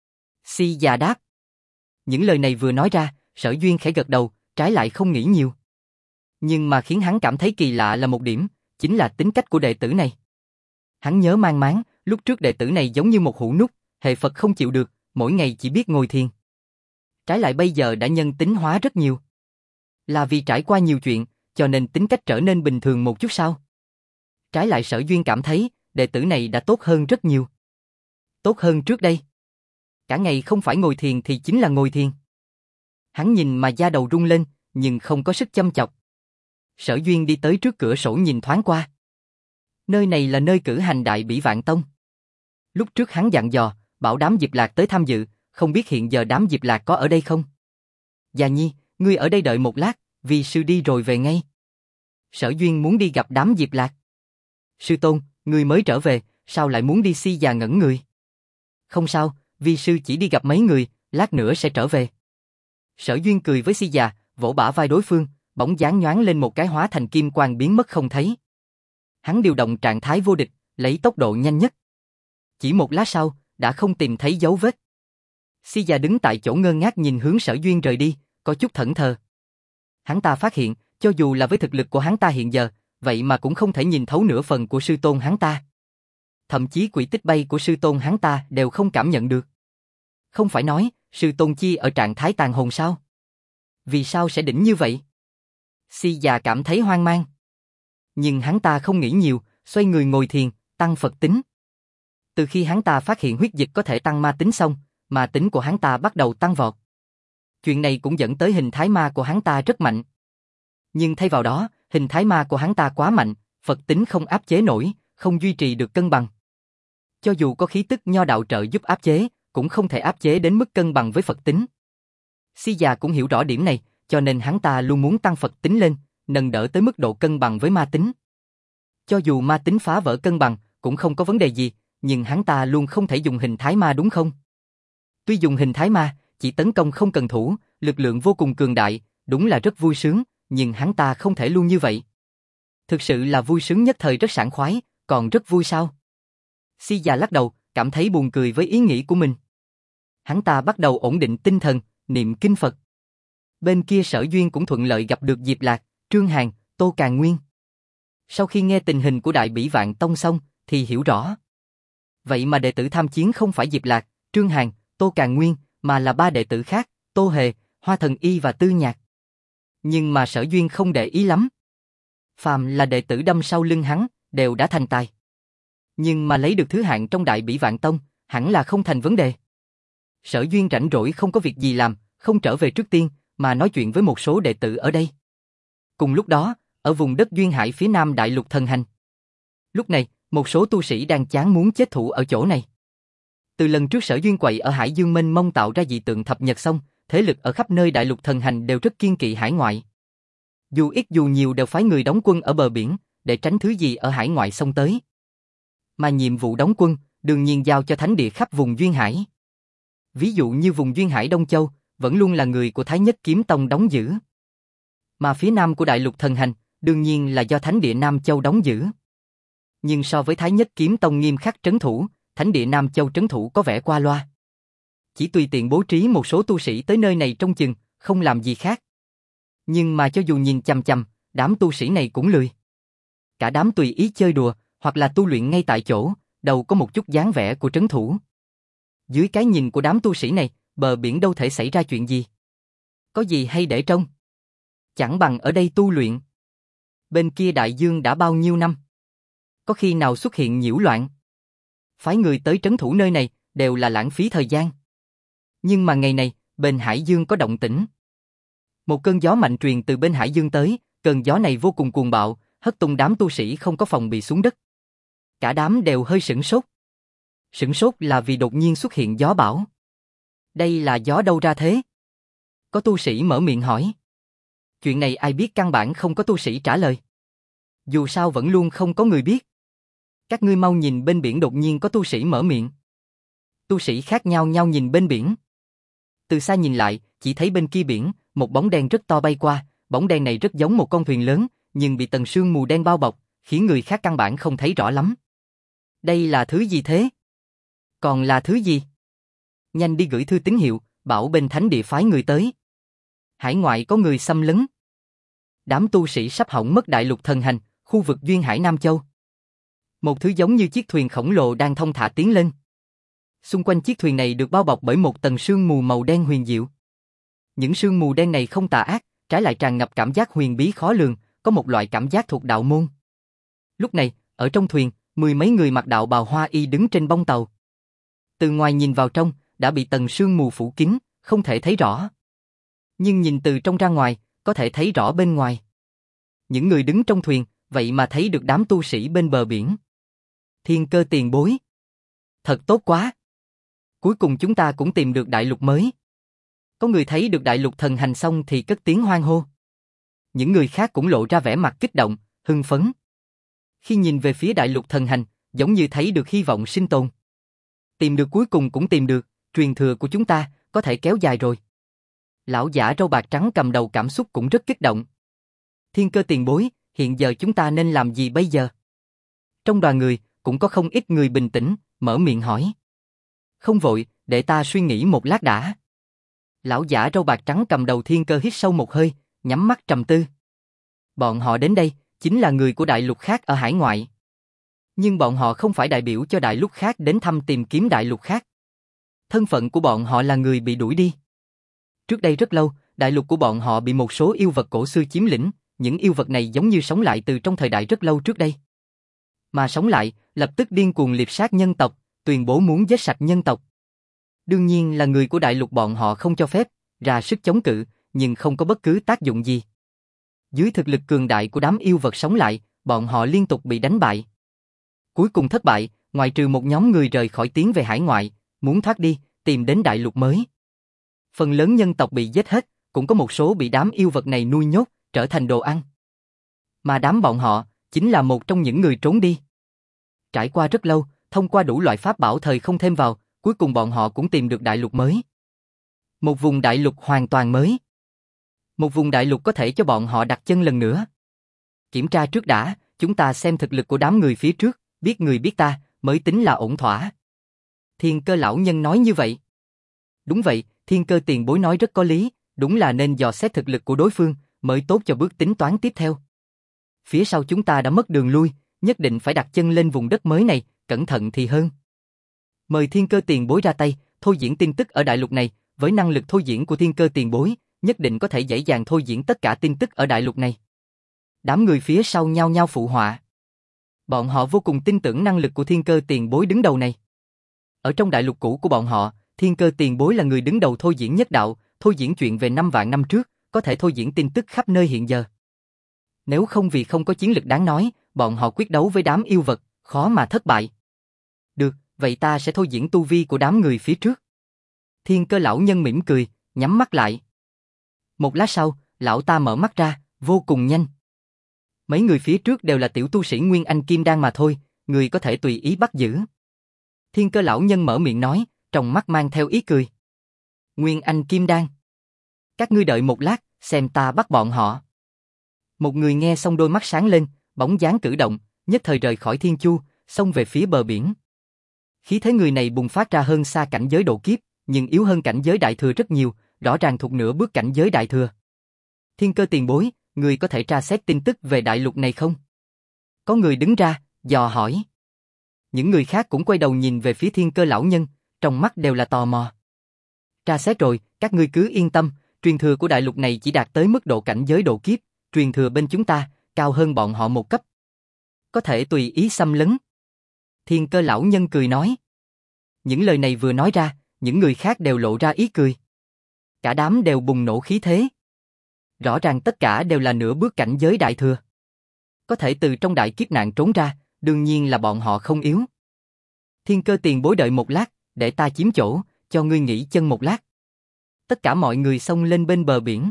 Si già đáp. Những lời này vừa nói ra, Sở Duyên khẽ gật đầu, trái lại không nghĩ nhiều. Nhưng mà khiến hắn cảm thấy kỳ lạ là một điểm, chính là tính cách của đệ tử này. Hắn nhớ mang máng, lúc trước đệ tử này giống như một hũ nút, hệ Phật không chịu được, mỗi ngày chỉ biết ngồi thiền. Trái lại bây giờ đã nhân tính hóa rất nhiều. Là vì trải qua nhiều chuyện, cho nên tính cách trở nên bình thường một chút sao? Trái lại Sở Duyên cảm thấy, đệ tử này đã tốt hơn rất nhiều. Tốt hơn trước đây. Cả ngày không phải ngồi thiền thì chính là ngồi thiền. Hắn nhìn mà da đầu rung lên, nhưng không có sức châm chọc. Sở Duyên đi tới trước cửa sổ nhìn thoáng qua. Nơi này là nơi cử hành Đại Bỉ Vạn Tông. Lúc trước hắn dặn dò, bảo đám Diệp Lạc tới tham dự, không biết hiện giờ đám Diệp Lạc có ở đây không? Già nhi, ngươi ở đây đợi một lát, vì sư đi rồi về ngay. Sở Duyên muốn đi gặp đám Diệp Lạc. Sư tôn, ngươi mới trở về, sao lại muốn đi? Si già ngẩn người. Không sao, vi sư chỉ đi gặp mấy người, lát nữa sẽ trở về. Sở Duyên cười với Si già, vỗ bả vai đối phương, bóng dáng nhoáng lên một cái hóa thành kim quang biến mất không thấy. Hắn điều động trạng thái vô địch, lấy tốc độ nhanh nhất. Chỉ một lát sau, đã không tìm thấy dấu vết. Si già đứng tại chỗ ngơ ngác nhìn hướng Sở Duyên rời đi, có chút thẫn thờ. Hắn ta phát hiện, cho dù là với thực lực của hắn ta hiện giờ, vậy mà cũng không thể nhìn thấu nửa phần của sư tôn hắn ta. Thậm chí quỹ tích bay của sư tôn hắn ta đều không cảm nhận được. Không phải nói, sư tôn chi ở trạng thái tàn hồn sao? Vì sao sẽ đỉnh như vậy? Si già cảm thấy hoang mang. Nhưng hắn ta không nghĩ nhiều, xoay người ngồi thiền, tăng Phật tính. Từ khi hắn ta phát hiện huyết dịch có thể tăng ma tính xong, ma tính của hắn ta bắt đầu tăng vọt. Chuyện này cũng dẫn tới hình thái ma của hắn ta rất mạnh. Nhưng thay vào đó, hình thái ma của hắn ta quá mạnh, Phật tính không áp chế nổi, không duy trì được cân bằng. Cho dù có khí tức nho đạo trợ giúp áp chế, cũng không thể áp chế đến mức cân bằng với Phật tính. Si già cũng hiểu rõ điểm này, cho nên hắn ta luôn muốn tăng Phật tính lên, nâng đỡ tới mức độ cân bằng với ma tính. Cho dù ma tính phá vỡ cân bằng, cũng không có vấn đề gì, nhưng hắn ta luôn không thể dùng hình thái ma đúng không? Tuy dùng hình thái ma, chỉ tấn công không cần thủ, lực lượng vô cùng cường đại, đúng là rất vui sướng, nhưng hắn ta không thể luôn như vậy. Thực sự là vui sướng nhất thời rất sảng khoái, còn rất vui sao? Si già lắc đầu, cảm thấy buồn cười với ý nghĩ của mình. Hắn ta bắt đầu ổn định tinh thần, niệm kinh Phật. Bên kia Sở Duyên cũng thuận lợi gặp được Diệp Lạc, Trương Hàn, Tô Càn Nguyên. Sau khi nghe tình hình của Đại Bỉ Vạn Tông xong, thì hiểu rõ. Vậy mà đệ tử tham chiến không phải Diệp Lạc, Trương Hàn, Tô Càn Nguyên, mà là ba đệ tử khác, Tô Hề, Hoa Thần Y và Tư Nhạc. Nhưng mà Sở Duyên không để ý lắm. Phàm là đệ tử đâm sau lưng hắn, đều đã thành tài. Nhưng mà lấy được thứ hạng trong Đại Bỉ Vạn Tông, hẳn là không thành vấn đề. Sở Duyên rảnh rỗi không có việc gì làm, không trở về trước tiên, mà nói chuyện với một số đệ tử ở đây. Cùng lúc đó, ở vùng đất Duyên Hải phía nam Đại Lục Thần Hành. Lúc này, một số tu sĩ đang chán muốn chết thủ ở chỗ này. Từ lần trước Sở Duyên quậy ở Hải Dương mênh mông tạo ra dị tượng thập nhật xong, thế lực ở khắp nơi Đại Lục Thần Hành đều rất kiên kỵ hải ngoại. Dù ít dù nhiều đều phái người đóng quân ở bờ biển, để tránh thứ gì ở hải ngoại xông tới. Mà nhiệm vụ đóng quân, đương nhiên giao cho thánh địa khắp vùng Duyên Hải. Ví dụ như vùng Duyên Hải Đông Châu, vẫn luôn là người của Thái Nhất Kiếm Tông đóng giữ. Mà phía nam của Đại Lục Thần Hành, đương nhiên là do thánh địa Nam Châu đóng giữ. Nhưng so với Thái Nhất Kiếm Tông nghiêm khắc trấn thủ, thánh địa Nam Châu trấn thủ có vẻ qua loa. Chỉ tùy tiện bố trí một số tu sĩ tới nơi này trông chừng, không làm gì khác. Nhưng mà cho dù nhìn chằm chằm, đám tu sĩ này cũng lười. Cả đám tùy ý chơi đùa, hoặc là tu luyện ngay tại chỗ, đâu có một chút dáng vẻ của trấn thủ. Dưới cái nhìn của đám tu sĩ này, bờ biển đâu thể xảy ra chuyện gì. Có gì hay để trông? Chẳng bằng ở đây tu luyện. Bên kia đại dương đã bao nhiêu năm? Có khi nào xuất hiện nhiễu loạn? Phái người tới trấn thủ nơi này, đều là lãng phí thời gian. Nhưng mà ngày này, bên Hải Dương có động tĩnh. Một cơn gió mạnh truyền từ bên Hải Dương tới, cơn gió này vô cùng cuồng bạo, hất tung đám tu sĩ không có phòng bị xuống đất. Cả đám đều hơi sửng sốt. Sửng sốt là vì đột nhiên xuất hiện gió bão. Đây là gió đâu ra thế? Có tu sĩ mở miệng hỏi. Chuyện này ai biết, căn bản không có tu sĩ trả lời. Dù sao vẫn luôn không có người biết. Các ngươi mau nhìn bên biển, đột nhiên có tu sĩ mở miệng. Tu sĩ khác nhau nhau nhìn bên biển. Từ xa nhìn lại, chỉ thấy bên kia biển, một bóng đen rất to bay qua, bóng đen này rất giống một con thuyền lớn, nhưng bị tầng sương mù đen bao bọc, khiến người khác căn bản không thấy rõ lắm. Đây là thứ gì thế? Còn là thứ gì? Nhanh đi gửi thư tín hiệu, bảo bên thánh địa phái người tới. Hải ngoại có người xâm lấn. Đám tu sĩ sắp hỏng mất Đại Lục Thần Hành, khu vực Duyên Hải Nam Châu. Một thứ giống như chiếc thuyền khổng lồ đang thong thả tiến lên. Xung quanh chiếc thuyền này được bao bọc bởi một tầng sương mù màu đen huyền diệu. Những sương mù đen này không tà ác, trái lại tràn ngập cảm giác huyền bí khó lường, có một loại cảm giác thuộc đạo môn. Lúc này, ở trong thuyền, mười mấy người mặc đạo bào hoa y đứng trên bông tàu. Từ ngoài nhìn vào trong, đã bị tầng sương mù phủ kín, không thể thấy rõ. Nhưng nhìn từ trong ra ngoài, có thể thấy rõ bên ngoài. Những người đứng trong thuyền, vậy mà thấy được đám tu sĩ bên bờ biển. Thiên Cơ tiền bối. Thật tốt quá. Cuối cùng chúng ta cũng tìm được đại lục mới. Có người thấy được Đại Lục Thần Hành xong thì cất tiếng hoan hô. Những người khác cũng lộ ra vẻ mặt kích động, hưng phấn. Khi nhìn về phía Đại Lục Thần Hành, giống như thấy được hy vọng sinh tồn. Tìm được, cuối cùng cũng tìm được, truyền thừa của chúng ta có thể kéo dài rồi. Lão giả râu bạc trắng cầm đầu cảm xúc cũng rất kích động. Thiên Cơ tiền bối, hiện giờ chúng ta nên làm gì bây giờ? Trong đoàn người, cũng có không ít người bình tĩnh, mở miệng hỏi. Không vội, để ta suy nghĩ một lát đã. Lão giả râu bạc trắng cầm đầu Thiên Cơ hít sâu một hơi, nhắm mắt trầm tư. Bọn họ đến đây, chính là người của đại lục khác ở hải ngoại. Nhưng bọn họ không phải đại biểu cho đại lục khác đến thăm tìm kiếm đại lục khác. Thân phận của bọn họ là người bị đuổi đi. Trước đây rất lâu, đại lục của bọn họ bị một số yêu vật cổ xưa chiếm lĩnh, những yêu vật này giống như sống lại từ trong thời đại rất lâu trước đây. Mà sống lại, lập tức điên cuồng liệp sát nhân tộc, tuyên bố muốn giết sạch nhân tộc. Đương nhiên là người của đại lục bọn họ không cho phép, ra sức chống cự, nhưng không có bất cứ tác dụng gì. Dưới thực lực cường đại của đám yêu vật sống lại, bọn họ liên tục bị đánh bại. Cuối cùng thất bại, ngoại trừ một nhóm người rời khỏi tiến về hải ngoại, muốn thoát đi, tìm đến đại lục mới. Phần lớn nhân tộc bị giết hết, cũng có một số bị đám yêu vật này nuôi nhốt, trở thành đồ ăn. Mà đám bọn họ, chính là một trong những người trốn đi. Trải qua rất lâu, thông qua đủ loại pháp bảo thời không thêm vào, cuối cùng bọn họ cũng tìm được đại lục mới. Một vùng đại lục hoàn toàn mới. Một vùng đại lục có thể cho bọn họ đặt chân lần nữa. Kiểm tra trước đã, chúng ta xem thực lực của đám người phía trước, biết người biết ta, mới tính là ổn thỏa. Thiên Cơ lão nhân nói như vậy. Đúng vậy, Thiên Cơ tiền bối nói rất có lý, đúng là nên dò xét thực lực của đối phương, mới tốt cho bước tính toán tiếp theo. Phía sau chúng ta đã mất đường lui, nhất định phải đặt chân lên vùng đất mới này, cẩn thận thì hơn. Mời Thiên Cơ tiền bối ra tay, thôi diễn tin tức ở đại lục này, với năng lực thôi diễn của Thiên Cơ tiền bối, nhất định có thể dễ dàng thôi diễn tất cả tin tức ở đại lục này. Đám người phía sau nhao nhao phụ họa. Bọn họ vô cùng tin tưởng năng lực của Thiên Cơ tiền bối đứng đầu này. Ở trong đại lục cũ của bọn họ, Thiên Cơ tiền bối là người đứng đầu thôi diễn nhất đạo, thôi diễn chuyện về 5 vạn năm trước, có thể thôi diễn tin tức khắp nơi hiện giờ. Nếu không vì không có chiến lực đáng nói, bọn họ quyết đấu với đám yêu vật, khó mà thất bại. Được, vậy ta sẽ thôi diễn tu vi của đám người phía trước. Thiên Cơ lão nhân mỉm cười, nhắm mắt lại. Một lát sau, lão ta mở mắt ra, vô cùng nhanh. Mấy người phía trước đều là tiểu tu sĩ Nguyên Anh Kim Đan mà thôi, người có thể tùy ý bắt giữ. Thiên Cơ lão nhân mở miệng nói, trong mắt mang theo ý cười. Nguyên Anh Kim Đan. Các ngươi đợi một lát, xem ta bắt bọn họ. Một người nghe xong đôi mắt sáng lên, bóng dáng cử động, nhất thời rời khỏi Thiên Chu, xông về phía bờ biển. Khí thế người này bùng phát ra hơn xa cảnh giới độ kiếp, nhưng yếu hơn cảnh giới đại thừa rất nhiều, rõ ràng thuộc nửa bước cảnh giới đại thừa. Thiên Cơ tiền bối, người có thể tra xét tin tức về đại lục này không? Có người đứng ra, dò hỏi. Những người khác cũng quay đầu nhìn về phía Thiên Cơ lão nhân, trong mắt đều là tò mò. Tra xét rồi, các ngươi cứ yên tâm, truyền thừa của đại lục này chỉ đạt tới mức độ cảnh giới độ kiếp, truyền thừa bên chúng ta, cao hơn bọn họ một cấp. Có thể tùy ý xâm lấn. Thiên Cơ lão nhân cười nói. Những lời này vừa nói ra, những người khác đều lộ ra ý cười. Cả đám đều bùng nổ khí thế. Rõ ràng tất cả đều là nửa bước cảnh giới đại thừa. Có thể từ trong đại kiếp nạn trốn ra, đương nhiên là bọn họ không yếu. Thiên Cơ tiền bối đợi một lát, để ta chiếm chỗ, cho ngươi nghỉ chân một lát. Tất cả mọi người xông lên bên bờ biển.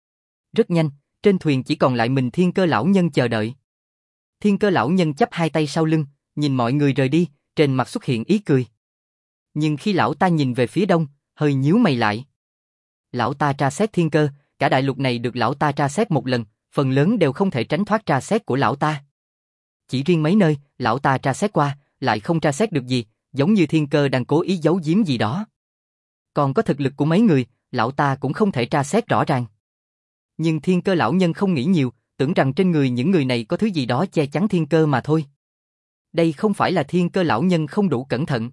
Rất nhanh, trên thuyền chỉ còn lại mình Thiên Cơ lão nhân chờ đợi. Thiên Cơ lão nhân chắp hai tay sau lưng, nhìn mọi người rời đi, trên mặt xuất hiện ý cười. Nhưng khi lão ta nhìn về phía đông, hơi nhíu mày lại. Lão ta tra xét Thiên Cơ, cả đại lục này được lão ta tra xét một lần, phần lớn đều không thể tránh thoát tra xét của lão ta. Chỉ riêng mấy nơi, lão ta tra xét qua, lại không tra xét được gì, giống như Thiên Cơ đang cố ý giấu giếm gì đó. Còn có thực lực của mấy người, lão ta cũng không thể tra xét rõ ràng. Nhưng Thiên Cơ lão nhân không nghĩ nhiều, tưởng rằng trên người những người này có thứ gì đó che chắn Thiên Cơ mà thôi. Đây không phải là Thiên Cơ lão nhân không đủ cẩn thận.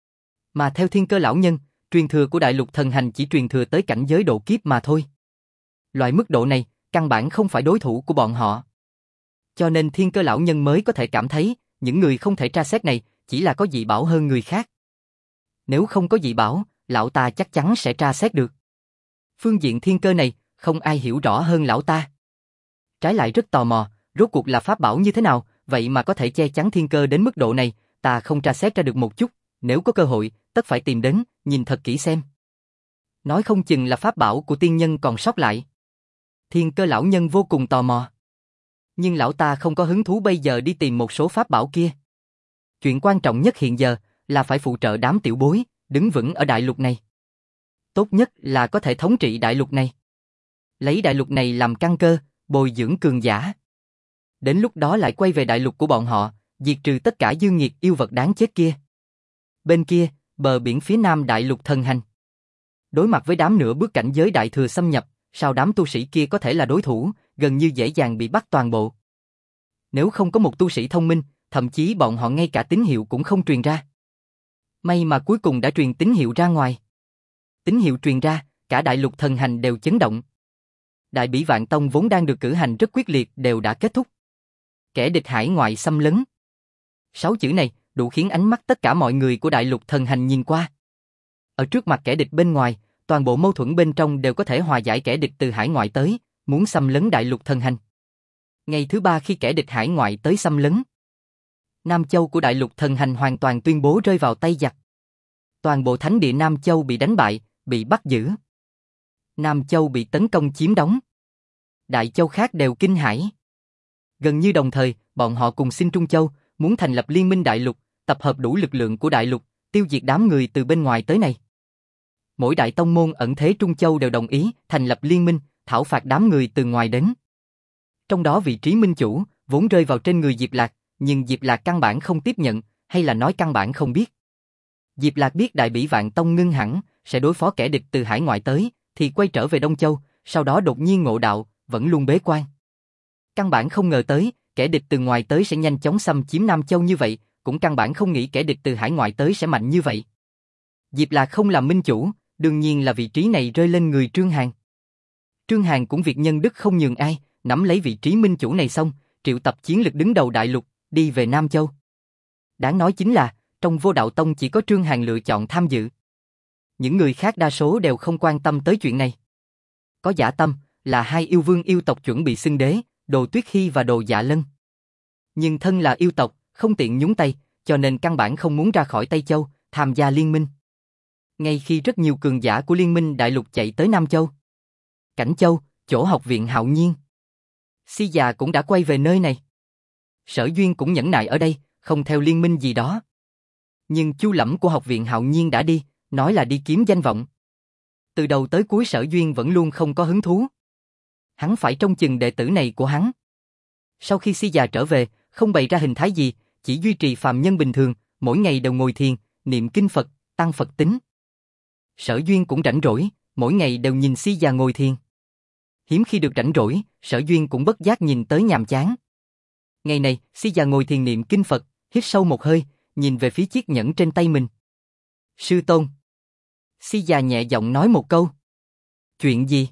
Mà theo Thiên Cơ lão nhân, truyền thừa của đại lục thần hành chỉ truyền thừa tới cảnh giới độ kiếp mà thôi. Loại mức độ này, căn bản không phải đối thủ của bọn họ. Cho nên Thiên Cơ lão nhân mới có thể cảm thấy, những người không thể tra xét này, chỉ là có dị bảo hơn người khác. Nếu không có dị bảo, lão ta chắc chắn sẽ tra xét được. Phương diện Thiên Cơ này, không ai hiểu rõ hơn lão ta. Trái lại rất tò mò, rốt cuộc là pháp bảo như thế nào, vậy mà có thể che chắn Thiên Cơ đến mức độ này, ta không tra xét ra được một chút, nếu có cơ hội, tất phải tìm đến, nhìn thật kỹ xem. Nói không chừng là pháp bảo của tiên nhân còn sót lại. Thiên Cơ lão nhân vô cùng tò mò. Nhưng lão ta không có hứng thú bây giờ đi tìm một số pháp bảo kia. Chuyện quan trọng nhất hiện giờ là phải phụ trợ đám tiểu bối, đứng vững ở đại lục này. Tốt nhất là có thể thống trị đại lục này. Lấy đại lục này làm căn cơ, bồi dưỡng cường giả. Đến lúc đó lại quay về đại lục của bọn họ, diệt trừ tất cả dư nghiệt yêu vật đáng chết kia. Bên kia, bờ biển phía nam đại lục thần hành. Đối mặt với đám nửa bước cảnh giới đại thừa xâm nhập, sao đám tu sĩ kia có thể là đối thủ, gần như dễ dàng bị bắt toàn bộ. Nếu không có một tu sĩ thông minh, thậm chí bọn họ ngay cả tín hiệu cũng không truyền ra. May mà cuối cùng đã truyền tín hiệu ra ngoài. Tín hiệu truyền ra, cả đại lục thần hành đều chấn động. Đại Bỉ Vạn Tông vốn đang được cử hành rất quyết liệt đều đã kết thúc. Kẻ địch hải ngoại xâm lấn. 6 chữ này đủ khiến ánh mắt tất cả mọi người của đại lục thần hành nhìn qua. Ở trước mặt kẻ địch bên ngoài, toàn bộ mâu thuẫn bên trong đều có thể hòa giải. Kẻ địch từ hải ngoại tới, muốn xâm lấn đại lục thần hành. Ngày thứ 3 khi kẻ địch hải ngoại tới xâm lấn, Nam Châu của đại lục thần hành hoàn toàn tuyên bố rơi vào tay giặc. Toàn bộ thánh địa Nam Châu bị đánh bại, bị bắt giữ. Nam Châu bị tấn công chiếm đóng. Đại châu khác đều kinh hãi. Gần như đồng thời, bọn họ cùng xin Trung Châu, muốn thành lập liên minh đại lục, tập hợp đủ lực lượng của đại lục, tiêu diệt đám người từ bên ngoài tới này. Mỗi đại tông môn ẩn thế Trung Châu đều đồng ý thành lập liên minh, thảo phạt đám người từ ngoài đến. Trong đó vị trí minh chủ, vốn rơi vào trên người Diệp Lạc, nhưng Diệp Lạc căn bản không tiếp nhận, hay là nói căn bản không biết. Diệp Lạc biết Đại Bỉ Vạn Tông ngưng hẳn, sẽ đối phó kẻ địch từ hải ngoại tới, thì quay trở về Đông Châu, sau đó đột nhiên ngộ đạo, vẫn luôn bế quan. Căn bản không ngờ tới, kẻ địch từ ngoài tới sẽ nhanh chóng xâm chiếm Nam Châu như vậy, cũng căn bản không nghĩ kẻ địch từ hải ngoại tới sẽ mạnh như vậy. Diệp Lạc không làm minh chủ, đương nhiên là vị trí này rơi lên người Trương Hàn. Trương Hàn cũng việc nhân đức không nhường ai, nắm lấy vị trí minh chủ này xong, triệu tập chiến lực đứng đầu đại lục, đi về Nam Châu. Đáng nói chính là, trong Vô Đạo Tông chỉ có Trương Hàn lựa chọn tham dự. Những người khác đa số đều không quan tâm tới chuyện này. Có Dã Tâm, là hai yêu vương yêu tộc chuẩn bị xưng đế, Đồ Tuyết Hy và Đồ Dạ Lân. Nhưng thân là yêu tộc, không tiện nhúng tay, cho nên căn bản không muốn ra khỏi Tây Châu, tham gia liên minh. Ngay khi rất nhiều cường giả của liên minh đại lục chạy tới Nam Châu, Cảnh Châu, chỗ học viện Hạo Nhiên, Si già cũng đã quay về nơi này. Sở Duyên cũng nhẫn nại ở đây, không theo liên minh gì đó. Nhưng Chu Lẫm của học viện Hạo Nhiên đã đi, nói là đi kiếm danh vọng. Từ đầu tới cuối Sở Duyên vẫn luôn không có hứng thú. Hắn phải trông chừng đệ tử này của hắn. Sau khi Si già trở về, không bày ra hình thái gì, chỉ duy trì phàm nhân bình thường, mỗi ngày đều ngồi thiền, niệm kinh Phật, tăng Phật tính. Sở Duyên cũng rảnh rỗi, mỗi ngày đều nhìn Si già ngồi thiền. Hiếm khi được rảnh rỗi, Sở Duyên cũng bất giác nhìn tới nhàm chán. Ngày này, Si già ngồi thiền niệm kinh Phật, hít sâu một hơi, nhìn về phía chiếc nhẫn trên tay mình. Sư tôn. Si già nhẹ giọng nói một câu. Chuyện gì?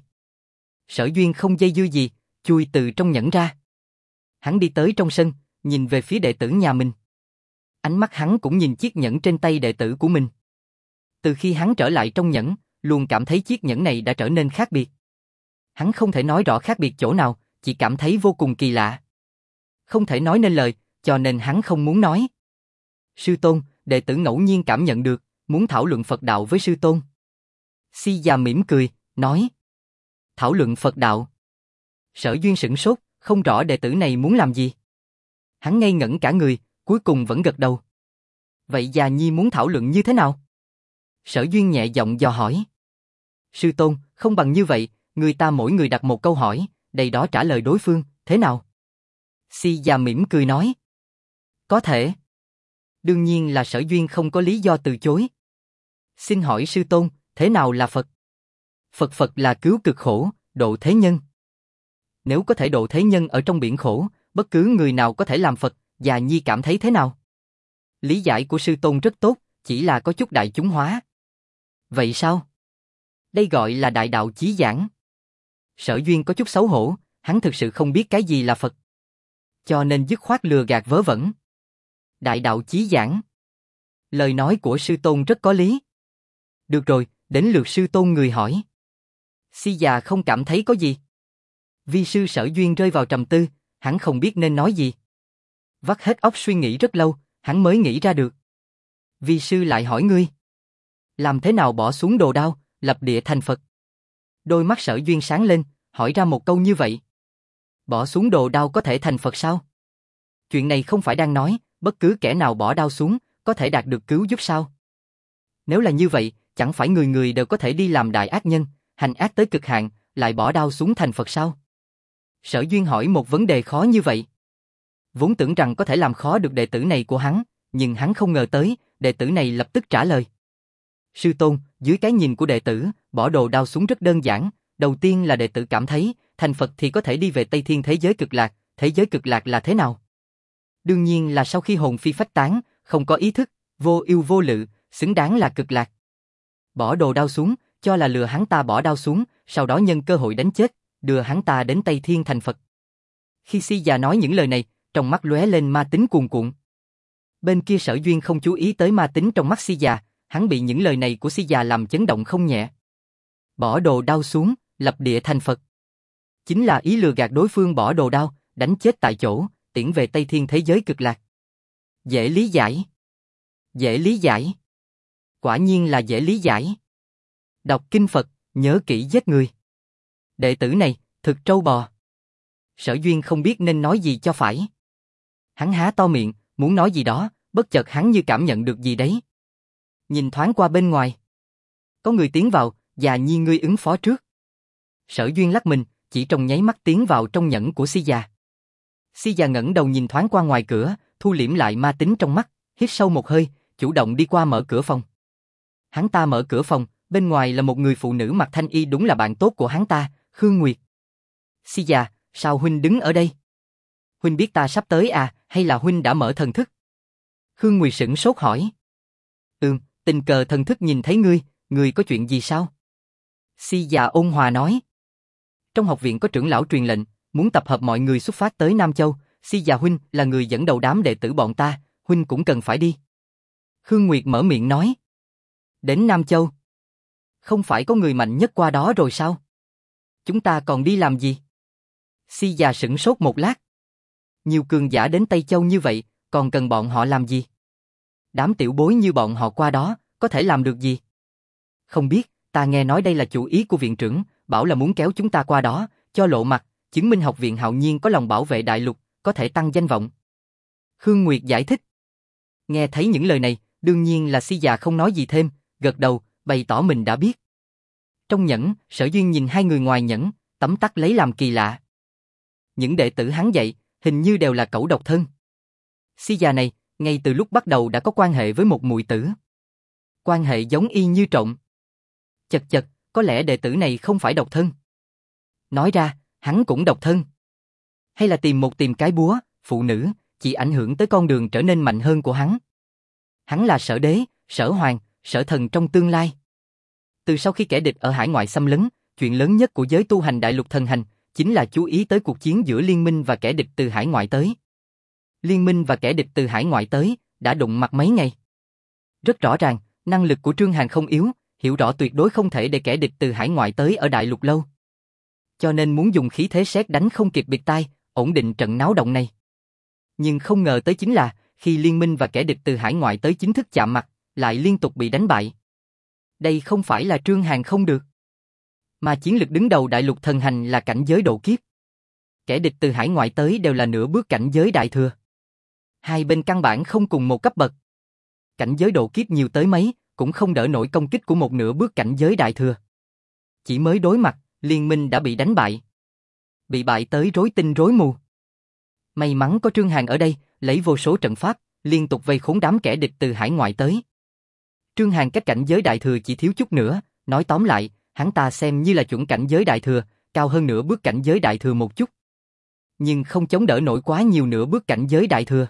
Sở Duyên không dây dưa gì, chui từ trong nhẫn ra. Hắn đi tới trong sân, nhìn về phía đệ tử nhà mình. Ánh mắt hắn cũng nhìn chiếc nhẫn trên tay đệ tử của mình. Từ khi hắn trở lại trong nhẫn, luôn cảm thấy chiếc nhẫn này đã trở nên khác biệt. Hắn không thể nói rõ khác biệt chỗ nào, chỉ cảm thấy vô cùng kỳ lạ. Không thể nói nên lời, cho nên hắn không muốn nói. Sư tôn, đệ tử ngẫu nhiên cảm nhận được, muốn thảo luận Phật đạo với sư tôn. Si già mỉm cười, nói. Thảo luận Phật đạo. Sở Duyên sửng sốt, không rõ đệ tử này muốn làm gì. Hắn ngây ngẩn cả người, cuối cùng vẫn gật đầu. Vậy già nhi muốn thảo luận như thế nào? Sở Duyên nhẹ giọng dò hỏi. Sư tôn, không bằng như vậy, người ta mỗi người đặt một câu hỏi, đầy đó trả lời đối phương, thế nào? Si già mỉm cười nói. Có thể. Đương nhiên là Sở Duyên không có lý do từ chối. Xin hỏi sư tôn, thế nào là Phật? Phật là cứu cực khổ, độ thế nhân. Nếu có thể độ thế nhân ở trong biển khổ, bất cứ người nào có thể làm Phật, già nhi cảm thấy thế nào? Lý giải của sư tôn rất tốt, chỉ là có chút đại chúng hóa. Vậy sao? Đây gọi là đại đạo chí giảng. Sở Duyên có chút xấu hổ, hắn thực sự không biết cái gì là Phật. Cho nên dứt khoát lừa gạt vớ vẩn. Đại đạo chí giảng. Lời nói của sư tôn rất có lý. Được rồi, đến lượt sư tôn người hỏi. Si già không cảm thấy có gì. Vi sư Sở Duyên rơi vào trầm tư, hắn không biết nên nói gì. Vắt hết óc suy nghĩ rất lâu, hắn mới nghĩ ra được. Vi sư lại hỏi ngươi. Làm thế nào bỏ xuống đồ đao, lập địa thành Phật? Đôi mắt Sở Duyên sáng lên, hỏi ra một câu như vậy. Bỏ xuống đồ đao có thể thành Phật sao? Chuyện này không phải đang nói, bất cứ kẻ nào bỏ đao xuống, có thể đạt được cứu giúp sao? Nếu là như vậy, chẳng phải người người đều có thể đi làm đại ác nhân, hành ác tới cực hạn, lại bỏ đao xuống thành Phật sao? Sở Duyên hỏi một vấn đề khó như vậy. Vốn tưởng rằng có thể làm khó được đệ tử này của hắn, nhưng hắn không ngờ tới, đệ tử này lập tức trả lời. Sư tôn, dưới cái nhìn của đệ tử, bỏ đồ đao xuống rất đơn giản. Đầu tiên là đệ tử cảm thấy, thành Phật thì có thể đi về Tây Thiên thế giới cực lạc. Thế giới cực lạc là thế nào? Đương nhiên là sau khi hồn phi phách tán, không có ý thức, vô ưu vô lự, xứng đáng là cực lạc. Bỏ đồ đao xuống, cho là lừa hắn ta bỏ đao xuống, sau đó nhân cơ hội đánh chết, đưa hắn ta đến Tây Thiên thành Phật. Khi Si già nói những lời này, trong mắt lóe lên ma tính cuồn cuộn. Bên kia Sở Duyên không chú ý tới ma tính trong mắt Si già, hắn bị những lời này của Si già làm chấn động không nhẹ. Bỏ đồ đao xuống, lập địa thành Phật. Chính là ý lừa gạt đối phương bỏ đồ đao, đánh chết tại chỗ, tiễn về Tây Thiên thế giới cực lạc. Dễ lý giải. Dễ lý giải. Quả nhiên là dễ lý giải. Đọc kinh Phật, nhớ kỹ giết người. Đệ tử này, thực trâu bò. Sở Duyên không biết nên nói gì cho phải. Hắn há to miệng, muốn nói gì đó, bất chợt hắn như cảm nhận được gì đấy. Nhìn thoáng qua bên ngoài. Có người tiến vào, Già Nhi ngươi ứng phó trước. Sở Duyên lắc mình, chỉ trong nháy mắt tiến vào trong nhẫn của Si già. Si già ngẩng đầu nhìn thoáng qua ngoài cửa, thu liễm lại ma tính trong mắt, hít sâu một hơi, chủ động đi qua mở cửa phòng. Hắn ta mở cửa phòng, bên ngoài là một người phụ nữ mặc thanh y đúng là bạn tốt của hắn ta, Khương Nguyệt. Si già, sao huynh đứng ở đây? Huynh biết ta sắp tới à, hay là huynh đã mở thần thức? Khương Nguyệt sửng sốt hỏi. Tình cờ thần thức nhìn thấy ngươi có chuyện gì sao? Si già ôn hòa nói. Trong học viện có trưởng lão truyền lệnh, muốn tập hợp mọi người xuất phát tới Nam Châu, Si già huynh là người dẫn đầu đám đệ tử bọn ta, huynh cũng cần phải đi. Khương Nguyệt mở miệng nói. Đến Nam Châu? Không phải có người mạnh nhất qua đó rồi sao? Chúng ta còn đi làm gì? Si già sửng sốt một lát. Nhiều cường giả đến Tây Châu như vậy, còn cần bọn họ làm gì? Đám tiểu bối như bọn họ qua đó, có thể làm được gì? Không biết, ta nghe nói đây là chủ ý của viện trưởng, bảo là muốn kéo chúng ta qua đó, cho lộ mặt, chứng minh học viện hạo nhiên có lòng bảo vệ đại lục, có thể tăng danh vọng. Khương Nguyệt giải thích. Nghe thấy những lời này, đương nhiên là Si già không nói gì thêm, gật đầu, bày tỏ mình đã biết. Trong nhẫn, Sở Duyên nhìn hai người ngoài nhẫn, tấm tắc lấy làm kỳ lạ. Những đệ tử hắn dạy, hình như đều là cẩu độc thân. Si già này, ngay từ lúc bắt đầu đã có quan hệ với một muội tử. Quan hệ giống y như trộn. Chật chật, có lẽ đệ tử này không phải độc thân. Nói ra, hắn cũng độc thân. Hay là tìm cái búa, phụ nữ, chỉ ảnh hưởng tới con đường trở nên mạnh hơn của hắn. Hắn là Sở Đế, Sở Hoàng, Sở Thần trong tương lai. Từ sau khi kẻ địch ở hải ngoại xâm lấn, chuyện lớn nhất của giới tu hành đại lục thần hành, chính là chú ý tới cuộc chiến giữa liên minh và kẻ địch từ hải ngoại tới. Liên minh và kẻ địch từ hải ngoại tới, đã đụng mặt mấy ngày. Rất rõ ràng, năng lực của Trương Hàn không yếu, hiểu rõ tuyệt đối không thể để kẻ địch từ hải ngoại tới ở đại lục lâu. Cho nên muốn dùng khí thế sét đánh không kịp bịt tai, ổn định trận náo động này. Nhưng không ngờ tới chính là, khi liên minh và kẻ địch từ hải ngoại tới chính thức chạm mặt, lại liên tục bị đánh bại. Đây không phải là Trương Hàn không được, mà chiến lực đứng đầu đại lục thần hành là cảnh giới độ kiếp. Kẻ địch từ hải ngoại tới đều là nửa bước cảnh giới đại thừa. Hai bên căn bản không cùng một cấp bậc. Cảnh giới độ kiếp nhiều tới mấy, cũng không đỡ nổi công kích của một nửa bước cảnh giới đại thừa. Chỉ mới đối mặt, liên minh đã bị đánh bại. Bị bại tới rối tinh rối mù. May mắn có Trương Hàn ở đây, lấy vô số trận pháp, liên tục vây khốn đám kẻ địch từ hải ngoại tới. Trương Hàn cách cảnh giới đại thừa chỉ thiếu chút nữa, nói tóm lại, hắn ta xem như là chuẩn cảnh giới đại thừa, cao hơn nửa bước cảnh giới đại thừa một chút. Nhưng không chống đỡ nổi quá nhiều nửa bước cảnh giới đại thừa.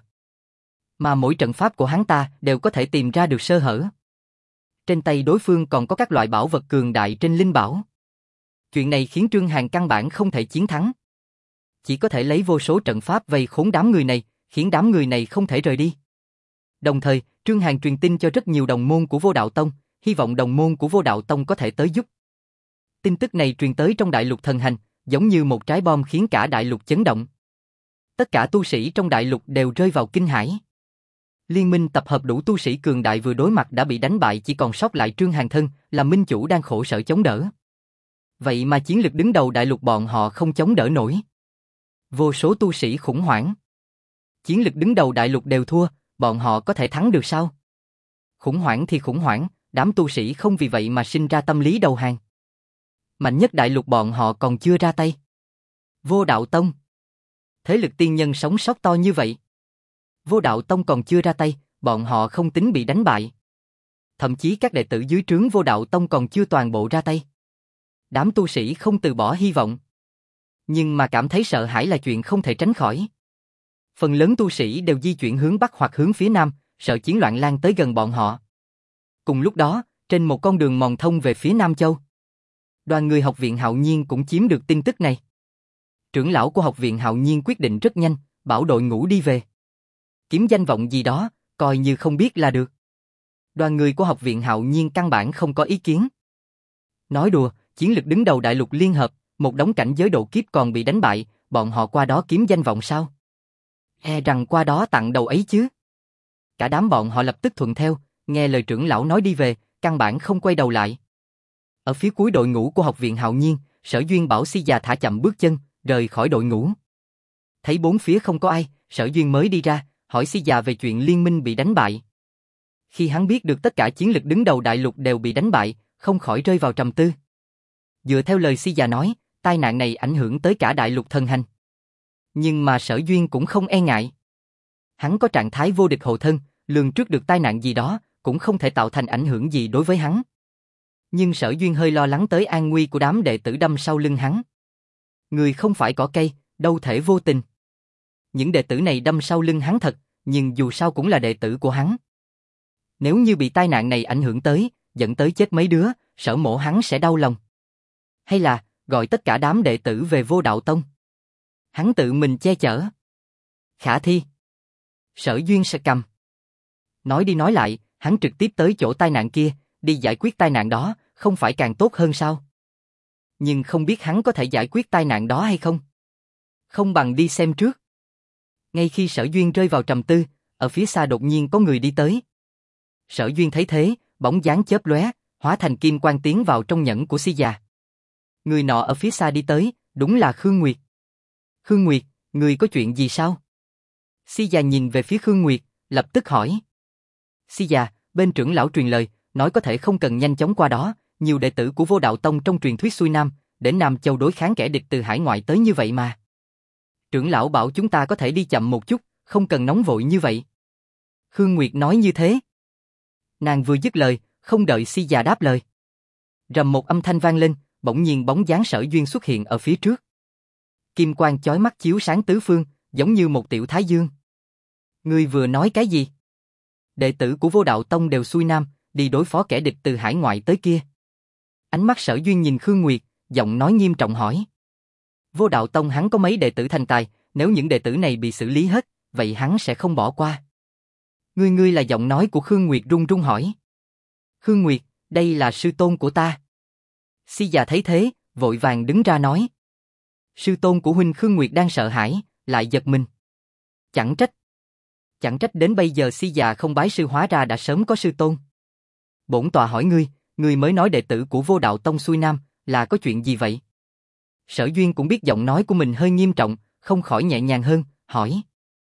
Mà mỗi trận pháp của hắn ta đều có thể tìm ra được sơ hở. Trên tay đối phương còn có các loại bảo vật cường đại trên linh bảo. Chuyện này khiến Trương Hàn căn bản không thể chiến thắng. Chỉ có thể lấy vô số trận pháp vây khốn đám người này, khiến đám người này không thể rời đi. Đồng thời, Trương Hàn truyền tin cho rất nhiều đồng môn của Vô Đạo Tông, hy vọng đồng môn của Vô Đạo Tông có thể tới giúp. Tin tức này truyền tới trong đại lục thần hành, giống như một trái bom khiến cả đại lục chấn động. Tất cả tu sĩ trong đại lục đều rơi vào kinh hãi. Liên minh tập hợp đủ tu sĩ cường đại vừa đối mặt đã bị đánh bại, chỉ còn sót lại Trương Hàn thân, là minh chủ đang khổ sở chống đỡ. Vậy mà chiến lực đứng đầu đại lục bọn họ không chống đỡ nổi. Vô số tu sĩ khủng hoảng. Chiến lực đứng đầu đại lục đều thua, bọn họ có thể thắng được sao? Khủng hoảng thì khủng hoảng, đám tu sĩ không vì vậy mà sinh ra tâm lý đầu hàng. Mạnh nhất đại lục bọn họ còn chưa ra tay. Vô Đạo Tông. Thế lực tiên nhân sống sót to như vậy. Vô Đạo Tông còn chưa ra tay, bọn họ không tính bị đánh bại. Thậm chí các đệ tử dưới trướng Vô Đạo Tông còn chưa toàn bộ ra tay. Đám tu sĩ không từ bỏ hy vọng. Nhưng mà cảm thấy sợ hãi là chuyện không thể tránh khỏi. Phần lớn tu sĩ đều di chuyển hướng Bắc hoặc hướng phía Nam, sợ chiến loạn lan tới gần bọn họ. Cùng lúc đó, trên một con đường mòn thông về phía Nam Châu, đoàn người học viện Hạo Nhiên cũng chiếm được tin tức này. Trưởng lão của học viện Hạo Nhiên quyết định rất nhanh, bảo đội ngũ đi về. Kiếm danh vọng gì đó, coi như không biết là được. Đoàn người của học viện Hạo Nhiên căn bản không có ý kiến. Nói đùa, chiến lực đứng đầu đại lục liên hợp, một đống cảnh giới độ kiếp còn bị đánh bại, bọn họ qua đó kiếm danh vọng sao? E rằng qua đó tặng đầu ấy chứ. Cả đám bọn họ lập tức thuận theo, nghe lời trưởng lão nói đi về, căn bản không quay đầu lại. Ở phía cuối đội ngũ của học viện Hạo Nhiên, Sở Duyên bảo Si Già thả chậm bước chân, rời khỏi đội ngũ. Thấy bốn phía không có ai, Sở Duyên mới đi ra, hỏi Si Già về chuyện liên minh bị đánh bại. Khi hắn biết được tất cả chiến lực đứng đầu đại lục đều bị đánh bại, không khỏi rơi vào trầm tư. Dựa theo lời Si Già nói, tai nạn này ảnh hưởng tới cả đại lục thần hành. Nhưng mà Sở Duyên cũng không e ngại. Hắn có trạng thái vô địch hộ thân, lường trước được tai nạn gì đó, cũng không thể tạo thành ảnh hưởng gì đối với hắn. Nhưng Sở Duyên hơi lo lắng tới an nguy của đám đệ tử đâm sau lưng hắn. Người không phải cỏ cây, đâu thể vô tình. Những đệ tử này đâm sau lưng hắn thật, nhưng dù sao cũng là đệ tử của hắn. Nếu như bị tai nạn này ảnh hưởng tới, dẫn tới chết mấy đứa, Sở Mộ hắn sẽ đau lòng. Hay là, gọi tất cả đám đệ tử về Vô Đạo Tông. Hắn tự mình che chở. Khả thi. Sở Duyên sẽ cầm. Nói đi nói lại, hắn trực tiếp tới chỗ tai nạn kia, đi giải quyết tai nạn đó, không phải càng tốt hơn sao? Nhưng không biết hắn có thể giải quyết tai nạn đó hay không? Không bằng đi xem trước. Ngay khi Sở Duyên rơi vào trầm tư, ở phía xa đột nhiên có người đi tới. Sở Duyên thấy thế, bóng dáng chớp lóe, hóa thành kim quang tiến vào trong nhẫn của Si Già. Người nọ ở phía xa đi tới, đúng là Khương Nguyệt. Khương Nguyệt, người có chuyện gì sao? Si Già nhìn về phía Khương Nguyệt, lập tức hỏi. Si Già, bên trưởng lão truyền lời, nói có thể không cần nhanh chóng qua đó, nhiều đệ tử của Vô Đạo Tông trong truyền thuyết xuôi Nam, đến Nam Châu đối kháng kẻ địch từ hải ngoại tới như vậy mà. Trưởng lão bảo chúng ta có thể đi chậm một chút, không cần nóng vội như vậy. Khương Nguyệt nói như thế. Nàng vừa dứt lời, không đợi Si Già đáp lời. Rầm một âm thanh vang lên, bỗng nhiên bóng dáng Sở Duyên xuất hiện ở phía trước. Kim quang chói mắt chiếu sáng tứ phương, giống như một tiểu thái dương. Ngươi vừa nói cái gì? Đệ tử của Vô Đạo Tông đều xuôi Nam, đi đối phó kẻ địch từ hải ngoại tới kia. Ánh mắt Sở Duyên nhìn Khương Nguyệt, giọng nói nghiêm trọng hỏi. Vô Đạo Tông hắn có mấy đệ tử thành tài, nếu những đệ tử này bị xử lý hết, vậy hắn sẽ không bỏ qua. Ngươi là giọng nói của Khương Nguyệt run run hỏi. Khương Nguyệt, đây là sư tôn của ta. Si Già thấy thế, vội vàng đứng ra nói. Sư tôn của huynh. Khương Nguyệt đang sợ hãi, lại giật mình. Chẳng trách đến bây giờ Si Già không bái sư, hóa ra đã sớm có sư tôn. Bổn tọa hỏi ngươi mới nói đệ tử của Vô Đạo Tông xuôi Nam, là có chuyện gì vậy? Sở Duyên cũng biết giọng nói của mình hơi nghiêm trọng, không khỏi nhẹ nhàng hơn, hỏi.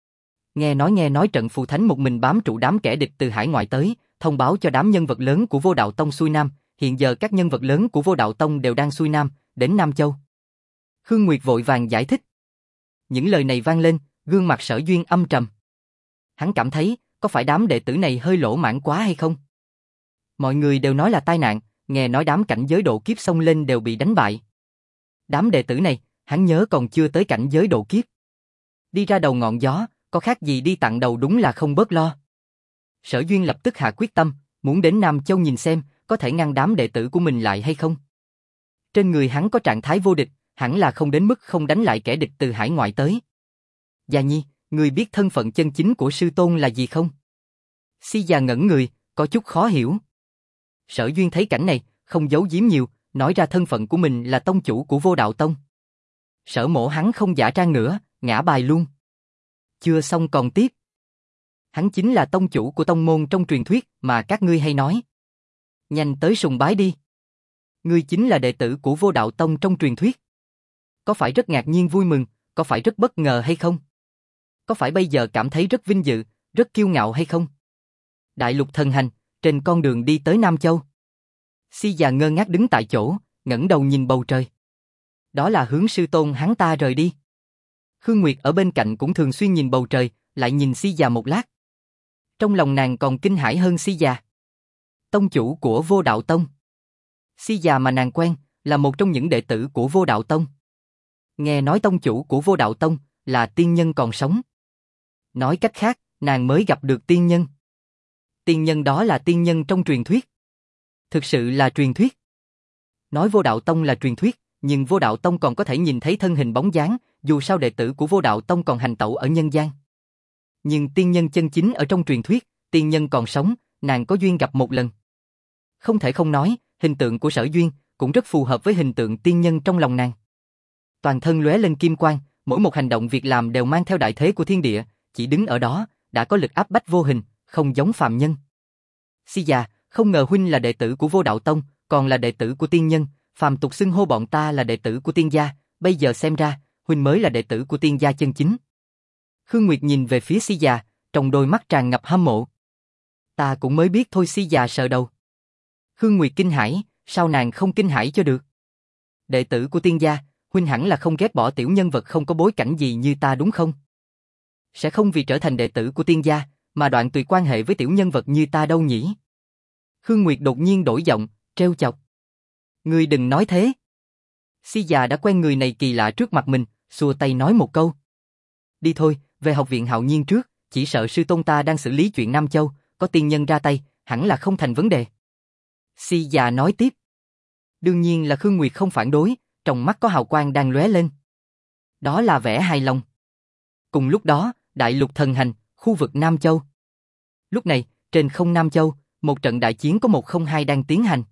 Nghe nói trận phù thánh một mình bám trụ đám kẻ địch từ hải ngoại tới, thông báo cho đám nhân vật lớn của Vô Đạo Tông xuôi Nam, hiện giờ các nhân vật lớn của Vô Đạo Tông đều đang xuôi Nam, đến Nam Châu. Khương Nguyệt vội vàng giải thích. Những lời này vang lên, gương mặt Sở Duyên âm trầm. Hắn cảm thấy, có phải đám đệ tử này hơi lỗ mãn quá hay không? Mọi người đều nói là tai nạn, nghe nói đám cảnh giới độ kiếp xông lên đều bị đánh bại. Đám đệ tử này, hắn nhớ còn chưa tới cảnh giới độ kiếp. Đi ra đầu ngọn gió, có khác gì đi tặng đầu, đúng là không bớt lo. Sở Duyên lập tức hạ quyết tâm, muốn đến Nam Châu nhìn xem, có thể ngăn đám đệ tử của mình lại hay không. Trên người hắn có trạng thái vô địch, hẳn là không đến mức không đánh lại kẻ địch từ hải ngoại tới. Già Nhi, người biết thân phận chân chính của sư tôn là gì không? Si Già ngẩn người, có chút khó hiểu. Sở Duyên thấy cảnh này, không giấu giếm nhiều, nói ra thân phận của mình là tông chủ của Vô Đạo Tông. Sở Mộ hắn không giả trang nữa, ngã bài luôn. Chưa xong còn tiếp. Hắn chính là tông chủ của tông môn trong truyền thuyết mà các ngươi hay nói. Nhanh tới sùng bái đi. Ngươi chính là đệ tử của Vô Đạo Tông trong truyền thuyết. Có phải rất ngạc nhiên vui mừng, có phải rất bất ngờ hay không? Có phải bây giờ cảm thấy rất vinh dự, rất kiêu ngạo hay không? Đại lục thần hành, trên con đường đi tới Nam Châu. Si Già ngơ ngác đứng tại chỗ, ngẩng đầu nhìn bầu trời. Đó là hướng sư tôn hắn ta rời đi. Khương Nguyệt ở bên cạnh cũng thường xuyên nhìn bầu trời, lại nhìn Si già một lát. Trong lòng nàng còn kinh hãi hơn Si già. Tông chủ của Vô Đạo Tông. Si già mà nàng quen, là một trong những đệ tử của Vô Đạo Tông. Nghe nói tông chủ của Vô Đạo Tông là tiên nhân còn sống. Nói cách khác, nàng mới gặp được tiên nhân. Tiên nhân đó là tiên nhân trong truyền thuyết. Thực sự là truyền thuyết. Nói Vô Đạo Tông là truyền thuyết, nhưng Vô Đạo Tông còn có thể nhìn thấy thân hình bóng dáng, dù sao đệ tử của Vô Đạo Tông còn hành tẩu ở nhân gian. Nhưng tiên nhân chân chính ở trong truyền thuyết, tiên nhân còn sống, nàng có duyên gặp một lần. Không thể không nói, hình tượng của Sở Duyên cũng rất phù hợp với hình tượng tiên nhân trong lòng nàng. Toàn thân lóe lên kim quang, mỗi một hành động việc làm đều mang theo đại thế của thiên địa, chỉ đứng ở đó, đã có lực áp bách vô hình, không giống phàm nhân. Si già, không ngờ huynh là đệ tử của Vô Đạo Tông, còn là đệ tử của tiên nhân, phàm tục xưng hô bọn ta là đệ tử của tiên gia, bây giờ xem ra, huynh mới là đệ tử của tiên gia chân chính. Khương Nguyệt nhìn về phía Si già, trong đôi mắt tràn ngập hâm mộ. Ta cũng mới biết thôi. Si già sờ đầu. Khương Nguyệt kinh hãi, sao nàng không kinh hãi cho được? Đệ tử của tiên gia, huynh hẳn là không ghét bỏ tiểu nhân vật không có bối cảnh gì như ta đúng không? Sẽ không vì trở thành đệ tử của tiên gia, mà đoạn tuyệt quan hệ với tiểu nhân vật như ta đâu nhỉ? Khương Nguyệt đột nhiên đổi giọng, trêu chọc. Ngươi đừng nói thế. Si già đã quen người này kỳ lạ trước mặt mình, xua tay nói một câu. Đi thôi, về học viện Hạo Nhiên trước, chỉ sợ sư tôn ta đang xử lý chuyện Nam Châu, có tiên nhân ra tay, hẳn là không thành vấn đề. Si già nói tiếp. Đương nhiên là Khương Nguyệt không phản đối, trong mắt có hào quang đang lóe lên. Đó là vẻ hài lòng. Cùng lúc đó, đại lục thần hành, khu vực Nam Châu. Lúc này, trên không Nam Châu, một trận đại chiến có 102 đang tiến hành.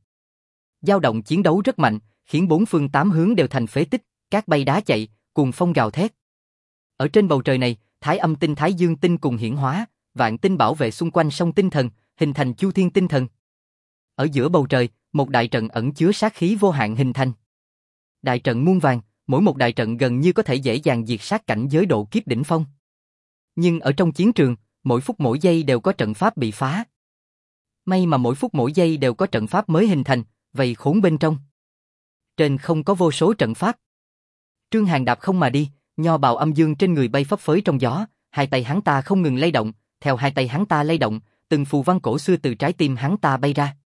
Dao động chiến đấu rất mạnh, khiến bốn phương tám hướng đều thành phế tích, cát bay đá chạy, cuồng phong gào thét. Ở trên bầu trời này, Thái Âm tinh Thái Dương tinh cùng hiển hóa, vạn tinh bảo vệ xung quanh sông tinh thần, hình thành Chu Thiên tinh thần. Ở giữa bầu trời, một đại trận ẩn chứa sát khí vô hạn hình thành. Đại trận muôn vàn, mỗi một đại trận gần như có thể dễ dàng diệt sát cảnh giới độ kiếp đỉnh phong. Nhưng ở trong chiến trường, mỗi phút mỗi giây đều có trận pháp bị phá. May mà mỗi phút mỗi giây đều có trận pháp mới hình thành, vây khốn bên trong. Trên không có vô số trận pháp. Trương Hàn đạp không mà đi, nho bào âm dương trên người bay phấp phới trong gió, hai tay hắn ta không ngừng lay động, theo hai tay hắn ta lay động, từng phù văn cổ xưa từ trái tim hắn ta bay ra.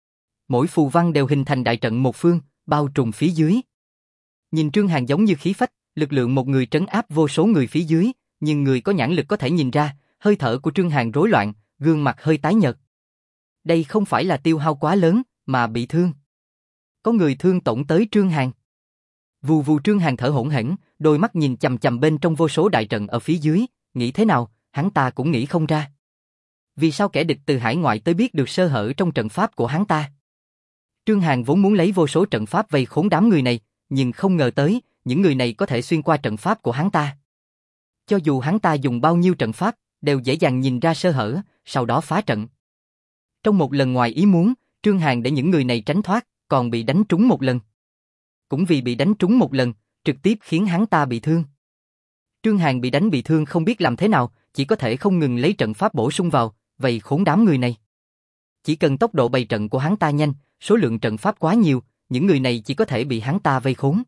Mỗi phù văn đều hình thành đại trận một phương, bao trùm phía dưới. Nhìn Trương Hàn giống như khí phách, lực lượng một người trấn áp vô số người phía dưới, nhưng người có nhãn lực có thể nhìn ra, hơi thở của Trương Hàn rối loạn, gương mặt hơi tái nhợt. Đây không phải là tiêu hao quá lớn, mà bị thương. Có người thương tổn tới Trương Hàn. Vù vù. Trương Hàn thở hổn hển, đôi mắt nhìn chằm chằm bên trong vô số đại trận ở phía dưới, nghĩ thế nào, hắn ta cũng nghĩ không ra. Vì sao kẻ địch từ hải ngoại tới biết được sơ hở trong trận pháp của hắn ta? Trương Hàn vốn muốn lấy vô số trận pháp vây khốn đám người này, nhưng không ngờ tới, những người này có thể xuyên qua trận pháp của hắn ta. Cho dù hắn ta dùng bao nhiêu trận pháp, đều dễ dàng nhìn ra sơ hở, sau đó phá trận. Trong một lần ngoài ý muốn, Trương Hàn để những người này tránh thoát, còn bị đánh trúng một lần. Cũng vì bị đánh trúng một lần, trực tiếp khiến hắn ta bị thương. Trương Hàn bị đánh bị thương không biết làm thế nào, chỉ có thể không ngừng lấy trận pháp bổ sung vào, vây khốn đám người này. Chỉ cần tốc độ bày trận của hắn ta nhanh, số lượng trận pháp quá nhiều, những người này chỉ có thể bị hắn ta vây khốn.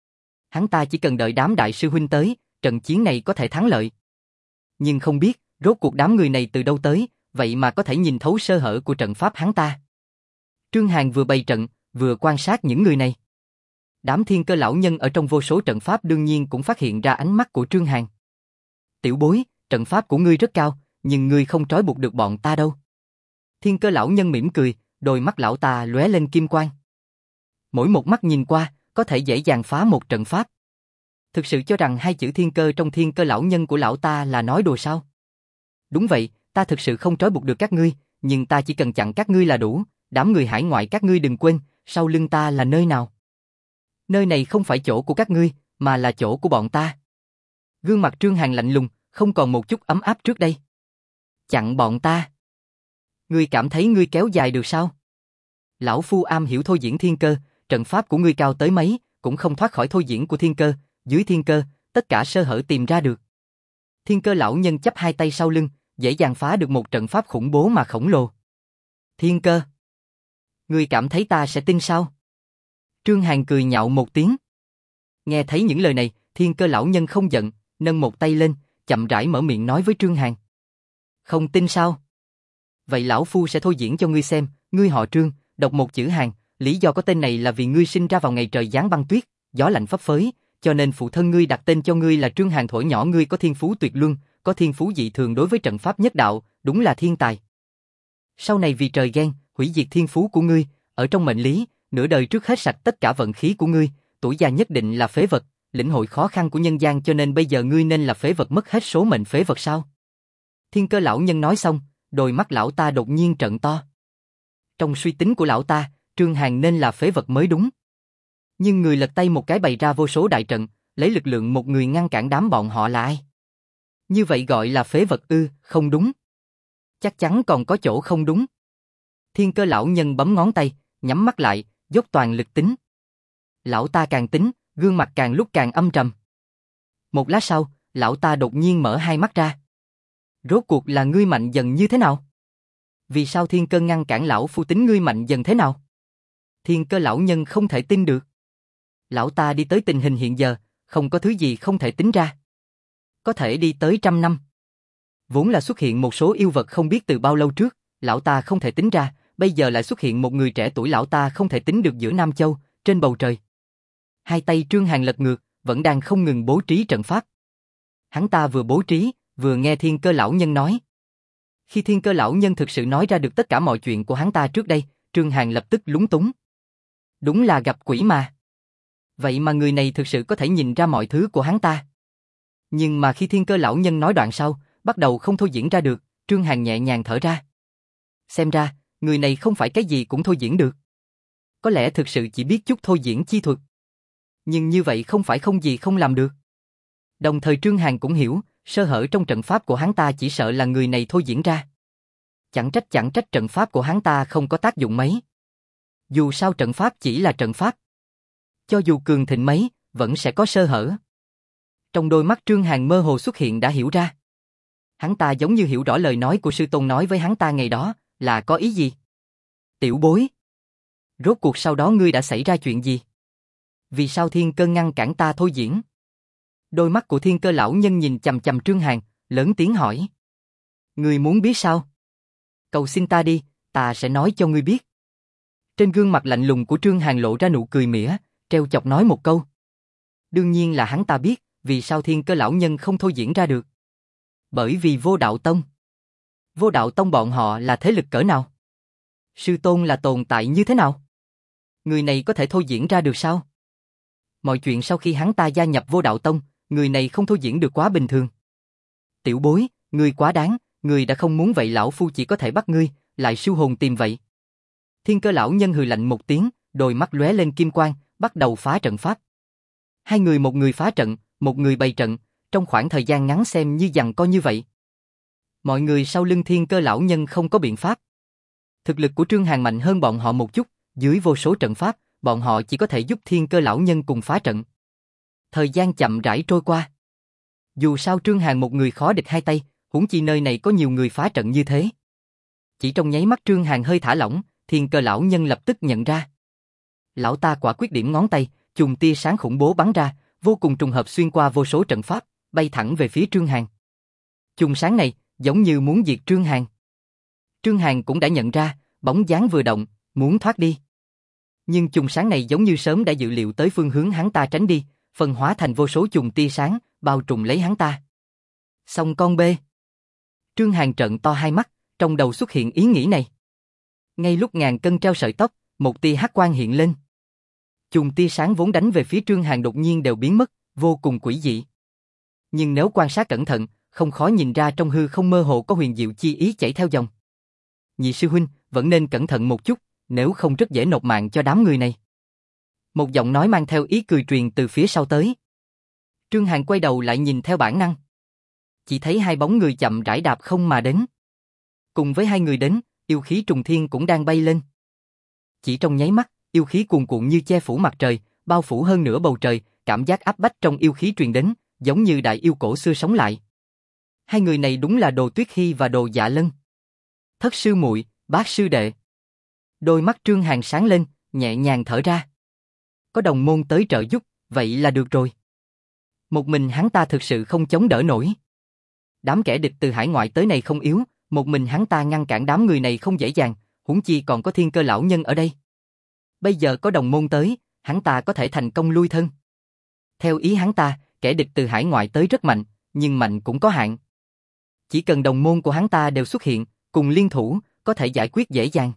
Hắn ta chỉ cần đợi đám đại sư huynh tới, trận chiến này có thể thắng lợi. Nhưng không biết, rốt cuộc đám người này từ đâu tới, vậy mà có thể nhìn thấu sơ hở của trận pháp hắn ta. Trương Hàn vừa bày trận, vừa quan sát những người này. Đám thiên cơ lão nhân ở trong vô số trận pháp đương nhiên cũng phát hiện ra ánh mắt của Trương Hàn. Tiểu bối, trận pháp của ngươi rất cao, nhưng ngươi không trói buộc được bọn ta đâu. Thiên cơ lão nhân mỉm cười, đôi mắt lão ta lóe lên kim quang. Mỗi một mắt nhìn qua, có thể dễ dàng phá một trận pháp. Thực sự cho rằng hai chữ thiên cơ trong thiên cơ lão nhân của lão ta là nói đùa sao? Đúng vậy, ta thực sự không trói buộc được các ngươi, nhưng ta chỉ cần chặn các ngươi là đủ, đám người hải ngoại các ngươi đừng quên, sau lưng ta là nơi nào? Nơi này không phải chỗ của các ngươi, mà là chỗ của bọn ta. Gương mặt Trương Hàn lạnh lùng, không còn một chút ấm áp trước đây. Chặn bọn ta. Ngươi cảm thấy ngươi kéo dài được sao? Lão phu am hiểu thôi diễn thiên cơ, trận pháp của ngươi cao tới mấy, cũng không thoát khỏi thôi diễn của thiên cơ, dưới thiên cơ, tất cả sơ hở tìm ra được. Thiên cơ lão nhân chắp hai tay sau lưng, dễ dàng phá được một trận pháp khủng bố mà khổng lồ. Thiên cơ. Ngươi cảm thấy ta sẽ tin sao? Trương Hàn cười nhạo một tiếng. Nghe thấy những lời này, Thiên Cơ lão nhân không giận, nâng một tay lên, chậm rãi mở miệng nói với Trương Hàn. Không tin sao? Vậy lão phu sẽ thôi diễn cho ngươi xem, ngươi họ Trương, đọc một chữ Hàn, lý do có tên này là vì ngươi sinh ra vào ngày trời giáng băng tuyết, gió lạnh phấp phới, cho nên phụ thân ngươi đặt tên cho ngươi là Trương Hàn. Thuở nhỏ ngươi có thiên phú tuyệt luân, có thiên phú dị thường đối với trận pháp nhất đạo, đúng là thiên tài. Sau này vì trời ghen, hủy diệt thiên phú của ngươi, ở trong mệnh lý, nửa đời trước hết sạch tất cả vận khí của ngươi, tuổi già nhất định là phế vật, lĩnh hội khó khăn của nhân gian, cho nên bây giờ ngươi nên là phế vật, mất hết số mệnh phế vật sao? Thiên Cơ lão nhân nói xong, đôi mắt lão ta đột nhiên trợn to. Trong suy tính của lão ta, Trương Hàn nên là phế vật mới đúng. Nhưng người lật tay một cái bày ra vô số đại trận, lấy lực lượng một người ngăn cản đám bọn họ là ai? Như vậy gọi là phế vật ư? Không đúng. Chắc chắn còn có chỗ không đúng. Thiên Cơ lão nhân bấm ngón tay, nhắm mắt lại, dốc toàn lực tính. Lão ta càng tính, gương mặt càng lúc càng âm trầm. Một lát sau, lão ta đột nhiên mở hai mắt ra. Rốt cuộc là ngươi mạnh dần như thế nào? Vì sao Thiên Cơ ngăn cản lão phu tính ngươi mạnh dần thế nào? Thiên Cơ lão nhân không thể tin được. Lão ta đi tới tình hình hiện giờ, không có thứ gì không thể tính ra. Có thể đi tới 100 năm. Vốn là xuất hiện một số yêu vật không biết từ bao lâu trước, lão ta không thể tính ra, bây giờ lại xuất hiện một người trẻ tuổi lão ta không thể tính được giữa Nam Châu, trên bầu trời. Hai tay Trương Hàn lật ngược, vẫn đang không ngừng bố trí trận pháp. Hắn ta vừa bố trí, vừa nghe Thiên Cơ lão nhân nói. Khi Thiên Cơ lão nhân thực sự nói ra được tất cả mọi chuyện của hắn ta trước đây, Trương Hàn lập tức lúng túng. Đúng là gặp quỷ mà. Vậy mà người này thực sự có thể nhìn ra mọi thứ của hắn ta. Nhưng mà khi Thiên Cơ lão nhân nói đoạn sau, bắt đầu không thôi diễn ra được, Trương Hàn nhẹ nhàng thở ra. Xem ra, người này không phải cái gì cũng thôi diễn được. Có lẽ thực sự chỉ biết chút thôi diễn chi thuật. Nhưng như vậy không phải không gì không làm được. Đồng thời Trương Hàn cũng hiểu, sơ hở trong trận pháp của hắn ta chỉ sợ là người này thôi diễn ra. Chẳng trách trận pháp của hắn ta không có tác dụng mấy. Dù sao trận pháp chỉ là trận pháp. Cho dù cường thịnh mấy, vẫn sẽ có sơ hở. Trong đôi mắt Trương Hàn mơ hồ xuất hiện đã hiểu ra. Hắn ta giống như hiểu rõ lời nói của sư tôn nói với hắn ta ngày đó, là có ý gì? Tiểu bối. Rốt cuộc sau đó ngươi đã xảy ra chuyện gì? Vì sao Thiên Cơ ngăn cản ta thôi diễn? Đôi mắt của Thiên Cơ lão nhân nhìn chằm chằm Trương Hàn, lớn tiếng hỏi. Ngươi muốn biết sao? Cầu xin ta đi, ta sẽ nói cho ngươi biết. Trên gương mặt lạnh lùng của Trương Hàn lộ ra nụ cười mỉa, trêu chọc nói một câu. Đương nhiên là hắn ta biết, vì sao Thiên Cơ lão nhân không thôi diễn ra được. Bởi vì Vô Đạo Tông. Vô Đạo Tông bọn họ là thế lực cỡ nào? Sư tôn là tồn tại như thế nào? Người này có thể thôi diễn ra được sao? Mọi chuyện sau khi hắn ta gia nhập Vô Đạo Tông, người này không thôi diễn được quá bình thường. Tiểu bối, ngươi quá đáng, ngươi đã không muốn vậy lão phu chỉ có thể bắt ngươi, lại siêu hồn tìm vậy. Thiên Cơ lão nhân hừ lạnh một tiếng, đôi mắt lóe lên kim quang, bắt đầu phá trận pháp. Hai người, một người phá trận, một người bày trận, trong khoảng thời gian ngắn xem như giằng co như vậy. Mọi người sau lưng Thiên Cơ lão nhân không có biện pháp. Thực lực của Trương Hàn mạnh hơn bọn họ một chút, dưới vô số trận pháp, bọn họ chỉ có thể giúp Thiên Cơ lão nhân cùng phá trận. Thời gian chậm rãi trôi qua. Dù sao Trương Hàn một người khó địch hai tay, huống chi nơi này có nhiều người phá trận như thế. Chỉ trong nháy mắt Trương Hàn hơi thả lỏng, Thiên Cơ lão nhân lập tức nhận ra. Lão ta quả quyết điểm ngón tay, chùm tia sáng khủng bố bắn ra, vô cùng trùng hợp xuyên qua vô số trận pháp, bay thẳng về phía Trương Hàn. Chùm sáng này giống như muốn diệt Trương Hàn. Trương Hàn cũng đã nhận ra, bóng dáng vừa động, muốn thoát đi. Nhưng chùm sáng này giống như sớm đã dự liệu tới phương hướng hắn ta tránh đi, phân hóa thành vô số chùm tia sáng, bao trùm lấy hắn ta. Xong con bê. Trương Hàn trợn to hai mắt, trong đầu xuất hiện ý nghĩ này. Ngay lúc ngàn cân treo sợi tóc, một tia hắc quang hiện lên. Chùm tia sáng vốn đánh về phía Trương Hàn đột nhiên đều biến mất, vô cùng quỷ dị. Nhưng nếu quan sát cẩn thận, không khó nhìn ra trong hư không mơ hồ có huyền diệu chi ý chảy theo dòng. Nhị sư huynh, vẫn nên cẩn thận một chút, nếu không rất dễ nộp mạng cho đám người này. Một giọng nói mang theo ý cười truyền từ phía sau tới. Trương Hàn quay đầu lại nhìn theo bản năng. Chỉ thấy hai bóng người chậm rãi đạp không mà đến. Cùng với hai người đến, yêu khí trùng thiên cũng đang bay lên. Chỉ trong nháy mắt, yêu khí cuồn cuộn như che phủ mặt trời, bao phủ hơn nửa bầu trời, cảm giác áp bách trong yêu khí truyền đến, giống như đại yêu cổ xưa sống lại. Hai người này đúng là Đồ Tuyết Hy và Đồ Dạ Lân. Thất sư muội, bát sư đệ. Đôi mắt Trương Hàn sáng lên, nhẹ nhàng thở ra. Có đồng môn tới trợ giúp, vậy là được rồi. Một mình hắn ta thực sự không chống đỡ nổi. Đám kẻ địch từ hải ngoại tới này không yếu, một mình hắn ta ngăn cản đám người này không dễ dàng, huống chi còn có Thiên Cơ lão nhân ở đây. Bây giờ có đồng môn tới, hắn ta có thể thành công lui thân. Theo ý hắn ta, kẻ địch từ hải ngoại tới rất mạnh, nhưng mạnh cũng có hạn. Chỉ cần đồng môn của hắn ta đều xuất hiện, cùng liên thủ, có thể giải quyết dễ dàng.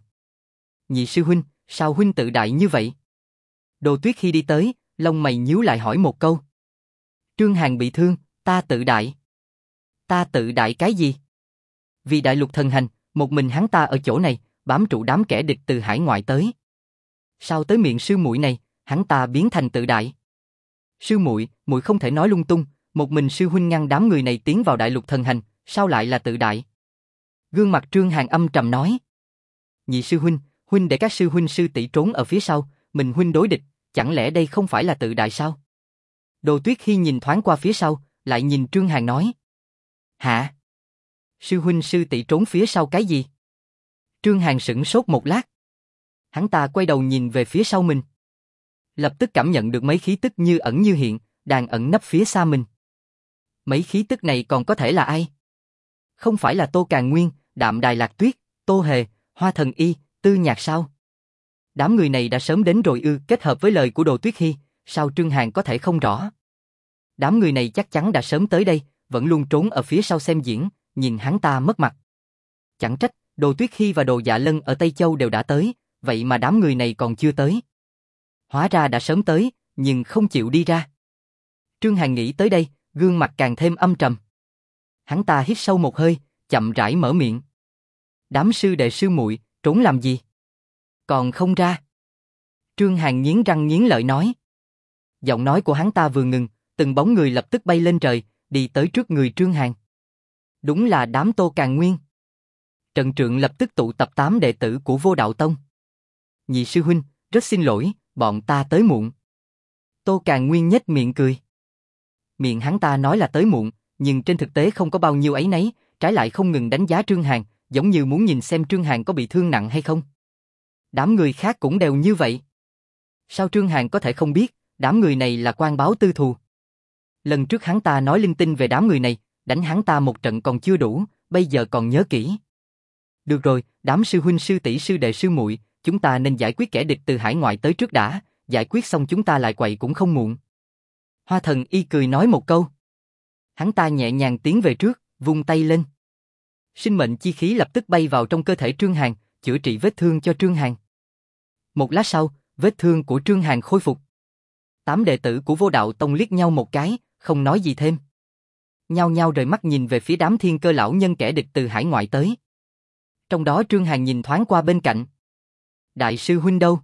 Nhị sư huynh, sao huynh tự đại như vậy? Đồ Tuyết khi đi tới, lông mày nhíu lại hỏi một câu. Trương Hàn bị thương, ta tự đại. Ta tự đại cái gì? Vì đại lục thần hành, một mình hắn ta ở chỗ này, bám trụ đám kẻ địch từ hải ngoại tới. Sao tới miệng sư muội này, hắn ta biến thành tự đại? Sư muội, muội không thể nói lung tung, một mình sư huynh ngăn đám người này tiến vào đại lục thần hành, sao lại là tự đại? Gương mặt Trương Hàn âm trầm nói. Nhị sư huynh, huynh để các sư huynh sư tỷ trốn ở phía sau, mình huynh đối địch, chẳng lẽ đây không phải là tự đại sao? Đồ Tuyết khi nhìn thoáng qua phía sau, lại nhìn Trương Hàn nói. Hả? Sư huynh sư tỷ trốn phía sau cái gì? Trương Hàn sững sốt một lát. Hắn ta quay đầu nhìn về phía sau mình. Lập tức cảm nhận được mấy khí tức như ẩn như hiện, đang ẩn nấp phía xa mình. Mấy khí tức này còn có thể là ai? Không phải là Tô Càn Nguyên, Đạm Đài Lạc Tuyết, Tô Hề, Hoa Thần Y, Tư Nhạc sao? Đám người này đã sớm đến rồi ư? Kết hợp với lời của Đồ Tuyết Hi, sao Trương Hàn có thể không rõ? Đám người này chắc chắn đã sớm tới đây, vẫn luôn trốn ở phía sau xem diễn, nhìn hắn ta mất mặt. Chẳng trách, Đồ Tuyết Hi và Đồ Dạ Lân ở Tây Châu đều đã tới, vậy mà đám người này còn chưa tới. Hóa ra đã sớm tới, nhưng không chịu đi ra. Trương Hàn nghĩ tới đây, gương mặt càng thêm âm trầm. Hắn ta hít sâu một hơi, chậm rãi mở miệng. Đám sư đệ sư muội, trốn làm gì? Còn không ra. Trương Hàn nghiến răng nghiến lợi nói. Giọng nói của hắn ta vừa ngừng, từng bóng người lập tức bay lên trời, đi tới trước người Trương Hàn. Đúng là đám Tô Càn Nguyên. Trần Trượng lập tức tụ tập 8 đệ tử của Vô Đạo Tông. Nhị sư huynh, rất xin lỗi, bọn ta tới muộn. Tô Càn Nguyên nhếch miệng cười. Miệng hắn ta nói là tới muộn, nhưng trên thực tế không có bao nhiêu áy náy, trái lại không ngừng đánh giá Trương Hàn, giống như muốn nhìn xem Trương Hàn có bị thương nặng hay không. Đám người khác cũng đều như vậy. Sao Trương Hàn có thể không biết, đám người này là quan báo tư thù. Lần trước hắn ta nói linh tinh về đám người này, đánh hắn ta một trận còn chưa đủ, bây giờ còn nhớ kỹ. Được rồi, đám sư huynh sư tỷ sư đệ sư muội, chúng ta nên giải quyết kẻ địch từ hải ngoại tới trước đã, giải quyết xong chúng ta lại quậy cũng không muộn. Hoa Thần Y cười nói một câu. Hắn ta nhẹ nhàng tiến về trước, vung tay lên. Sinh mệnh chi khí lập tức bay vào trong cơ thể Trương Hàn, chữa trị vết thương cho Trương Hàn. Một lát sau, vết thương của Trương Hàn khôi phục. 8 đệ tử của Vô Đạo Tông liếc nhau một cái, không nói gì thêm. Nhao nhao rời mắt nhìn về phía đám Thiên Cơ lão nhân kẻ địch từ hải ngoại tới. Trong đó Trương Hàn nhìn thoáng qua bên cạnh. Đại sư huynh đâu?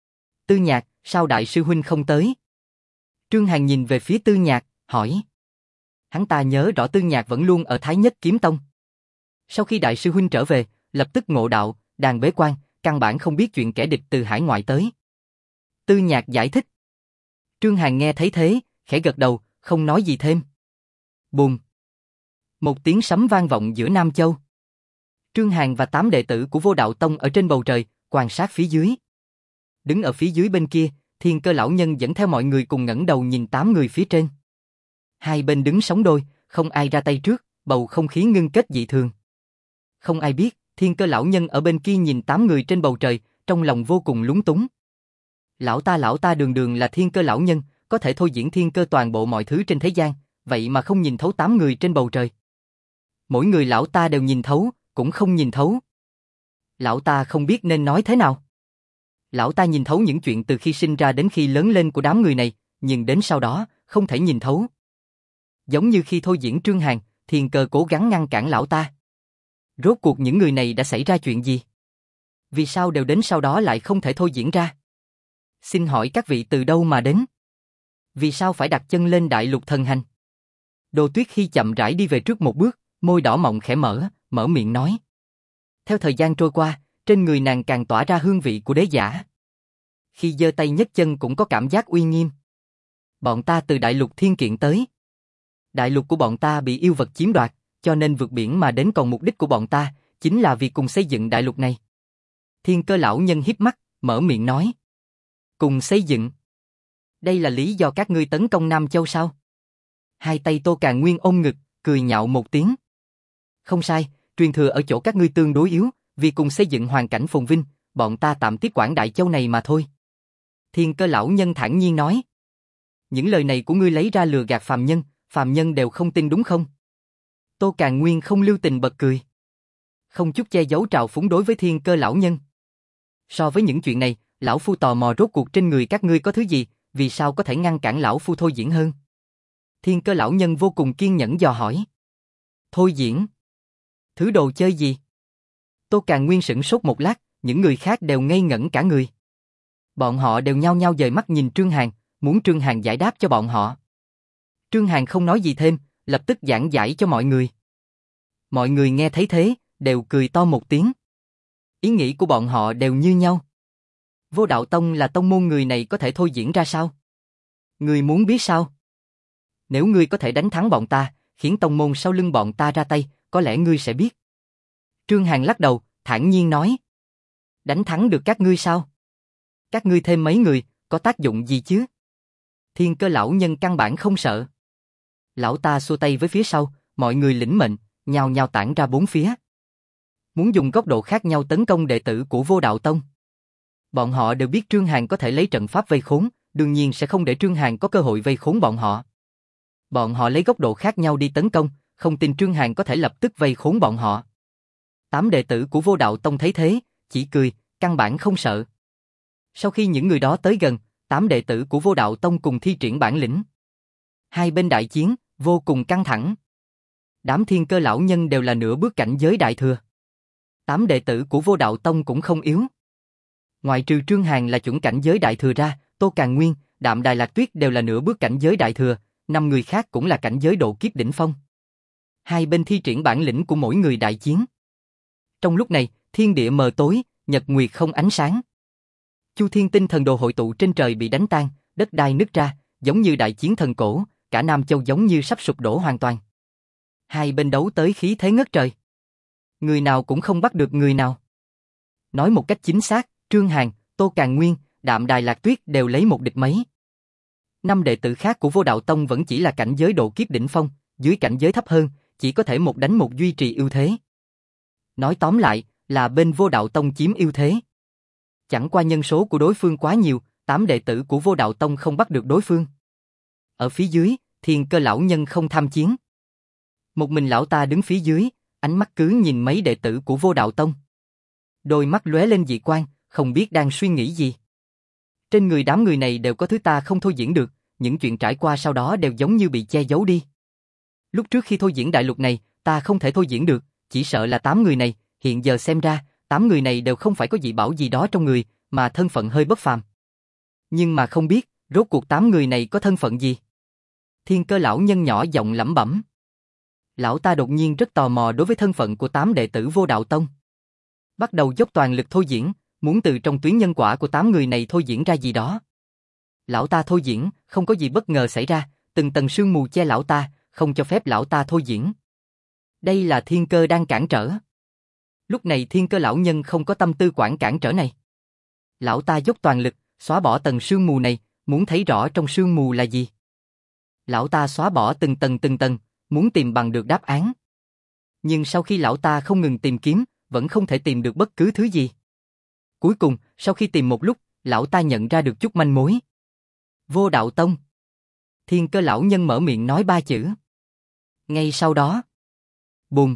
Tư Nhạc, sao đại sư huynh không tới? Trương Hàn nhìn về phía Tư Nhạc, hỏi. Hắn ta nhớ rõ Tư Nhạc vẫn luôn ở Thái Nhất Kiếm Tông. Sau khi đại sư huynh trở về, lập tức ngộ đạo, đang bế quan, căn bản không biết chuyện kẻ địch từ hải ngoại tới. Tư Nhạc giải thích. Trương Hàn nghe thấy thế, khẽ gật đầu, không nói gì thêm. Bùm. Một tiếng sấm vang vọng giữa Nam Châu. Trương Hàn và 8 đệ tử của Vô Đạo Tông ở trên bầu trời, quan sát phía dưới. Đứng ở phía dưới bên kia, Thiên Cơ lão nhân dẫn theo mọi người cùng ngẩng đầu nhìn 8 người phía trên. Hai bên đứng sóng đôi, không ai ra tay trước, bầu không khí ngưng kết dị thường. Không ai biết, Thiên Cơ lão nhân ở bên kia nhìn 8 người trên bầu trời, trong lòng vô cùng lúng túng. Lão ta đường đường là Thiên Cơ lão nhân, có thể thôi diễn thiên cơ toàn bộ mọi thứ trên thế gian, vậy mà không nhìn thấu 8 người trên bầu trời. Mỗi người lão ta đều nhìn thấu, cũng không nhìn thấu. Lão ta không biết nên nói thế nào. Lão ta nhìn thấu những chuyện từ khi sinh ra đến khi lớn lên của đám người này, nhưng đến sau đó, không thể nhìn thấu. Giống như khi thôi diễn Trương Hàn, Thiên Cơ cố gắng ngăn cản lão ta. Rốt cuộc những người này đã xảy ra chuyện gì? Vì sao đều đến sau đó lại không thể thôi diễn ra? Xin hỏi các vị từ đâu mà đến? Vì sao phải đặt chân lên đại lục thần hành? Đồ Tuyết khi chậm rãi đi về trước một bước, môi đỏ mọng khẽ mở miệng nói. Theo thời gian trôi qua, trên người nàng càng tỏa ra hương vị của đế giả. Khi giơ tay nhấc chân cũng có cảm giác uy nghiêm. Bọn ta từ đại lục thiên kiện tới. Đại lục của bọn ta bị yêu vật chiếm đoạt, cho nên vượt biển mà đến, còn mục đích của bọn ta chính là vì cùng xây dựng đại lục này. Thiên Cơ lão nhân híp mắt, mở miệng nói. Cùng xây dựng. Đây là lý do các ngươi tấn công Nam Châu sao? Hai tay Tô Càn Nguyên ôm ngực, cười nhạo một tiếng. Không sai, truyền thừa ở chỗ các ngươi tương đối yếu, vì cùng xây dựng hoàn cảnh phồn vinh, bọn ta tạm tiếp quản Đại Châu này mà thôi. Thiên Cơ lão nhân thản nhiên nói. Những lời này của ngươi lấy ra lừa gạt phàm nhân đều không tin đúng không? Tô Càn Nguyên không lưu tình bật cười. Không chút che giấu trào phúng đối với Thiên Cơ lão nhân. So với những chuyện này, lão phu tò mò rốt cuộc trên người các ngươi có thứ gì, vì sao có thể ngăn cản lão phu thôi diễn hơn? Thiên Cơ lão nhân vô cùng kiên nhẫn dò hỏi. Thôi diễn? Thứ đồ chơi gì? Tô Càn Nguyên sững sốt một lát, những người khác đều ngây ngẩn cả người. Bọn họ đều nhao nhao dời mắt nhìn Trương Hàn, muốn Trương Hàn giải đáp cho bọn họ. Trương Hàn không nói gì thêm, lập tức giảng giải cho mọi người. Mọi người nghe thấy thế, đều cười to một tiếng. Ý nghĩ của bọn họ đều như nhau. Vô Đạo Tông là tông môn, người này có thể thôi diễn ra sao? Ngươi muốn biết sao? Nếu ngươi có thể đánh thắng bọn ta, khiến tông môn sau lưng bọn ta ra tay, có lẽ ngươi sẽ biết. Trương Hàn lắc đầu, thản nhiên nói. Đánh thắng được các ngươi sao? Các ngươi thêm mấy người, có tác dụng gì chứ? Thiên Cơ lão nhân căn bản không sợ. Lão ta xua tay với phía sau, mọi người lĩnh mệnh, nhao nhao tản ra bốn phía. Muốn dùng góc độ khác nhau tấn công đệ tử của Vô Đạo Tông. Bọn họ đều biết Trương Hàn có thể lấy trận pháp vây khốn, đương nhiên sẽ không để Trương Hàn có cơ hội vây khốn bọn họ. Bọn họ lấy góc độ khác nhau đi tấn công, không tin Trương Hàn có thể lập tức vây khốn bọn họ. 8 đệ tử của Vô Đạo Tông thấy thế, chỉ cười, căn bản không sợ. Sau khi những người đó tới gần, 8 đệ tử của Vô Đạo Tông cùng thi triển bản lĩnh. Hai bên đại chiến, vô cùng căng thẳng. Đám Thiên Cơ lão nhân đều là nửa bước cảnh giới đại thừa. 8 đệ tử của Vô Đạo Tông cũng không yếu. Ngoại trừ Trương Hàn là chuẩn cảnh giới đại thừa ra, Tô Càn Nguyên, Đạm Đài Lạc Tuyết đều là nửa bước cảnh giới đại thừa, 5 người khác cũng là cảnh giới độ kiếp đỉnh phong. Hai bên thi triển bản lĩnh của mỗi người đại chiến. Trong lúc này, thiên địa mờ tối, nhật nguyệt không ánh sáng. Chu Thiên Tinh thần đồ hội tụ trên trời bị đánh tan, đất đai nứt ra, giống như đại chiến thần cổ, cả Nam Châu giống như sắp sụp đổ hoàn toàn. Hai bên đấu tới khí thế ngất trời. Người nào cũng không bắt được người nào. Nói một cách chính xác, Trương Hàn, Tô Càn Nguyên, Đạm Đài Lạc Tuyết đều lấy một địch mấy. 5 đệ tử khác của Vô Đạo Tông vẫn chỉ là cảnh giới độ kiếp đỉnh phong, dưới cảnh giới thấp hơn, chỉ có thể một đánh một duy trì ưu thế. Nói tóm lại, là bên Vô Đạo Tông chiếm ưu thế. Chẳng qua nhân số của đối phương quá nhiều, 8 đệ tử của Vô Đạo Tông không bắt được đối phương. Ở phía dưới, Thiên Cơ lão nhân không tham chiến. Một mình lão ta đứng phía dưới, ánh mắt cứ nhìn mấy đệ tử của Vô Đạo Tông. Đôi mắt lóe lên dị quang, không biết đang suy nghĩ gì. Trên người đám người này đều có thứ ta không thôi diễn được, những chuyện trải qua sau đó đều giống như bị che giấu đi. Lúc trước khi thôi diễn đại lục này, ta không thể thôi diễn được, chỉ sợ là 8 người này, hiện giờ xem ra, 8 người này đều không phải có dị bảo gì đó trong người, mà thân phận hơi bất phàm. Nhưng mà không biết, rốt cuộc 8 người này có thân phận gì? Thiên Cơ lão nhân nhỏ giọng lẩm bẩm. Lão ta đột nhiên rất tò mò đối với thân phận của 8 đệ tử Vô Đạo Tông. Bắt đầu dốc toàn lực thôi diễn, muốn từ trong tuyến nhân quả của 8 người này thôi diễn ra gì đó. Lão ta thôi diễn, không có gì bất ngờ xảy ra, từng tầng sương mù che lão ta, không cho phép lão ta thôi diễn. Đây là Thiên Cơ đang cản trở. Lúc này Thiên Cơ lão nhân không có tâm tư quản cản trở này. Lão ta dốc toàn lực, xóa bỏ tầng sương mù này, muốn thấy rõ trong sương mù là gì. Lão ta xóa bỏ từng tầng, muốn tìm bằng được đáp án. Nhưng sau khi lão ta không ngừng tìm kiếm, vẫn không thể tìm được bất cứ thứ gì. Cuối cùng, sau khi tìm một lúc, lão ta nhận ra được chút manh mối. Vô Đạo Tông. Thiên Cơ lão nhân mở miệng nói 3 chữ. Ngay sau đó, bùm.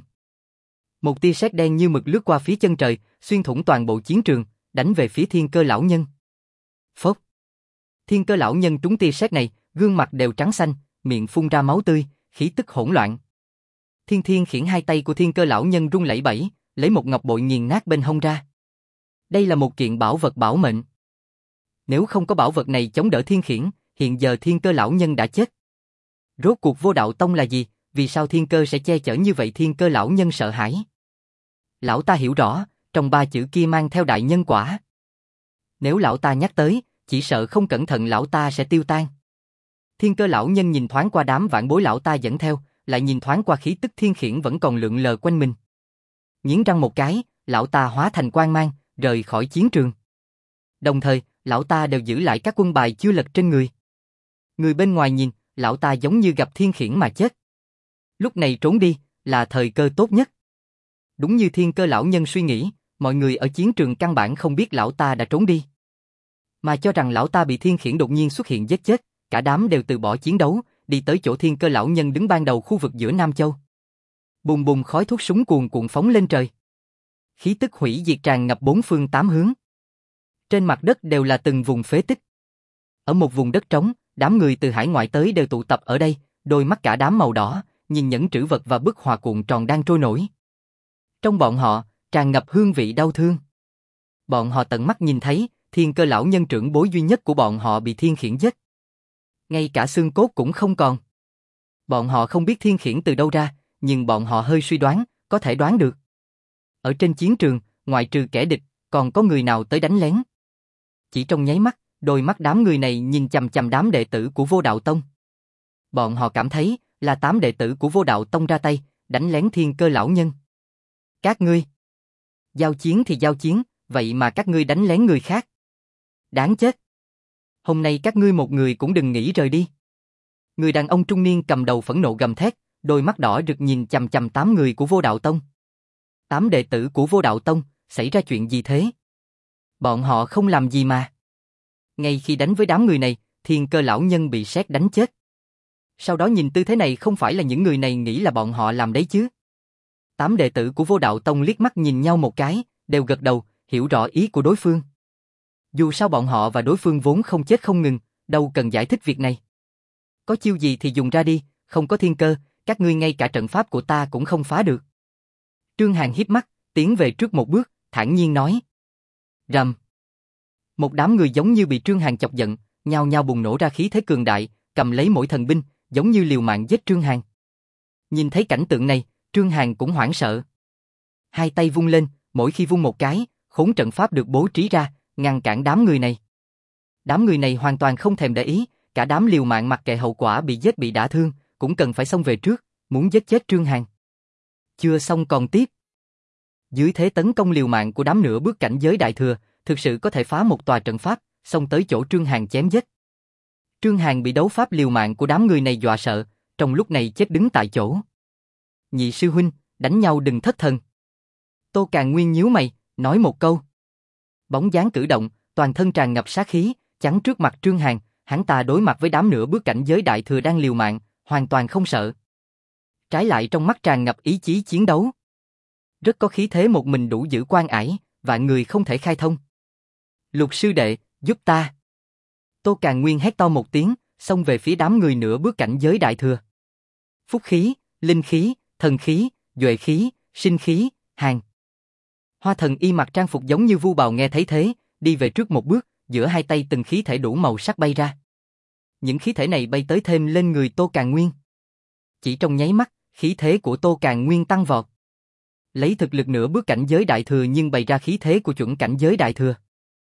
Một tia sét đen như mực lướt qua phía chân trời, xuyên thủng toàn bộ chiến trường, đánh về phía Thiên Cơ lão nhân. Phốc. Thiên Cơ lão nhân trúng tia sét này, gương mặt đều trắng xanh, miệng phun ra máu tươi, khí tức hỗn loạn. Thiên khiển hai tay của Thiên Cơ lão nhân run lẩy bẩy, lấy một ngọc bội nghiền nát bên hông ra. Đây là một kiện bảo vật bảo mệnh. Nếu không có bảo vật này chống đỡ Thiên khiển, hiện giờ Thiên Cơ lão nhân đã chết. Rốt cuộc Vô Đạo Tông là gì? Vì sao Thiên Cơ sẽ che chở như vậy? Thiên Cơ lão nhân sợ hãi. Lão ta hiểu rõ, trong 3 chữ kia mang theo đại nhân quả. Nếu lão ta nhắc tới, chỉ sợ không cẩn thận lão ta sẽ tiêu tan. Thiên Cơ lão nhân nhìn thoáng qua đám vạn bối lão ta dẫn theo, lại nhìn thoáng qua khí tức Thiên khiển vẫn còn lượn lờ quanh mình. Nghiến răng một cái, lão ta hóa thành quang mang, rời khỏi chiến trường. Đồng thời, lão ta đều giữ lại các quân bài chưa lật trên người. Người bên ngoài nhìn, lão ta giống như gặp thiên khiển mà chết. Lúc này trốn đi, là thời cơ tốt nhất. Đúng như Thiên Cơ lão nhân suy nghĩ, mọi người ở chiến trường căn bản không biết lão ta đã trốn đi. Mà cho rằng lão ta bị thiên khiển đột nhiên xuất hiện giết chết, cả đám đều từ bỏ chiến đấu, đi tới chỗ Thiên Cơ lão nhân đứng ban đầu khu vực giữa Nam Châu. Bùng bùng khói thuốc súng cuồn cuộn phóng lên trời. Khí tức hủy diệt tràn ngập bốn phương tám hướng. Trên mặt đất đều là từng vùng phế tích. Ở một vùng đất trống, đám người từ hải ngoại tới đều tụ tập ở đây, đôi mắt cả đám màu đỏ, nhìn những trữ vật và bức họa cuộn tròn đang trôi nổi. Trong bọn họ, tràn ngập hương vị đau thương. Bọn họ tận mắt nhìn thấy, Thiên Cơ lão nhân trưởng bối duy nhất của bọn họ bị thiên khiển giết. Ngay cả xương cốt cũng không còn. Bọn họ không biết thiên khiển từ đâu ra, nhưng bọn họ hơi suy đoán, có thể đoán được. Ở trên chiến trường, ngoại trừ kẻ địch, còn có người nào tới đánh lén. Chỉ trong nháy mắt, đôi mắt đám người này nhìn chằm chằm đám đệ tử của Vô Đạo Tông. Bọn họ cảm thấy, là 8 đệ tử của Vô Đạo Tông ra tay, đánh lén Thiên Cơ lão nhân. Các ngươi, giao chiến thì giao chiến, vậy mà các ngươi đánh lén người khác. Đáng chết. Hôm nay các ngươi một người cũng đừng nghĩ rời đi. Người đàn ông trung niên cầm đầu phẫn nộ gầm thét, đôi mắt đỏ rực nhìn chằm chằm 8 người của Vô Đạo Tông. 8 đệ tử của Vô Đạo Tông, xảy ra chuyện gì thế? Bọn họ không làm gì mà. Ngay khi đánh với đám người này, Thiên Cơ lão nhân bị sét đánh chết. Sau đó nhìn tư thế này không phải là những người này nghĩ là bọn họ làm đấy chứ. 8 đệ tử của Vô Đạo Tông liếc mắt nhìn nhau một cái, đều gật đầu, hiểu rõ ý của đối phương. Dù sao bọn họ và đối phương vốn không chết không ngừng, đâu cần giải thích việc này. Có chiêu gì thì dùng ra đi, không có thiên cơ, các ngươi ngay cả trận pháp của ta cũng không phá được. Trương Hàn híp mắt, tiến về trước một bước, thản nhiên nói. Rầm. Một đám người giống như bị Trương Hàn chọc giận, nhao nhao bùng nổ ra khí thế cường đại, cầm lấy mỗi thần binh, giống như liều mạng giết Trương Hàn. Nhìn thấy cảnh tượng này, Trương Hàn cũng hoảng sợ. Hai tay vung lên, mỗi khi vung một cái, khốn trận pháp được bố trí ra, ngăn cản đám người này. Đám người này hoàn toàn không thèm để ý, cả đám liều mạng mặc kệ hậu quả bị giết bị đả thương, cũng cần phải xông về trước, muốn giết chết Trương Hàn. Chưa xong còn tiếp. Dưới thế tấn công liều mạng của đám nửa bước cảnh giới đại thừa, thực sự có thể phá một tòa trận pháp, xông tới chỗ Trương Hàn chém giết. Trương Hàn bị đấu pháp liều mạng của đám người này dọa sợ, trong lúc này chết đứng tại chỗ. Nhị sư huynh, đánh nhau đừng thất thần. Tô Càn Nguyên nhíu mày, nói một câu. Bóng dáng cử động, toàn thân tràn ngập sát khí, chắn trước mặt Trương Hàn, hắn ta đối mặt với đám nửa bước cảnh giới đại thừa đang liều mạng, hoàn toàn không sợ. Trái lại trong mắt tràn ngập ý chí chiến đấu. Rất có khí thế một mình đủ giữ quan ải, vạn người không thể khai thông. Lục sư đệ, giúp ta. Tô Càn Nguyên hét to một tiếng, xông về phía đám người nửa bước cảnh giới đại thừa. Phúc khí, linh khí, thần khí, duệ khí, sinh khí, hàng. Hoa Thần Y mặc trang phục giống như vu bào nghe thấy thế, đi về trước một bước, giữa hai tay từng khí thể đủ màu sắc bay ra. Những khí thể này bay tới thêm lên người Tô Càn Nguyên. Chỉ trong nháy mắt, khí thế của Tô Càn Nguyên tăng vọt. Lấy thực lực nửa bước cảnh giới đại thừa nhưng bày ra khí thế của chuẩn cảnh giới đại thừa.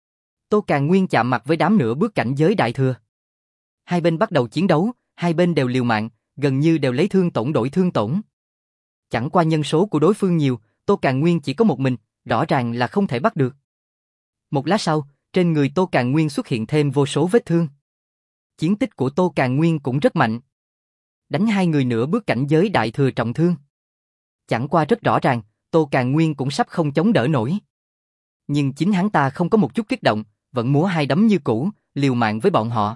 Tô Càn Nguyên chạm mặt với đám nửa bước cảnh giới đại thừa. Hai bên bắt đầu chiến đấu, hai bên đều liều mạng, gần như đều lấy thương tổn đổi thương tổn. Chẳng qua nhân số của đối phương nhiều, Tô Càn Nguyên chỉ có một mình, rõ ràng là không thể bắt được. Một lát sau, trên người Tô Càn Nguyên xuất hiện thêm vô số vết thương. Chiến tích của Tô Càn Nguyên cũng rất mạnh. Đánh hai người nửa bước cảnh giới đại thừa trọng thương. Chẳng qua rất rõ ràng, Tô Càn Nguyên cũng sắp không chống đỡ nổi. Nhưng chính hắn ta không có một chút kích động, vẫn múa hai đấm như cũ, liều mạng với bọn họ.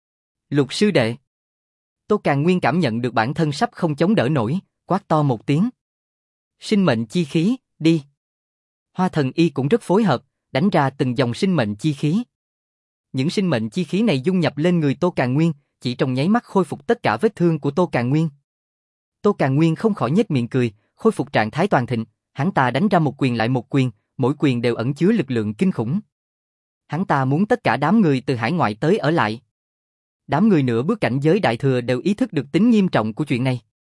Lục sư đệ. Tô Càn Nguyên cảm nhận được bản thân sắp không chống đỡ nổi, quát to một tiếng. Sinh mệnh chi khí, đi. Hoa Thần Y cũng rất phối hợp, đánh ra từng dòng sinh mệnh chi khí. Những sinh mệnh chi khí này dung nhập lên người Tô Càn Nguyên, chỉ trong nháy mắt khôi phục tất cả vết thương của Tô Càn Nguyên. Tô Càn Nguyên không khỏi nhếch miệng cười, khôi phục trạng thái toàn thịnh, hắn ta đánh ra một quyền lại một quyền, mỗi quyền đều ẩn chứa lực lượng kinh khủng. Hắn ta muốn tất cả đám người từ hải ngoại tới ở lại. Đám người nửa bước cảnh giới đại thừa đều ý thức được tính nghiêm trọng của chuyện này.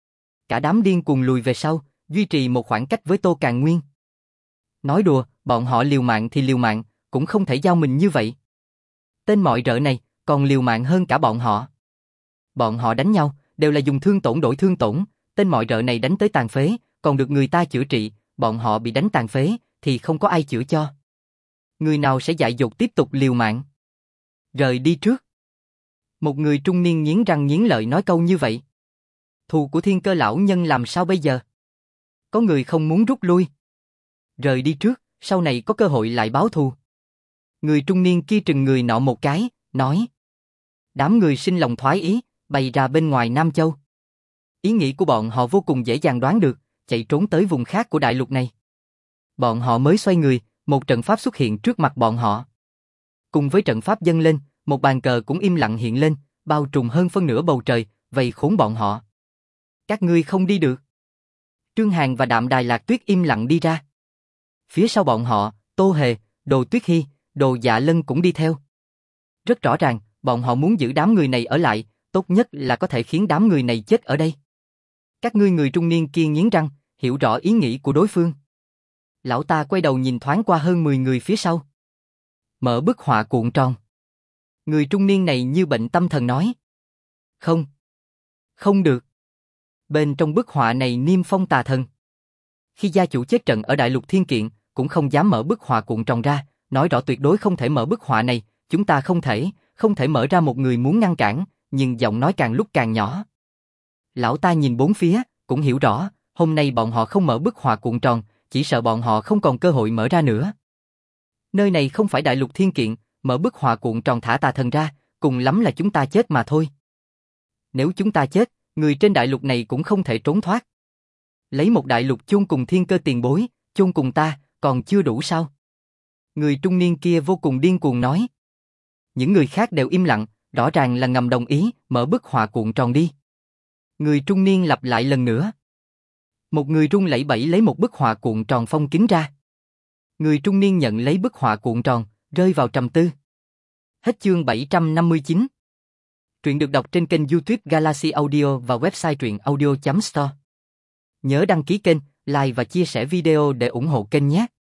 Cả đám điên cuồng lùi về sau, duy trì một khoảng cách với Tô Càn Nguyên. Nói đùa, bọn họ liều mạng thì liều mạng, cũng không thể giao mình như vậy. Tên mọi rợ này, còn liều mạng hơn cả bọn họ. Bọn họ đánh nhau, đều là dùng thương tổn đổi thương tổn, tên mọi rợ này đánh tới tàn phế, còn được người ta chữa trị, bọn họ bị đánh tàn phế, thì không có ai chữa cho. Người nào sẽ dại dột tiếp tục liều mạng? Rời đi trước. Một người trung niên nghiến răng nghiến lợi nói câu như vậy. Thù của Thiên Cơ lão nhân làm sao bây giờ? Có người không muốn rút lui. Rời đi trước, sau này có cơ hội lại báo thù. Người trung niên kia trừng người nọ một cái, nói. Đám người sinh lòng thoái ý, bày ra bên ngoài Nam Châu. Ý nghĩ của bọn họ vô cùng dễ dàng đoán được, chạy trốn tới vùng khác của đại lục này. Bọn họ mới xoay người, một trận pháp xuất hiện trước mặt bọn họ. Cùng với trận pháp dâng lên, một bàn cờ cũng im lặng hiện lên, bao trùm hơn phân nửa bầu trời, vây khốn bọn họ. Các ngươi không đi được. Trương Hàn và Đạm Đài Lạc Tuyết im lặng đi ra. Phía sau bọn họ, Tô Hề, Đồ Tuyết Hy, Đồ Dạ Lân cũng đi theo. Rất rõ ràng, bọn họ muốn giữ đám người này ở lại, tốt nhất là có thể khiến đám người này chết ở đây. Các ngươi người trung niên kia nghiến răng, hiểu rõ ý nghĩ của đối phương. Lão ta quay đầu nhìn thoáng qua hơn 10 người phía sau. Mở bức họa cuộn tròn. Người trung niên này như bệnh tâm thần nói. Không. Không được. Bên trong bức họa này niêm phong tà thần. Khi gia chủ chết trận ở Đại Lục Thiên Kiện, cũng không dám mở bức họa cuộn tròn ra, nói rõ tuyệt đối không thể mở bức họa này, chúng ta không thể mở ra, một người muốn ngăn cản, nhưng giọng nói càng lúc càng nhỏ. Lão ta nhìn bốn phía, cũng hiểu rõ, hôm nay bọn họ không mở bức họa cuộn tròn, chỉ sợ bọn họ không còn cơ hội mở ra nữa. Nơi này không phải Đại Lục Thiên Kiện, mở bức họa cuộn tròn thả tà thần ra, cùng lắm là chúng ta chết mà thôi. Nếu chúng ta chết, người trên đại lục này cũng không thể trốn thoát. Lấy một đại lục chôn cùng Thiên Cơ tiền bối, chôn cùng ta, còn chưa đủ sao? Người trung niên kia vô cùng điên cuồng nói. Những người khác đều im lặng, rõ ràng là ngầm đồng ý, mở bức họa cuộn tròn đi. Người trung niên lặp lại lần nữa. Một người run lẩy bẩy lấy một bức họa cuộn tròn phong kín ra. Người trung niên nhận lấy bức họa cuộn tròn, rơi vào trầm tư. Hết chương 759. Truyện được đọc trên kênh YouTube Galaxy Audio và website truyện audio.store. Nhớ đăng ký kênh, like và chia sẻ video để ủng hộ kênh nhé.